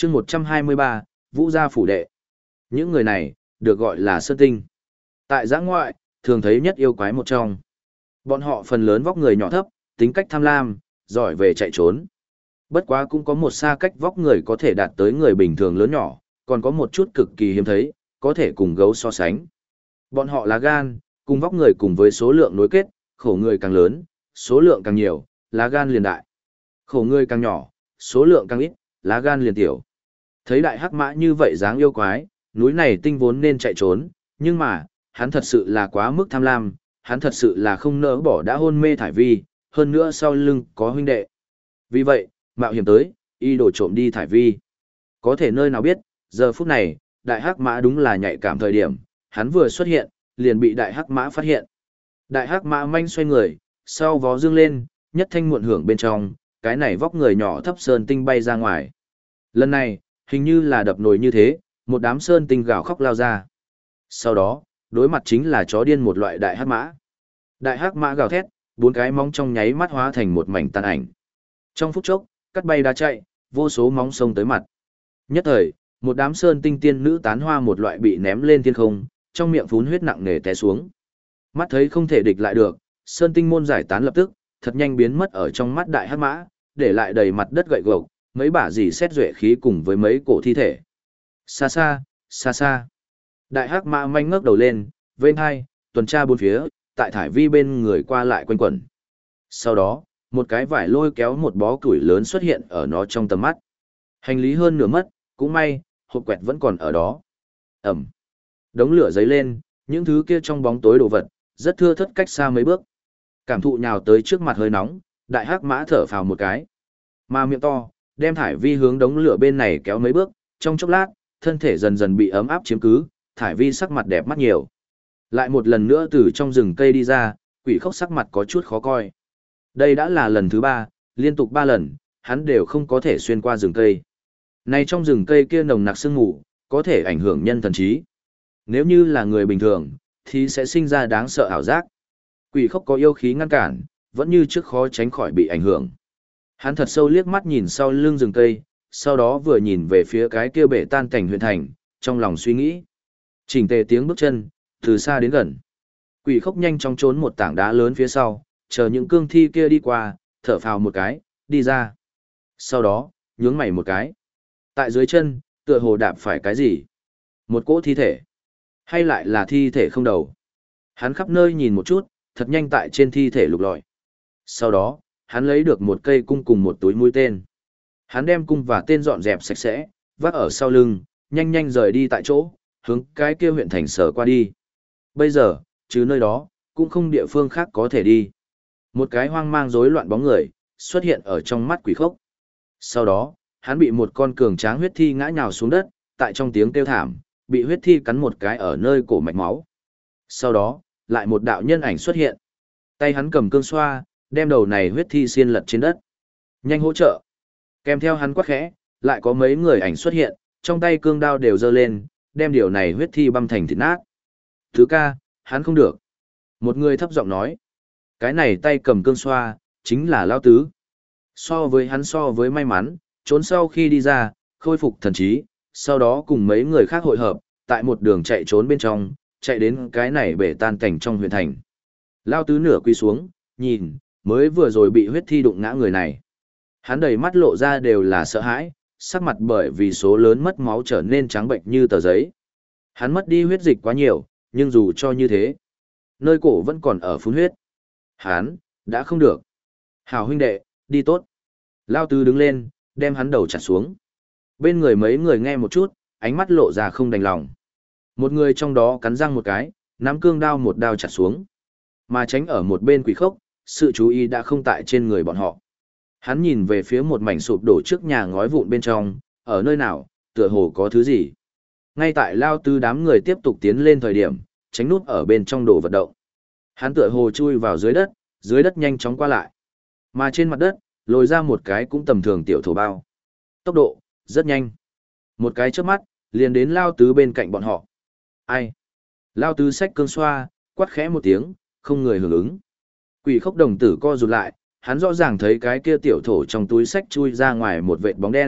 chương 123, Vũ gia phủ đệ. Những người này, được gọi là sơn tinh. Tại giã ngoại, thường thấy nhất yêu quái một trong. Bọn họ phần lớn vóc người nhỏ thấp, tính cách tham lam, giỏi về chạy trốn. Bất quá cũng có một xa cách vóc người có thể đạt tới người bình thường lớn nhỏ, còn có một chút cực kỳ hiếm thấy, có thể cùng gấu so sánh. Bọn họ lá gan, cùng vóc người cùng với số lượng nối kết, khổ người càng lớn, số lượng càng nhiều, lá gan liền đại. Khổ người càng nhỏ, số lượng càng ít, lá gan liền tiểu. Thấy đại hắc mã như vậy dáng yêu quái, núi này tinh vốn nên chạy trốn, nhưng mà, hắn thật sự là quá mức tham lam, hắn thật sự là không nỡ bỏ đã hôn mê Thải Vi, hơn nữa sau lưng có huynh đệ. Vì vậy, mạo hiểm tới, y đổ trộm đi Thải Vi. Có thể nơi nào biết, giờ phút này, đại hắc mã đúng là nhạy cảm thời điểm, hắn vừa xuất hiện, liền bị đại hắc mã phát hiện. Đại hắc mã manh xoay người, sau vó dương lên, nhất thanh muộn hưởng bên trong, cái này vóc người nhỏ thấp sơn tinh bay ra ngoài. Lần này, hình như là đập nồi như thế, một đám sơn tinh gào khóc lao ra. Sau đó, đối mặt chính là chó điên một loại đại hắc mã. Đại hắc mã gào thét, bốn cái móng trong nháy mắt hóa thành một mảnh tàn ảnh. Trong phút chốc, cắt bay đá chạy, vô số móng sông tới mặt. Nhất thời, một đám sơn tinh tiên nữ tán hoa một loại bị ném lên thiên không, trong miệng phún huyết nặng nề té xuống. Mắt thấy không thể địch lại được, sơn tinh môn giải tán lập tức, thật nhanh biến mất ở trong mắt đại hắc mã, để lại đầy mặt đất gậy gộc, mấy bả dì xét duệ khí cùng với mấy cổ thi thể. Xa xa, xa xa. Đại hắc mã manh ngước đầu lên, vênh hai, tuần tra bốn phía, tại Thải Vi bên người qua lại quanh quẩn. Sau đó, một cái vải lôi kéo một bó củi lớn xuất hiện ở nó trong tầm mắt. Hành lý hơn nửa mất, cũng may, hộp quẹt vẫn còn ở đó. Ẩm. Đống lửa dấy lên, những thứ kia trong bóng tối đồ vật, rất thưa thớt cách xa mấy bước. Cảm thụ nhào tới trước mặt hơi nóng, đại hắc mã thở phào một cái. Mà miệng to, đem Thải Vi hướng đống lửa bên này kéo mấy bước, trong chốc lát, thân thể dần dần bị ấm áp chiếm cứ, Thải Vi sắc mặt đẹp mắt nhiều. Lại một lần nữa từ trong rừng cây đi ra, Quỷ Khốc sắc mặt có chút khó coi. Đây đã là lần thứ 3, liên tục 3 lần, hắn đều không có thể xuyên qua rừng cây. Này trong rừng cây kia nồng nặc sương mù, có thể ảnh hưởng nhân thần trí. Nếu như là người bình thường, thì sẽ sinh ra đáng sợ ảo giác. Quỷ Khốc có yêu khí ngăn cản, vẫn như trước khó tránh khỏi bị ảnh hưởng. Hắn thật sâu liếc mắt nhìn sau lưng rừng cây, sau đó vừa nhìn về phía cái kia bể tan cảnh huyện thành, trong lòng suy nghĩ. Chỉnh tề tiếng bước chân, từ xa đến gần. Quỷ Khốc nhanh chóng trốn một tảng đá lớn phía sau, chờ những cương thi kia đi qua, thở phào một cái, đi ra. Sau đó, nhướng mày một cái. Tại dưới chân, tựa hồ đạp phải cái gì? Một cỗ thi thể? Hay lại là thi thể không đầu? Hắn khắp nơi nhìn một chút, thật nhanh tại trên thi thể lục lọi. Sau đó, hắn lấy được một cây cung cùng một túi mũi tên. Hắn đem cung và tên dọn dẹp sạch sẽ, vác ở sau lưng, nhanh nhanh rời đi tại chỗ, hướng cái kia huyện thành sở qua đi. Bây giờ, chứ nơi đó, cũng không địa phương khác có thể đi. Một cái hoang mang rối loạn bóng người, xuất hiện ở trong mắt Quỷ Khốc. Sau đó, hắn bị một con cường tráng huyết thi ngã nhào xuống đất, tại trong tiếng kêu thảm, bị huyết thi cắn một cái ở nơi cổ mạch máu. Sau đó, lại một đạo nhân ảnh xuất hiện. Tay hắn cầm cương xoa, đem đầu này huyết thi xiên lật trên đất. Nhanh hỗ trợ. Kèm theo hắn quát khẽ, lại có mấy người ảnh xuất hiện, trong tay cương đao đều giơ lên, đem điều này huyết thi băm thành thịt nát. Thứ ca, hắn không được. Một người thấp giọng nói. Cái này tay cầm cương xoa, chính là Lao Tứ. So với may mắn, trốn sau khi đi ra, khôi phục thần trí, sau đó cùng mấy người khác hội hợp, tại một đường chạy trốn bên trong, chạy đến cái này bể tan cảnh trong huyện thành. Lao Tứ nửa quỳ xuống, nhìn, mới vừa rồi bị huyết thi đụng ngã người này. Hắn đầy mắt lộ ra đều là sợ hãi, sắc mặt bởi vì số lớn mất máu trở nên trắng bệnh như tờ giấy. Hắn mất đi huyết dịch quá nhiều, nhưng dù cho như thế, nơi cổ vẫn còn ở phun huyết. Hắn, đã không được. Hảo huynh đệ, đi tốt. Lao Tứ đứng lên, đem hắn đầu chặt xuống. Bên người mấy người nghe một chút, ánh mắt lộ ra không đành lòng. Một người trong đó cắn răng một cái, nắm cương đao một đao chặt xuống. Mà tránh ở một bên Quỷ Khốc, sự chú ý đã không tại trên người bọn họ. Hắn nhìn về phía một mảnh sụp đổ trước nhà ngói vụn bên trong, ở nơi nào, tựa hồ có thứ gì. Ngay tại Lao Tứ đám người tiếp tục tiến lên thời điểm, tránh nút ở bên trong đồ vật động. Hắn tựa hồ chui vào dưới đất nhanh chóng qua lại. Mà trên mặt đất, lồi ra một cái cũng tầm thường tiểu thổ bao. Tốc độ, rất nhanh. Một cái chớp mắt, liền đến Lao Tứ bên cạnh bọn họ. Ai? Lao Tứ xách cương xoa, quát khẽ một tiếng, không người hưởng ứng. Quỷ Khốc đồng tử co rụt lại, hắn rõ ràng thấy cái kia tiểu thổ trong túi xách chui ra ngoài một vệt bóng đen,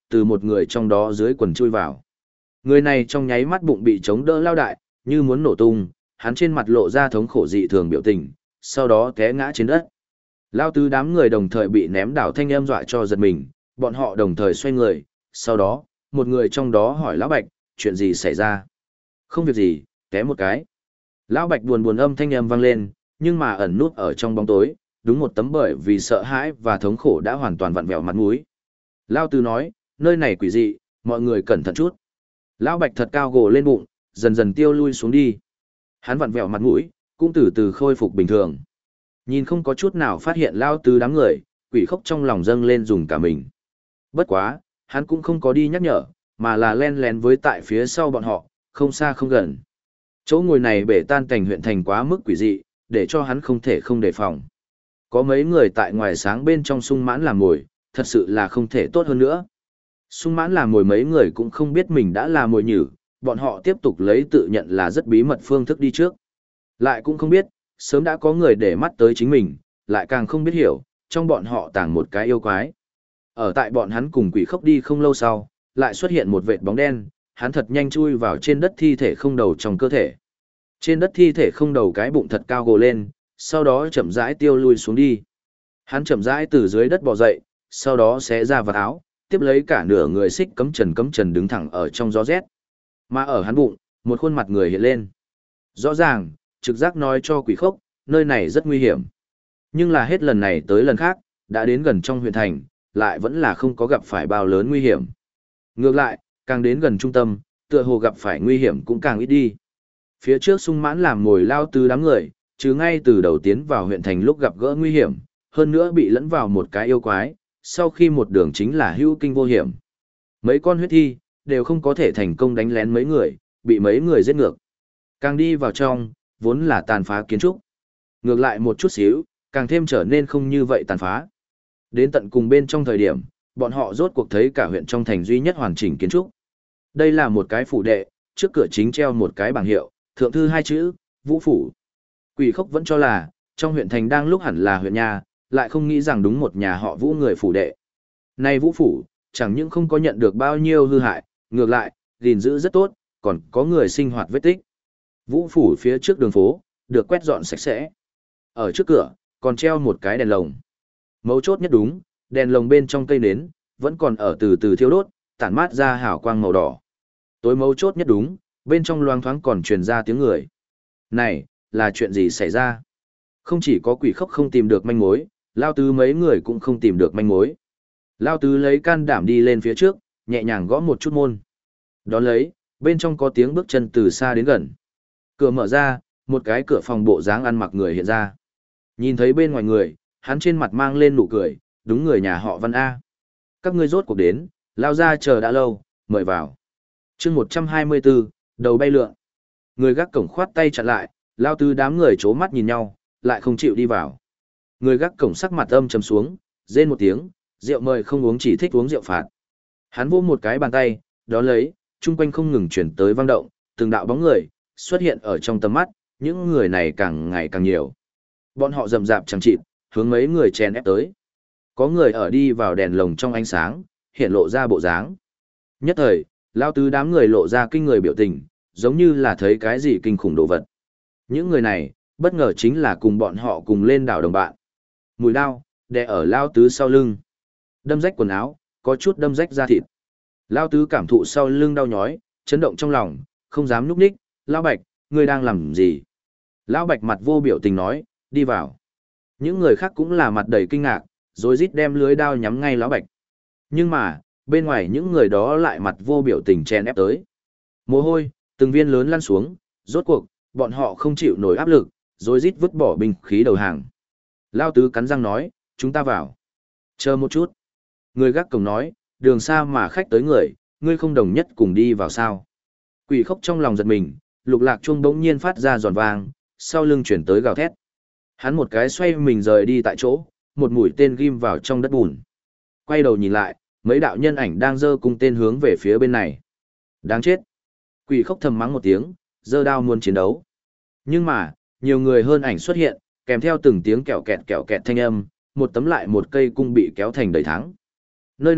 từ một người trong đó dưới quần chui vào. Người này trong nháy mắt bụng bị chống đỡ lao đại, như muốn nổ tung, hắn trên mặt lộ ra thống khổ dị thường biểu tình, sau đó té ngã trên đất. Lao tứ đám người đồng thời bị ném đảo thanh âm dọa cho giật mình, bọn họ đồng thời xoay người, sau đó, một người trong đó hỏi Lão Bạch, chuyện gì xảy ra? Không việc gì, té một cái. Lão Bạch buồn buồn âm thanh âm vang lên, nhưng mà ẩn nút ở trong bóng tối, đúng một tấm bởi vì sợ hãi và thống khổ đã hoàn toàn vặn vẹo mặt mũi. Lao tứ nói, nơi này quỷ dị, mọi người cẩn thận chút. Lão Bạch thật cao gồ lên bụng, dần dần tiêu lui xuống đi. Hắn vặn vẹo mặt mũi, cũng từ từ khôi phục bình thường. Nhìn không có chút nào phát hiện Lao tứ đám người, quỷ khốc trong lòng dâng lên dùng cả mình. Bất quá, hắn cũng không có đi nhắc nhở, mà là len lén với tại phía sau bọn họ, không xa không gần. Chỗ ngồi này bể tan cảnh huyện thành quá mức quỷ dị, để cho hắn không thể không đề phòng. Có mấy người tại ngoài sáng bên trong sung mãn làm mồi, thật sự là không thể tốt hơn nữa. Sung mãn làm mồi mấy người cũng không biết mình đã là mồi nhử, bọn họ tiếp tục lấy tự nhận là rất bí mật phương thức đi trước. Lại cũng không biết, sớm đã có người để mắt tới chính mình, lại càng không biết hiểu, trong bọn họ tàng một cái yêu quái. Ở tại bọn hắn cùng quỷ khốc đi không lâu sau, lại xuất hiện một vệt bóng đen, hắn thật nhanh chui vào trên đất thi thể không đầu trong cơ thể. Trên đất thi thể không đầu cái bụng thật cao gồ lên, sau đó chậm rãi tiêu lui xuống đi. Hắn chậm rãi từ dưới đất bò dậy, sau đó xé ra vạt áo, tiếp lấy cả nửa người xích cấm trần đứng thẳng ở trong gió rét. Mà ở hắn bụng, một khuôn mặt người hiện lên. Rõ ràng, trực giác nói cho quỷ khốc, nơi này rất nguy hiểm. Nhưng là hết lần này tới lần khác, đã đến gần trong huyện thành, lại vẫn là không có gặp phải bao lớn nguy hiểm. Ngược lại, càng đến gần trung tâm, tựa hồ gặp phải nguy hiểm cũng càng ít đi. Phía trước sung mãn làm mồi lao từ đám người, chứ ngay từ đầu tiến vào huyện thành lúc gặp gỡ nguy hiểm, hơn nữa bị lẫn vào một cái yêu quái, sau khi một đường chính là hữu kinh vô hiểm. Mấy con huyết thi, đều không có thể thành công đánh lén mấy người, bị mấy người giết ngược. Càng đi vào trong, vốn là tàn phá kiến trúc. Ngược lại một chút xíu, càng thêm trở nên không như vậy tàn phá. Đến tận cùng bên trong thời điểm, bọn họ rốt cuộc thấy cả huyện trong thành duy nhất hoàn chỉnh kiến trúc. Đây là một cái phủ đệ, trước cửa chính treo một cái bảng hiệu, thượng thư hai chữ, Vũ Phủ. Quỷ khốc vẫn cho là, trong huyện thành đang lúc hẳn là huyện nhà, lại không nghĩ rằng đúng một nhà họ Vũ người phủ đệ. Này Vũ Phủ, chẳng những không có nhận được bao nhiêu hư hại, ngược lại, gìn giữ rất tốt, còn có người sinh hoạt vết tích. Vũ Phủ phía trước đường phố, được quét dọn sạch sẽ. Ở trước cửa, còn treo một cái đèn lồng. Mấu chốt nhất đúng, đèn lồng bên trong cây nến, vẫn còn ở từ từ thiêu đốt, tản mát ra hào quang màu đỏ. Tối mấu chốt nhất đúng, bên trong loang thoáng còn truyền ra tiếng người. Này, là chuyện gì xảy ra? Không chỉ có quỷ khốc không tìm được manh mối, Lao Tứ mấy người cũng không tìm được manh mối. Lao Tứ lấy can đảm đi lên phía trước, nhẹ nhàng gõ một chút môn. Đón lấy, bên trong có tiếng bước chân từ xa đến gần. Cửa mở ra, một cái cửa phòng bộ dáng ăn mặc người hiện ra. Nhìn thấy bên ngoài người, hắn trên mặt mang lên nụ cười, đúng người nhà họ Văn A. Các ngươi rốt cuộc đến, Lao ra chờ đã lâu, mời vào. chương 124, đầu bay lượn. Người gác cổng khoát tay chặn lại, Lao Tứ đám người chố mắt nhìn nhau, lại không chịu đi vào. Người gác cổng sắc mặt âm trầm xuống, rên một tiếng, rượu mời không uống chỉ thích uống rượu phạt. Hắn vỗ một cái bàn tay, đó lấy, chung quanh không ngừng chuyển tới vang động, từng đạo bóng người xuất hiện ở trong tầm mắt, những người này càng ngày càng nhiều. Bọn họ rầm rạp chẳng chịt, hướng mấy người chèn ép tới. Có người ở đi vào đèn lồng trong ánh sáng, hiện lộ ra bộ dáng. Nhất thời, Lao Tứ đám người lộ ra kinh người biểu tình, giống như là thấy cái gì kinh khủng đồ vật. Những người này, bất ngờ chính là cùng bọn họ cùng lên đảo đồng bạn. Mùi đao, đè ở Lao Tứ sau lưng. Đâm rách quần áo, có chút đâm rách da thịt. Lao Tứ cảm thụ sau lưng đau nhói, chấn động trong lòng, không dám núp ních. Lão Bạch, ngươi đang làm gì? Lão Bạch mặt vô biểu tình nói, đi vào. Những người khác cũng là mặt đầy kinh ngạc, rồi rít đem lưới đao nhắm ngay Lão Bạch. Nhưng mà, bên ngoài những người đó lại mặt vô biểu tình chen ép tới. Mồ hôi, từng viên lớn lăn xuống, rốt cuộc, bọn họ không chịu nổi áp lực, rồi rít vứt bỏ binh khí đầu hàng. Lao Tứ cắn răng nói, chúng ta vào. Chờ một chút. Người gác cổng nói, đường xa mà khách tới người, ngươi không đồng nhất cùng đi vào sao. Quỷ khốc trong lòng giật mình, lục lạc chuông bỗng nhiên phát ra giòn vang, sau lưng chuyển tới gào thét. Hắn một cái xoay mình rời đi tại chỗ, một mũi tên ghim vào trong đất bùn. Quay đầu nhìn lại, mấy đạo nhân ảnh đang giơ cung tên hướng về phía bên này. Đáng chết. Quỷ khốc thầm mắng một tiếng, giơ đao muốn chiến đấu. Nhưng mà, nhiều người hơn ảnh xuất hiện, kèm theo từng tiếng kẹo kẹt thanh âm, một tấm lại một cây cung bị kéo thành đầy thắng. Nơi này,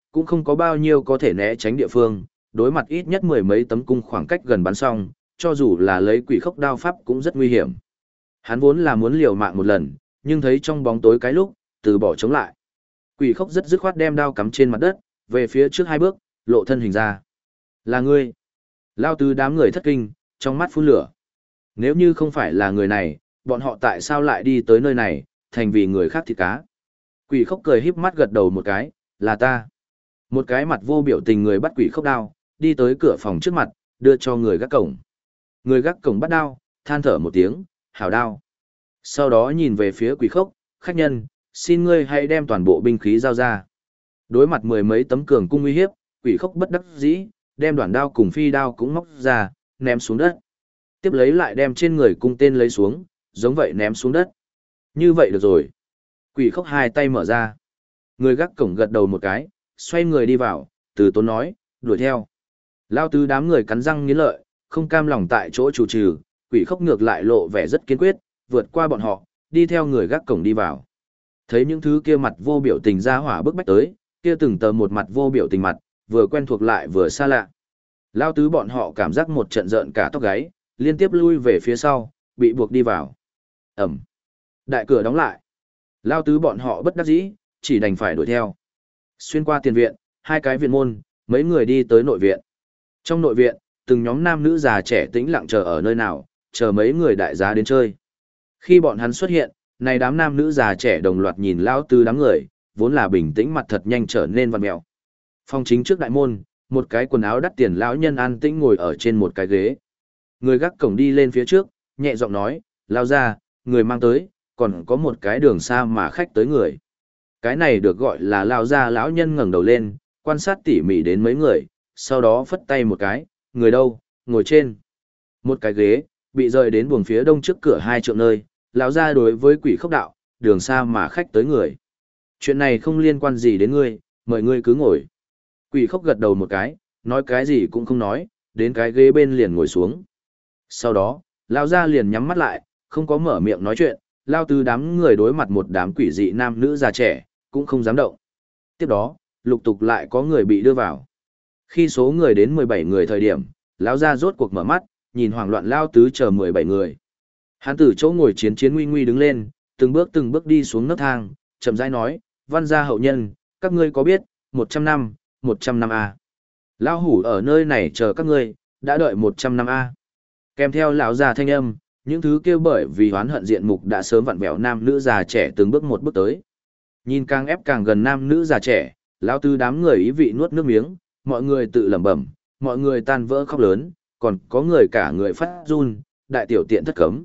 cũng không có bao nhiêu có thể né tránh địa phương, đối mặt ít nhất mười mấy tấm cung khoảng cách gần bắn xong, cho dù là lấy quỷ khốc đao pháp cũng rất nguy hiểm. Hắn vốn là muốn liều mạng một lần, nhưng thấy trong bóng tối cái lúc, từ bỏ chống lại. Quỷ khốc rất dứt khoát đem đao cắm trên mặt đất, về phía trước 2 bước, lộ thân hình ra. Là ngươi. Lao Tứ đám người thất kinh, trong mắt phun lửa. Nếu như không phải là người này, bọn họ tại sao lại đi tới nơi này, thành vì người khác thịt cá. Quỷ khốc cười híp mắt gật đầu một cái, là ta. Một cái mặt vô biểu tình người bắt quỷ khốc đao, đi tới cửa phòng trước mặt, đưa cho người gác cổng. Người gác cổng bắt đao, than thở một tiếng, hảo đao. Sau đó nhìn về phía quỷ khốc, khách nhân, xin ngươi hãy đem toàn bộ binh khí giao ra. Đối mặt mười mấy tấm cường cung uy hiếp, quỷ khốc bất đắc dĩ, đem đoạn đao cùng phi đao cũng móc ra, ném xuống đất. Tiếp lấy lại đem trên người cung tên lấy xuống, giống vậy ném xuống đất. Như vậy được rồi. Quỷ khốc 2 tay mở ra. Người gác cổng gật đầu một cái, xoay người đi vào, từ tốn nói, đuổi theo. Lao Tứ đám người cắn răng nghiến lợi, không cam lòng tại chỗ chủ trừ, quỷ khốc ngược lại lộ vẻ rất kiên quyết, vượt qua bọn họ, đi theo người gác cổng đi vào. Thấy những thứ kia mặt vô biểu tình ra hỏa bức bách tới, kia từng tờ một mặt vô biểu tình mặt, vừa quen thuộc lại vừa xa lạ. Lao Tứ bọn họ cảm giác một trận rợn cả tóc gáy, liên tiếp lui về phía sau, bị buộc đi vào. Ẩm. Đại cửa đóng lại. Lao Tứ bọn họ bất đắc dĩ, chỉ đành phải đuổi theo. Xuyên qua tiền viện, 2 cái viện môn, mấy người đi tới nội viện. Trong nội viện, từng nhóm nam nữ già trẻ tĩnh lặng chờ ở nơi nào, chờ mấy người đại giá đến chơi. Khi bọn hắn xuất hiện, này đám nam nữ già trẻ đồng loạt nhìn Lao Tứ đám người, vốn là bình tĩnh mặt thật nhanh trở nên vặn mèo. Phòng chính trước đại môn, một cái quần áo đắt tiền lão nhân an tĩnh ngồi ở trên một cái ghế. Người gác cổng đi lên phía trước, nhẹ giọng nói, lao ra, người mang tới, còn có một cái đường xa mà khách tới người. Cái này được gọi là lao ra lão nhân ngẩng đầu lên, quan sát tỉ mỉ đến mấy người, sau đó phất tay một cái, người đâu, ngồi trên. Một cái ghế, bị rời đến buồng phía đông trước cửa 2 trượng nơi, lão ra đối với quỷ khốc đạo, đường xa mà khách tới người. Chuyện này không liên quan gì đến ngươi, mời ngươi cứ ngồi. Quỷ khốc gật đầu một cái, nói cái gì cũng không nói, đến cái ghế bên liền ngồi xuống. Sau đó, Lao ra liền nhắm mắt lại, không có mở miệng nói chuyện, Lao Tứ đám người đối mặt một đám quỷ dị nam nữ già trẻ, cũng không dám động. Tiếp đó, lục tục lại có người bị đưa vào. Khi số người đến 17 người thời điểm, Lao ra rốt cuộc mở mắt, nhìn hoảng loạn Lao Tứ chờ 17 người. Hắn từ chỗ ngồi chiến chiến nguy nguy đứng lên, từng bước đi xuống nấc thang, chậm rãi nói, văn gia hậu nhân, các ngươi có biết, 100 năm, 100 năm A. Lao hủ ở nơi này chờ các ngươi, đã đợi 100 năm A. Kèm theo lão già thanh âm, những thứ kêu bởi vì oán hận diện mục đã sớm vặn vẹo nam nữ già trẻ từng bước một bước tới. Nhìn càng ép càng gần nam nữ già trẻ, lão Tứ đám người ý vị nuốt nước miếng, mọi người tự lẩm bẩm, mọi người tan vỡ khóc lớn, còn có người cả người phát run, đại tiểu tiện thất cấm.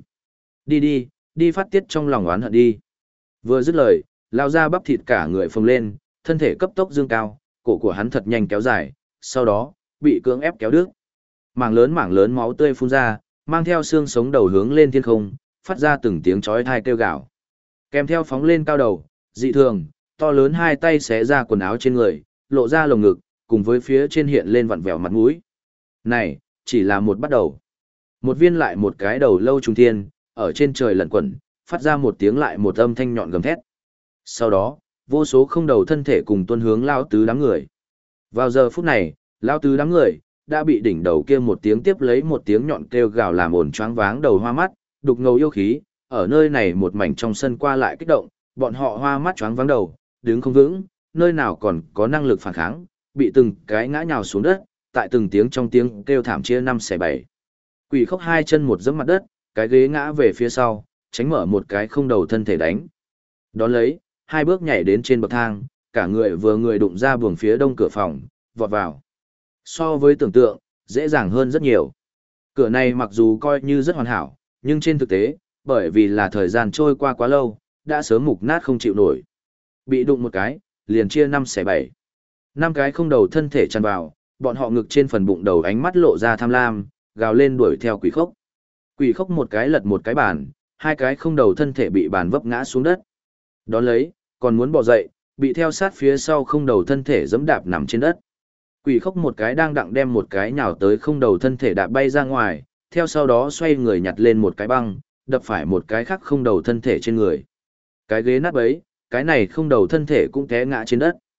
Đi phát tiết trong lòng oán hận đi. Vừa dứt lời, lão ra bắp thịt cả người phồng lên, thân thể cấp tốc dương cao, cổ của hắn thật nhanh kéo dài, sau đó, bị cưỡng ép kéo đứt. Mảng lớn máu tươi phun ra, mang theo xương sống đầu hướng lên thiên không, phát ra từng tiếng chói tai kêu gào. Kèm theo phóng lên cao đầu, dị thường, to lớn 2 tay xé ra quần áo trên người, lộ ra lồng ngực, cùng với phía trên hiện lên vặn vẹo mặt mũi. Này, chỉ là một bắt đầu. Một viên lại một cái đầu lâu trùng thiên, ở trên trời lẩn quẩn, phát ra một tiếng lại một âm thanh nhọn gầm thét. Sau đó, vô số không đầu thân thể cùng tuôn hướng Lao Tứ đám người. Vào giờ phút này, Lao Tứ đám người đã bị đỉnh đầu kia một tiếng tiếp lấy một tiếng nhọn kêu gào làm ồn choáng váng đầu hoa mắt, đục ngầu yêu khí, ở nơi này một mảnh trong sân qua lại kích động, bọn họ hoa mắt choáng váng đầu, đứng không vững, nơi nào còn có năng lực phản kháng, bị từng cái ngã nhào xuống đất, tại từng tiếng trong tiếng kêu thảm chia 5 xẻ 7. Quỷ khốc 2 chân một giẫm mặt đất, cái ghế ngã về phía sau, tránh mở một cái không đầu thân thể đánh. Đón lấy, 2 bước nhảy đến trên bậc thang, cả người vừa người đụng ra buồng phía đông cửa phòng, vọt vào. So với tưởng tượng, dễ dàng hơn rất nhiều. Cửa này mặc dù coi như rất hoàn hảo, nhưng trên thực tế, bởi vì là thời gian trôi qua quá lâu, đã sớm mục nát không chịu nổi. Bị đụng một cái, liền chia 5 xẻ 7. 5 cái không đầu thân thể tràn vào, bọn họ ngực trên phần bụng đầu ánh mắt lộ ra tham lam, gào lên đuổi theo quỷ khốc. Quỷ khốc một cái lật một cái bàn, 2 cái không đầu thân thể bị bàn vấp ngã xuống đất. Đón lấy, còn muốn bò dậy, bị theo sát phía sau không đầu thân thể giẫm đạp nằm trên đất. Quỷ khốc một cái đang đặng đem một cái nhào tới không đầu thân thể đạp bay ra ngoài, theo sau đó xoay người nhặt lên một cái băng, đập phải một cái khác không đầu thân thể trên người. Cái ghế nát bấy, cái này không đầu thân thể cũng té ngã trên đất.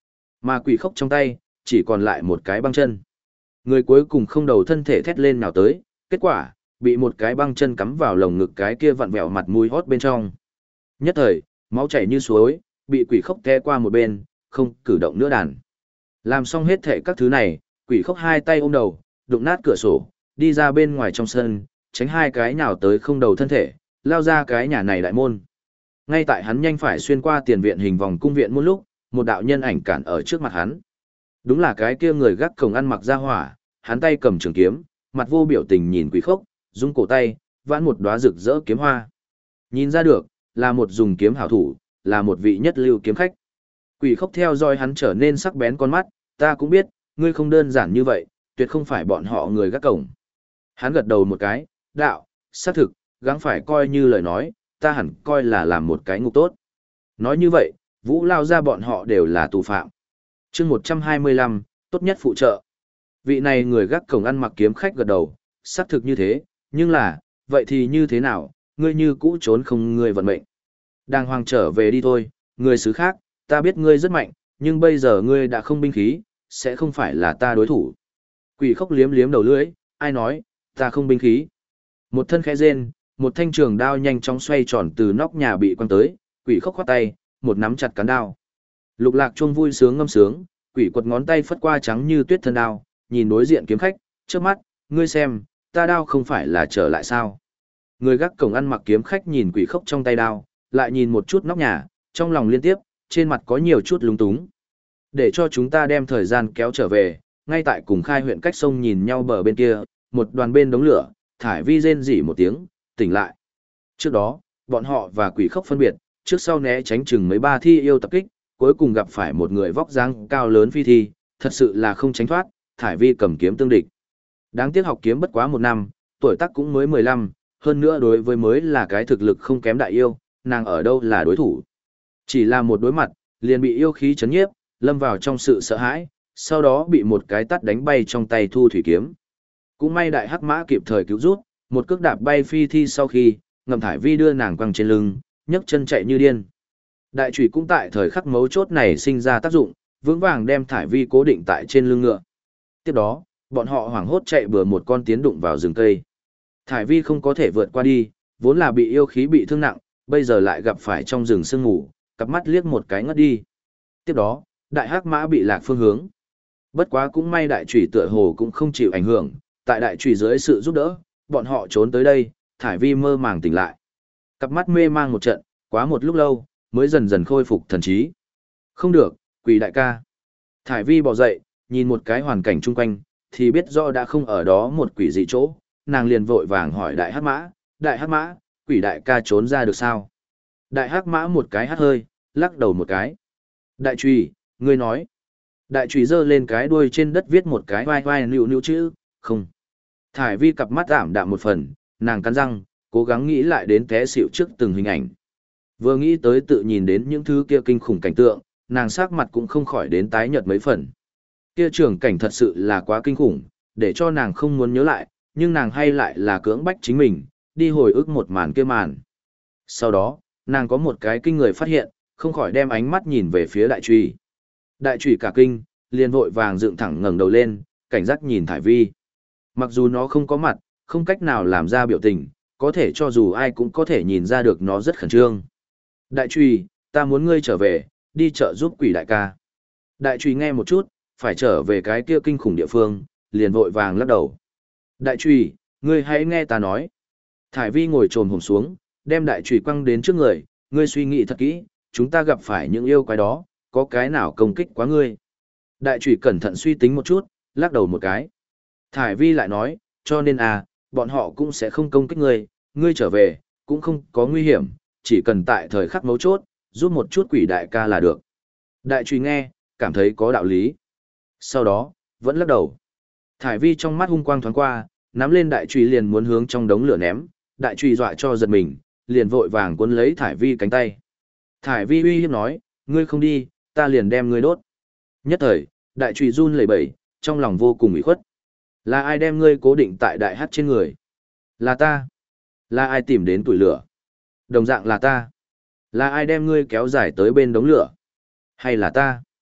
Mà quỷ khốc trong tay, chỉ còn lại một cái băng chân. Người cuối cùng không đầu thân thể thét lên nào tới, kết quả, bị một cái băng chân cắm vào lồng ngực cái kia vặn vẹo mặt mũi hót bên trong. Nhất thời, máu chảy như suối, bị quỷ khốc té qua một bên, không cử động nữa đàn. Làm xong hết thể các thứ này, quỷ khốc hai tay ôm đầu, đụng nát cửa sổ, đi ra bên ngoài trong sân, tránh hai cái nhào tới không đầu thân thể, lao ra cái nhà này đại môn. Ngay tại hắn nhanh phải xuyên qua tiền viện hình vòng cung viện một lúc, một đạo nhân ảnh cản ở trước mặt hắn. Đúng là cái kia người gác cổng ăn mặc ra hỏa, hắn tay cầm trường kiếm, mặt vô biểu tình nhìn quỷ khốc, rung cổ tay, vãn một đóa rực rỡ kiếm hoa. Nhìn ra được, là một dùng kiếm hảo thủ, là một vị nhất lưu kiếm khách. Quỷ khốc theo dõi hắn trở nên sắc bén con mắt, ta cũng biết, ngươi không đơn giản như vậy, tuyệt không phải bọn họ người gác cổng. Hắn gật đầu một cái, đạo, xác thực, gắng phải coi như lời nói, ta hẳn coi là làm một cái ngục tốt. Nói như vậy, Vũ lao ra bọn họ đều là tù phạm. chương 125, tốt nhất phụ trợ. Vị này người gác cổng ăn mặc kiếm khách gật đầu, xác thực như thế, nhưng là, vậy thì như thế nào, ngươi như cũ trốn không ngươi vận mệnh. Đàng hoàng trở về đi thôi, người xứ khác, ta biết ngươi rất mạnh, nhưng bây giờ ngươi đã không binh khí, sẽ không phải là ta đối thủ. Quỷ khốc liếm liếm đầu lưỡi, ai nói, ta không binh khí. Một thân khẽ rên, một thanh trường đao nhanh chóng xoay tròn từ nóc nhà bị quăng tới, quỷ khốc khoát tay, một nắm chặt cán đao. Lục lạc chuông vui sướng ngâm sướng, quỷ quật ngón tay phất qua trắng như tuyết thân đao, nhìn đối diện kiếm khách, trước mắt, ngươi xem, ta đao không phải là trở lại sao. Người gác cổng ăn mặc kiếm khách nhìn quỷ khốc trong tay đao, lại nhìn một chút nóc nhà, trong lòng liên tiếp, trên mặt có nhiều chút lúng túng. Để cho chúng ta đem thời gian kéo trở về, ngay tại cùng khai huyện cách sông nhìn nhau bờ bên kia, một đoàn bên đống lửa, Thải Vi rên rỉ một tiếng, tỉnh lại. Trước đó, bọn họ và quỷ khốc phân biệt, trước sau né tránh chừng mấy ba thi yêu tập kích, cuối cùng gặp phải một người vóc dáng cao lớn phi thi, thật sự là không tránh thoát, Thải Vi cầm kiếm tương địch. Đáng tiếc học kiếm bất quá một năm, tuổi tác cũng mới 15, hơn nữa đối với mới là cái thực lực không kém đại yêu, nàng ở đâu là đối thủ. Chỉ là một đối mặt, liền bị yêu khí chấn nhiếp, lâm vào trong sự sợ hãi, sau đó bị một cái tát đánh bay trong tay thu thủy kiếm. Cũng may đại hắc mã kịp thời cứu rút, một cước đạp bay phi thi sau khi, ngầm Thải Vi đưa nàng quăng trên lưng, nhấc chân chạy như điên. Đại chủy cũng tại thời khắc mấu chốt này sinh ra tác dụng, vững vàng đem Thải Vi cố định tại trên lưng ngựa. Tiếp đó, bọn họ hoảng hốt chạy bừa một con tiến đụng vào rừng cây. Thải Vi không có thể vượt qua đi, vốn là bị yêu khí bị thương nặng, bây giờ lại gặp phải trong rừng sương ngủ, cặp mắt liếc một cái ngất đi. Tiếp đó, đại hắc mã bị lạc phương hướng. Bất quá cũng may đại chủy tựa hồ cũng không chịu ảnh hưởng, tại đại chủy dưới sự giúp đỡ, bọn họ trốn tới đây, Thải Vi mơ màng tỉnh lại. Cặp mắt mê mang một trận, quá một lúc lâu, mới dần dần khôi phục thần trí. Không được, quỷ đại ca. Thải Vi bò dậy, nhìn một cái hoàn cảnh chung quanh, thì biết rõ đã không ở đó một quỷ dị chỗ, nàng liền vội vàng hỏi đại hắc mã, quỷ đại ca trốn ra được sao? Đại hắc mã một cái hắt hơi, lắc đầu một cái. Đại trùy, ngươi nói. Đại trùy giơ lên cái đuôi trên đất viết một cái vai vai nịu nịu chữ, không. Thải Vi cặp mắt ảm đạm một phần, nàng cắn răng, cố gắng nghĩ lại đến té xỉu trước từng hình ảnh. Vừa nghĩ tới tự nhìn đến những thứ kia kinh khủng cảnh tượng, nàng sắc mặt cũng không khỏi đến tái nhợt mấy phần. Kia trường cảnh thật sự là quá kinh khủng, để cho nàng không muốn nhớ lại, nhưng nàng hay lại là cưỡng bách chính mình, đi hồi ức một màn kia màn. Sau đó, nàng có một cái kinh người phát hiện, không khỏi đem ánh mắt nhìn về phía đại trùy. Đại trùy cả kinh, liền vội vàng dựng thẳng ngẩng đầu lên, cảnh giác nhìn Thải Vi. Mặc dù nó không có mặt, không cách nào làm ra biểu tình, có thể cho dù ai cũng có thể nhìn ra được nó rất khẩn trương. Đại trùy, ta muốn ngươi trở về, đi chợ giúp quỷ đại ca. Đại trùy nghe một chút, phải trở về cái kia kinh khủng địa phương, liền vội vàng lắc đầu. Đại trùy, ngươi hãy nghe ta nói. Thải Vi ngồi trồm hổm xuống, đem đại trùy quăng đến trước người, ngươi suy nghĩ thật kỹ, chúng ta gặp phải những yêu quái đó, có cái nào công kích quá ngươi. Đại trùy cẩn thận suy tính một chút, lắc đầu một cái. Thải Vi lại nói, cho nên bọn họ cũng sẽ không công kích ngươi, ngươi trở về, cũng không có nguy hiểm, chỉ cần tại thời khắc mấu chốt, giúp một chút quỷ đại ca là được. Đại trùy nghe, cảm thấy có đạo lý. Sau đó, vẫn lắc đầu. Thải Vi trong mắt hung quang thoáng qua, nắm lên đại trùy liền muốn hướng trong đống lửa ném, đại trùy dọa cho giật mình, liền vội vàng cuốn lấy Thải Vi cánh tay. Thải Vi uy hiếp nói, ngươi không đi, ta liền đem ngươi đốt. Nhất thời, đại trùy run lẩy bẩy, trong lòng vô cùng ủy khuất. Là ai đem ngươi cố định tại đại hắc trên người? Là ta. Là ai tìm đến tuổi lửa? Đồng dạng là ta. Là ai đem ngươi kéo dài tới bên đống lửa? Hay là ta?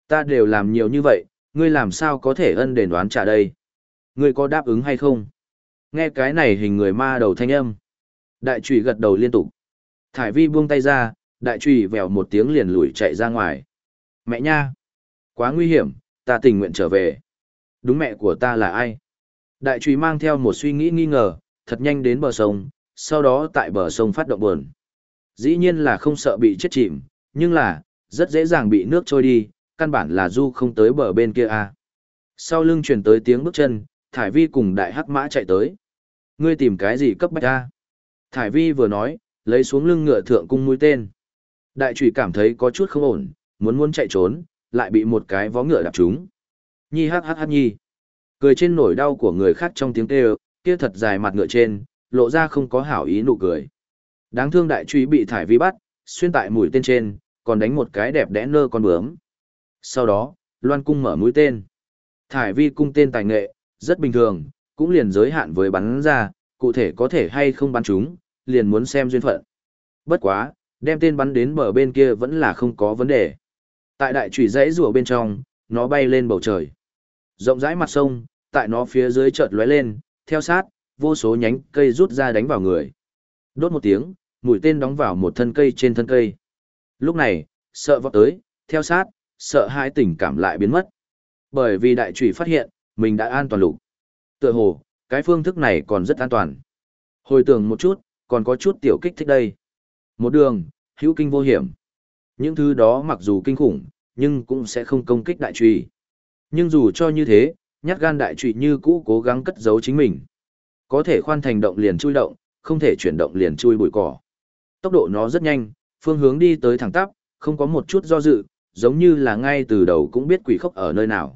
Ta đều làm nhiều như vậy, ngươi làm sao có thể ân đền đoán trả đây? Ngươi có đáp ứng hay không? Nghe cái này hình người ma đầu thanh âm. Đại trùy gật đầu liên tục. Thải vi buông tay ra, đại trùy vèo một tiếng liền lùi chạy ra ngoài. Mẹ nha! Quá nguy hiểm, ta tình nguyện trở về. Đúng mẹ của ta là ai? Đại trùy mang theo một suy nghĩ nghi ngờ, thật nhanh đến bờ sông, sau đó tại bờ sông phát động buồn. Dĩ nhiên là không sợ bị chết chìm, nhưng là, rất dễ dàng bị nước trôi đi, căn bản là du không tới bờ bên kia à. Sau lưng truyền tới tiếng bước chân, Thải Vi cùng đại hắc mã chạy tới. Ngươi tìm cái gì cấp bách a? Thải Vi vừa nói, lấy xuống lưng ngựa thượng cung mũi tên. Đại trùy cảm thấy có chút không ổn, muốn chạy trốn, lại bị một cái vó ngựa đạp trúng. Nhi hắc hắc hắc nhi. Cười trên nỗi đau của người khác trong tiếng kêu, kia thật dài mặt ngựa trên, lộ ra không có hảo ý nụ cười. Đáng thương đại trùy bị Thải Vi bắt, xuyên tại mũi tên trên, còn đánh một cái đẹp đẽ nơ con bướm. Sau đó, loan cung mở mũi tên. Thải Vi cung tên tài nghệ, rất bình thường, cũng liền giới hạn với bắn ra, cụ thể có thể hay không bắn chúng, liền muốn xem duyên phận. Bất quá, đem tên bắn đến bờ bên kia vẫn là không có vấn đề. Tại đại chủy dãy rùa bên trong, nó bay lên bầu trời. Rộng rãi mặt sông, tại nó phía dưới chợt lóe lên, theo sát, vô số nhánh cây rút ra đánh vào người. Đốt một tiếng, mũi tên đóng vào một thân cây trên thân cây. Lúc này, sợ vọt tới, theo sát, sợ hãi tình cảm lại biến mất. Bởi vì đại chủy phát hiện, mình đã an toàn lục. Tựa hồ, cái phương thức này còn rất an toàn. Hồi tưởng một chút, còn có chút tiểu kích thích đây. Một đường, hữu kinh vô hiểm. Những thứ đó mặc dù kinh khủng, nhưng cũng sẽ không công kích đại trùy. Nhưng dù cho như thế, nhát gan đại trùy như cũ cố gắng cất giấu chính mình. Có thể khoan thành động liền chui động, không thể chuyển động liền chui bụi cỏ. Tốc độ nó rất nhanh, phương hướng đi tới thẳng tắp, không có một chút do dự, giống như là ngay từ đầu cũng biết quỷ khốc ở nơi nào.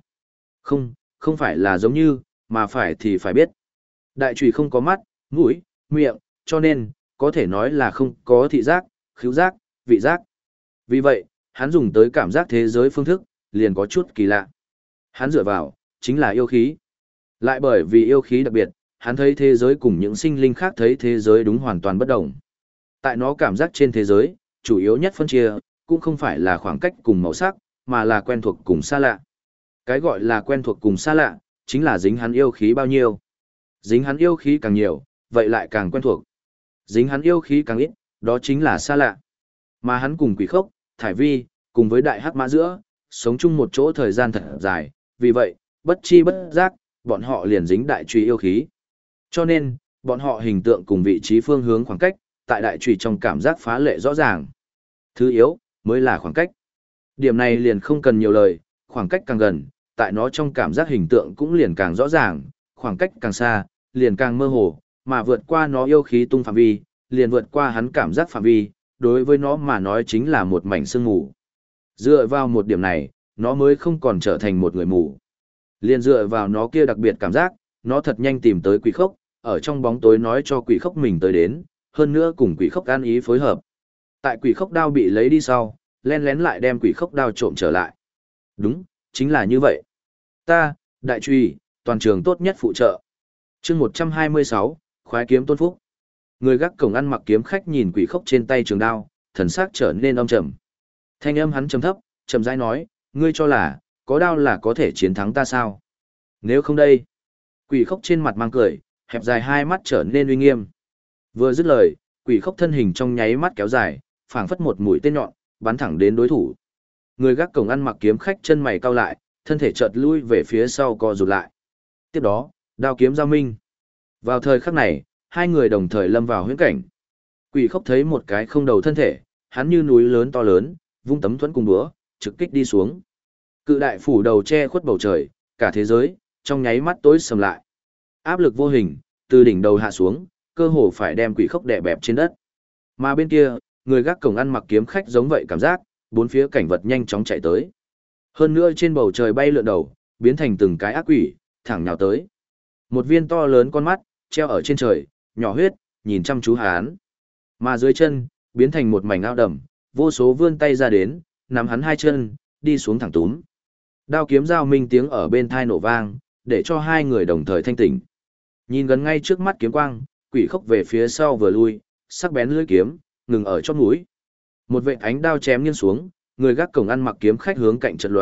Không phải là giống như, mà phải thì phải biết. Đại trùy không có mắt, mũi, miệng, cho nên, có thể nói là không có thị giác, khứu giác, vị giác. Vì vậy, hắn dùng tới cảm giác thế giới phương thức, liền có chút kỳ lạ. Hắn dựa vào, chính là yêu khí. Lại bởi vì yêu khí đặc biệt, hắn thấy thế giới cùng những sinh linh khác thấy thế giới đúng hoàn toàn bất đồng. Tại nó cảm giác trên thế giới, chủ yếu nhất phân chia, cũng không phải là khoảng cách cùng màu sắc, mà là quen thuộc cùng xa lạ. Cái gọi là quen thuộc cùng xa lạ, chính là dính hắn yêu khí bao nhiêu. Dính hắn yêu khí càng nhiều, vậy lại càng quen thuộc. Dính hắn yêu khí càng ít, đó chính là xa lạ. Mà hắn cùng quỷ khốc, Thải Vi, cùng với đại hắc mã giữa, sống chung một chỗ thời gian thật dài, vì vậy, bất chi bất giác, bọn họ liền dính đại trùy yêu khí. Cho nên, bọn họ hình tượng cùng vị trí phương hướng khoảng cách, tại đại trùy trong cảm giác phá lệ rõ ràng. Thứ yếu, mới là khoảng cách. Điểm này liền không cần nhiều lời, khoảng cách càng gần, tại nó trong cảm giác hình tượng cũng liền càng rõ ràng, khoảng cách càng xa, liền càng mơ hồ, mà vượt qua nó yêu khí tung phạm vi, liền vượt qua hắn cảm giác phạm vi, đối với nó mà nói chính là một mảnh sương mù. Dựa vào một điểm này, nó mới không còn trở thành một người mù. Liền dựa vào nó kia đặc biệt cảm giác, nó thật nhanh tìm tới quỷ khốc, ở trong bóng tối nói cho quỷ khốc mình tới đến, hơn nữa cùng quỷ khốc an ý phối hợp. Tại quỷ khốc đao bị lấy đi sau, len lén lại đem quỷ khốc đao trộm trở lại. Đúng, chính là như vậy. Ta, đại truy, toàn trường tốt nhất phụ trợ. Chương 126, khoái kiếm tôn phúc. Người gác cổng ăn mặc kiếm khách nhìn quỷ khốc trên tay trường đao, thần sắc trở nên âm trầm. Thanh âm hắn trầm thấp, trầm rãi nói, ngươi cho là, có đao là có thể chiến thắng ta sao? Nếu không đây. Quỷ khốc trên mặt mang cười, hẹp dài hai mắt trở nên uy nghiêm. Vừa dứt lời, quỷ khốc thân hình trong nháy mắt kéo dài, phảng phất một mũi tên nhọn, bắn thẳng đến đối thủ. Người gác cổng ăn mặc kiếm khách chân mày cau lại, thân thể chợt lui về phía sau co rụt lại. Tiếp đó, đao kiếm giao minh. Vào thời khắc này, hai người đồng thời lâm vào huyễn cảnh. Quỷ khốc thấy một cái không đầu thân thể, hắn như núi lớn to lớn, vung tấm thuẫn cùng búa, trực kích đi xuống. Cự đại phủ đầu che khuất bầu trời, cả thế giới, trong nháy mắt tối sầm lại. Áp lực vô hình, từ đỉnh đầu hạ xuống, cơ hồ phải đem quỷ khốc đè bẹp trên đất. Mà bên kia, người gác cổng ăn mặc kiếm khách giống vậy cảm giác, bốn phía cảnh vật nhanh chóng chạy tới. Hơn nữa trên bầu trời bay lượn đầu, biến thành từng cái ác quỷ, thẳng nhào tới. Một viên to lớn con mắt, treo ở trên trời, nhỏ huyết, nhìn chăm chú hắn. Mà dưới chân, biến thành một mảnh ao đầm, vô số vươn tay ra đến, nắm hắn hai chân, đi xuống thẳng túm. Đao kiếm giao minh tiếng ở bên thai nổ vang, để cho hai người đồng thời thanh tỉnh. Nhìn gần ngay trước mắt kiếm quang, quỷ khốc về phía sau vừa lui, sắc bén lưỡi kiếm, ngừng ở chót mũi. Một vệt ánh đao chém nghiêng xuống, người gác cổng ăn mặc kiếm khách hướng cạnh chợt lóe,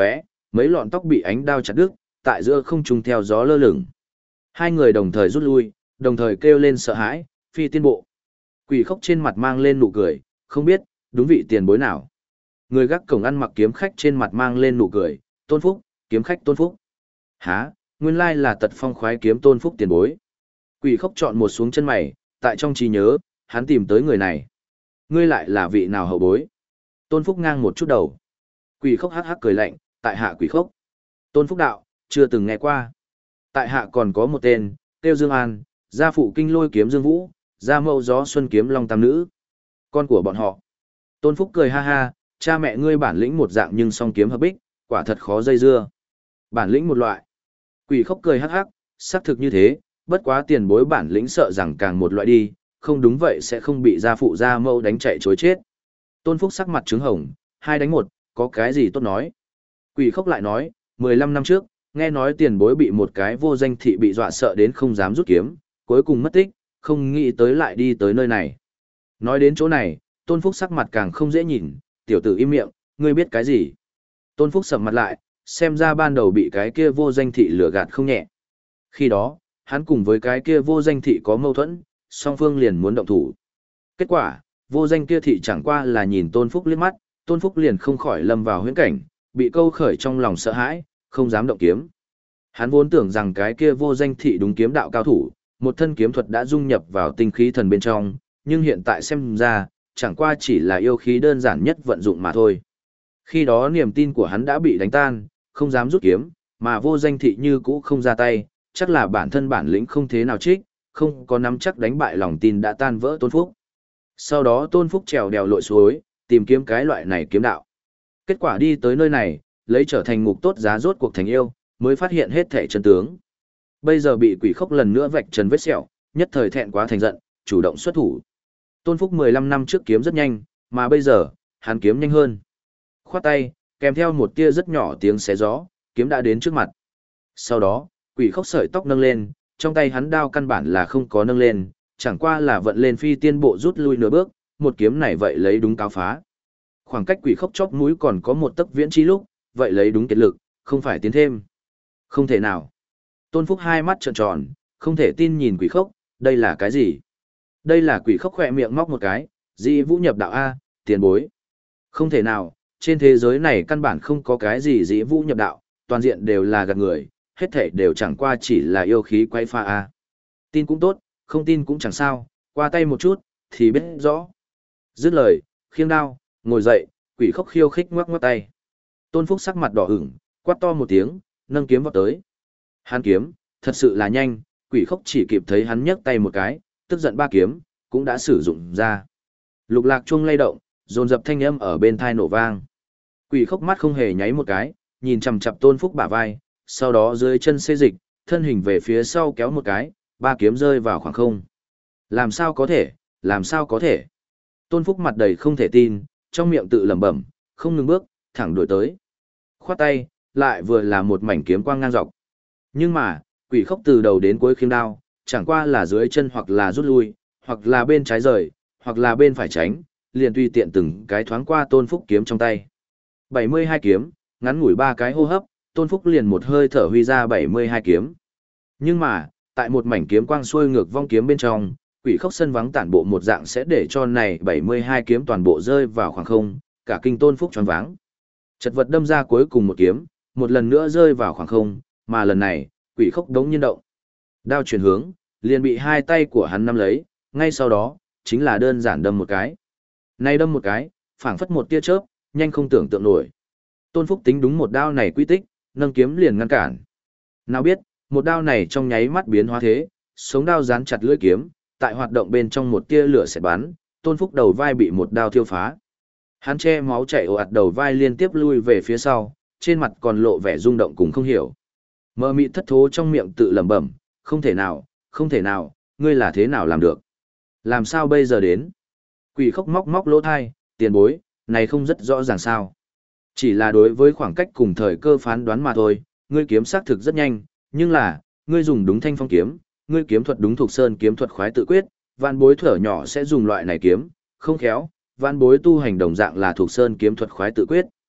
mấy lọn tóc bị ánh đao chặt đứt, tại giữa không trung theo gió lơ lửng. Hai người đồng thời rút lui, đồng thời kêu lên sợ hãi, phi tiên bộ. Quỷ khốc trên mặt mang lên nụ cười, không biết, đúng vị tiền bối nào. Người gác cổng ăn mặc kiếm khách trên mặt mang lên nụ cười, Tôn Phúc, kiếm khách Tôn Phúc. Hả, nguyên lai là Tật Phong khoái kiếm Tôn Phúc tiền bối. Quỷ khốc chọn một xuống chân mày, tại trong trí nhớ, hắn tìm tới người này. Ngươi lại là vị nào hậu bối? Tôn Phúc ngang một chút đầu. Quỷ khốc hắc hắc cười lạnh, tại hạ quỷ khốc. Tôn Phúc đạo, chưa từng nghe qua. Tại hạ còn có một tên, Tiêu Dương An, gia phụ kinh lôi kiếm Dương Vũ, gia mẫu gió xuân kiếm Long Tam Nữ. Con của bọn họ. Tôn Phúc cười ha ha, cha mẹ ngươi bản lĩnh một dạng nhưng song kiếm hợp bích, quả thật khó dây dưa. Bản lĩnh một loại. Quỷ khốc cười hắc hắc, xác thực như thế, bất quá tiền bối bản lĩnh sợ rằng càng một loại đi, không đúng vậy sẽ không bị gia phụ gia mẫu đánh chạy chối chết. Tôn Phúc sắc mặt trứng hồng, 2 đánh 1, có cái gì tốt nói. Quỷ khốc lại nói, 15 năm trước, nghe nói tiền bối bị một cái vô danh thị bị dọa sợ đến không dám rút kiếm, cuối cùng mất tích, không nghĩ tới lại đi tới nơi này. Nói đến chỗ này, Tôn Phúc sắc mặt càng không dễ nhìn, tiểu tử im miệng, ngươi biết cái gì. Tôn Phúc sầm mặt lại, xem ra ban đầu bị cái kia vô danh thị lừa gạt không nhẹ. Khi đó, hắn cùng với cái kia vô danh thị có mâu thuẫn, song phương liền muốn động thủ. Kết quả, vô danh kia thị chẳng qua là nhìn Tôn Phúc liếc mắt, Tôn Phúc liền không khỏi lâm vào huyễn cảnh, bị câu khởi trong lòng sợ hãi, không dám động kiếm. Hắn vốn tưởng rằng cái kia vô danh thị đúng kiếm đạo cao thủ, một thân kiếm thuật đã dung nhập vào tinh khí thần bên trong, nhưng hiện tại xem ra, chẳng qua chỉ là yêu khí đơn giản nhất vận dụng mà thôi. Khi đó niềm tin của hắn đã bị đánh tan, không dám rút kiếm, mà vô danh thị như cũ không ra tay, chắc là bản thân bản lĩnh không thế nào trích, không có nắm chắc đánh bại lòng tin đã tan vỡ Tôn Phúc. Sau đó Tôn Phúc trèo đèo lội suối, tìm kiếm cái loại này kiếm đạo. Kết quả đi tới nơi này, lấy trở thành ngục tốt giá rốt cuộc thành yêu, mới phát hiện hết thể chân tướng. Bây giờ bị quỷ khốc lần nữa vạch trần vết sẹo, nhất thời thẹn quá thành giận, chủ động xuất thủ. Tôn Phúc 15 năm trước kiếm rất nhanh, mà bây giờ, hắn kiếm nhanh hơn. Khoát tay, kèm theo một tia rất nhỏ tiếng xé gió, kiếm đã đến trước mặt. Sau đó, quỷ khốc sợi tóc nâng lên, trong tay hắn đao căn bản là không có nâng lên, chẳng qua là vận lên phi tiên bộ rút lui nửa bước, một kiếm này vậy lấy đúng cáo phá. Khoảng cách quỷ khốc chóp mũi còn có một tấc viễn chi lúc, vậy lấy đúng kết lực, không phải tiến thêm. Không thể nào. Tôn Phúc hai mắt trợn tròn, không thể tin nhìn quỷ khốc, đây là cái gì? Đây là quỷ khốc khỏe miệng móc một cái, Dĩ Vũ nhập đạo A, tiền bối. Không thể nào, trên thế giới này căn bản không có cái gì Dĩ Vũ nhập đạo, toàn diện đều là gạt người, hết thể đều chẳng qua chỉ là yêu khí quay pha A. Tin cũng tốt, không tin cũng chẳng sao, qua tay một chút, thì biết rõ. Dứt lời, khiêng đao, ngồi dậy, quỷ khốc khiêu khích ngoắc ngoắc tay. Tôn Phúc sắc mặt đỏ ửng, quát to một tiếng, nâng kiếm vào tới. Hắn kiếm, thật sự là nhanh, quỷ khốc chỉ kịp thấy hắn nhấc tay một cái, tức giận 3 kiếm, cũng đã sử dụng ra. Lục lạc chuông lay động, dồn dập thanh âm ở bên thai nổ vang. Quỷ khốc mắt không hề nháy một cái, nhìn chằm chằm Tôn Phúc bả vai, sau đó dưới chân xê dịch, thân hình về phía sau kéo một cái, 3 kiếm rơi vào khoảng không. Làm sao có thể, làm sao có thể. Tôn Phúc mặt đầy không thể tin, trong miệng tự lẩm bẩm, không ngừng bước, thẳng đuổi tới. Khoát tay, lại vừa là một mảnh kiếm quang ngang dọc. Nhưng mà, quỷ khốc từ đầu đến cuối khiêng đao, chẳng qua là dưới chân hoặc là rút lui, hoặc là bên trái rời, hoặc là bên phải tránh, liền tùy tiện từng cái thoáng qua Tôn Phúc kiếm trong tay. 72 kiếm, ngắn ngủi 3 cái hô hấp, Tôn Phúc liền một hơi thở huy ra 72 kiếm. Nhưng mà, tại một mảnh kiếm quang xuôi ngược vong kiếm bên trong, quỷ khốc sân vắng tản bộ một dạng sẽ để cho này 72 kiếm toàn bộ rơi vào khoảng không, cả kinh Tôn Phúc choáng váng. Chật vật đâm ra cuối cùng một kiếm, một lần nữa rơi vào khoảng không, mà lần này, quỷ khốc đống nhiên động. Đao chuyển hướng, liền bị hai tay của hắn nắm lấy, ngay sau đó, chính là đơn giản đâm một cái. Nay đâm một cái, phảng phất một tia chớp, nhanh không tưởng tượng nổi. Tôn Phúc tính đúng một đao này quy tích, nâng kiếm liền ngăn cản. Nào biết, một đao này trong nháy mắt biến hóa thế, sống đao dán chặt lưỡi kiếm, tại hoạt động bên trong một tia lửa sẽ bắn, Tôn Phúc đầu vai bị một đao thiêu phá. Hắn che máu chảy ồ ạt đầu vai liên tiếp lui về phía sau, trên mặt còn lộ vẻ rung động cùng không hiểu. Mơ mịt thất thố trong miệng tự lẩm bẩm, không thể nào, không thể nào, ngươi là thế nào làm được? Làm sao bây giờ đến? Quỷ khốc móc móc lỗ thai, tiền bối, này không rất rõ ràng sao. Chỉ là đối với khoảng cách cùng thời cơ phán đoán mà thôi, ngươi kiếm xác thực rất nhanh, nhưng là, ngươi dùng đúng thanh phong kiếm, ngươi kiếm thuật đúng thuộc sơn kiếm thuật khoái tự quyết, vạn bối thở nhỏ sẽ dùng loại này kiếm, không khéo, vạn bối tu hành đồng dạng là thuộc sơn kiếm thuật khoái tự quyết.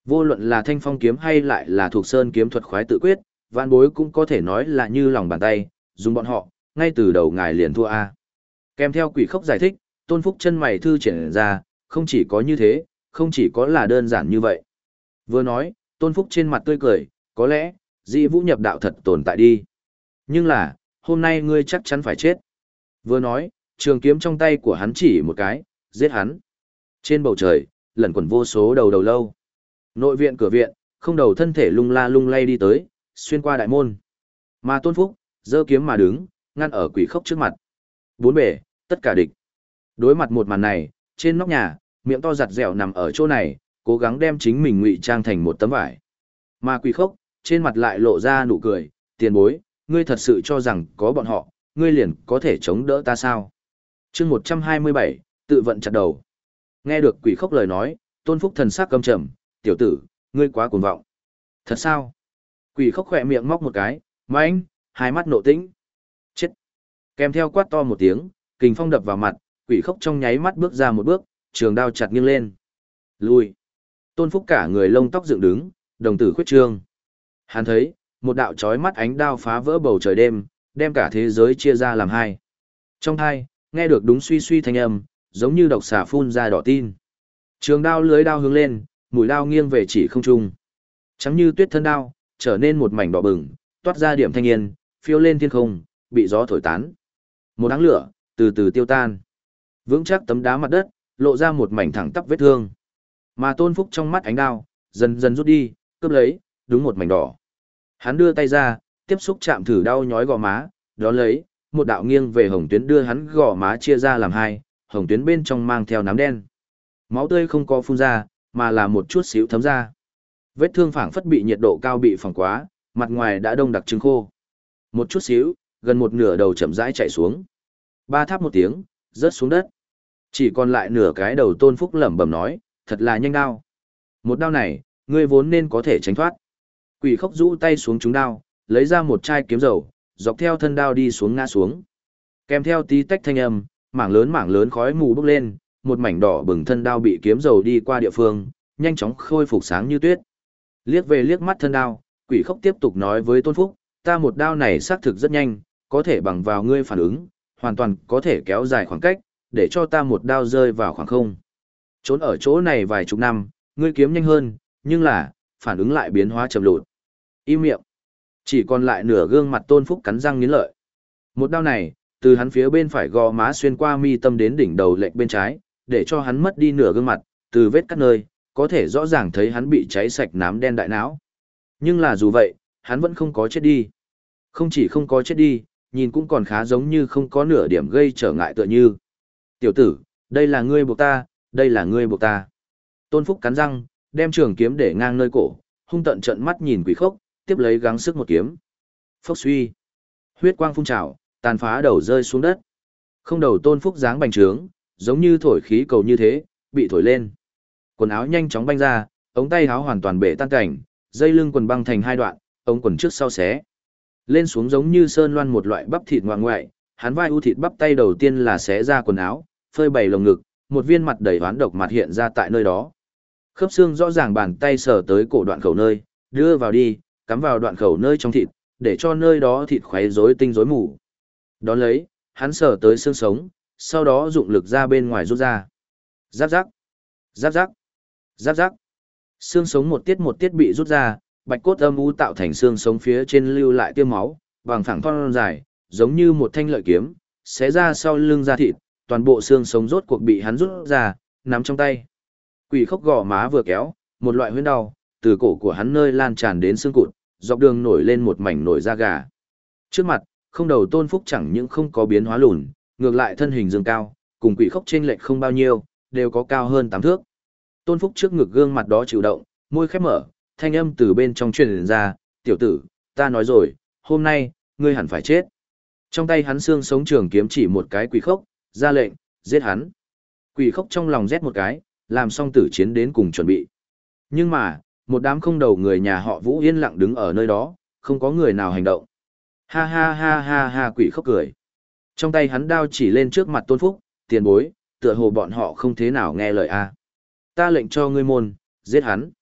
Vô luận là Thanh Phong kiếm hay lại là thuộc Sơn kiếm thuật khoái tự quyết, vạn bối cũng có thể nói là như lòng bàn tay, dùng bọn họ, ngay từ đầu ngài liền thua a. Kèm theo Quỷ Khốc giải thích, Tôn Phúc chân mày thư triển ra, không chỉ có như thế, không chỉ có là đơn giản như vậy. Vừa nói, Tôn Phúc trên mặt tươi cười, có lẽ, Dị Vũ nhập đạo thật tồn tại đi. Nhưng là, hôm nay ngươi chắc chắn phải chết. Vừa nói, trường kiếm trong tay của hắn chỉ một cái, giết hắn. Trên bầu trời, lẩn quẩn vô số đầu đầu lâu. Nội viện cửa viện, không đầu thân thể lung la lung lay đi tới, xuyên qua đại môn. Mà Tôn Phúc, giơ kiếm mà đứng, ngăn ở Quỷ Khốc trước mặt. Bốn bể, tất cả địch. Đối mặt một màn này, trên nóc nhà, miệng to giặt dẻo nằm ở chỗ này, cố gắng đem chính mình ngụy trang thành một tấm vải. Mà Quỷ Khốc, trên mặt lại lộ ra nụ cười, tiền bối, ngươi thật sự cho rằng có bọn họ, ngươi liền có thể chống đỡ ta sao? Chương 127, tự vận chặt đầu. Nghe được Quỷ Khốc lời nói, Tôn Phúc thần sắc căm trầm, tiểu tử, ngươi quá cuồng vọng. Thật sao? Quỷ Khốc khỏe miệng móc một cái, mãnh, hai mắt nộ tĩnh. Chết. Kèm theo quát to một tiếng, kình phong đập vào mặt, Quỷ Khốc trong nháy mắt bước ra một bước, trường đao chặt nghiêng lên. Lui. Tôn Phúc cả người lông tóc dựng đứng, đồng tử khuyết trương. Hắn thấy, một đạo chói mắt ánh đao phá vỡ bầu trời đêm, đem cả thế giới chia ra làm hai. Trong hai, nghe được đúng suy suy thanh âm, giống như độc xà phun ra đỏ tin. Trường đao lưới đao hướng lên, mũi đao nghiêng về chỉ không trung. Trắng như tuyết thân đao, trở nên một mảnh đỏ bừng, toát ra điểm thanh yên, phiêu lên thiên không, bị gió thổi tán. Một đám lửa, từ từ tiêu tan. Vững chắc tấm đá mặt đất, lộ ra một mảnh thẳng tắp vết thương. Mà Tôn Phúc trong mắt ánh đao, dần dần rút đi, cướp lấy, đúng một mảnh đỏ. Hắn đưa tay ra, tiếp xúc chạm thử đau nhói gò má, đó lấy, một đạo nghiêng về hồng tuyến đưa hắn gò má chia ra làm hai, hồng tuyến bên trong mang theo nám đen. Máu tươi không có phun ra, mà là một chút xíu thấm ra. Vết thương phảng phất bị nhiệt độ cao bị phỏng quá, mặt ngoài đã đông đặc trứng khô. Một chút xíu, gần một nửa đầu chậm rãi chạy xuống. Ba tháp một tiếng, rớt xuống đất. Chỉ còn lại nửa cái đầu Tôn Phúc lẩm bẩm nói, thật là nhanh đao. Một đao này, ngươi vốn nên có thể tránh thoát. Quỷ Khốc rũ tay xuống trúng đao, lấy ra một chai kiếm dầu, dọc theo thân đao đi xuống ngã xuống. Kèm theo tí tách thanh âm, mảng lớn khói mù bốc lên, một mảnh đỏ bừng thân đao bị kiếm dầu đi qua địa phương, nhanh chóng khôi phục sáng như tuyết. Liếc về liếc mắt thân đao, Quỷ Khốc tiếp tục nói với Tôn Phúc, ta một đao này xác thực rất nhanh, có thể bằng vào ngươi phản ứng, hoàn toàn có thể kéo dài khoảng cách, để cho ta một đao rơi vào khoảng không. Trốn ở chỗ này vài chục năm, ngươi kiếm nhanh hơn, nhưng là, phản ứng lại biến hóa chậm lụt. Im miệng. Chỉ còn lại nửa gương mặt Tôn Phúc cắn răng nghiến lợi. Một đao này, từ hắn phía bên phải gò má xuyên qua mi tâm đến đỉnh đầu lệch bên trái, để cho hắn mất đi nửa gương mặt, từ vết cắt nơi, có thể rõ ràng thấy hắn bị cháy sạch nám đen đại não. Nhưng là dù vậy, hắn vẫn không có chết đi. Không chỉ không có chết đi, nhìn cũng còn khá giống như không có nửa điểm gây trở ngại tựa như. Tiểu tử, đây là ngươi buộc ta, đây là ngươi buộc ta. Tôn Phúc cắn răng, đem trường kiếm để ngang nơi cổ, hung tận trận mắt nhìn Quỷ Khốc, tiếp lấy gắng sức một kiếm. Phốc suy. Huyết quang phun trào, tàn phá đầu rơi xuống đất. Không đầu Tôn Phúc dáng bành trướng, giống như thổi khí cầu như thế, bị thổi lên. Quần áo nhanh chóng banh ra, ống tay áo hoàn toàn bể tan cảnh, dây lưng quần băng thành hai đoạn, ống quần trước sau xé. Lên xuống giống như sơn loan một loại bắp thịt ngoại ngoại, hắn vai u thịt bắp tay đầu tiên là xé ra quần áo, phơi bày lồng ngực, một viên mặt đầy hoán độc mặt hiện ra tại nơi đó. Khớp xương rõ ràng bàn tay sờ tới cổ đoạn khẩu nơi, đưa vào đi, cắm vào đoạn khẩu nơi trong thịt, để cho nơi đó thịt khoé rối tinh rối mù. Đón lấy, hắn sờ tới xương sống, sau đó dụng lực ra bên ngoài rút ra. Giáp giáp, giáp giáp, giáp giáp. Xương sống một tiết bị rút ra, bạch cốt âm u tạo thành xương sống phía trên lưu lại tiêm máu, vàng phẳng thon dài, giống như một thanh lợi kiếm, xé ra sau lưng da thịt, toàn bộ xương sống rốt cuộc bị hắn rút ra, nắm trong tay. Quỷ Khốc gò má vừa kéo, một loại huyết đau từ cổ của hắn nơi lan tràn đến xương cụt, dọc đường nổi lên một mảnh nổi da gà. Trước mặt, không đầu Tôn Phúc chẳng những không có biến hóa lùn, ngược lại thân hình dương cao, cùng Quỷ Khốc chênh lệch không bao nhiêu, đều có cao hơn 8 thước. Tôn Phúc trước ngực gương mặt đó chịu động, môi khép mở, thanh âm từ bên trong truyền ra, "Tiểu tử, ta nói rồi, hôm nay, ngươi hẳn phải chết." Trong tay hắn xương sống trường kiếm chỉ một cái Quỷ Khốc, ra lệnh, giết hắn. Quỷ Khốc trong lòng rét một cái, làm xong tử chiến đến cùng chuẩn bị. Nhưng mà, một đám không đầu người nhà họ Vũ yên lặng đứng ở nơi đó, không có người nào hành động. Ha ha ha ha ha, Quỷ Khốc cười. Trong tay hắn đao chỉ lên trước mặt Tôn Phúc, tiền bối, tựa hồ bọn họ không thế nào nghe lời a. Ta lệnh cho ngươi môn, giết hắn.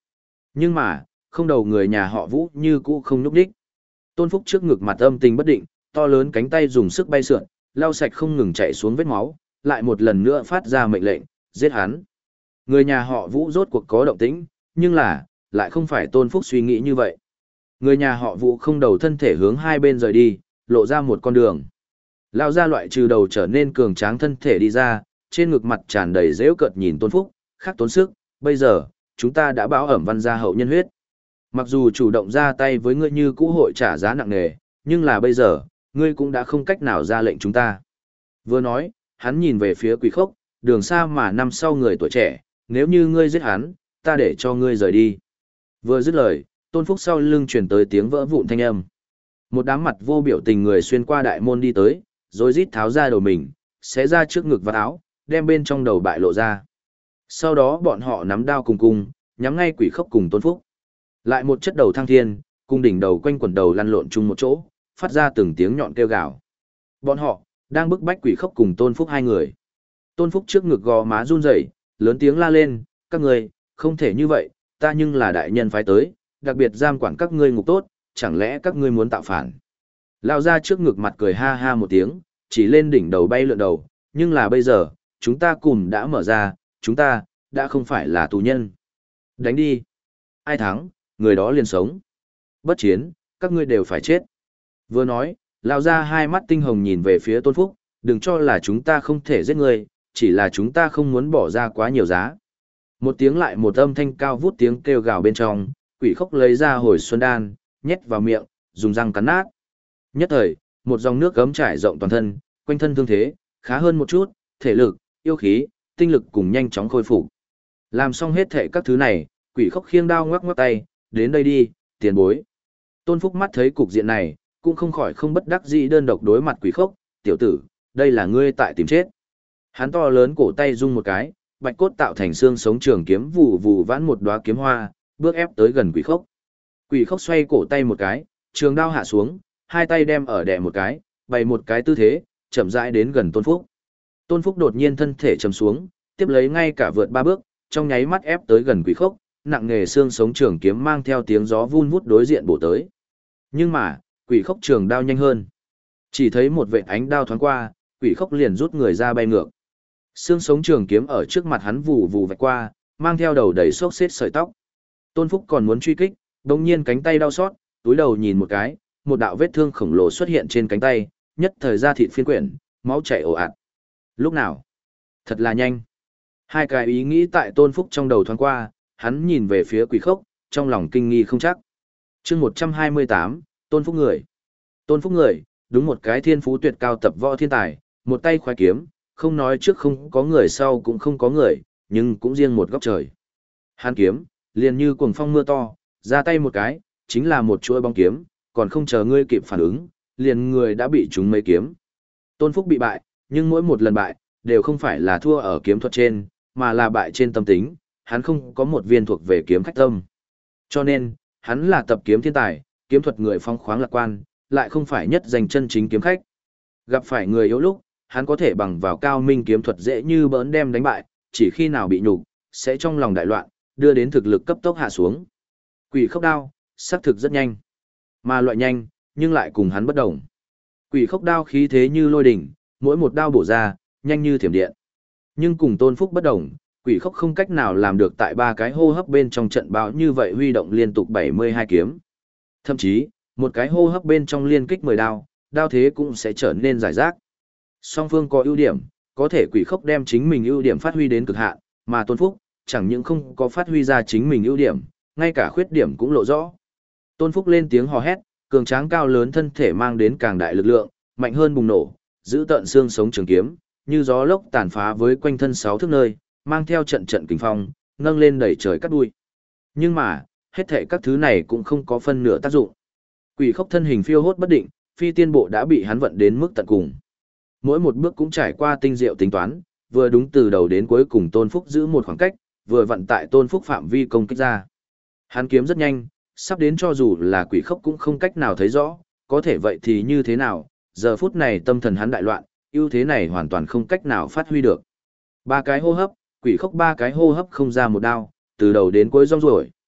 Nhưng mà, không đầu người nhà họ Vũ như cũ không nhúc đích. Tôn Phúc trước ngực mặt âm tình bất định, to lớn cánh tay dùng sức bay sượn, lau sạch không ngừng chạy xuống vết máu, lại một lần nữa phát ra mệnh lệnh, giết hắn. Người nhà họ Vũ rốt cuộc có động tĩnh, nhưng là, lại không phải Tôn Phúc suy nghĩ như vậy. Người nhà họ Vũ không đầu thân thể hướng hai bên rời đi, lộ ra một con đường. Lao ra loại trừ đầu trở nên cường tráng thân thể đi ra, trên ngực mặt tràn đầy dễu cợt nhìn Tôn Phúc, khác tốn sức, bây giờ, chúng ta đã báo ẩm văn gia hậu nhân huyết. Mặc dù chủ động ra tay với ngươi như cũ hội trả giá nặng nề, nhưng là bây giờ, ngươi cũng đã không cách nào ra lệnh chúng ta. Vừa nói, hắn nhìn về phía Quỷ Khốc, đường xa mà năm sau người tuổi trẻ, nếu như ngươi giết hắn, ta để cho ngươi rời đi. Vừa dứt lời, Tôn Phúc sau lưng truyền tới tiếng vỡ vụn thanh âm. Một đám mặt vô biểu tình người xuyên qua đại môn đi tới, rồi rít tháo ra đầu mình, xé ra trước ngực và áo, đem bên trong đầu bại lộ ra. Sau đó bọn họ nắm đao cùng cung, nhắm ngay Quỷ Khốc cùng Tôn Phúc. Lại một chất đầu thăng thiên, cùng đỉnh đầu quanh quần đầu lăn lộn chung một chỗ, phát ra từng tiếng nhọn kêu gào. Bọn họ đang bức bách Quỷ Khốc cùng Tôn Phúc hai người. Tôn Phúc trước ngực gò má run rẩy, lớn tiếng la lên, các người, không thể như vậy, ta nhưng là đại nhân phái tới, đặc biệt giam quản các ngươi ngục tốt, chẳng lẽ các ngươi muốn tạo phản. Lao ra trước ngực mặt cười ha ha một tiếng, chỉ lên đỉnh đầu bay lượn đầu, nhưng là bây giờ, chúng ta cùng đã mở ra, chúng ta, đã không phải là tù nhân. Đánh đi. Ai thắng, người đó liền sống. Bất chiến, các ngươi đều phải chết. Vừa nói, Lao ra hai mắt tinh hồng nhìn về phía Tôn Phúc, đừng cho là chúng ta không thể giết ngươi, chỉ là chúng ta không muốn bỏ ra quá nhiều giá. Một tiếng lại một âm thanh cao vút tiếng kêu gào bên trong, Quỷ Khốc lấy ra hồi xuân đan, nhét vào miệng, dùng răng cắn nát. Nhất thời, một dòng nước gấm trải rộng toàn thân, quanh thân thương thế, khá hơn một chút, thể lực, yêu khí, tinh lực cùng nhanh chóng khôi phục. Làm xong hết thệ các thứ này, Quỷ Khốc khiêng đao ngoắc ngoắc tay, đến đây đi, tiền bối. Tôn Phúc mắt thấy cục diện này, cũng không khỏi không bất đắc dĩ đơn độc đối mặt Quỷ Khốc, tiểu tử, đây là ngươi tại tìm chết. Hắn to lớn cổ tay rung một cái, bạch cốt tạo thành xương sống trường kiếm vù vù vãn một đóa kiếm hoa, bước ép tới gần Quỷ Khốc. Quỷ Khốc xoay cổ tay một cái, trường đao hạ xuống, hai tay đem ở đè một cái, bày một cái tư thế, chậm rãi đến gần Tôn Phúc. Tôn Phúc đột nhiên thân thể trầm xuống, tiếp lấy ngay cả vượt ba bước, trong nháy mắt ép tới gần Quỷ Khốc, nặng nghề xương sống trường kiếm mang theo tiếng gió vun vút đối diện bổ tới. Nhưng mà, Quỷ Khốc trường đao nhanh hơn. Chỉ thấy một vệt ánh đao thoáng qua, Quỷ Khốc liền rút người ra bay ngược. Xương sống trường kiếm ở trước mặt hắn vù vù vạch qua, mang theo đầu đầy xốc xếp sợi tóc. Tôn Phúc còn muốn truy kích, đồng nhiên cánh tay đau xót, túi đầu nhìn một cái, một đạo vết thương khổng lồ xuất hiện trên cánh tay, nhất thời da thịt phiên quyển, máu chảy ồ ạt. Lúc nào? Thật là nhanh. Hai cái ý nghĩ tại Tôn Phúc trong đầu thoáng qua, hắn nhìn về phía Quỷ Khốc, trong lòng kinh nghi không chắc. Chương 128, Tôn Phúc người. Tôn Phúc người, đúng một cái thiên phú tuyệt cao tập võ thiên tài, một tay khoái kiếm, không nói trước không có người sau cũng không có người, nhưng cũng riêng một góc trời. Hắn kiếm, liền như cuồng phong mưa to, ra tay một cái, chính là một chuỗi bóng kiếm, còn không chờ ngươi kịp phản ứng, liền người đã bị trúng mấy kiếm. Tôn Phúc bị bại, nhưng mỗi một lần bại, đều không phải là thua ở kiếm thuật trên, mà là bại trên tâm tính, hắn không có một viên thuộc về kiếm khách tâm. Cho nên, hắn là tập kiếm thiên tài, kiếm thuật người phong khoáng lạc quan, lại không phải nhất danh chân chính kiếm khách. Gặp phải người yếu lúc, hắn có thể bằng vào cao minh kiếm thuật dễ như bỡn đem đánh bại, chỉ khi nào bị nhục, sẽ trong lòng đại loạn, đưa đến thực lực cấp tốc hạ xuống. Quỷ Khốc đao, xác thực rất nhanh. Mà loại nhanh, nhưng lại cùng hắn bất đồng. Quỷ Khốc đao khí thế như lôi đỉnh, mỗi một đao bổ ra, nhanh như thiểm điện. Nhưng cùng Tôn Phúc bất đồng, Quỷ Khốc không cách nào làm được tại ba cái hô hấp bên trong trận bão như vậy huy động liên tục 72 kiếm. Thậm chí, một cái hô hấp bên trong liên kích 10 đao, đao thế cũng sẽ trở nên giải rác. Song phương có ưu điểm, có thể Quỷ Khốc đem chính mình ưu điểm phát huy đến cực hạn, mà Tôn Phúc chẳng những không có phát huy ra chính mình ưu điểm, ngay cả khuyết điểm cũng lộ rõ. Tôn Phúc lên tiếng hò hét, cường tráng cao lớn thân thể mang đến càng đại lực lượng, mạnh hơn bùng nổ, giữ tận xương sống trường kiếm, như gió lốc tàn phá với quanh thân 6 thước nơi, mang theo trận trận kình phong, nâng lên đẩy trời cắt đuôi. Nhưng mà, hết thảy các thứ này cũng không có phân nửa tác dụng. Quỷ Khốc thân hình phiêu hốt bất định, phi tiên bộ đã bị hắn vận đến mức tận cùng. Mỗi một bước cũng trải qua tinh diệu tính toán, vừa đúng từ đầu đến cuối cùng Tôn Phúc giữ một khoảng cách, vừa vận tại Tôn Phúc phạm vi công kích ra. Hắn kiếm rất nhanh, sắp đến cho dù là Quỷ Khốc cũng không cách nào thấy rõ, có thể vậy thì như thế nào, giờ phút này tâm thần hắn đại loạn, ưu thế này hoàn toàn không cách nào phát huy được. Ba cái hô hấp, Quỷ Khốc ba cái hô hấp không ra một đao, từ đầu đến cuối rong ruổi.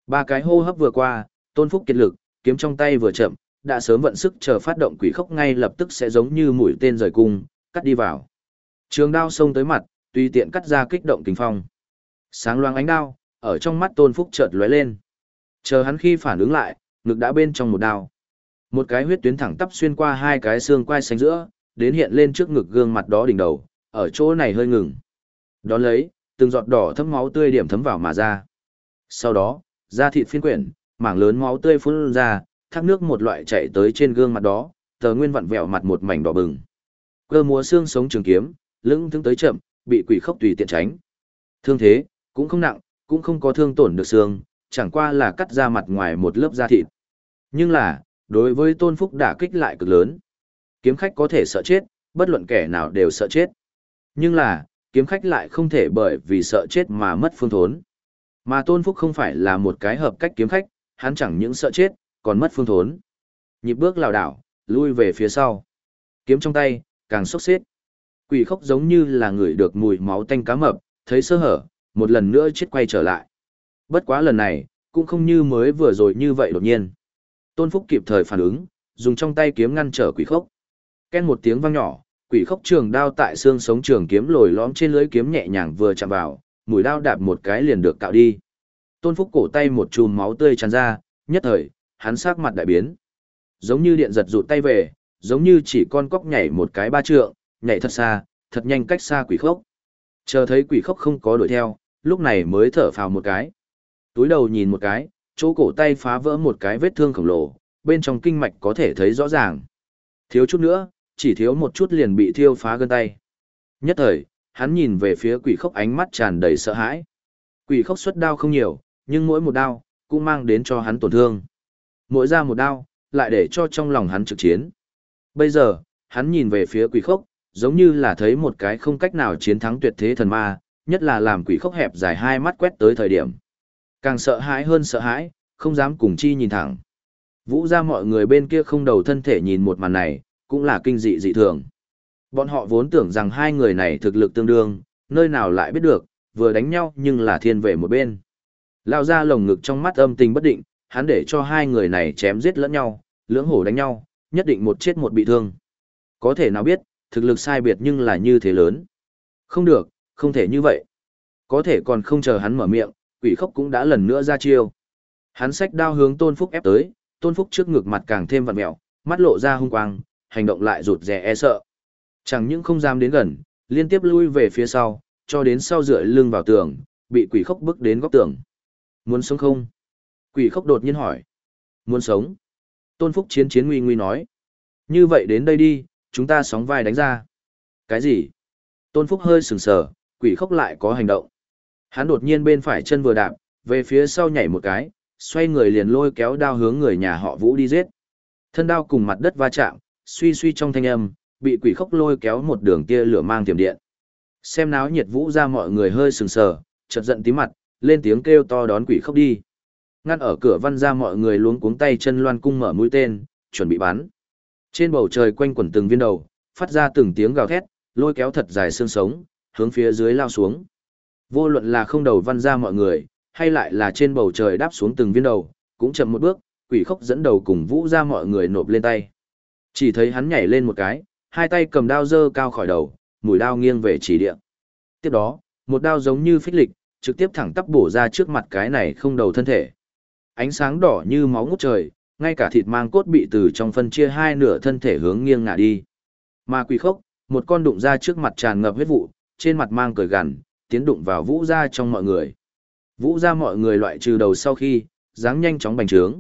Ba cái hô hấp vừa qua, Tôn Phúc kiệt lực, kiếm trong tay vừa chậm, đã sớm vận sức chờ phát động quỷ khốc ngay lập tức sẽ giống như mũi tên rời cung, cắt đi vào. Trường đao xông tới mặt, tùy tiện cắt ra kích động kình phong. Sáng loáng ánh đao, ở trong mắt Tôn Phúc chợt lóe lên. Chờ hắn khi phản ứng lại, ngực đã bên trong một đao. Một cái huyết tuyến thẳng tắp xuyên qua hai cái xương quai xanh giữa, đến hiện lên trước ngực gương mặt đó đỉnh đầu, ở chỗ này hơi ngừng. Đón lấy, từng giọt đỏ thấm máu tươi điểm thấm vào mà ra. Sau đó, da thịt phiên quyển, mảng lớn máu tươi phun ra, thác nước một loại chạy tới trên gương mặt đó, tờ nguyên vặn vẹo mặt một mảnh đỏ bừng. Cơ múa xương sống trường kiếm, lững thững tới chậm, bị quỷ khốc tùy tiện tránh. Thương thế, cũng không nặng, cũng không có thương tổn được xương, chẳng qua là cắt ra mặt ngoài một lớp da thịt. Nhưng là, đối với Tôn Phúc đả kích lại cực lớn. Kiếm khách có thể sợ chết, bất luận kẻ nào đều sợ chết. Nhưng là, kiếm khách lại không thể bởi vì sợ chết mà mất phương thốn. Mà Tôn Phúc không phải là một cái hợp cách kiếm khách, hắn chẳng những sợ chết, còn mất phương thốn. Nhịp bước lảo đảo, lui về phía sau. Kiếm trong tay, càng sốc xếp. Quỷ khốc giống như là người được mùi máu tanh cá mập, thấy sơ hở, một lần nữa chết quay trở lại. Bất quá lần này, cũng không như mới vừa rồi như vậy đột nhiên. Tôn Phúc kịp thời phản ứng, dùng trong tay kiếm ngăn trở quỷ khốc. Ken một tiếng vang nhỏ, quỷ khốc trường đao tại xương sống trường kiếm lồi lõm trên lưới kiếm nhẹ nhàng vừa chạm vào, mũi đao đạp một cái liền được cạo đi. Tôn Phúc cổ tay một chùm máu tươi tràn ra, nhất thời, hắn sắc mặt đại biến. Giống như điện giật rụt tay về, giống như chỉ con cóc nhảy một cái ba trượng, nhảy thật xa, thật nhanh cách xa quỷ khốc. Chờ thấy quỷ khốc không có đuổi theo, lúc này mới thở phào một cái. Túi đầu nhìn một cái, chỗ cổ tay phá vỡ một cái vết thương khổng lồ, bên trong kinh mạch có thể thấy rõ ràng. Thiếu chút nữa, chỉ thiếu một chút liền bị thiêu phá gân tay. Nhất thời, hắn nhìn về phía quỷ khốc ánh mắt tràn đầy sợ hãi. Quỷ khốc xuất đao không nhiều, nhưng mỗi một đao, cũng mang đến cho hắn tổn thương. Mỗi ra một đao, lại để cho trong lòng hắn trực chiến. Bây giờ, hắn nhìn về phía quỷ khốc, giống như là thấy một cái không cách nào chiến thắng tuyệt thế thần ma, nhất là làm quỷ khốc hẹp dài hai mắt quét tới thời điểm. Càng sợ hãi hơn sợ hãi, không dám cùng chi nhìn thẳng. Vũ ra mọi người bên kia không đầu thân thể nhìn một màn này, cũng là kinh dị dị thường. Bọn họ vốn tưởng rằng hai người này thực lực tương đương, nơi nào lại biết được, vừa đánh nhau nhưng là thiên về một bên. Lao ra lồng ngực trong mắt âm tình bất định, hắn để cho hai người này chém giết lẫn nhau, lưỡng hổ đánh nhau, nhất định một chết một bị thương. Có thể nào biết, thực lực sai biệt nhưng là như thế lớn. Không được, không thể như vậy. Có thể còn không chờ hắn mở miệng, quỷ khốc cũng đã lần nữa ra chiêu. Hắn xách đao hướng Tôn Phúc ép tới, Tôn Phúc trước ngực mặt càng thêm vặn mẹo, mắt lộ ra hung quang, hành động lại rụt rè e sợ. Chẳng những không dám đến gần, liên tiếp lui về phía sau, cho đến sau dựa lưng vào tường, bị quỷ khốc bước đến góc tường. Muốn sống không? Quỷ khốc đột nhiên hỏi. Muốn sống. Tôn Phúc chiến chiến nguy nguy nói. Như vậy đến đây đi, chúng ta sóng vai đánh ra. Cái gì? Tôn Phúc hơi sừng sờ, quỷ khốc lại có hành động. Hắn đột nhiên bên phải chân vừa đạp, về phía sau nhảy một cái, xoay người liền lôi kéo đao hướng người nhà họ Vũ đi giết. Thân đao cùng mặt đất va chạm, suy suy trong thanh âm, bị quỷ khốc lôi kéo một đường tia lửa mang tiềm điện. Xem náo nhiệt Vũ ra mọi người hơi sừng sờ, chợt giận tí mặt, lên tiếng kêu to đón quỷ khốc đi. Ngăn ở cửa Văn ra mọi người luống cuống tay chân loan cung mở mũi tên, chuẩn bị bắn. Trên bầu trời quanh quẩn từng viên đầu, phát ra từng tiếng gào thét, lôi kéo thật dài xương sống, hướng phía dưới lao xuống. Vô luận là không đầu Văn ra mọi người, hay lại là trên bầu trời đáp xuống từng viên đầu, cũng chậm một bước, quỷ khốc dẫn đầu cùng Vũ ra mọi người nộp lên tay. Chỉ thấy hắn nhảy lên một cái, hai tay cầm đao giơ cao khỏi đầu, mũi đao nghiêng về chỉ địa. Tiếp đó, một đao giống như phích lịch, trực tiếp thẳng tắp bổ ra trước mặt cái này không đầu thân thể. Ánh sáng đỏ như máu ngút trời, ngay cả thịt mang cốt bị từ trong phân chia hai nửa thân thể hướng nghiêng ngả đi. Mà quỷ khốc, một con đụng ra trước mặt tràn ngập huyết vụ, trên mặt mang cười gằn, tiến đụng vào Vũ ra trong mọi người. Vũ ra mọi người loại trừ đầu sau khi, dáng nhanh chóng bành trướng.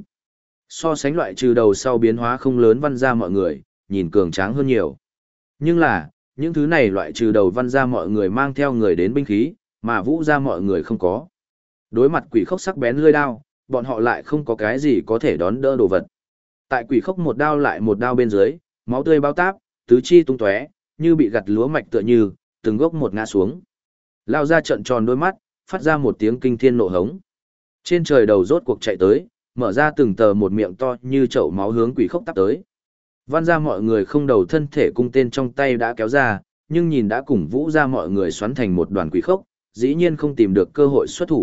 So sánh loại trừ đầu sau biến hóa không lớn Văn ra mọi người, nhìn cường tráng hơn nhiều. Nhưng là, những thứ này loại trừ đầu Văn ra mọi người mang theo người đến binh khí, mà Vũ ra mọi người không có. Đối mặt quỷ khốc sắc bén lưỡi đao, bọn họ lại không có cái gì có thể đón đỡ đồ vật. Tại quỷ khốc một đao lại một đao bên dưới, máu tươi bao táp, tứ chi tung tóe, như bị gặt lúa mạch tựa như, từng gốc một ngã xuống. Lao ra trận tròn đôi mắt, phát ra một tiếng kinh thiên nộ hống. Trên trời đầu rốt cuộc chạy tới, mở ra từng tờ một miệng to như chậu máu hướng quỷ khốc tắp tới. Văn ra mọi người không đầu thân thể cung tên trong tay đã kéo ra, nhưng nhìn đã cùng Vũ ra mọi người xoắn thành một đoàn quỷ khốc, dĩ nhiên không tìm được cơ hội xuất thủ,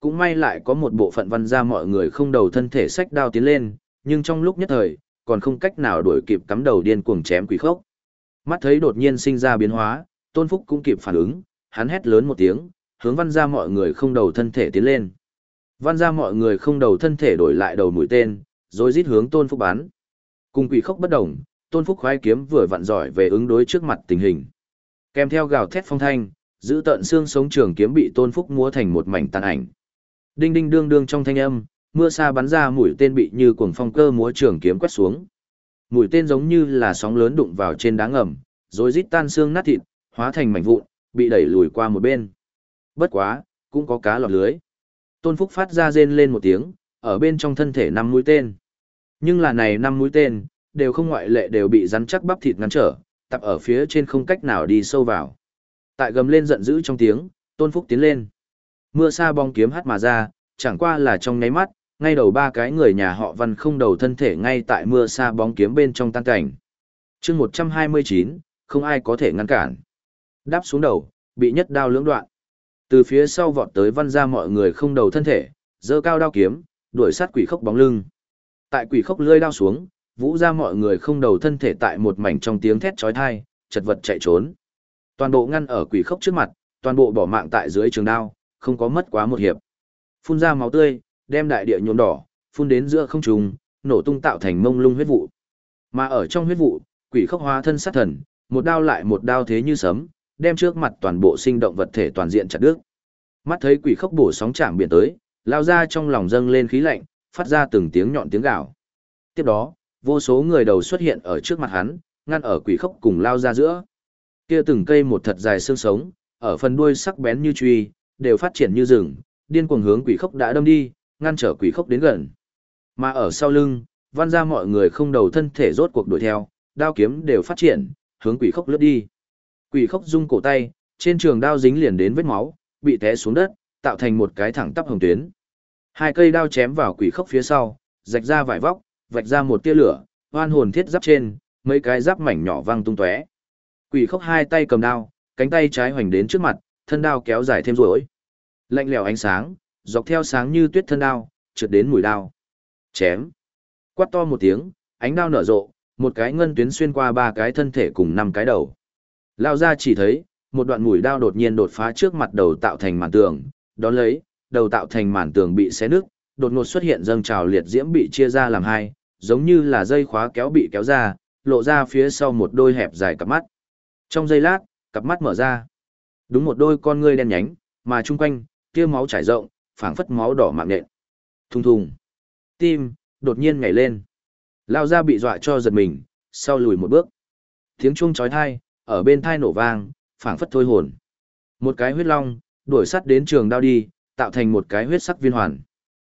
Cũng may lại có một bộ phận văn gia mọi người không đầu thân thể xách đao tiến lên, nhưng trong lúc nhất thời, còn không cách nào đuổi kịp cắm đầu điên cuồng chém Quỷ Khốc. Mắt thấy đột nhiên sinh ra biến hóa, Tôn Phúc cũng kịp phản ứng, hắn hét lớn một tiếng, hướng văn gia mọi người không đầu thân thể tiến lên. Văn gia mọi người không đầu thân thể đổi lại đầu mũi tên, rồi rít hướng Tôn Phúc bắn. Cùng Quỷ Khốc bất đồng, Tôn Phúc khoái kiếm vừa vặn giỏi về ứng đối trước mặt tình hình. Kèm theo gào thét phong thanh, giữ tận xương sống trường kiếm bị Tôn Phúc múa thành một mảnh tàn ảnh. Đinh đinh đương đương trong thanh âm, mưa sa bắn ra mũi tên bị như cuồng phong cơ múa trường kiếm quét xuống. Mũi tên giống như là sóng lớn đụng vào trên đá ngầm, rồi rít tan xương nát thịt, hóa thành mảnh vụn, bị đẩy lùi qua một bên. Bất quá, cũng có cá lọt lưới. Tôn Phúc phát ra rên lên một tiếng, ở bên trong thân thể 5 mũi tên. Nhưng là này 5 mũi tên, đều không ngoại lệ đều bị rắn chắc bắp thịt ngăn trở, tập ở phía trên không cách nào đi sâu vào. Tại gầm lên giận dữ trong tiếng, Tôn Phúc tiến lên. Mưa sa bóng kiếm hắt mà ra, chẳng qua là trong nháy mắt, ngay đầu 3 cái người nhà họ Văn không đầu thân thể ngay tại mưa sa bóng kiếm bên trong tan cảnh. Chương 129, không ai có thể ngăn cản. Đáp xuống đầu, bị nhất đao lưỡng đoạn. Từ phía sau vọt tới Văn gia mọi người không đầu thân thể, giơ cao đao kiếm, đuổi sát Quỷ Khốc bóng lưng. Tại Quỷ Khốc lưỡi đao xuống, Vũ gia mọi người không đầu thân thể tại một mảnh trong tiếng thét chói tai, chật vật chạy trốn. Toàn bộ ngăn ở Quỷ Khốc trước mặt, toàn bộ bỏ mạng tại dưới trường đao, không có mất quá một hiệp. Phun ra máu tươi, đem đại địa nhuộm đỏ, phun đến giữa không trung, nổ tung tạo thành mông lung huyết vụ. Mà ở trong huyết vụ, Quỷ Khốc hóa thân sát thần, một đao lại một đao thế như sấm, đem trước mặt toàn bộ sinh động vật thể toàn diện chặt đứt. Mắt thấy Quỷ Khốc bổ sóng chạm biển tới, lao ra trong lòng dâng lên khí lạnh, phát ra từng tiếng nhọn tiếng gào. Tiếp đó, vô số người đầu xuất hiện ở trước mặt hắn, ngăn ở Quỷ Khốc cùng lao ra giữa. Kia từng cây một thật dài xương sống, ở phần đuôi sắc bén như chùy, đều phát triển như rừng, điên cuồng hướng Quỷ Khốc đã đâm đi, ngăn trở Quỷ Khốc đến gần. Mà ở sau lưng, Văn gia mọi người không đầu thân thể rốt cuộc đuổi theo, đao kiếm đều phát triển, hướng Quỷ Khốc lướt đi. Quỷ Khốc rung cổ tay, trên trường đao dính liền đến vết máu, bị té xuống đất, tạo thành một cái thẳng tắp hồng tuyến. Hai cây đao chém vào Quỷ Khốc phía sau, rạch ra vải vóc, vạch ra một tia lửa, oan hồn thiết giáp trên, mấy cái giáp mảnh nhỏ văng tung tóe. Quỷ Khốc hai tay cầm đao, cánh tay trái hoành đến trước mặt, thân đao kéo dài thêm rồi. Lạnh lẽo ánh sáng, dọc theo sáng như tuyết thân đao, trượt đến mũi đao. Chém. Quát to một tiếng, ánh đao nở rộ, một cái ngân tuyến xuyên qua 3 cái thân thể cùng 5 cái đầu. Lao ra chỉ thấy, một đoạn mũi đao đột nhiên đột phá trước mặt đầu tạo thành màn tường, đón lấy, đầu tạo thành màn tường bị xé nứt, đột ngột xuất hiện dâng trào liệt diễm bị chia ra làm hai, giống như là dây khóa kéo bị kéo ra, lộ ra phía sau một đôi hẹp dài cặp mắt. Trong giây lát, cặp mắt mở ra. Đúng một đôi con ngươi đen nhánh, mà chung quanh, tia máu trải rộng, phảng phất máu đỏ mạng nện. Thùng thùng. Tim, đột nhiên nhảy lên. Lao ra bị dọa cho giật mình, sau lùi một bước. Tiếng chuông chói tai, ở bên tai nổ vang, phảng phất thôi hồn. Một cái huyết long, đuổi sắt đến trường đao đi, tạo thành một cái huyết sắc viên hoàn.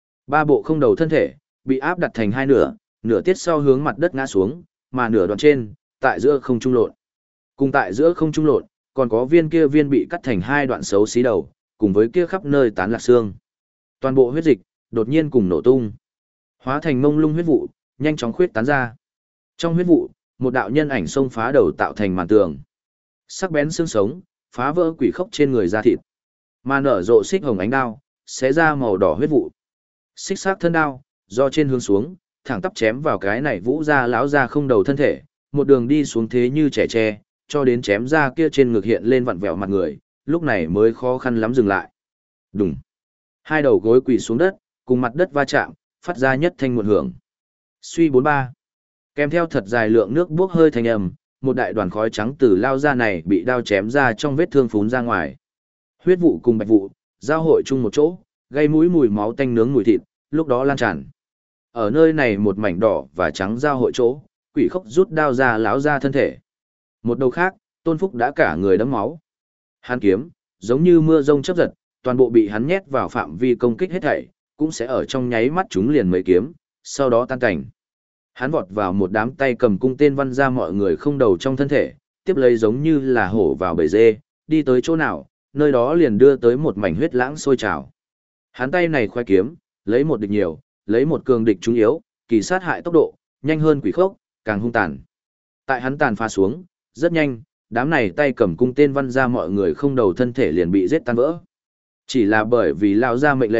3 bộ không đầu thân thể, bị áp đặt thành hai nửa, nửa tiết sau hướng mặt đất ngã xuống, mà nửa đoạn trên, tại giữa không trung lộn. Cùng tại giữa không trung lộn, còn có viên kia viên bị cắt thành 2 đoạn xấu xí đầu, cùng với kia khắp nơi tán lạc xương. Toàn bộ huyết dịch, đột nhiên cùng nổ tung. Hóa thành mông lung huyết vụ, nhanh chóng khuyết tán ra. Trong huyết vụ, một đạo nhân ảnh xông phá đầu tạo thành màn tường. Sắc bén xương sống, phá vỡ Quỷ Khốc trên người da thịt. Mà nở rộ xích hồng ánh đao, xé ra màu đỏ huyết vụ. Xích sắc thân đao, do trên hướng xuống, thẳng tắp chém vào cái này Vũ gia lão gia không đầu thân thể, một đường đi xuống thế như trẻ tre, cho đến chém ra kia trên ngực hiện lên vặn vẹo mặt người, lúc này mới khó khăn lắm dừng lại. Đùng. Hai đầu gối quỳ xuống đất, cùng mặt đất va chạm, phát ra nhất thanh muộn hưởng. Suy 43. Kèm theo thật dài lượng nước bốc hơi thành ầm, một đại đoàn khói trắng từ lao ra này bị đao chém ra trong vết thương phún ra ngoài. Huyết vụ cùng bạch vụ, giao hội chung một chỗ, gây mũi mùi máu tanh nướng mùi thịt, lúc đó lan tràn. Ở nơi này một mảnh đỏ và trắng giao hội chỗ, Quỷ Khốc rút đao ra láo ra thân thể. Một đầu khác, Tôn Phúc đã cả người đẫm máu. Hắn kiếm, giống như mưa rông chớp giật, toàn bộ bị hắn nhét vào phạm vi công kích hết thảy, cũng sẽ ở trong nháy mắt chúng liền mấy kiếm, sau đó tan cảnh. Hắn vọt vào một đám tay cầm cung tên Văn gia mọi người không đầu trong thân thể, tiếp lấy giống như là hổ vào bầy dê, đi tới chỗ nào, nơi đó liền đưa tới một mảnh huyết lãng sôi trào. Hắn tay này khoe kiếm, lấy một địch nhiều, lấy một cường địch trúng yếu, kỳ sát hại tốc độ, nhanh hơn Quỷ Khốc, càng hung tàn. Tại hắn tàn phá xuống, rất nhanh, đám này tay cầm cung tên Văn gia mọi người không đầu thân thể liền bị giết tan vỡ. Chỉ là bởi vì lão gia mệnh lệnh,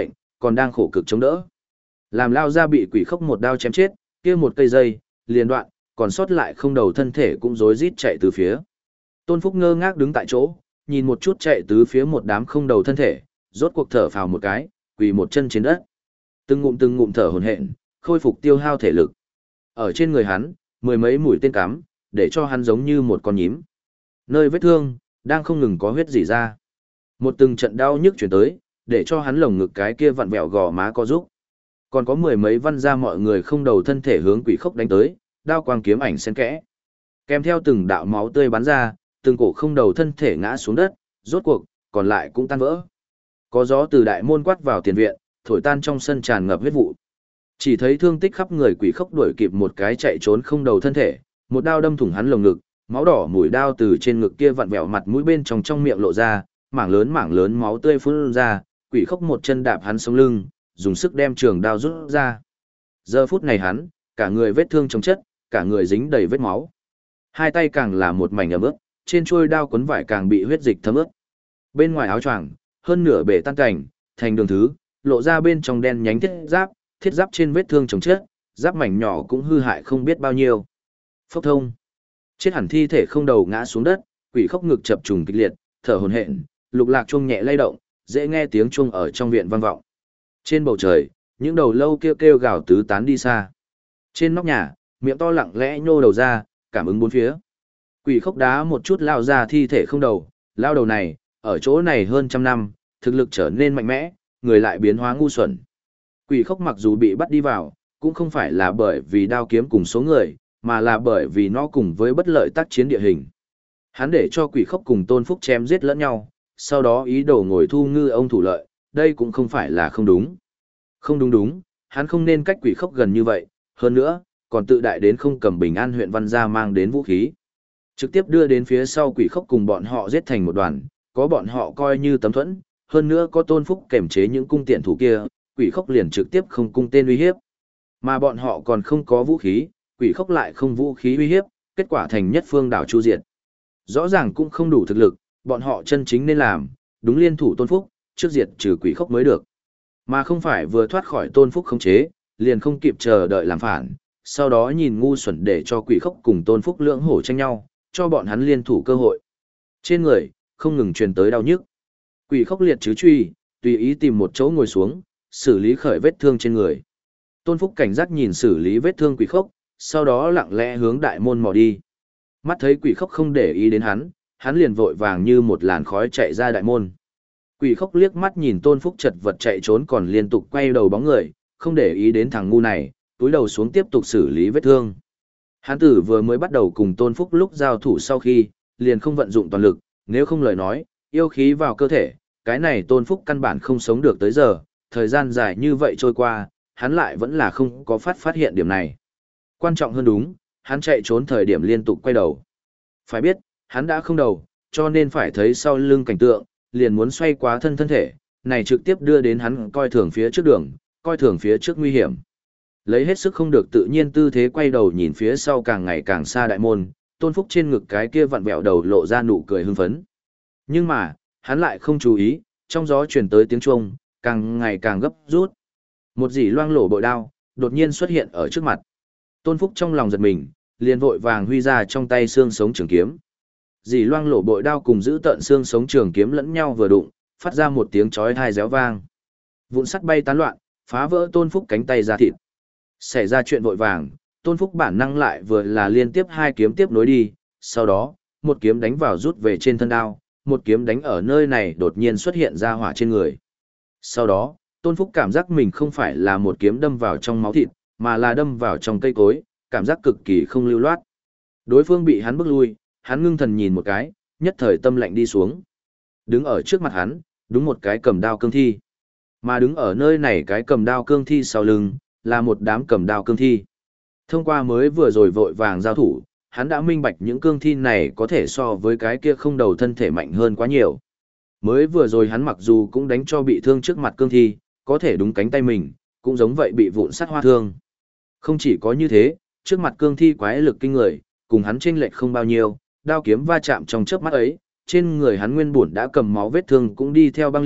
còn đang khổ cực chống đỡ. Làm Lao Gia bị quỷ khốc một đao chém chết, kia một cây dây, liền đoạn, còn sót lại không đầu thân thể cũng rối rít chạy từ phía. Tôn Phúc ngơ ngác đứng tại chỗ, nhìn một chút chạy tứ phía một đám không đầu thân thể, rốt cuộc thở phào một cái, quỳ một chân trên đất. Từng ngụm thở hổn hển, khôi phục tiêu hao thể lực. Ở trên người hắn, mười mấy mũi tên cắm, để cho hắn giống như một con nhím. Nơi vết thương, đang không ngừng có huyết rỉ ra. Một từng trận đau nhức chuyển tới, để cho hắn lồng ngực cái kia vặn vẹo gò má co rúc. Còn có mười mấy văn ra mọi người không đầu thân thể hướng quỷ khốc đánh tới, đao quang kiếm ảnh xen kẽ. Kèm theo từng đạo máu tươi bắn ra, từng cổ không đầu thân thể ngã xuống đất, rốt cuộc, còn lại cũng tan vỡ. Có gió từ đại môn quát vào tiền viện, thổi tan trong sân tràn ngập huyết vụ. Chỉ thấy thương tích khắp người quỷ khốc đuổi kịp một cái chạy trốn không đầu thân thể, một đao đâm thủng hắn lồng ngực, máu đỏ mũi đao từ trên ngực kia vặn vẹo mặt mũi bên trong miệng lộ ra, mảng lớn máu tươi phun ra, quỷ khốc một chân đạp hắn sống lưng, dùng sức đem trường đao rút ra. Giờ phút này hắn, cả người vết thương chồng chất, cả người dính đầy vết máu. Hai tay càng là một mảnh ẩm ướt, trên chuôi đao cuốn vải càng bị huyết dịch thấm ướt. Bên ngoài áo choàng, hơn nửa bể tan cảnh, thành đường thứ, lộ ra bên trong đen nhánh thiết giáp trên vết thương chồng chất, giáp mảnh nhỏ cũng hư hại không biết bao nhiêu. Phốc thông. Chết hẳn thi thể không đầu ngã xuống đất, quỷ khốc ngực chập trùng kịch liệt, thở hổn hển, lục lạc chuông nhẹ lay động, dễ nghe tiếng chuông ở trong viện vang vọng. Trên bầu trời, những đầu lâu kêu gào tứ tán đi xa. Trên nóc nhà, miệng to lặng lẽ nhô đầu ra, cảm ứng bốn phía. Quỷ khốc đá một chút lao ra thi thể không đầu, lao đầu này, ở chỗ này hơn trăm năm, thực lực trở nên mạnh mẽ, người lại biến hóa ngu xuẩn. Quỷ khốc mặc dù bị bắt đi vào, cũng không phải là bởi vì đao kiếm cùng số người, mà là bởi vì nó cùng với bất lợi tác chiến địa hình. Hắn để cho quỷ khốc cùng Tôn Phúc chém giết lẫn nhau, sau đó ý đồ ngồi thu ngư ông thủ lợi, đây cũng không phải là không đúng. Không đúng, hắn không nên cách quỷ khốc gần như vậy, hơn nữa, còn tự đại đến không cầm Bình An huyện Văn Gia mang đến vũ khí. Trực tiếp đưa đến phía sau quỷ khốc cùng bọn họ giết thành một đoàn, có bọn họ coi như tấm thuẫn, hơn nữa có Tôn Phúc kềm chế những cung tiện thủ kia, quỷ khốc liền trực tiếp không cung tên uy hiếp. Mà bọn họ còn không có vũ khí, quỷ khốc lại không vũ khí uy hiếp, kết quả thành nhất phương đảo chu diệt. Rõ ràng cũng không đủ thực lực, bọn họ chân chính nên làm, đúng liên thủ Tôn Phúc, trước diệt trừ quỷ khốc mới được. Mà không phải vừa thoát khỏi Tôn Phúc khống chế, liền không kịp chờ đợi làm phản, sau đó nhìn ngu xuẩn để cho quỷ khốc cùng Tôn Phúc lưỡng hổ tranh nhau, cho bọn hắn liên thủ cơ hội. Trên người, không ngừng truyền tới đau nhức. Quỷ khốc liệt chứ truy, tùy ý tìm một chỗ ngồi xuống, xử lý khởi vết thương trên người. Tôn Phúc cảnh giác nhìn xử lý vết thương quỷ khốc, sau đó lặng lẽ hướng đại môn mò đi. Mắt thấy quỷ khốc không để ý đến hắn liền vội vàng như một làn khói chạy ra đại môn. Quỷ khốc liếc mắt nhìn Tôn Phúc chật vật chạy trốn còn liên tục quay đầu bóng người, không để ý đến thằng ngu này, túi đầu xuống tiếp tục xử lý vết thương. Hắn tử vừa mới bắt đầu cùng Tôn Phúc lúc giao thủ sau khi, liền không vận dụng toàn lực, nếu không lời nói, yêu khí vào cơ thể, cái này Tôn Phúc căn bản không sống được tới giờ, thời gian dài như vậy trôi qua, hắn lại vẫn là không có phát hiện điểm này. Quan trọng hơn đúng, hắn chạy trốn thời điểm liên tục quay đầu. Phải biết, hắn đã không đầu, cho nên phải thấy sau lưng cảnh tượng, liền muốn xoay quá thân thể, này trực tiếp đưa đến hắn coi thường phía trước đường, coi thường phía trước nguy hiểm. Lấy hết sức không được tự nhiên tư thế quay đầu nhìn phía sau càng ngày càng xa đại môn, Tôn Phúc trên ngực cái kia vặn vẹo đầu lộ ra nụ cười hưng phấn. Nhưng mà, hắn lại không chú ý, trong gió truyền tới tiếng chuông, càng ngày càng gấp rút. Một dỉ loang lổ bội đao, đột nhiên xuất hiện ở trước mặt. Tôn Phúc trong lòng giật mình, liền vội vàng huy ra trong tay xương sống trường kiếm. Dỉ loang lổ bội đao cùng giữ tận xương sống trường kiếm lẫn nhau vừa đụng, phát ra một tiếng chói tai réo vang. Vụn sắt bay tán loạn, phá vỡ Tôn Phúc cánh tay ra thịt. Xảy ra chuyện vội vàng, Tôn Phúc bản năng lại vừa là liên tiếp hai kiếm tiếp nối đi, sau đó, một kiếm đánh vào rút về trên thân đao, một kiếm đánh ở nơi này đột nhiên xuất hiện ra hỏa trên người. Sau đó, Tôn Phúc cảm giác mình không phải là một kiếm đâm vào trong máu thịt, mà là đâm vào trong cây cối, cảm giác cực kỳ không lưu loát. Đối phương bị hắn bức lui, hắn ngưng thần nhìn một cái, nhất thời tâm lạnh đi xuống. Đứng ở trước mặt hắn, đúng một cái cầm đao cương thi. Mà đứng ở nơi này cái cầm đao cương thi sau lưng, là một đám cầm đao cương thi. Thông qua mới vừa rồi vội vàng giao thủ, hắn đã minh bạch những cương thi này có thể so với cái kia không đầu thân thể mạnh hơn quá nhiều. Mới vừa rồi hắn mặc dù cũng đánh cho bị thương trước mặt cương thi, có thể đúng cánh tay mình, cũng giống vậy bị vụn sắt hoa thương. Không chỉ có như thế, trước mặt cương thi quái lực kinh người, cùng hắn chênh lệch không bao nhiêu, đao kiếm va chạm trong chớp mắt ấy, trên người hắn nguyên bổn đã cầm máu vết thương cũng đi theo băng liệt,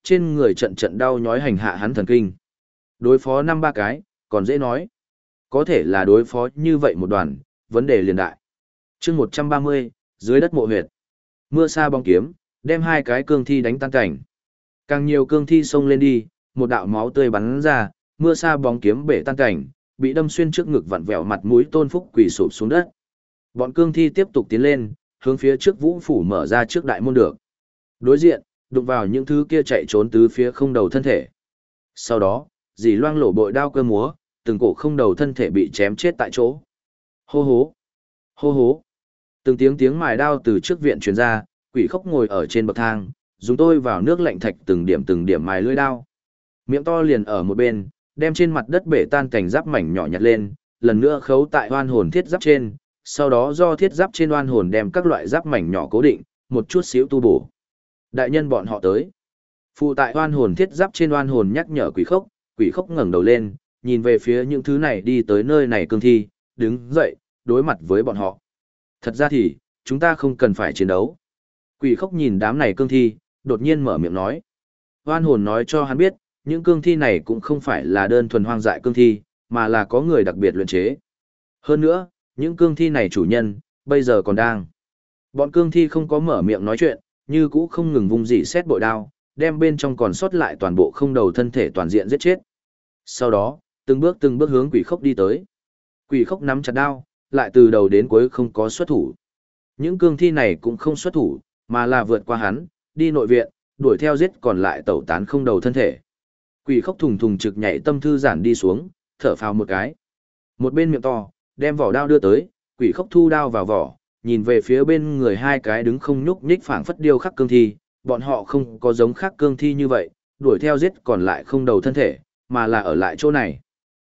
trên người trận trận đau nhói hành hạ hắn thần kinh. Đối phó 5-3 cái, còn dễ nói. Có thể là đối phó như vậy một đoàn, vấn đề liền đại. chương 130, dưới đất mộ huyệt. Mưa sa bóng kiếm, đem 2 cái cương thi đánh tan cảnh. Càng nhiều cương thi xông lên đi, một đạo máu tươi bắn ra, mưa sa bóng kiếm bể tan cảnh, bị đâm xuyên trước ngực vặn vẹo mặt mũi Tôn Phúc quỳ sụp xuống đất. Bọn cương thi tiếp tục tiến lên, hướng phía trước Vũ phủ mở ra trước đại môn được. Đối diện, đụng vào những thứ kia chạy trốn tứ phía không đầu thân thể. Sau đó, dì loang lổ bội đao cơ múa, từng cổ không đầu thân thể bị chém chết tại chỗ. Hô hố, hô hố. Từng tiếng mài đao từ trước viện truyền ra, Quỷ Khốc ngồi ở trên bậc thang, dùng tôi vào nước lạnh thạch từng điểm mài lưỡi đao. Miệng to liền ở một bên, đem trên mặt đất bể tan cảnh giáp mảnh nhỏ nhặt lên, lần nữa khấu tại oan hồn thiết giáp trên, sau đó do thiết giáp trên oan hồn đem các loại giáp mảnh nhỏ cố định, một chút xíu tu bổ. Đại nhân bọn họ tới. Phụ tại oan hồn thiết giáp trên oan hồn nhắc nhở Quỷ Khốc ngẩng đầu lên, nhìn về phía những thứ này đi tới nơi này cương thi, đứng dậy, đối mặt với bọn họ. Thật ra thì, chúng ta không cần phải chiến đấu. Quỷ Khốc nhìn đám này cương thi, đột nhiên mở miệng nói. Oan hồn nói cho hắn biết, những cương thi này cũng không phải là đơn thuần hoang dại cương thi, mà là có người đặc biệt luyện chế. Hơn nữa, những cương thi này chủ nhân, bây giờ còn đang. Bọn cương thi không có mở miệng nói chuyện, như cũ không ngừng vung dỉ xét bội đao, đem bên trong còn sót lại toàn bộ không đầu thân thể toàn diện giết chết. Sau đó, từng bước hướng Quỷ Khốc đi tới. Quỷ Khốc nắm chặt đao, lại từ đầu đến cuối không có xuất thủ. Những cương thi này cũng không xuất thủ, mà là vượt qua hắn, đi nội viện, đuổi theo giết còn lại tẩu tán không đầu thân thể. Quỷ Khốc thùng thùng trực nhảy tâm thư giản đi xuống, thở phào một cái. Một bên miệng to, đem vỏ đao đưa tới, Quỷ Khốc thu đao vào vỏ, nhìn về phía bên người 2 cái đứng không nhúc nhích phảng phất điêu khắc cương thi, bọn họ không có giống khác cương thi như vậy, đuổi theo giết còn lại không đầu thân thể, mà là ở lại chỗ này.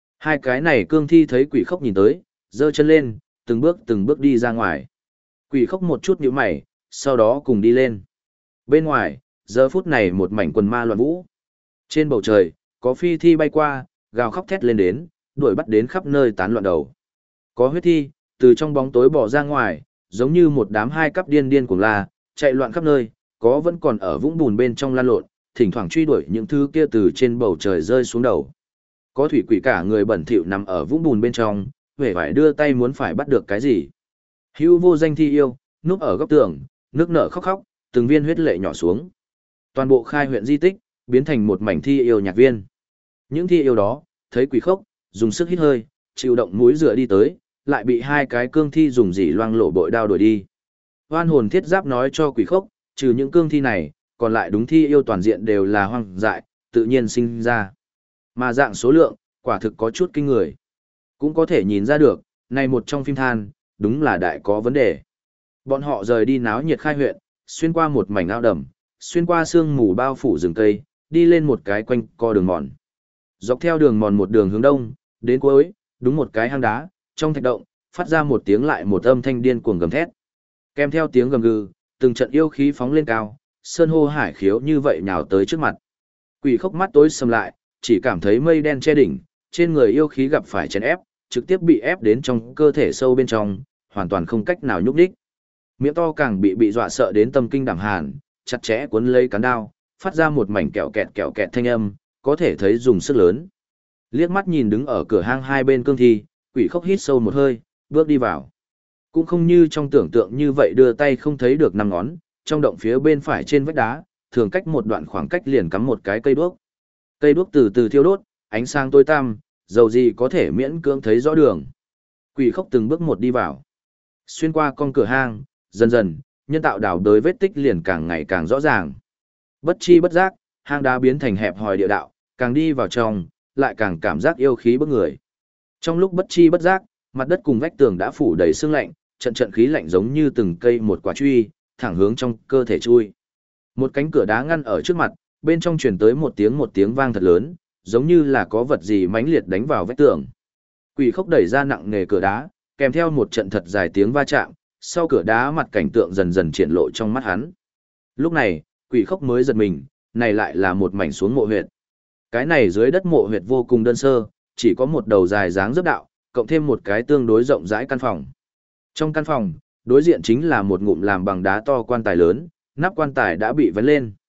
2 cái này cương thi thấy Quỷ Khốc nhìn tới, giơ chân lên, từng bước đi ra ngoài. Quỷ Khốc một chút nhíu mày, sau đó cùng đi lên. Bên ngoài, giờ phút này một mảnh quần ma loạn vũ. Trên bầu trời, có phi thi bay qua, gào khóc thét lên đến, đuổi bắt đến khắp nơi tán loạn đầu. Có huyết thi, từ trong bóng tối bỏ ra ngoài, giống như một đám 2 cắp điên cuồng la, chạy loạn khắp nơi, có vẫn còn ở vũng bùn bên trong lan lộn, thỉnh thoảng truy đuổi những thứ kia từ trên bầu trời rơi xuống đầu. Có thủy quỷ cả người bẩn thỉu nằm ở vũng bùn bên trong, huệ vải đưa tay muốn phải bắt được cái gì. Hữu vô danh thi yêu, núp ở góc tường, nước nở khóc, từng viên huyết lệ nhỏ xuống. Toàn bộ khai huyện di tích, biến thành một mảnh thi yêu nhạc viên. Những thi yêu đó, thấy Quỷ Khốc, dùng sức hít hơi, chịu động mũi rửa đi tới, lại bị 2 cái cương thi dùng dỉ loang lổ bội đao đuổi đi. Oan hồn thiết giáp nói cho Quỷ Khốc, trừ những cương thi này, còn lại đúng thi yêu toàn diện đều là hoang dại, tự nhiên sinh ra. Mà dạng số lượng, quả thực có chút kinh người. Cũng có thể nhìn ra được, này một trong phim than, đúng là đại có vấn đề. Bọn họ rời đi náo nhiệt khai huyện, xuyên qua một mảnh ao đầm, xuyên qua sương mù bao phủ rừng cây, đi lên một cái quanh co đường mòn. Dọc theo đường mòn một đường hướng đông, đến cuối, đúng một cái hang đá, trong thạch động, phát ra một tiếng lại một âm thanh điên cuồng gầm thét. Kèm theo tiếng gầm gừ, từng trận yêu khí phóng lên cao, sơn hô hải khiếu như vậy nhào tới trước mặt. Quỷ Khốc mắt tối sầm lại, chỉ cảm thấy mây đen che đỉnh, trên người yêu khí gặp phải chèn ép, trực tiếp bị ép đến trong cơ thể sâu bên trong, hoàn toàn không cách nào nhúc nhích. Miệng to càng bị dọa sợ đến tâm kinh đảm hàn, chặt chẽ cuốn lấy cán đao, phát ra một mảnh kẹo kẹt thanh âm, có thể thấy dùng sức lớn. Liếc mắt nhìn đứng ở cửa hang 2 bên cương thi, Quỷ Khốc hít sâu một hơi, bước đi vào. Cũng không như trong tưởng tượng như vậy đưa tay không thấy được 5 ngón, trong động phía bên phải trên vách đá, thường cách một đoạn khoảng cách liền cắm một cái cây đuốc. Cây đuốc từ từ thiêu đốt, ánh sáng tối tăm, dầu gì có thể miễn cưỡng thấy rõ đường. Quỷ Khốc từng bước một đi vào. Xuyên qua con cửa hang, dần dần, nhân tạo đào đới vết tích liền càng ngày càng rõ ràng. Bất chi bất giác, hang đá biến thành hẹp hòi địa đạo, càng đi vào trong, lại càng cảm giác yêu khí bức người. Trong lúc bất chi bất giác, mặt đất cùng vách tường đã phủ đầy sương lạnh, trận khí lạnh giống như từng cây một quả truy, thẳng hướng trong cơ thể chui. Một cánh cửa đá ngăn ở trước mặt, bên trong truyền tới một tiếng vang thật lớn, giống như là có vật gì mãnh liệt đánh vào vách tường. Quỷ Khốc đẩy ra nặng nề cửa đá, kèm theo một trận thật dài tiếng va chạm, sau cửa đá mặt cảnh tượng dần dần triển lộ trong mắt hắn. Lúc này, Quỷ Khốc mới giật mình, này lại là một mảnh xuống mộ huyệt. Cái này dưới đất mộ huyệt vô cùng đơn sơ, chỉ có một đầu dài dáng dấp đạo, cộng thêm một cái tương đối rộng rãi căn phòng. Trong căn phòng, đối diện chính là một ngụm làm bằng đá to quan tài lớn, nắp quan tài đã bị vén lên.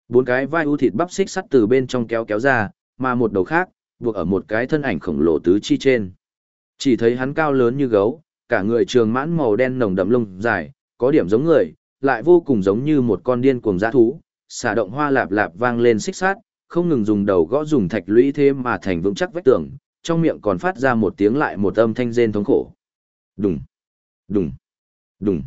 Bốn cái vai u thịt bắp xích sắt từ bên trong kéo kéo ra, mà một đầu khác, buộc ở một cái thân ảnh khổng lồ tứ chi trên. Chỉ thấy hắn cao lớn như gấu, cả người trường mãn màu đen nồng đậm lông dài, có điểm giống người, lại vô cùng giống như một con điên cuồng dã thú, xả động hoa lạp lạp vang lên xích sát, không ngừng dùng đầu gõ dùng thạch lũy thế mà thành vững chắc vách tường, trong miệng còn phát ra một tiếng lại một âm thanh rên thống khổ. Đùng, đùng, đùng.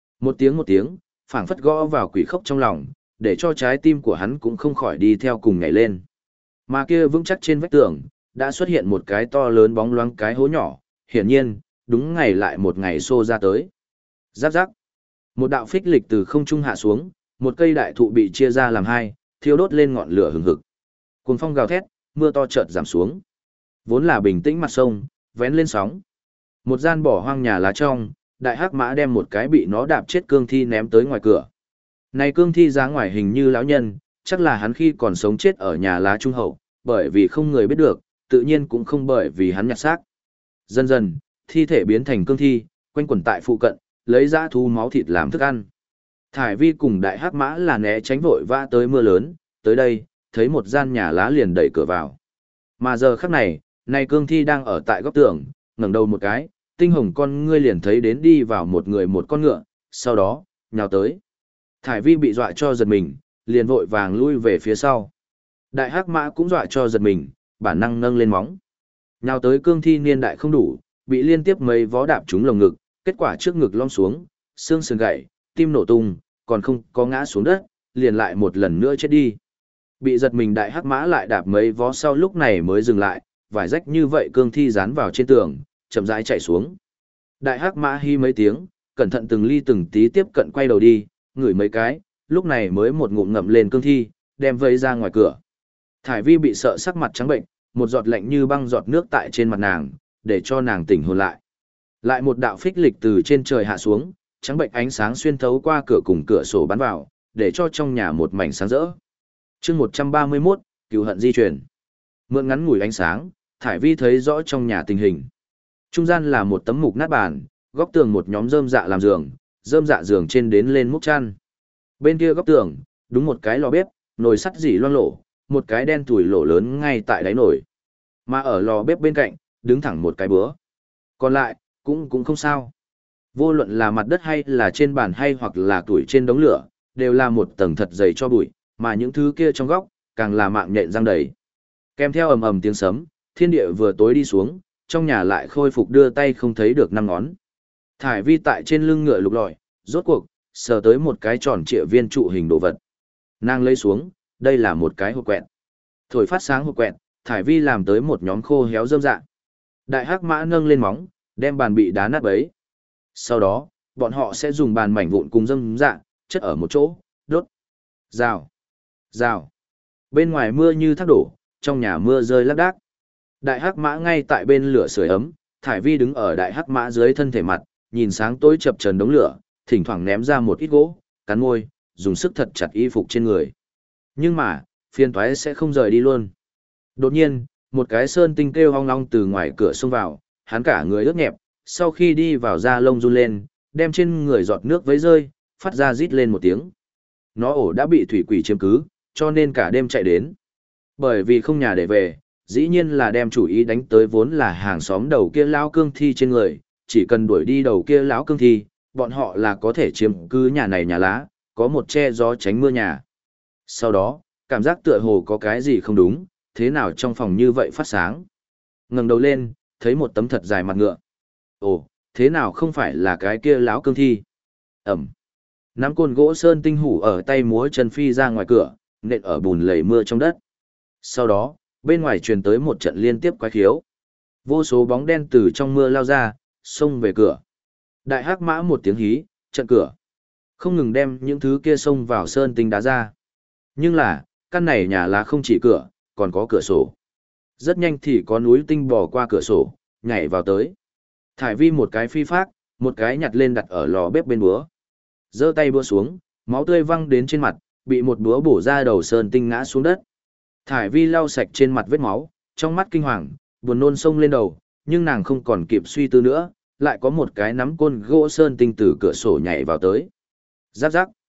Một tiếng, phảng phất gõ vào quỷ khốc trong lòng, để cho trái tim của hắn cũng không khỏi đi theo cùng nhảy lên. Mà kia vững chắc trên vách tường, đã xuất hiện một cái to lớn bóng loáng cái hố nhỏ, hiển nhiên, đúng ngày lại một ngày xô ra tới. Giáp giáp. Một đạo phích lịch từ không trung hạ xuống, một cây đại thụ bị chia ra làm hai, thiêu đốt lên ngọn lửa hừng hực. Cuồng phong gào thét, mưa to chợt giảm xuống. Vốn là bình tĩnh mặt sông, vén lên sóng. Một gian bỏ hoang nhà lá trong, đại hắc mã đem một cái bị nó đạp chết cương thi ném tới ngoài cửa. Này cương thi dáng ngoài hình như lão nhân, chắc là hắn khi còn sống chết ở nhà lá trung hậu, bởi vì không người biết được, tự nhiên cũng không bởi vì hắn nhặt xác. Dần dần, thi thể biến thành cương thi, quanh quẩn tại phụ cận, lấy dã thú máu thịt làm thức ăn. Thải Vi cùng đại hắc mã là né tránh vội vã tới mưa lớn, tới đây, thấy một gian nhà lá liền đẩy cửa vào. Mà giờ khắc này, này cương thi đang ở tại góc tường, ngẩng đầu một cái, tinh hồng con ngươi liền thấy đến đi vào một người một con ngựa, sau đó, nhào tới. Thải Vi bị dọa cho giật mình, liền vội vàng lui về phía sau. Đại hắc mã cũng dọa cho giật mình, bản năng nâng lên móng. Nhào tới cương thi niên đại không đủ, bị liên tiếp mấy vó đạp trúng lồng ngực, kết quả trước ngực lom xuống, xương sườn gãy, tim nổ tung, còn không có ngã xuống đất, liền lại một lần nữa chết đi. Bị giật mình đại hắc mã lại đạp mấy vó sau lúc này mới dừng lại, vải rách như vậy cương thi dán vào trên tường, chậm rãi chạy xuống. Đại hắc mã hi mấy tiếng, cẩn thận từng ly từng tí tiếp cận quay đầu đi, ngửi mấy cái, lúc này mới một ngụm ngậm lên cương thi, đem vây ra ngoài cửa. Thải Vi bị sợ sắc mặt trắng bệnh, một giọt lạnh như băng giọt nước tại trên mặt nàng, để cho nàng tỉnh hồn lại. Lại một đạo phích lịch từ trên trời hạ xuống, trắng bệnh ánh sáng xuyên thấu qua cửa cùng cửa sổ bắn vào, để cho trong nhà một mảnh sáng rỡ. Chương 131, Cửu hận di chuyển. Mượn ngắn ngủi ánh sáng, Thải Vi thấy rõ trong nhà tình hình. Trung gian là một tấm mục nát bàn, góc tường một nhóm rơm dạ làm giường, rơm dạ giường trên đến lên múc chăn. Bên kia góc tường, đúng một cái lò bếp, nồi sắt dỉ loang lổ, một cái đen tủi lỗ lớn ngay tại đáy nồi. Mà ở lò bếp bên cạnh, đứng thẳng một cái búa. Còn lại, cũng không sao. Vô luận là mặt đất hay là trên bàn hay hoặc là tuổi trên đống lửa, đều là một tầng thật dày cho bụi, mà những thứ kia trong góc, càng là mạng nhện răng đầy. Kèm theo ầm ầm tiếng sấm, thiên địa vừa tối đi xuống, trong nhà lại khôi phục đưa tay không thấy được năm ngón. Thải Vi tại trên lưng ngựa lục lọi, rốt cuộc, sờ tới một cái tròn trịa viên trụ hình đồ vật. Nàng lấy xuống, đây là một cái hộp quẹt. Thổi phát sáng hộp quẹt, Thải Vi làm tới một nhóm khô héo rơm dạ. Đại hắc mã nâng lên móng, đem bàn bị đá nát bấy. Sau đó, bọn họ sẽ dùng bàn mảnh vụn cùng rơm dạ, chất ở một chỗ, đốt. Rào. Rào. Bên ngoài mưa như thác đổ, trong nhà mưa rơi lác đác. Đại hắc mã ngay tại bên lửa sưởi ấm, Thải Vi đứng ở đại hắc mã dưới thân thể mặt, nhìn sáng tối chập chờn đống lửa, thỉnh thoảng ném ra một ít gỗ, cắn môi, dùng sức thật chặt y phục trên người. Nhưng mà, phiền toái sẽ không rời đi luôn. Đột nhiên, một cái sơn tinh kêu ong long từ ngoài cửa xông vào, hắn cả người ướt nhẹp, sau khi đi vào da lông run lên, đem trên người giọt nước vấy rơi, phát ra rít lên một tiếng. Nó ổ đã bị thủy quỷ chiếm cứ, cho nên cả đêm chạy đến. Bởi vì không nhà để về, dĩ nhiên là đem chủ ý đánh tới vốn là hàng xóm đầu kia lão cương thi trên người, chỉ cần đuổi đi đầu kia lão cương thi, bọn họ là có thể chiếm cứ nhà này nhà lá, có một che gió tránh mưa nhà. Sau đó, cảm giác tựa hồ có cái gì không đúng, thế nào trong phòng như vậy phát sáng. Ngẩng đầu lên, thấy một tấm thật dài mặt ngựa. Ồ, thế nào không phải là cái kia lão cương thi? Ẩm. Nắm côn gỗ sơn tinh hủ ở tay múa chân phi ra ngoài cửa, nện ở bùn lầy mưa trong đất. Sau đó, bên ngoài truyền tới một trận liên tiếp quái khiếu. Vô số bóng đen từ trong mưa lao ra, xông về cửa. Đại hắc mã một tiếng hí, trận cửa. Không ngừng đem những thứ kia xông vào sơn tinh đá ra. Nhưng là, căn này nhà lá không chỉ cửa, còn có cửa sổ. Rất nhanh thì có núi tinh bò qua cửa sổ, nhảy vào tới. Thải Vi một cái phi phác, một cái nhặt lên đặt ở lò bếp bên búa. Giơ tay búa xuống, máu tươi văng đến trên mặt, bị một búa bổ ra đầu sơn tinh ngã xuống đất. Thải Vi lau sạch trên mặt vết máu, trong mắt kinh hoàng, buồn nôn sông lên đầu, nhưng nàng không còn kịp suy tư nữa, lại có một cái nắm côn gỗ sơn tinh từ cửa sổ nhảy vào tới. Giáp giáp.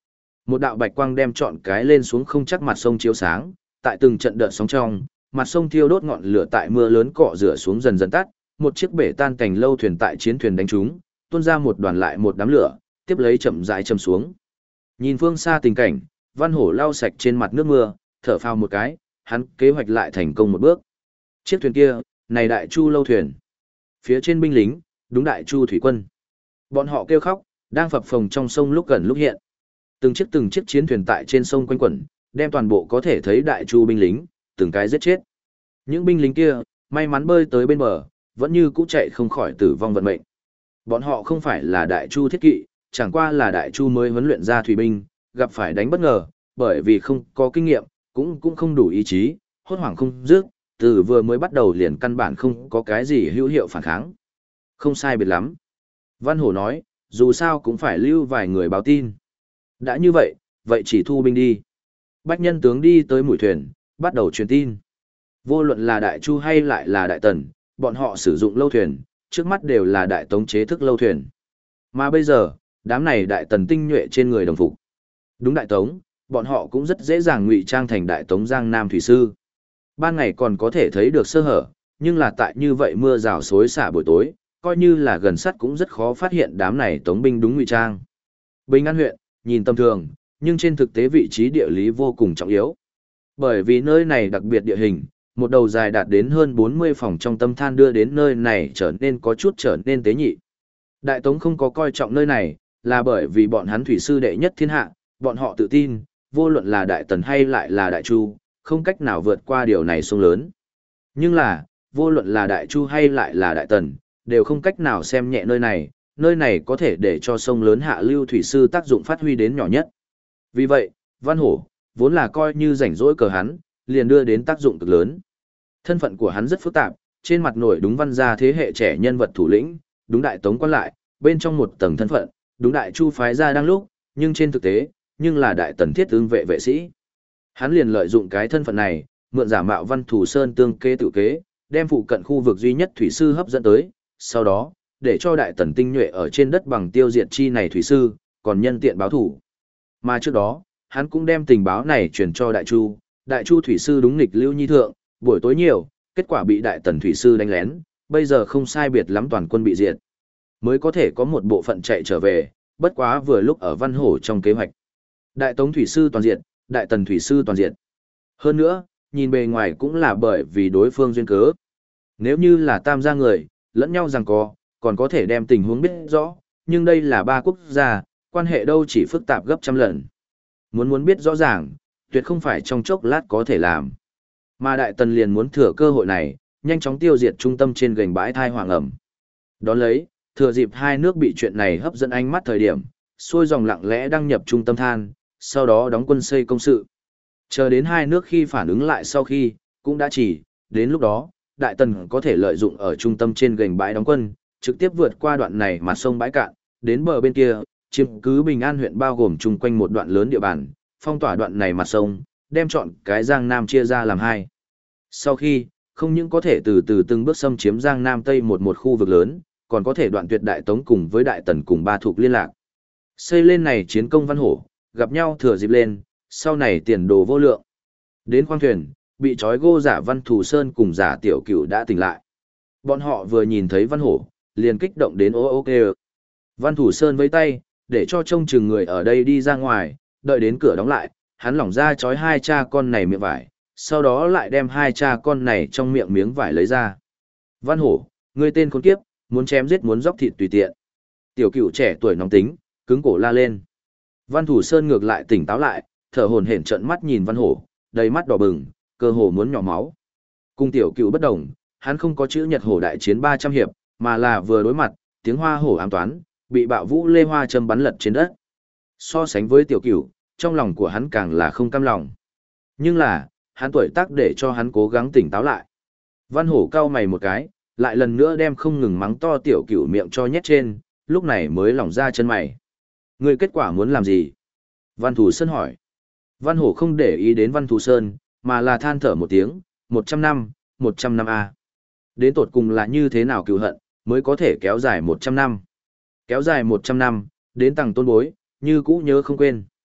Một đạo bạch quang đem trọn cái lên xuống không chắc mặt sông chiếu sáng, tại từng trận đợt sóng trong, mặt sông thiêu đốt ngọn lửa tại mưa lớn cọ rửa xuống dần dần tắt, một chiếc bể tan cành lâu thuyền tại chiến thuyền đánh trúng, tuôn ra một đoàn lại một đám lửa, tiếp lấy chậm rãi châm xuống. Nhìn phương xa tình cảnh, Văn Hổ lau sạch trên mặt nước mưa, thở phào một cái, hắn kế hoạch lại thành công một bước. Chiếc thuyền kia, này Đại Chu lâu thuyền. Phía trên binh lính, đúng Đại Chu thủy quân. Bọn họ kêu khóc, đang phập phồng trong sông lúc gần lúc hiện. Từng chiếc chiến thuyền tại trên sông quanh quẩn, đem toàn bộ có thể thấy Đại Chu binh lính, từng cái giết chết. Những binh lính kia, may mắn bơi tới bên bờ, vẫn như cũ chạy không khỏi tử vong vận mệnh. Bọn họ không phải là Đại Chu thiết kỵ, chẳng qua là Đại Chu mới huấn luyện ra thủy binh, gặp phải đánh bất ngờ, bởi vì không có kinh nghiệm, cũng không đủ ý chí, hốt hoảng không dứt, từ vừa mới bắt đầu liền căn bản không có cái gì hữu hiệu phản kháng. Không sai biệt lắm. Văn Hổ nói, dù sao cũng phải lưu vài người báo tin. Đã như vậy, vậy chỉ thu binh đi. Bách nhân tướng đi tới mũi thuyền, bắt đầu truyền tin. Vô luận là Đại Chu hay lại là Đại Tần, bọn họ sử dụng lâu thuyền, trước mắt đều là Đại Tống chế thức lâu thuyền. Mà bây giờ, đám này Đại Tần tinh nhuệ trên người đồng phục. Đúng Đại Tống, bọn họ cũng rất dễ dàng ngụy trang thành Đại Tống Giang Nam thủy sư. Ban ngày còn có thể thấy được sơ hở, nhưng là tại như vậy mưa rào xối xả buổi tối, coi như là gần sắt cũng rất khó phát hiện đám này Tống binh đúng ngụy trang. Bình An huyện, nhìn tầm thường, nhưng trên thực tế vị trí địa lý vô cùng trọng yếu. Bởi vì nơi này đặc biệt địa hình, một đầu dài đạt đến hơn 40 phòng trong tâm than đưa đến nơi này trở nên có chút trở nên tế nhị. Đại Tống không có coi trọng nơi này, là bởi vì bọn hắn thủy sư đệ nhất thiên hạ, bọn họ tự tin, vô luận là Đại Tần hay lại là Đại Chu, không cách nào vượt qua điều này sông lớn. Nhưng là, vô luận là Đại Chu hay lại là Đại Tần, đều không cách nào xem nhẹ nơi này có thể để cho sông lớn hạ lưu thủy sư tác dụng phát huy đến nhỏ nhất. Vì vậy, Văn Hổ, vốn là coi như rảnh rỗi cờ hắn, liền đưa đến tác dụng cực lớn. Thân phận của hắn rất phức tạp, trên mặt nổi đúng văn gia thế hệ trẻ nhân vật thủ lĩnh, đúng Đại Tống quan lại, bên trong một tầng thân phận, đúng Đại Chu phái ra đang lúc, nhưng trên thực tế, nhưng là Đại Tần thiết ương vệ vệ sĩ. Hắn liền lợi dụng cái thân phận này, mượn giả mạo Văn Thủ Sơn tương kế tự kế, đem phụ cận khu vực duy nhất thủy sư hấp dẫn tới, sau đó, để cho Đại Tần tinh nhuệ ở trên đất bằng tiêu diệt chi này thủy sư, còn nhân tiện báo thủ. Mà trước đó, hắn cũng đem tình báo này truyền cho Đại Chu thủy sư đúng nghịch Lưu Nhi Thượng, buổi tối nhiều, kết quả bị Đại Tần thủy sư đánh lén, bây giờ không sai biệt lắm toàn quân bị diệt. Mới có thể có một bộ phận chạy trở về, bất quá vừa lúc ở Văn Hổ trong kế hoạch. Đại Tống thủy sư toàn diệt, Đại Tần thủy sư toàn diệt. Hơn nữa, nhìn bề ngoài cũng là bởi vì đối phương duyên cớ. Nếu như là tam gia người, lẫn nhau giằng co, còn có thể đem tình huống biết rõ, nhưng đây là ba quốc gia, quan hệ đâu chỉ phức tạp gấp trăm lần. Muốn biết rõ ràng, tuyệt không phải trong chốc lát có thể làm. Mà Đại Tần liền muốn thừa cơ hội này, nhanh chóng tiêu diệt trung tâm trên gành bãi thai hoàng ẩm. Đón lấy, thừa dịp hai nước bị chuyện này hấp dẫn ánh mắt thời điểm, xuôi dòng lặng lẽ đăng nhập trung tâm than, sau đó đóng quân xây công sự. Chờ đến hai nước khi phản ứng lại sau khi, cũng đã chỉ, đến lúc đó, Đại Tần có thể lợi dụng ở trung tâm trên gành bãi đóng quân, trực tiếp vượt qua đoạn này mặt sông bãi cạn, đến bờ bên kia, chiếm cứ Bình An huyện bao gồm chung quanh một đoạn lớn địa bàn, phong tỏa đoạn này mặt sông, đem chọn cái Giang Nam chia ra làm hai. Sau khi, không những có thể từ từ từng bước xâm chiếm Giang Nam Tây một khu vực lớn, còn có thể đoạn tuyệt Đại Tống cùng với Đại Tần cùng ba thuộc liên lạc. Xây lên này chiến công Văn Hổ, gặp nhau thừa dịp lên, sau này tiền đồ vô lượng. Đến khoang thuyền, bị trói gô giả Văn Thù Sơn cùng giả Tiểu Cửu đã tỉnh lại. Bọn họ vừa nhìn thấy Văn Hổ, liền kích động đến ô ô kê. Văn Thủ Sơn với tay, để cho trông chừng người ở đây đi ra ngoài, đợi đến cửa đóng lại, hắn lỏng ra trói hai cha con này miệng vải, sau đó lại đem hai cha con này trong miệng miếng vải lấy ra. Văn Hổ, ngươi tên khốn kiếp, muốn chém giết muốn dóc thịt tùy tiện. Tiểu Cửu trẻ tuổi nóng tính, cứng cổ la lên. Văn Thủ Sơn ngược lại tỉnh táo lại, thở hổn hển trợn mắt nhìn Văn Hổ, đầy mắt đỏ bừng, cơ hồ muốn nhỏ máu. Cùng Tiểu Cửu bất đồng, hắn không có chữ Nhật Hổ đại chiến 300 hiệp, mà là vừa đối mặt, tiếng hoa hổ ám toán, bị bạo vũ lê hoa châm bắn lật trên đất. So sánh với Tiểu Cửu, trong lòng của hắn càng là không cam lòng. Nhưng là, hắn tuổi tác để cho hắn cố gắng tỉnh táo lại. Văn Hổ cau mày một cái, lại lần nữa đem không ngừng mắng to Tiểu Cửu miệng cho nhét trên, lúc này mới lỏng ra chân mày. Ngươi kết quả muốn làm gì? Văn Thù Sơn hỏi. Văn Hổ không để ý đến Văn Thù Sơn, mà là than thở một tiếng, 100 năm, 100 năm a. Đến tột cùng là như thế nào cừu hận, mới có thể kéo dài 100 năm. Kéo dài 100 năm, đến tầng tôn bối, như cũ nhớ không quên.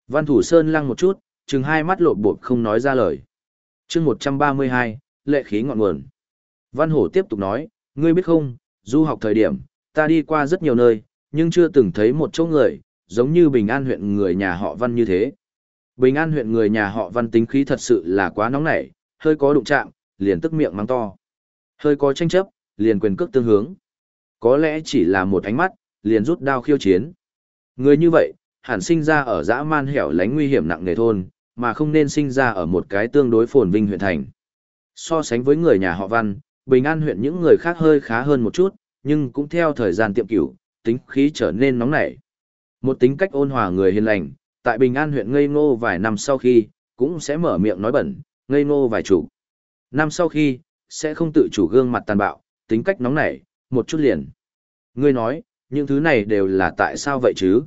Văn Thủ Sơn lăng một chút, chừng hai mắt lộp bộp không nói ra lời. chương 132, lệ khí ngọn nguồn. Văn Hổ tiếp tục nói, ngươi biết không, du học thời điểm, ta đi qua rất nhiều nơi, nhưng chưa từng thấy một chỗ người, giống như Bình An huyện người nhà họ Văn như thế. Bình An huyện người nhà họ Văn tính khí thật sự là quá nóng nảy, hơi có đụng chạm, liền tức miệng mắng to. Hơi có tranh chấp, liền quyền cước tương hướng. Có lẽ chỉ là một ánh mắt, liền rút đao khiêu chiến. Người như vậy, hẳn sinh ra ở dã man hẻo lánh nguy hiểm nặng nề thôn, mà không nên sinh ra ở một cái tương đối phồn vinh huyện thành. So sánh với người nhà họ Văn, Bình An huyện những người khác hơi khá hơn một chút, nhưng cũng theo thời gian tiệm cửu, tính khí trở nên nóng nảy. Một tính cách ôn hòa người hiền lành, tại Bình An huyện ngây ngô vài năm sau khi, cũng sẽ mở miệng nói bẩn, ngây ngô vài chủ. Năm sau khi, sẽ không tự chủ gương mặt tàn bạo, tính cách nóng nảy, một chút liền. Ngươi nói, những thứ này đều là tại sao vậy chứ?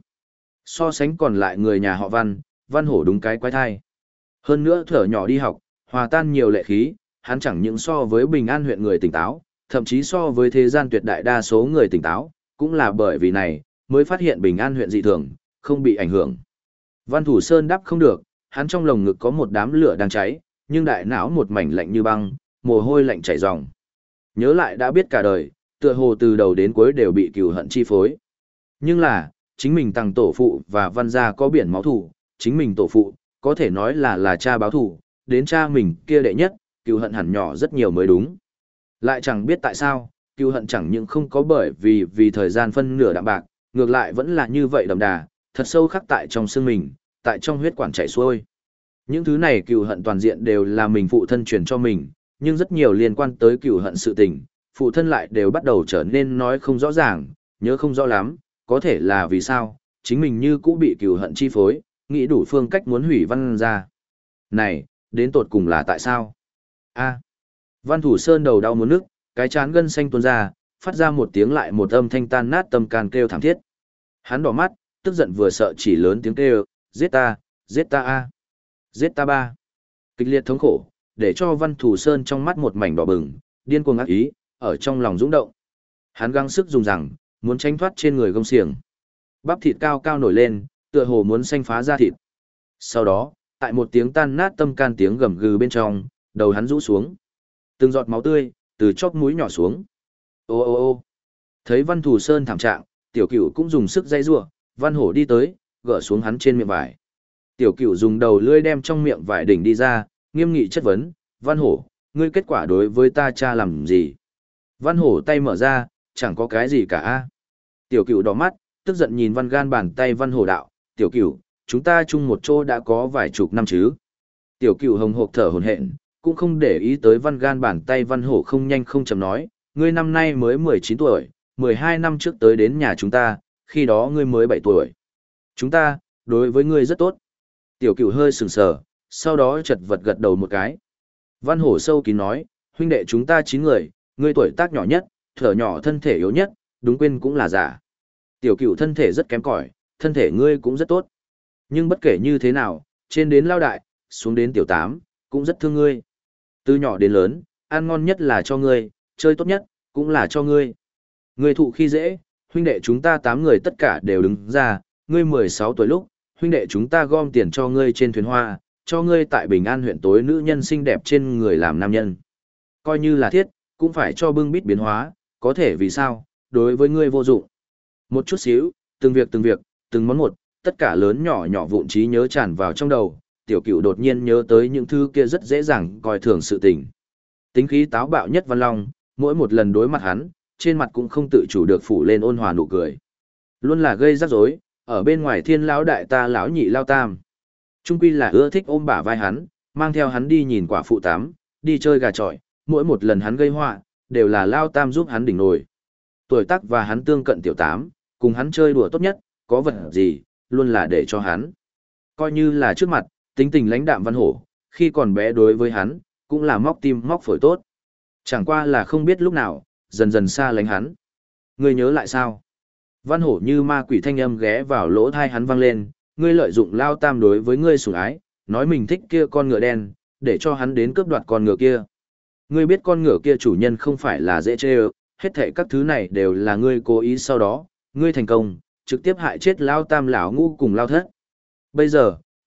So sánh còn lại người nhà họ Văn, Văn Hổ đúng cái quái thai. Hơn nữa thở nhỏ đi học, hòa tan nhiều lệ khí, hắn chẳng những so với Bình An huyện người tỉnh táo, thậm chí so với thế gian tuyệt đại đa số người tỉnh táo, cũng là bởi vì này, mới phát hiện Bình An huyện dị thường, không bị ảnh hưởng. Văn Thủ Sơn đáp không được, hắn trong lồng ngực có một đám lửa đang cháy, nhưng đại não một mảnh lạnh như băng, mồ hôi lạnh chảy ròng. Nhớ lại đã biết cả đời, tựa hồ từ đầu đến cuối đều bị cừu hận chi phối. Nhưng là, chính mình tăng tổ phụ và Văn gia có biển máu thù, chính mình tổ phụ, có thể nói là cha báo thù, đến cha mình kia đệ nhất, cừu hận hẳn nhỏ rất nhiều mới đúng. Lại chẳng biết tại sao, cừu hận chẳng những không có bởi vì thời gian phân nửa đạm bạc, ngược lại vẫn là như vậy đậm đà, thật sâu khắc tại trong xương mình, tại trong huyết quản chảy xuôi. Những thứ này cừu hận toàn diện đều là mình phụ thân truyền cho mình, nhưng rất nhiều liên quan tới cừu hận sự tình, phụ thân lại đều bắt đầu trở nên nói không rõ ràng, nhớ không rõ lắm, có thể là vì sao, chính mình như cũ bị cừu hận chi phối, nghĩ đủ phương cách muốn hủy Văn gia. Này, đến tột cùng là tại sao? A. Văn Thủ Sơn đầu đau muốn nức, cái chán gân xanh tuôn ra, phát ra một tiếng lại một âm thanh tan nát tâm can kêu thảm thiết. Hắn đỏ mắt, tức giận vừa sợ chỉ lớn tiếng kêu, giết ta a, giết ta ba. Kịch liệt thống khổ, để cho Văn Thủ Sơn trong mắt một mảnh đỏ bừng, điên cuồng ác ý, ở trong lòng dũng động. Hắn gắng sức dùng rằng, muốn tránh thoát trên người gông xiềng. Bắp thịt cao cao nổi lên, tựa hồ muốn xanh phá ra thịt. Sau đó, tại một tiếng tan nát tâm can tiếng gầm gừ bên trong, đầu hắn rũ xuống. Từng giọt máu tươi từ chóp mũi nhỏ xuống. Ô ô ô. Thấy Văn Thủ Sơn thảm trạng, Tiểu Cửu cũng dùng sức dây rủa, Văn Hổ đi tới, gỡ xuống hắn trên miệng vải. Tiểu Cửu dùng đầu lưỡi đem trong miệng vải đỉnh đi ra, nghiêm nghị chất vấn, "Văn Hổ, ngươi kết quả đối với ta cha làm gì?" Văn Hổ tay mở ra, chẳng có cái gì cả a. Tiểu Cửu đỏ mắt, tức giận nhìn Văn Gan bàn tay Văn Hổ đạo, "Tiểu Cửu, chúng ta chung một chỗ đã có vài chục năm chứ?" Tiểu Cửu hồng hộc thở hổn hển, cũng không để ý tới Văn Gan bàn tay Văn Hổ không nhanh không chậm nói, "Ngươi năm nay mới 19 tuổi, 12 năm trước tới đến nhà chúng ta, khi đó ngươi mới 7 tuổi. Chúng ta, đối với ngươi rất tốt." Tiểu Cửu hơi sừng sờ, sau đó chật vật gật đầu một cái. Văn Hổ sâu kín nói, "Huynh đệ chúng ta 9 người, ngươi tuổi tác nhỏ nhất, thở nhỏ thân thể yếu nhất, đúng quên cũng là giả. Tiểu Cửu thân thể rất kém cỏi, thân thể ngươi cũng rất tốt. Nhưng bất kể như thế nào, trên đến lao đại, xuống đến tiểu tám, cũng rất thương ngươi. Từ nhỏ đến lớn, ăn ngon nhất là cho ngươi, chơi tốt nhất, cũng là cho ngươi. Ngươi thụ khi dễ, huynh đệ chúng ta 8 người tất cả đều đứng ra, ngươi 16 tuổi lúc, huynh đệ chúng ta gom tiền cho ngươi trên thuyền hoa, cho ngươi tại Bình An huyện tối nữ nhân xinh đẹp trên người làm nam nhân. Coi như là thiết, cũng phải cho bưng bít biến hóa, có thể vì sao, đối với ngươi vô dụng. Một chút xíu, từng việc, từng món một, tất cả lớn nhỏ nhỏ vụn trí nhớ tràn vào trong đầu, Tiểu Cửu đột nhiên nhớ tới những thứ kia rất dễ dàng coi thường sự tình. Tính khí táo bạo nhất Văn Long, mỗi một lần đối mặt hắn, trên mặt cũng không tự chủ được phủ lên ôn hòa nụ cười. Luôn là gây rắc rối, ở bên ngoài thiên lão đại ta lão nhị lao tam. Trung quy là ưa thích ôm bả vai hắn, mang theo hắn đi nhìn quả phụ tám, đi chơi gà chọi, mỗi một lần hắn gây họa, đều là lao tam giúp hắn đỉnh nổi. Tuổi tác và hắn tương cận tiểu tám, cùng hắn chơi đùa tốt nhất, có vật gì, luôn là để cho hắn. Coi như là trước mặt, tính tình lãnh đạm Văn Hổ, khi còn bé đối với hắn, cũng là móc tim móc phổi tốt. Chẳng qua là không biết lúc nào, dần dần xa lánh hắn. Ngươi nhớ lại sao? Văn Hổ như ma quỷ thanh âm ghé vào lỗ thai hắn vang lên, ngươi lợi dụng lao tam đối với ngươi sủng ái, nói mình thích kia con ngựa đen, để cho hắn đến cướp đoạt con ngựa kia. Ngươi biết con ngựa kia chủ nhân không phải là dễ chê ơ, hết thảy các thứ này đều là ngươi cố ý sau đó, ngươi thành công, trực tiếp hại chết lao tam lão ngũ cùng lao thất. Bây giờ,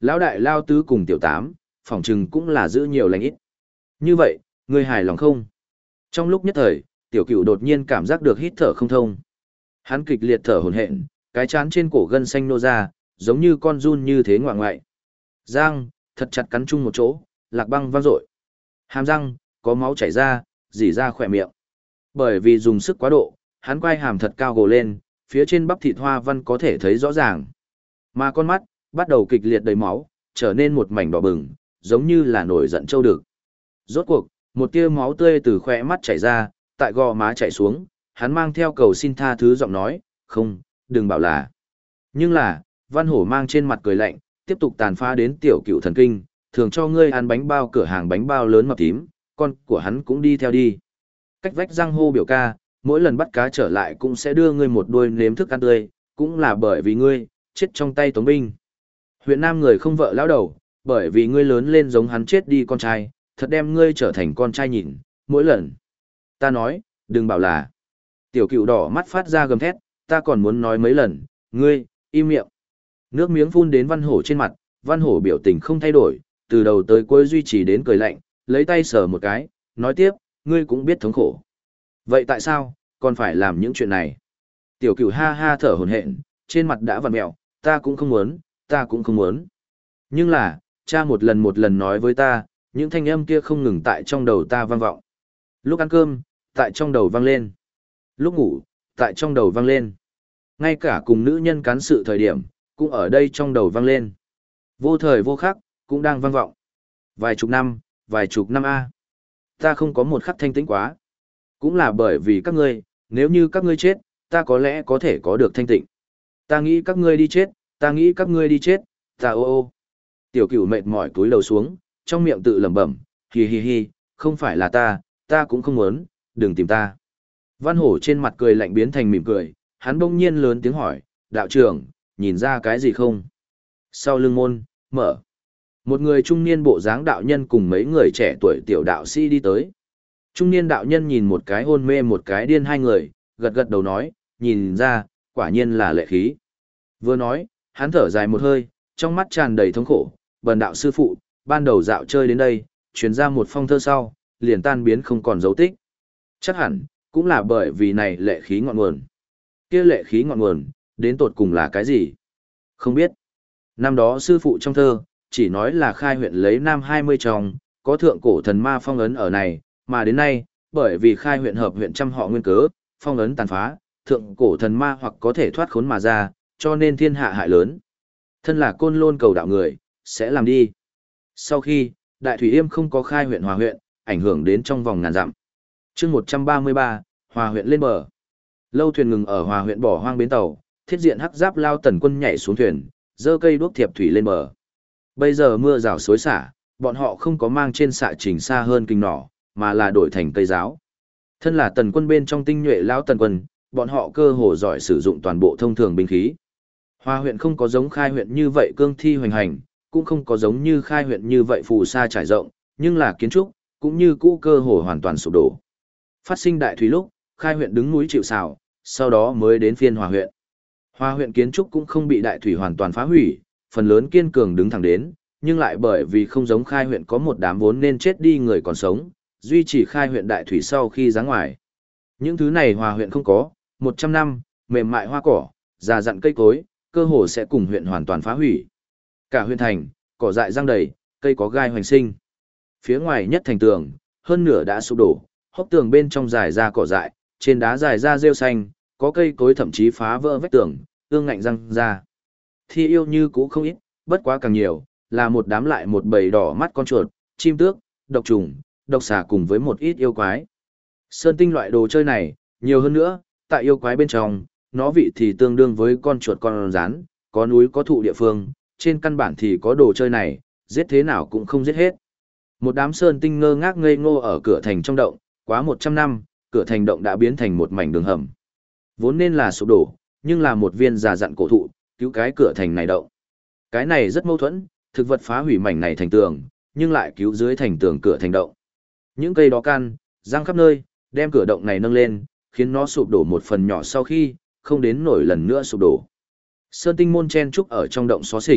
Lão đại lao tứ cùng tiểu tám, phỏng chừng cũng là giữ nhiều lành ít. Như vậy, ngươi hài lòng không? Trong lúc nhất thời, tiểu cửu đột nhiên cảm giác được hít thở không thông. Hắn kịch liệt thở hổn hển, cái trán trên cổ gân xanh nô ra, giống như con giun như thế ngoạng ngoại. Răng, thật chặt cắn chung một chỗ, lạc băng vang dội. Hàm răng, có máu chảy ra, rỉ ra khỏe miệng. Bởi vì dùng sức quá độ, hắn quay hàm thật cao gồ lên, phía trên bắp thịt hoa văn có thể thấy rõ ràng. Mà con mắt, bắt đầu kịch liệt đầy máu, trở nên một mảnh đỏ bừng, giống như là nổi giận trâu đực. Rốt cuộc, một tia máu tươi từ khóe mắt chảy ra, tại gò má chảy xuống, hắn mang theo cầu xin tha thứ giọng nói, không, đừng bảo là. Nhưng là, Văn Hổ mang trên mặt cười lạnh, tiếp tục tàn phá đến tiểu cựu thần kinh, thường cho ngươi ăn bánh bao cửa hàng bánh bao lớn mập tím, con của hắn cũng đi theo đi. Cách vách răng hô biểu ca, mỗi lần bắt cá trở lại cũng sẽ đưa ngươi một đôi nếm thức ăn tươi, cũng là bởi vì ngươi, chết trong tay Tống binh. Huyện Nam người không vợ lão đầu, bởi vì ngươi lớn lên giống hắn chết đi con trai, thật đem ngươi trở thành con trai nhìn, mỗi lần. Ta nói, đừng bảo là. Tiểu cựu đỏ mắt phát ra gầm thét, ta còn muốn nói mấy lần, ngươi, im miệng. Nước miếng phun đến Văn Hổ trên mặt, Văn Hổ biểu tình không thay đổi, từ đầu tới cuối duy trì đến cười lạnh, lấy tay sờ một cái, nói tiếp, ngươi cũng biết thống khổ. Vậy tại sao, còn phải làm những chuyện này? Tiểu cửu ha ha thở hổn hển, trên mặt đã vặn mẹo, ta cũng không muốn, ta cũng không muốn. Nhưng là, cha một lần nói với ta, những thanh âm kia không ngừng tại trong đầu ta vang vọng. Lúc ăn cơm, tại trong đầu vang lên. Lúc ngủ, tại trong đầu vang lên. Ngay cả cùng nữ nhân cán sự thời điểm, cũng ở đây trong đầu vang lên. Vô thời vô khắc, cũng đang vang vọng. Vài chục năm a. Ta không có một khắc thanh tĩnh quá. Cũng là bởi vì các ngươi, nếu như các ngươi chết, ta có lẽ có thể có được thanh tịnh. Ta nghĩ các ngươi đi chết, ta nghĩ các ngươi đi chết, ta ô ô. Tiểu cửu mệt mỏi cúi đầu xuống, trong miệng tự lẩm bẩm, hi hi hi, không phải là ta cũng không muốn, đừng tìm ta. Văn Hổ trên mặt cười lạnh biến thành mỉm cười, hắn bỗng nhiên lớn tiếng hỏi, đạo trưởng, nhìn ra cái gì không? Sau lưng môn, mở. Một người trung niên bộ dáng đạo nhân cùng mấy người trẻ tuổi tiểu đạo sĩ đi tới. Trung niên đạo nhân nhìn một cái hôn mê một cái điên hai người, gật gật đầu nói, nhìn ra, quả nhiên là lệ khí. Vừa nói, hắn thở dài một hơi, trong mắt tràn đầy thống khổ, bần đạo sư phụ, ban đầu dạo chơi đến đây, truyền ra một phong thơ sau, liền tan biến không còn dấu tích. Chắc hẳn, cũng là bởi vì này lệ khí ngọn nguồn. Kia lệ khí ngọn nguồn, đến tột cùng là cái gì? Không biết. Năm đó sư phụ trong thơ, chỉ nói là khai huyện lấy nam 20 tròng, có thượng cổ thần ma phong ấn ở này, mà đến nay, bởi vì khai huyện hợp huyện trăm họ nguyên cớ, phong ấn tàn phá, thượng cổ thần ma hoặc có thể thoát khốn mà ra, cho nên thiên hạ hại lớn. Thân là côn lôn cầu đạo người, sẽ làm đi. Sau khi, Đại Thủy Yêm không có khai huyện hòa huyện, ảnh hưởng đến trong vòng ngàn dặm. chương 133, hòa huyện lên bờ. Lâu thuyền ngừng ở hòa huyện bỏ hoang bến tàu, thiết diện hắc giáp lao tần quân nhảy xuống thuyền, dơ cây đuốc thiệp thủy lên bờ. Bây giờ mưa rào xối xả, bọn họ không có mang trên xạ trình xa hơn kinh nỏ, mà là đổi thành cây giáo. Thân là tần quân bên trong tinh nhuệ lão tần quân, bọn họ cơ hồ giỏi sử dụng toàn bộ thông thường binh khí. Hòa huyện không có giống khai huyện như vậy cương thi hoành hành, cũng không có giống như khai huyện như vậy phù sa trải rộng, nhưng là kiến trúc, cũng như cũ cơ hồ hoàn toàn sụp đổ. Phát sinh đại thủy lúc, khai huyện đứng núi chịu sào, sau đó mới đến phiên hòa huyện. Hòa huyện kiến trúc cũng không bị đại thủy hoàn toàn phá hủy, phần lớn kiên cường đứng thẳng đến, nhưng lại bởi vì không giống khai huyện có một đám vốn nên chết đi người còn sống, duy trì khai huyện đại thủy sau khi ra ngoài. Những thứ này hòa huyện không có, 100 năm, mềm mại hoa cỏ, già dặn cây cối, cơ hồ sẽ cùng huyện hoàn toàn phá hủy. Cả huyện thành, cỏ dại răng đầy, cây có gai hoành sinh. Phía ngoài nhất thành tường, hơn nửa đã sụp đổ, hốc tường bên trong dài ra cỏ dại, trên đá dài ra rêu xanh, có cây cối thậm chí phá vỡ vách tường, ương ngạnh răng ra. Thi yêu như cũ không ít, bất quá càng nhiều, là một đám lại một bầy đỏ mắt con chuột, chim tước, độc trùng, độc xà cùng với một ít yêu quái. Sơn tinh loại đồ chơi này, nhiều hơn nữa, tại yêu quái bên trong, nó vị thì tương đương với con chuột con rắn, có núi có thụ địa phương, trên căn bản thì có đồ chơi này, giết thế nào cũng không giết hết. Một đám sơn tinh ngơ ngác ngây ngô ở cửa thành trong động, quá 100 năm, cửa thành động đã biến thành một mảnh đường hầm. Vốn nên là sụp đổ, nhưng là một viên già dặn cổ thụ, cứu cái cửa thành này động. Cái này rất mâu thuẫn, thực vật phá hủy mảnh này thành tường, nhưng lại cứu dưới thành tường cửa thành động. Những cây đó căn, giăng khắp nơi, đem cửa động này nâng lên, khiến nó sụp đổ một phần nhỏ sau khi, không đến nổi lần nữa sụp đổ. Sơn tinh môn chen trúc ở trong động xó xỉnh,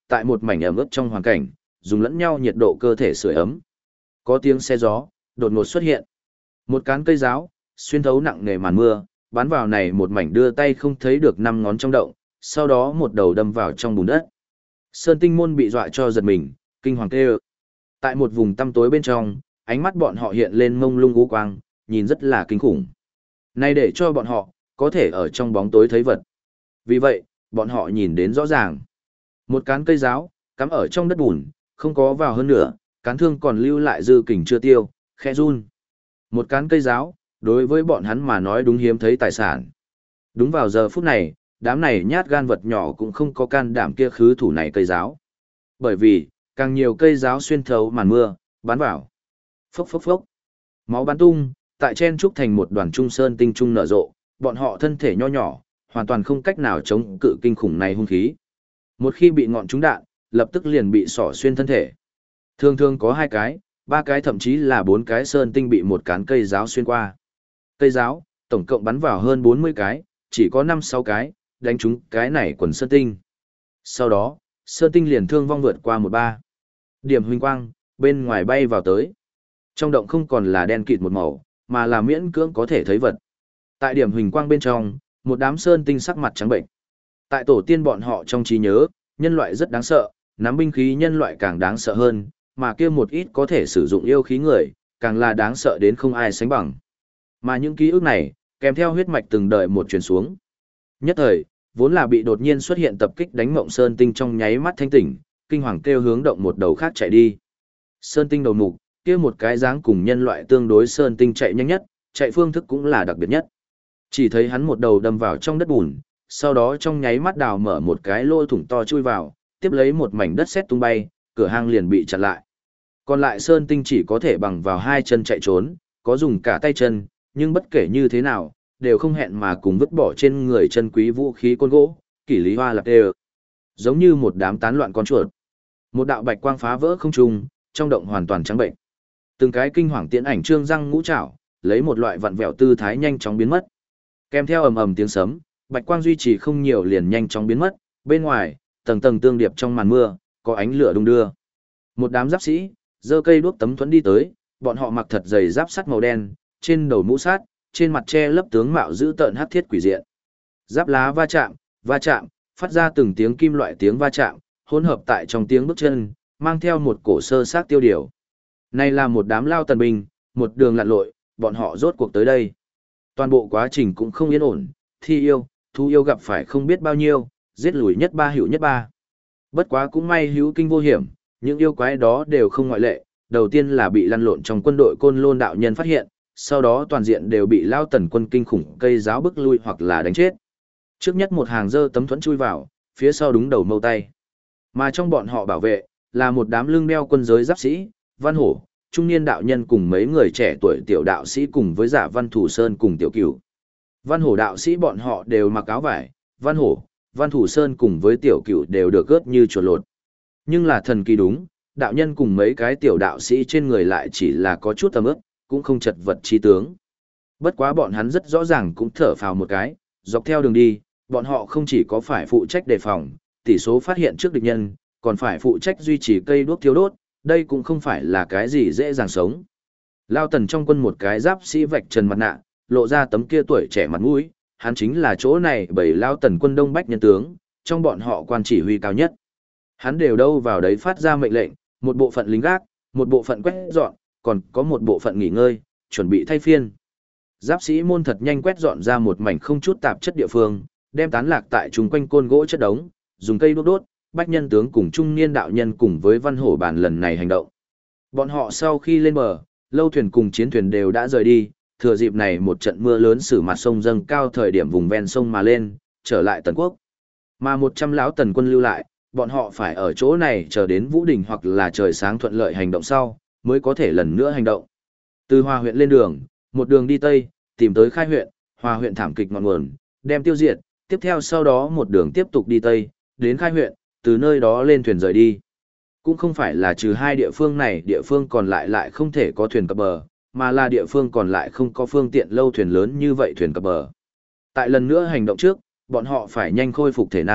tại một mảnh ẩm ướt trong hoàn cảnh, dùng lẫn nhau nhiệt độ cơ thể sưởi ấm. Có tiếng xe gió đột ngột xuất hiện. Một cán cây giáo xuyên thấu nặng nề màn mưa, bắn vào này một mảnh đưa tay không thấy được 5 ngón trong động, sau đó một đầu đâm vào trong bùn đất. Sơn Tinh môn bị dọa cho giật mình, kinh hoàng kêu. Tại một vùng tăm tối bên trong, ánh mắt bọn họ hiện lên mông lung u quang, nhìn rất là kinh khủng. Này để cho bọn họ có thể ở trong bóng tối thấy vật. Vì vậy, bọn họ nhìn đến rõ ràng. Một cán cây giáo cắm ở trong đất bùn, không có vào hơn nữa, cán thương còn lưu lại dư kình chưa tiêu, khẽ run. Một cán cây giáo, đối với bọn hắn mà nói đúng hiếm thấy tài sản. Đúng vào giờ phút này, đám này nhát gan vật nhỏ cũng không có can đảm kia khứ thủ này cây giáo. Bởi vì, càng nhiều cây giáo xuyên thấu màn mưa, bắn vào. Phốc phốc phốc. Máu bắn tung, tại chen trúc thành một đoàn trung sơn tinh trung nở rộ, bọn họ thân thể nho nhỏ, hoàn toàn không cách nào chống cự kinh khủng này hung khí. Một khi bị ngọn trúng đạn, lập tức liền bị xỏ xuyên thân thể. Thường thường có 2 cái, 3 cái thậm chí là 4 cái sơn tinh bị một cán cây giáo xuyên qua. Cây giáo, tổng cộng bắn vào hơn 40 cái, chỉ có 5-6 cái, đánh trúng cái này quần sơn tinh. Sau đó, sơn tinh liền thương vong vượt qua 1-3. Điểm huỳnh quang, bên ngoài bay vào tới. Trong động không còn là đen kịt một màu, mà là miễn cưỡng có thể thấy vật. Tại điểm huỳnh quang bên trong, một đám sơn tinh sắc mặt trắng bệnh. Tại tổ tiên bọn họ trong trí nhớ, nhân loại rất đáng sợ, nắm binh khí nhân loại càng đáng sợ hơn, mà kia một ít có thể sử dụng yêu khí người, càng là đáng sợ đến không ai sánh bằng. Mà những ký ức này, kèm theo huyết mạch từng đời một truyền xuống. Nhất thời, vốn là bị đột nhiên xuất hiện tập kích đánh mộng sơn tinh trong nháy mắt thanh tỉnh, kinh hoàng kêu hướng động một đầu khác chạy đi. Sơn tinh đầu mục, kia một cái dáng cùng nhân loại tương đối sơn tinh chạy nhanh nhất, chạy phương thức cũng là đặc biệt nhất. Chỉ thấy hắn một đầu đâm vào trong đất bùn, sau đó trong nháy mắt đào mở một cái lỗ thủng to chui vào, tiếp lấy một mảnh đất sét tung bay, cửa hang liền bị chặn lại. Còn lại sơn tinh chỉ có thể bằng vào 2 chân chạy trốn, có dùng cả tay chân, nhưng bất kể như thế nào, đều không hẹn mà cùng vứt bỏ trên người chân quý vũ khí côn gỗ, kỷ lý hoa lập đều. Giống như một đám tán loạn con chuột. Một đạo bạch quang phá vỡ không trung, trong động hoàn toàn trắng bệnh. Từng cái kinh hoàng tiễn ảnh trương răng ngũ trảo, lấy một loại vặn vẹo tư thái nhanh chóng biến mất. Kèm theo ầm ầm tiếng sấm, bạch quang duy trì không nhiều liền nhanh chóng biến mất, bên ngoài, tầng tầng tương điệp trong màn mưa, có ánh lửa đung đưa. Một đám giáp sĩ, giơ cây đuốc tấm thuẫn đi tới, bọn họ mặc thật dày giáp sắt màu đen, trên đầu mũ sát, trên mặt che lấp tướng mạo giữ tợn hắc thiết quỷ diện. Giáp lá va chạm, phát ra từng tiếng kim loại tiếng va chạm, hỗn hợp tại trong tiếng bước chân, mang theo một cổ sơ sát tiêu điều. Này là một đám lao tần binh, một đường lặn lội, bọn họ rốt cuộc tới đây. Toàn bộ quá trình cũng không yên ổn, thi yêu, thú yêu gặp phải không biết bao nhiêu, giết lùi nhất ba hữu nhất ba. Bất quá cũng may hữu kinh vô hiểm, những yêu quái đó đều không ngoại lệ, đầu tiên là bị lăn lộn trong quân đội Côn Lôn đạo nhân phát hiện, sau đó toàn diện đều bị lao tần quân kinh khủng cây giáo bức lui hoặc là đánh chết. Trước nhất một hàng dơ tấm thuẫn chui vào, phía sau đúng đầu mâu tay. Mà trong bọn họ bảo vệ, là một đám lưng đeo quân giới giáp sĩ, Văn Hổ, trung niên đạo nhân cùng mấy người trẻ tuổi tiểu đạo sĩ cùng với giả Văn Thủ Sơn cùng tiểu cửu. Văn Hổ đạo sĩ bọn họ đều mặc áo vải, Văn Hổ, Văn Thủ Sơn cùng với tiểu cửu đều được gớt như chuột lột. Nhưng là thần kỳ đúng, đạo nhân cùng mấy cái tiểu đạo sĩ trên người lại chỉ là có chút tầm ướp, cũng không chật vật chi tướng. Bất quá bọn hắn rất rõ ràng cũng thở phào một cái, dọc theo đường đi, bọn họ không chỉ có phải phụ trách đề phòng, tỷ số phát hiện trước địch nhân, còn phải phụ trách duy trì cây đuốc thiêu đốt, đây cũng không phải là cái gì dễ dàng sống. Lao tần trong quân một cái giáp sĩ vạch trần mặt nạ, lộ ra tấm kia tuổi trẻ mặt mũi, hắn chính là chỗ này bởi Lao tần quân đông bách nhân tướng, trong bọn họ quan chỉ huy cao nhất. Hắn đều đâu vào đấy phát ra mệnh lệnh, một bộ phận lính gác, một bộ phận quét dọn, còn có một bộ phận nghỉ ngơi, chuẩn bị thay phiên. Giáp sĩ môn thật nhanh quét dọn ra một mảnh không chút tạp chất địa phương, đem tán lạc tại chung quanh côn gỗ chất đống, dùng cây đốt đốt, bách nhân tướng cùng trung niên đạo nhân cùng với Văn Hổ bàn lần này hành động. Bọn họ sau khi lên bờ, lâu thuyền cùng chiến thuyền đều đã rời đi, thừa dịp này một trận mưa lớn sử mặt sông dâng cao thời điểm vùng ven sông mà lên, trở lại Tần Quốc. Mà 100 lão tần quân lưu lại, bọn họ phải ở chỗ này chờ đến Vũ Đình hoặc là trời sáng thuận lợi hành động sau, mới có thể lần nữa hành động. Từ Hòa huyện lên đường, một đường đi Tây, tìm tới Khai huyện, Hòa huyện thảm kịch ngọn nguồn, đem tiêu diệt, tiếp theo sau đó một đường tiếp tục đi Tây, đến Khai huyện, từ nơi đó lên thuyền rời đi. Cũng không phải là trừ 2 địa phương này địa phương còn lại lại không thể có thuyền cập bờ, mà là địa phương còn lại không có phương tiện lâu thuyền lớn như vậy thuyền cập bờ. Tại lần nữa hành động trước, bọn họ phải nhanh khôi phục thể năng,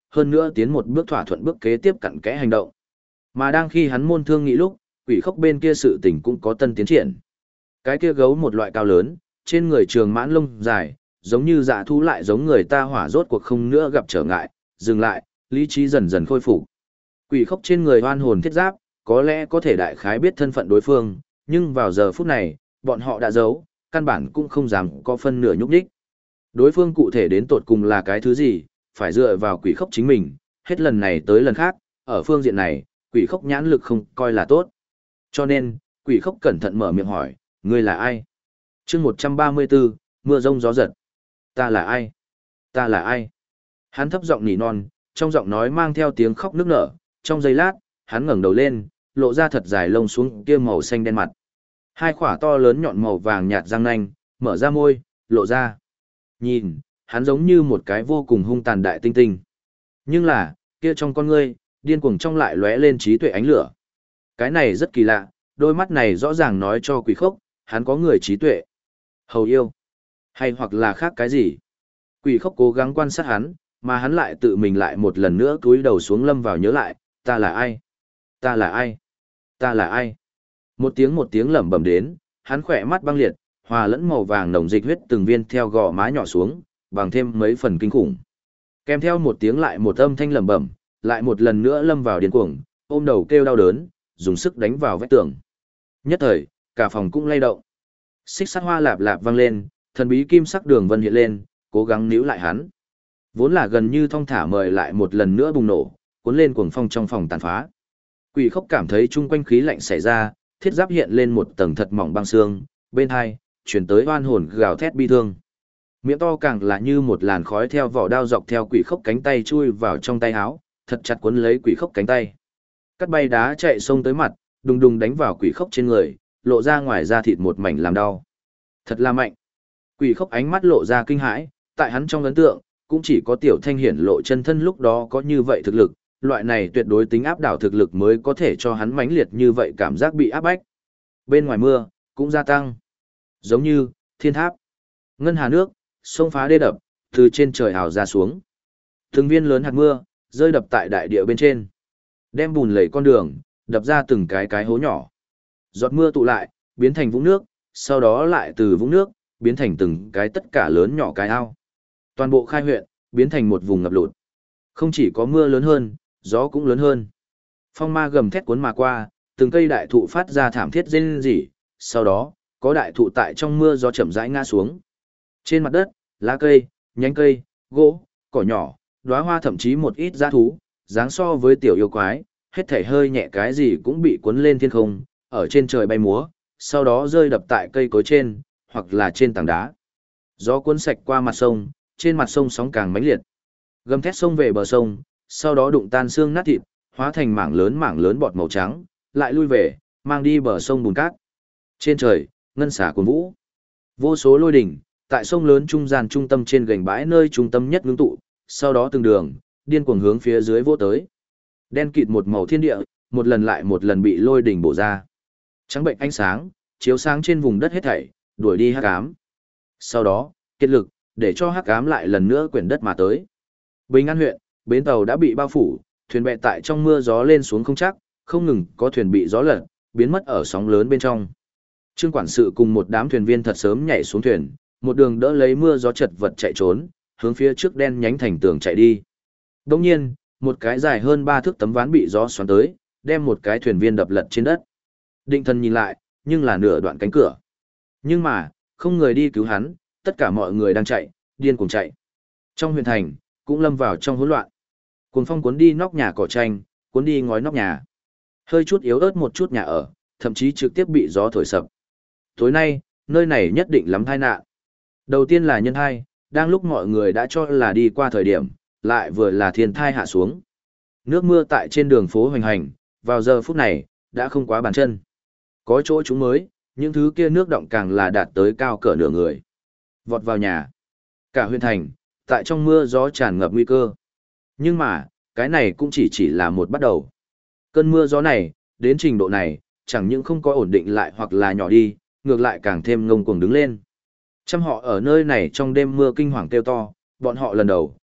hơn nữa tiến một bước thỏa thuận bước kế tiếp cặn kẽ hành động. Mà đang khi hắn môn thương nghị lúc, quỷ khốc bên kia sự tình cũng có tân tiến triển. Cái kia gấu một loại cao lớn, trên người trường mãn lông dài, giống như dạ thú lại giống người ta hỏa rốt cuộc không nữa gặp trở ngại, dừng lại, lý trí dần dần khôi phục. Quỷ khốc trên người oan hồn thiết giáp, có lẽ có thể đại khái biết thân phận đối phương, nhưng vào giờ phút này, bọn họ đã giấu, căn bản cũng không dám có phân nửa nhúc nhích. Đối phương cụ thể đến tột cùng là cái thứ gì, phải dựa vào quỷ khốc chính mình, hết lần này tới lần khác, ở phương diện này, quỷ khốc nhãn lực không coi là tốt. Cho nên, quỷ khốc cẩn thận mở miệng hỏi, ngươi là ai? chương 134, mưa rông gió giật. Ta là ai? Ta là ai? Hắn thấp giọng nỉ non, trong giọng nói mang theo tiếng khóc nức nở, trong giây lát, hắn ngẩng đầu lên, lộ ra thật dài lông xuống kia màu xanh đen mặt. Hai khỏa to lớn nhọn màu vàng nhạt răng nanh, mở ra môi, lộ ra. Nhìn, hắn giống như một cái vô cùng hung tàn đại tinh tinh. Nhưng là, kia trong con ngươi, điên cuồng trong lại lóe lên trí tuệ ánh lửa. Cái này rất kỳ lạ, đôi mắt này rõ ràng nói cho quỷ khốc, hắn có người trí tuệ. Hầu yêu. Hay hoặc là khác cái gì. Quỷ khốc cố gắng quan sát hắn, mà hắn lại tự mình lại một lần nữa cúi đầu xuống lâm vào nhớ lại, ta là ai? Ta là ai? Ta là ai? Một tiếng lẩm bẩm đến, hắn khỏe mắt băng liệt, hòa lẫn màu vàng nồng dịch huyết từng viên theo gò má nhỏ xuống, bằng thêm mấy phần kinh khủng. Kèm theo một tiếng lại một âm thanh lẩm bẩm, lại một lần nữa lâm vào điên cuồng, ôm đầu kêu đau đớn, dùng sức đánh vào vách tường. Nhất thời, cả phòng cũng lay động. Xích sắt hoa lạp lạp vang lên, thần bí kim sắc đường vân hiện lên, cố gắng níu lại hắn. Vốn là gần như thong thả mời lại một lần nữa bùng nổ, cuốn lên cuồng phong trong phòng tàn phá. Quỷ khốc cảm thấy chung quanh khí lạnh xảy ra, thiết giáp hiện lên một tầng thật mỏng băng xương, bên hai, chuyển tới oan hồn gào thét bi thương. Miệng to càng là như một làn khói theo vỏ đao dọc theo quỷ khốc cánh tay chui vào trong tay áo, thật chặt cuốn lấy quỷ khốc cánh tay. Cắt bay đá chạy xông tới mặt, đùng đùng đánh vào quỷ khốc trên người, lộ ra ngoài da thịt một mảnh làm đau. Thật là mạnh. Quỷ khốc ánh mắt lộ ra kinh hãi, tại hắn trong ấn tượng, cũng chỉ có tiểu thanh hiển lộ chân thân lúc đó có như vậy thực lực, loại này tuyệt đối tính áp đảo thực lực mới có thể cho hắn mãnh liệt như vậy cảm giác bị áp bách. Bên ngoài mưa, cũng gia tăng. Giống như, thiên tháp. Ngân hà nước, sông phá đê đập, từ trên trời hào ra xuống. Từng viên lớn hạt mưa, rơi đập tại đại địa bên trên. Đem bùn lầy con đường, đập ra từng cái hố nhỏ. Giọt mưa tụ lại, biến thành vũng nước, sau đó lại từ vũng nước, biến thành từng cái tất cả lớn nhỏ cái ao. Toàn bộ khai huyện, biến thành một vùng ngập lụt. Không chỉ có mưa lớn hơn, gió cũng lớn hơn. Phong ma gầm thét cuốn mà qua, từng cây đại thụ phát ra thảm thiết rên rỉ, sau đó, có đại thụ tại trong mưa gió chậm rãi ngã xuống. Trên mặt đất, lá cây, nhánh cây, gỗ, cỏ nhỏ, đóa hoa thậm chí một ít dã thú, dáng so với tiểu yêu quái, hết thảy hơi nhẹ cái gì cũng bị cuốn lên thiên không, ở trên trời bay múa, sau đó rơi đập tại cây cối trên, hoặc là trên tảng đá. Gió cuốn sạch qua mặt sông, trên mặt sông sóng càng mãnh liệt. Gầm thét sông về bờ sông, sau đó đụng tan xương nát thịt, hóa thành mảng lớn bọt màu trắng, lại lui về, mang đi bờ sông bùn cát. Trên trời, ngân xả cuồn vũ. Vô số lôi đỉnh, tại sông lớn trung gian trung tâm trên gành bãi nơi trung tâm nhất ngưng tụ, sau đó từng đường, điên cuồng hướng phía dưới vô tới. Đen kịt một màu thiên địa, một lần lại một lần bị lôi đỉnh bổ ra. Trắng bệnh ánh sáng, chiếu sáng trên vùng đất hết thảy, đuổi đi hắc ám. Sau đó, kết lực, để cho hắc ám lại lần nữa quyển đất mà tới. Bình An huyện, bến tàu đã bị bao phủ, thuyền bè tại trong mưa gió lên xuống không chắc, không ngừng có thuyền bị gió lật, biến mất ở sóng lớn bên trong. Trương quản sự cùng một đám thuyền viên thật sớm nhảy xuống thuyền, một đường đỡ lấy mưa gió chật vật chạy trốn, hướng phía trước đen nhánh thành tường chạy đi. Đồng nhiên, một cái dài hơn 3 thước tấm ván bị gió xoắn tới, đem một cái thuyền viên đập lật trên đất. Định thần nhìn lại, nhưng là nửa đoạn cánh cửa. Nhưng mà, không người đi cứu hắn, tất cả mọi người đang chạy, điên cuồng chạy. Trong huyện thành, cũng lâm vào trong hỗn loạn. Cuồng phong cuốn đi nóc nhà cỏ tranh, cuốn đi ngói nóc nhà. Hơi chút yếu ớt một chút nhà ở, thậm chí trực tiếp bị gió thổi sập. Tối nay, nơi này nhất định lắm tai nạn. Đầu tiên là nhân thai, đang lúc mọi người đã cho là đi qua thời điểm, lại vừa là thiên thai hạ xuống. Nước mưa tại trên đường phố hoành hành, vào giờ phút này, đã không quá bàn chân. Có chỗ chúng mới, những thứ kia nước động càng là đạt tới cao cỡ nửa người. Vọt vào nhà. Cả huyện thành, tại trong mưa gió tràn ngập nguy cơ. Nhưng mà, cái này cũng chỉ là một bắt đầu. Cơn mưa gió này, đến trình độ này, chẳng những không có ổn định lại hoặc là nhỏ đi, ngược lại càng thêm ngông cuồng đứng lên. Trăm họ ở nơi này trong đêm mưa kinh hoàng kêu to, bọn họ lần đầu,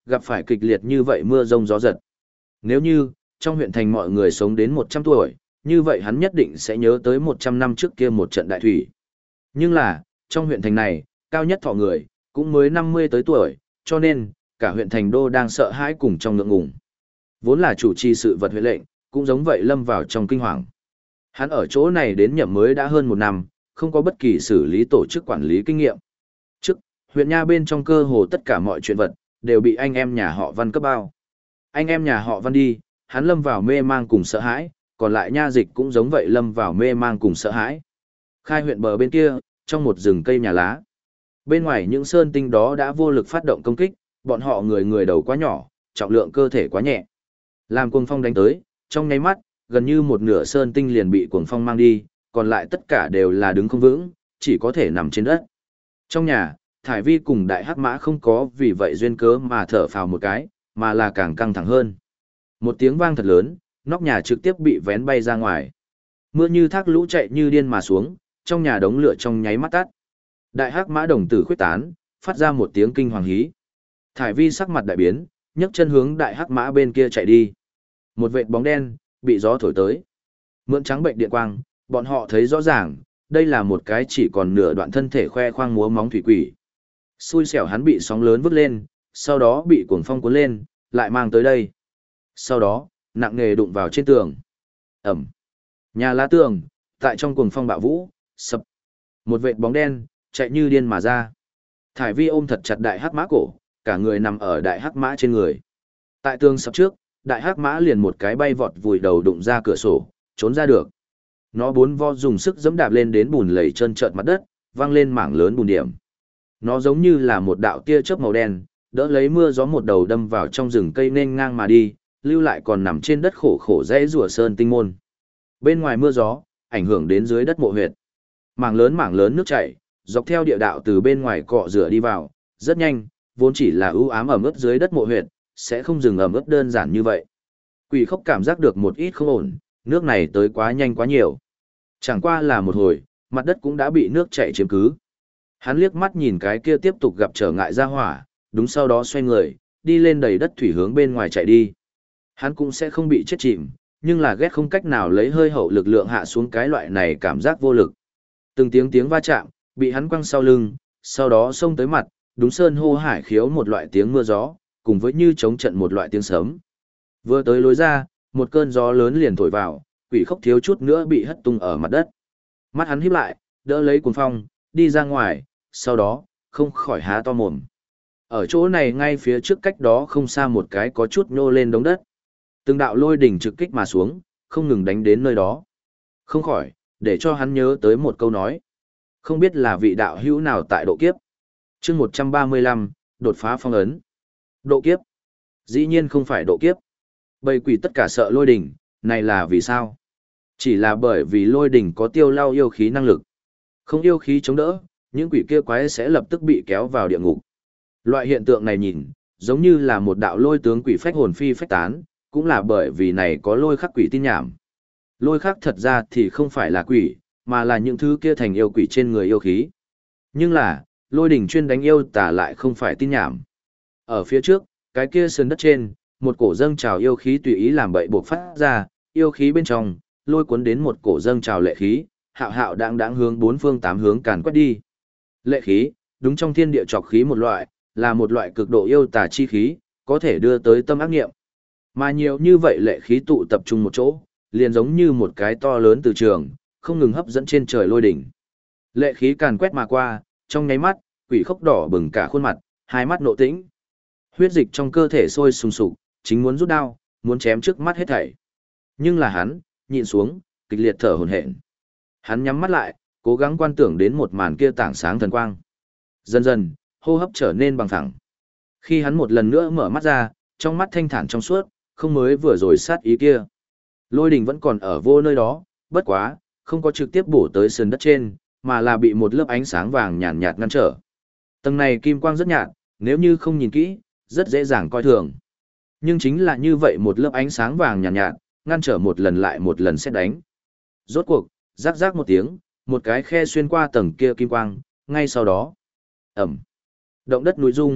gặp phải kịch liệt như vậy mưa rông gió giật. Nếu như, trong huyện thành mọi người sống đến 100 tuổi, như vậy hắn nhất định sẽ nhớ tới 100 năm trước kia một trận đại thủy. Nhưng là, trong huyện thành này, cao nhất thọ người, cũng mới 50 tới tuổi, cho nên, cả huyện thành đô đang sợ hãi cùng trong ngượng ngùng. Vốn là chủ trì sự vật huyện lệnh, cũng giống vậy lâm vào trong kinh hoàng. Hắn ở chỗ này đến nhậm mới đã hơn 1 năm, không có bất kỳ xử lý tổ chức quản lý kinh nghiệm. Trước, huyện nha bên trong cơ hồ tất cả mọi chuyện vật, đều bị anh em nhà họ Văn cấp bao. Anh em nhà họ Văn đi, hắn lâm vào mê mang cùng sợ hãi, còn lại nha dịch cũng giống vậy lâm vào mê mang cùng sợ hãi. Khai huyện bờ bên kia, trong một rừng cây nhà lá. Bên ngoài những sơn tinh đó đã vô lực phát động công kích, bọn họ người người đầu quá nhỏ, trọng lượng cơ thể quá nhẹ. Làm cuồng phong đánh tới, trong nháy mắt, gần như một nửa sơn tinh liền bị cuồng phong mang đi, còn lại tất cả đều là đứng không vững, chỉ có thể nằm trên đất. Trong nhà, Thải Vi cùng Đại Hắc Mã không có vì vậy duyên cớ mà thở phào một cái, mà là càng căng thẳng hơn. Một tiếng vang thật lớn, nóc nhà trực tiếp bị vén bay ra ngoài. Mưa như thác lũ chạy như điên mà xuống, trong nhà đống lửa trong nháy mắt tắt. Đại Hắc Mã đồng tử khuyết tán, phát ra một tiếng kinh hoàng hí. Thải Vi sắc mặt đại biến, nhấc chân hướng Đại Hắc Mã bên kia chạy đi. Một vệt bóng đen bị gió thổi tới. Mượn trắng bệnh điện quang, bọn họ thấy rõ ràng, đây là một cái chỉ còn nửa đoạn thân thể khoe khoang múa móng thủy quỷ. Xui xẻo hắn bị sóng lớn vứt lên, sau đó bị cuồng phong cuốn lên, lại mang tới đây. Sau đó, nặng nề đụng vào trên tường. Ẩm. Nhà lá tường, tại trong cuồng phong bạo vũ, sập. Một vệt bóng đen, chạy như điên mà ra. Thải Vi ôm thật chặt Đại Hắc Mã cổ, cả người nằm ở Đại Hắc Mã trên người. Tại tường sập trước, Đại Hắc Mã liền một cái bay vọt vùi đầu đụng ra cửa sổ, trốn ra được. Nó bốn vo dùng sức giẫm đạp lên đến bùn lầy trơn trợn mặt đất, văng lên mảng lớn bùn điểm. Nó giống như là một đạo tia chớp màu đen, đỡ lấy mưa gió một đầu đâm vào trong rừng cây nên ngang mà đi, lưu lại còn nằm trên đất khổ khổ rẽ rùa sơn tinh môn. Bên ngoài mưa gió, ảnh hưởng đến dưới đất mộ huyệt. Mảng lớn nước chảy, dọc theo địa đạo từ bên ngoài cọ rửa đi vào, rất nhanh, vốn chỉ là ưu ám ẩm ướt dưới đất mộ huyệt, sẽ không dừng ẩm ướt đơn giản như vậy. Quỷ Khốc cảm giác được một ít không ổn, nước này tới quá nhanh quá nhiều. Chẳng qua là một hồi, mặt đất cũng đã bị nước chảy chiếm cứ. Hắn liếc mắt nhìn cái kia tiếp tục gặp trở ngại ra hỏa, đúng sau đó xoay người, đi lên đầy đất thủy hướng bên ngoài chạy đi. Hắn cũng sẽ không bị chết chìm, nhưng là ghét không cách nào lấy hơi hậu lực lượng hạ xuống cái loại này cảm giác vô lực. Từng tiếng va chạm, bị hắn quăng sau lưng, sau đó xông tới mặt, đúng sơn hô hải khiếu một loại tiếng mưa gió, cùng với như chống trận một loại tiếng sấm. Vừa tới lối ra, một cơn gió lớn liền thổi vào, Quỷ Khốc thiếu chút nữa bị hất tung ở mặt đất. Mắt hắn híp lại, đỡ lấy cuồng phong, đi ra ngoài, sau đó, không khỏi há to mồm. Ở chỗ này ngay phía trước cách đó không xa một cái có chút nhô lên đống đất. Từng đạo lôi đỉnh trực kích mà xuống, không ngừng đánh đến nơi đó. Không khỏi, để cho hắn nhớ tới một câu nói. Không biết là vị đạo hữu nào tại độ kiếp. Chương 135, đột phá phong ấn. Độ kiếp. Dĩ nhiên không phải độ kiếp. Bầy quỷ tất cả sợ lôi đỉnh, này là vì sao? Chỉ là bởi vì lôi đỉnh có tiêu lao yêu khí năng lực. Không yêu khí chống đỡ, những quỷ kia quái sẽ lập tức bị kéo vào địa ngục. Loại hiện tượng này nhìn, giống như là một đạo lôi tướng quỷ phách hồn phi phách tán, cũng là bởi vì này có lôi khắc quỷ tin nhảm. Lôi khắc thật ra thì không phải là quỷ, mà là những thứ kia thành yêu quỷ trên người yêu khí. Nhưng là, lôi đỉnh chuyên đánh yêu tà lại không phải tin nhảm. Ở phía trước, cái kia sườn đất trên, một cổ dâng trào yêu khí tùy ý làm bậy buộc phát ra, yêu khí bên trong, lôi cuốn đến một cổ dâng trào lệ khí, hạo hạo đáng hướng bốn phương tám hướng càn quét đi. Lệ khí, đúng trong thiên địa trọc khí một loại, là một loại cực độ yêu tà chi khí, có thể đưa tới tâm ác nghiệm. Mà nhiều như vậy lệ khí tụ tập trung một chỗ, liền giống như một cái to lớn từ trường, không ngừng hấp dẫn trên trời lôi đỉnh. Lệ khí càn quét mà qua, trong nháy mắt, Quỷ Khốc đỏ bừng cả khuôn mặt, hai mắt nộ tĩnh. Huyết dịch trong cơ thể sôi sùng sục, chính muốn rút đao, muốn chém trước mắt hết thảy. Nhưng là hắn, nhịn xuống, kịch liệt thở hổn hển. Hắn nhắm mắt lại, cố gắng quan tưởng đến một màn kia tảng sáng thần quang. Dần dần, hô hấp trở nên bằng phẳng. Khi hắn một lần nữa mở mắt ra, trong mắt thanh thản trong suốt, không mới vừa rồi sát ý kia. Lôi đỉnh vẫn còn ở vô nơi đó, bất quá, không có trực tiếp bổ tới sườn đất trên, mà là bị một lớp ánh sáng vàng nhàn nhạt ngăn trở. Tầng này kim quang rất nhạt, nếu như không nhìn kỹ, rất dễ dàng coi thường. Nhưng chính là như vậy một lớp ánh sáng vàng nhàn nhạt, ngăn trở một lần lại một lần xét đánh. Rốt cuộc, rắc rắc một tiếng, một cái khe xuyên qua tầng kia kim quang, ngay sau đó. Ẩm. Động đất núi rung,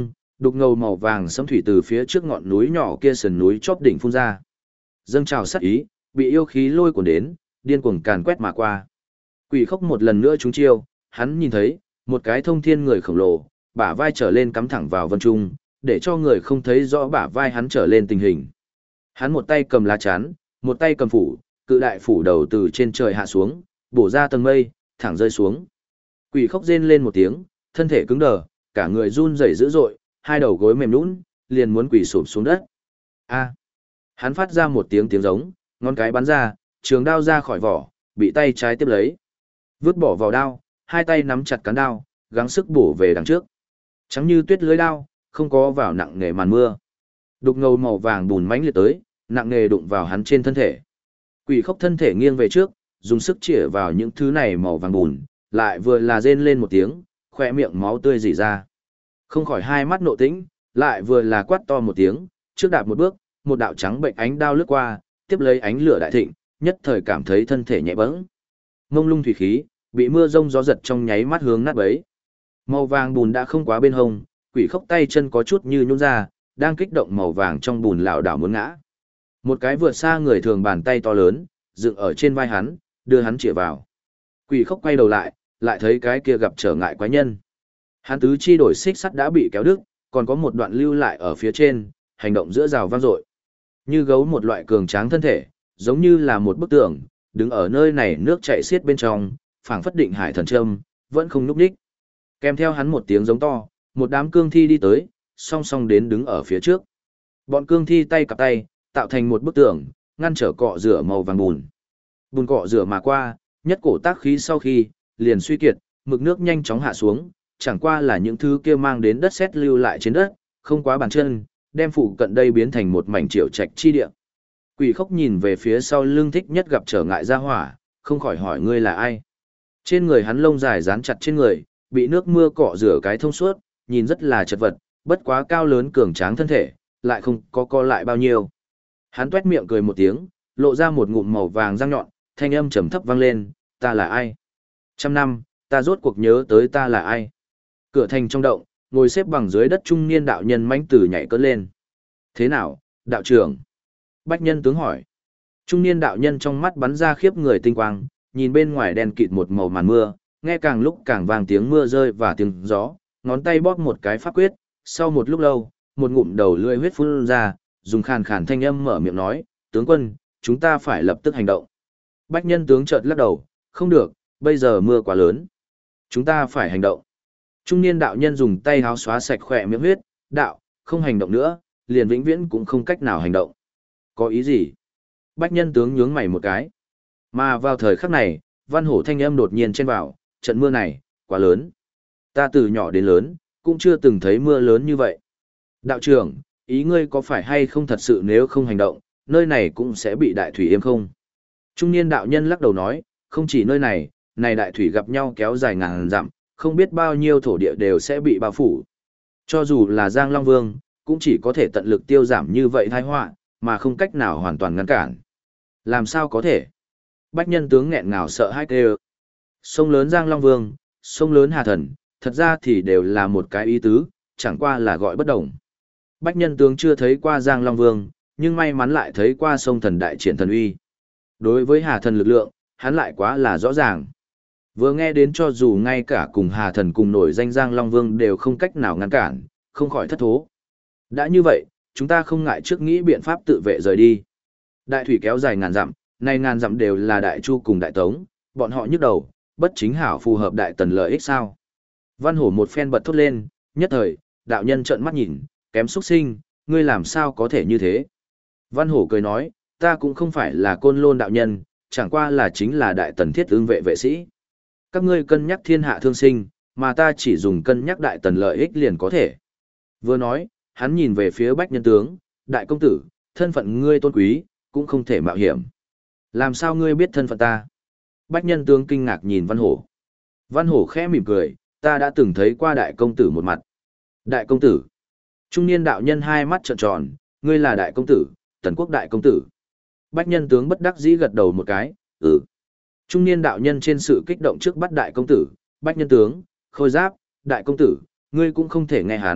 Đục ngầu màu vàng sẫm thủy từ phía trước ngọn núi nhỏ kia sườn núi chóp đỉnh phun ra. Dâng trào sát ý, bị yêu khí lôi cuốn đến, điên cuồng càn quét mà qua. Quỷ Khốc một lần nữa trúng chiêu, hắn nhìn thấy một cái thông thiên người khổng lồ, bả vai trở lên cắm thẳng vào vân trung, để cho người không thấy rõ bả vai hắn trở lên tình hình. Hắn một tay cầm lá chắn, một tay cầm phủ, cự đại phủ đầu từ trên trời hạ xuống, bổ ra tầng mây, thẳng rơi xuống. Quỷ Khốc rên lên một tiếng, thân thể cứng đờ, cả người run rẩy dữ dội, hai đầu gối mềm nhũn, liền muốn quỳ xổm xuống đất. A! Hắn phát ra một tiếng giống, ngón cái bắn ra, trường đao ra khỏi vỏ, bị tay trái tiếp lấy. Vứt bỏ vào đao, hai tay nắm chặt cán đao, gắng sức bổ về đằng trước. Trắng như tuyết lưới đao, không có vào nặng nề màn mưa. Đục ngầu màu vàng bùn mãnh liệt tới, nặng nề đụng vào hắn trên thân thể. Quỷ Khốc thân thể nghiêng về trước, dùng sức chĩa vào những thứ này màu vàng bùn, lại vừa là rên lên một tiếng, khỏe miệng máu tươi rỉ ra. Không khỏi hai mắt nộ tĩnh, lại vừa là quát to một tiếng, trước đạp một bước, một đạo trắng bệnh ánh đao lướt qua, tiếp lấy ánh lửa đại thịnh, nhất thời cảm thấy thân thể nhẹ bẫng. Mông lung thủy khí, bị mưa rông gió giật trong nháy mắt hướng nát bấy. Màu vàng bùn đã không quá bên hông, Quỷ Khốc tay chân có chút như nhũn ra, đang kích động màu vàng trong bùn lảo đảo muốn ngã. Một cái vượt xa người thường bàn tay to lớn, dựng ở trên vai hắn, đưa hắn chĩa vào. Quỷ Khốc quay đầu lại, lại thấy cái kia gặp trở ngại quái nhân. Hắn tứ chi đổi xích sắt đã bị kéo đứt, còn có một đoạn lưu lại ở phía trên, hành động giữa rào vang dội. Như gấu một loại cường tráng thân thể, giống như là một bức tường, đứng ở nơi này nước chảy xiết bên trong, phảng phất định hải thần châm, vẫn không nhúc nhích. Kèm theo hắn một tiếng giống to, một đám cương thi đi tới, song song đến đứng ở phía trước. Bọn cương thi tay cặp tay, tạo thành một bức tường, ngăn trở cọ rửa màu vàng bùn. Bùn cọ rửa mà qua, nhất cổ tác khí sau khi, liền suy kiệt, mực nước nhanh chóng hạ xuống, chẳng qua là những thứ kia mang đến đất sét lưu lại trên đất, không quá bàn chân, đem phụ cận đây biến thành một mảnh triệu trạch chi địa. Quỷ Khốc nhìn về phía sau lưng thích nhất gặp trở ngại ra hỏa, không khỏi hỏi ngươi là ai. Trên người hắn lông dài dán chặt trên người, bị nước mưa cọ rửa cái thông suốt, nhìn rất là chật vật, bất quá cao lớn cường tráng thân thể, lại không có co lại bao nhiêu. Hắn tuét miệng cười một tiếng, lộ ra một ngụm màu vàng răng nhọn, thanh âm trầm thấp vang lên, ta là ai? 100 năm, ta rốt cuộc nhớ tới ta là ai? Cửa thành trong động, ngồi xếp bằng dưới đất trung niên đạo nhân mãnh tử nhảy cất lên. Thế nào, đạo trưởng? Bách Nhân tướng hỏi. Trung niên đạo nhân trong mắt bắn ra khiếp người tinh quang, nhìn bên ngoài đen kịt một màu màn mưa, nghe càng lúc càng vang tiếng mưa rơi và tiếng gió, ngón tay bóp một cái pháp quyết, sau một lúc lâu, một ngụm đầu lưỡi huyết phun ra, dùng khàn khàn thanh âm mở miệng nói, tướng quân, chúng ta phải lập tức hành động. Bách Nhân tướng chợt lắc đầu, không được, bây giờ mưa quá lớn. Chúng ta phải hành động. Trung niên đạo nhân dùng tay háo xóa sạch khỏe miệng huyết, đạo, không hành động nữa, liền vĩnh viễn cũng không cách nào hành động. Có ý gì? Bách Nhân tướng nhướng mày một cái. Mà vào thời khắc này, Văn Hổ thanh âm đột nhiên chen vào, trận mưa này, quá lớn. Ta từ nhỏ đến lớn, cũng chưa từng thấy mưa lớn như vậy. Đạo trưởng, ý ngươi có phải hay không thật sự nếu không hành động, nơi này cũng sẽ bị đại thủy yêm không? Trung niên đạo nhân lắc đầu nói, không chỉ nơi này, này đại thủy gặp nhau kéo dài ngàn dặm, không biết bao nhiêu thổ địa đều sẽ bị bao phủ. Cho dù là Giang Long Vương, cũng chỉ có thể tận lực tiêu giảm như vậy tai họa, mà không cách nào hoàn toàn ngăn cản. Làm sao có thể? Bách Nhân tướng nghẹn ngào sợ hãi kêu. Sông lớn Giang Long Vương, sông lớn Hà Thần, thật ra thì đều là một cái ý tứ, chẳng qua là gọi bất đồng. Bách Nhân tướng chưa thấy qua Giang Long Vương, nhưng may mắn lại thấy qua sông thần đại triển thần uy. Đối với Hà Thần lực lượng, hắn lại quá là rõ ràng. Vừa nghe đến cho dù ngay cả cùng Hà Thần cùng nổi danh Giang Long Vương đều không cách nào ngăn cản, không khỏi thất thố. Đã như vậy, chúng ta không ngại trước nghĩ biện pháp tự vệ rời đi. Đại thủy kéo dài ngàn dặm, nay ngàn dặm đều là Đại Chu cùng Đại Tống, bọn họ nhức đầu, bất chính hảo phù hợp Đại Tần lợi ích sao. Văn Hổ một phen bật thốt lên, nhất thời, đạo nhân trợn mắt nhìn, kém xuất sinh, ngươi làm sao có thể như thế. Văn Hổ cười nói, ta cũng không phải là Côn Lôn đạo nhân, chẳng qua là chính là Đại Tần thiết ứng vệ vệ sĩ. Các ngươi cân nhắc thiên hạ thương sinh, mà ta chỉ dùng cân nhắc Đại Tần lợi ích liền có thể. Vừa nói, hắn nhìn về phía Bách Nhân tướng, đại công tử, thân phận ngươi tôn quý, cũng không thể mạo hiểm. Làm sao ngươi biết thân phận ta? Bách Nhân tướng kinh ngạc nhìn Văn Hổ. Văn Hổ khẽ mỉm cười, ta đã từng thấy qua đại công tử một mặt. Đại công tử. Trung niên đạo nhân hai mắt trợn tròn, ngươi là đại công tử, Tần quốc đại công tử. Bách Nhân tướng bất đắc dĩ gật đầu một cái, ừ. Trung niên đạo nhân trên sự kích động trước bắt đại công tử, Bách Nhân tướng, Khôi Giáp, đại công tử, ngươi cũng không thể nghe hắn,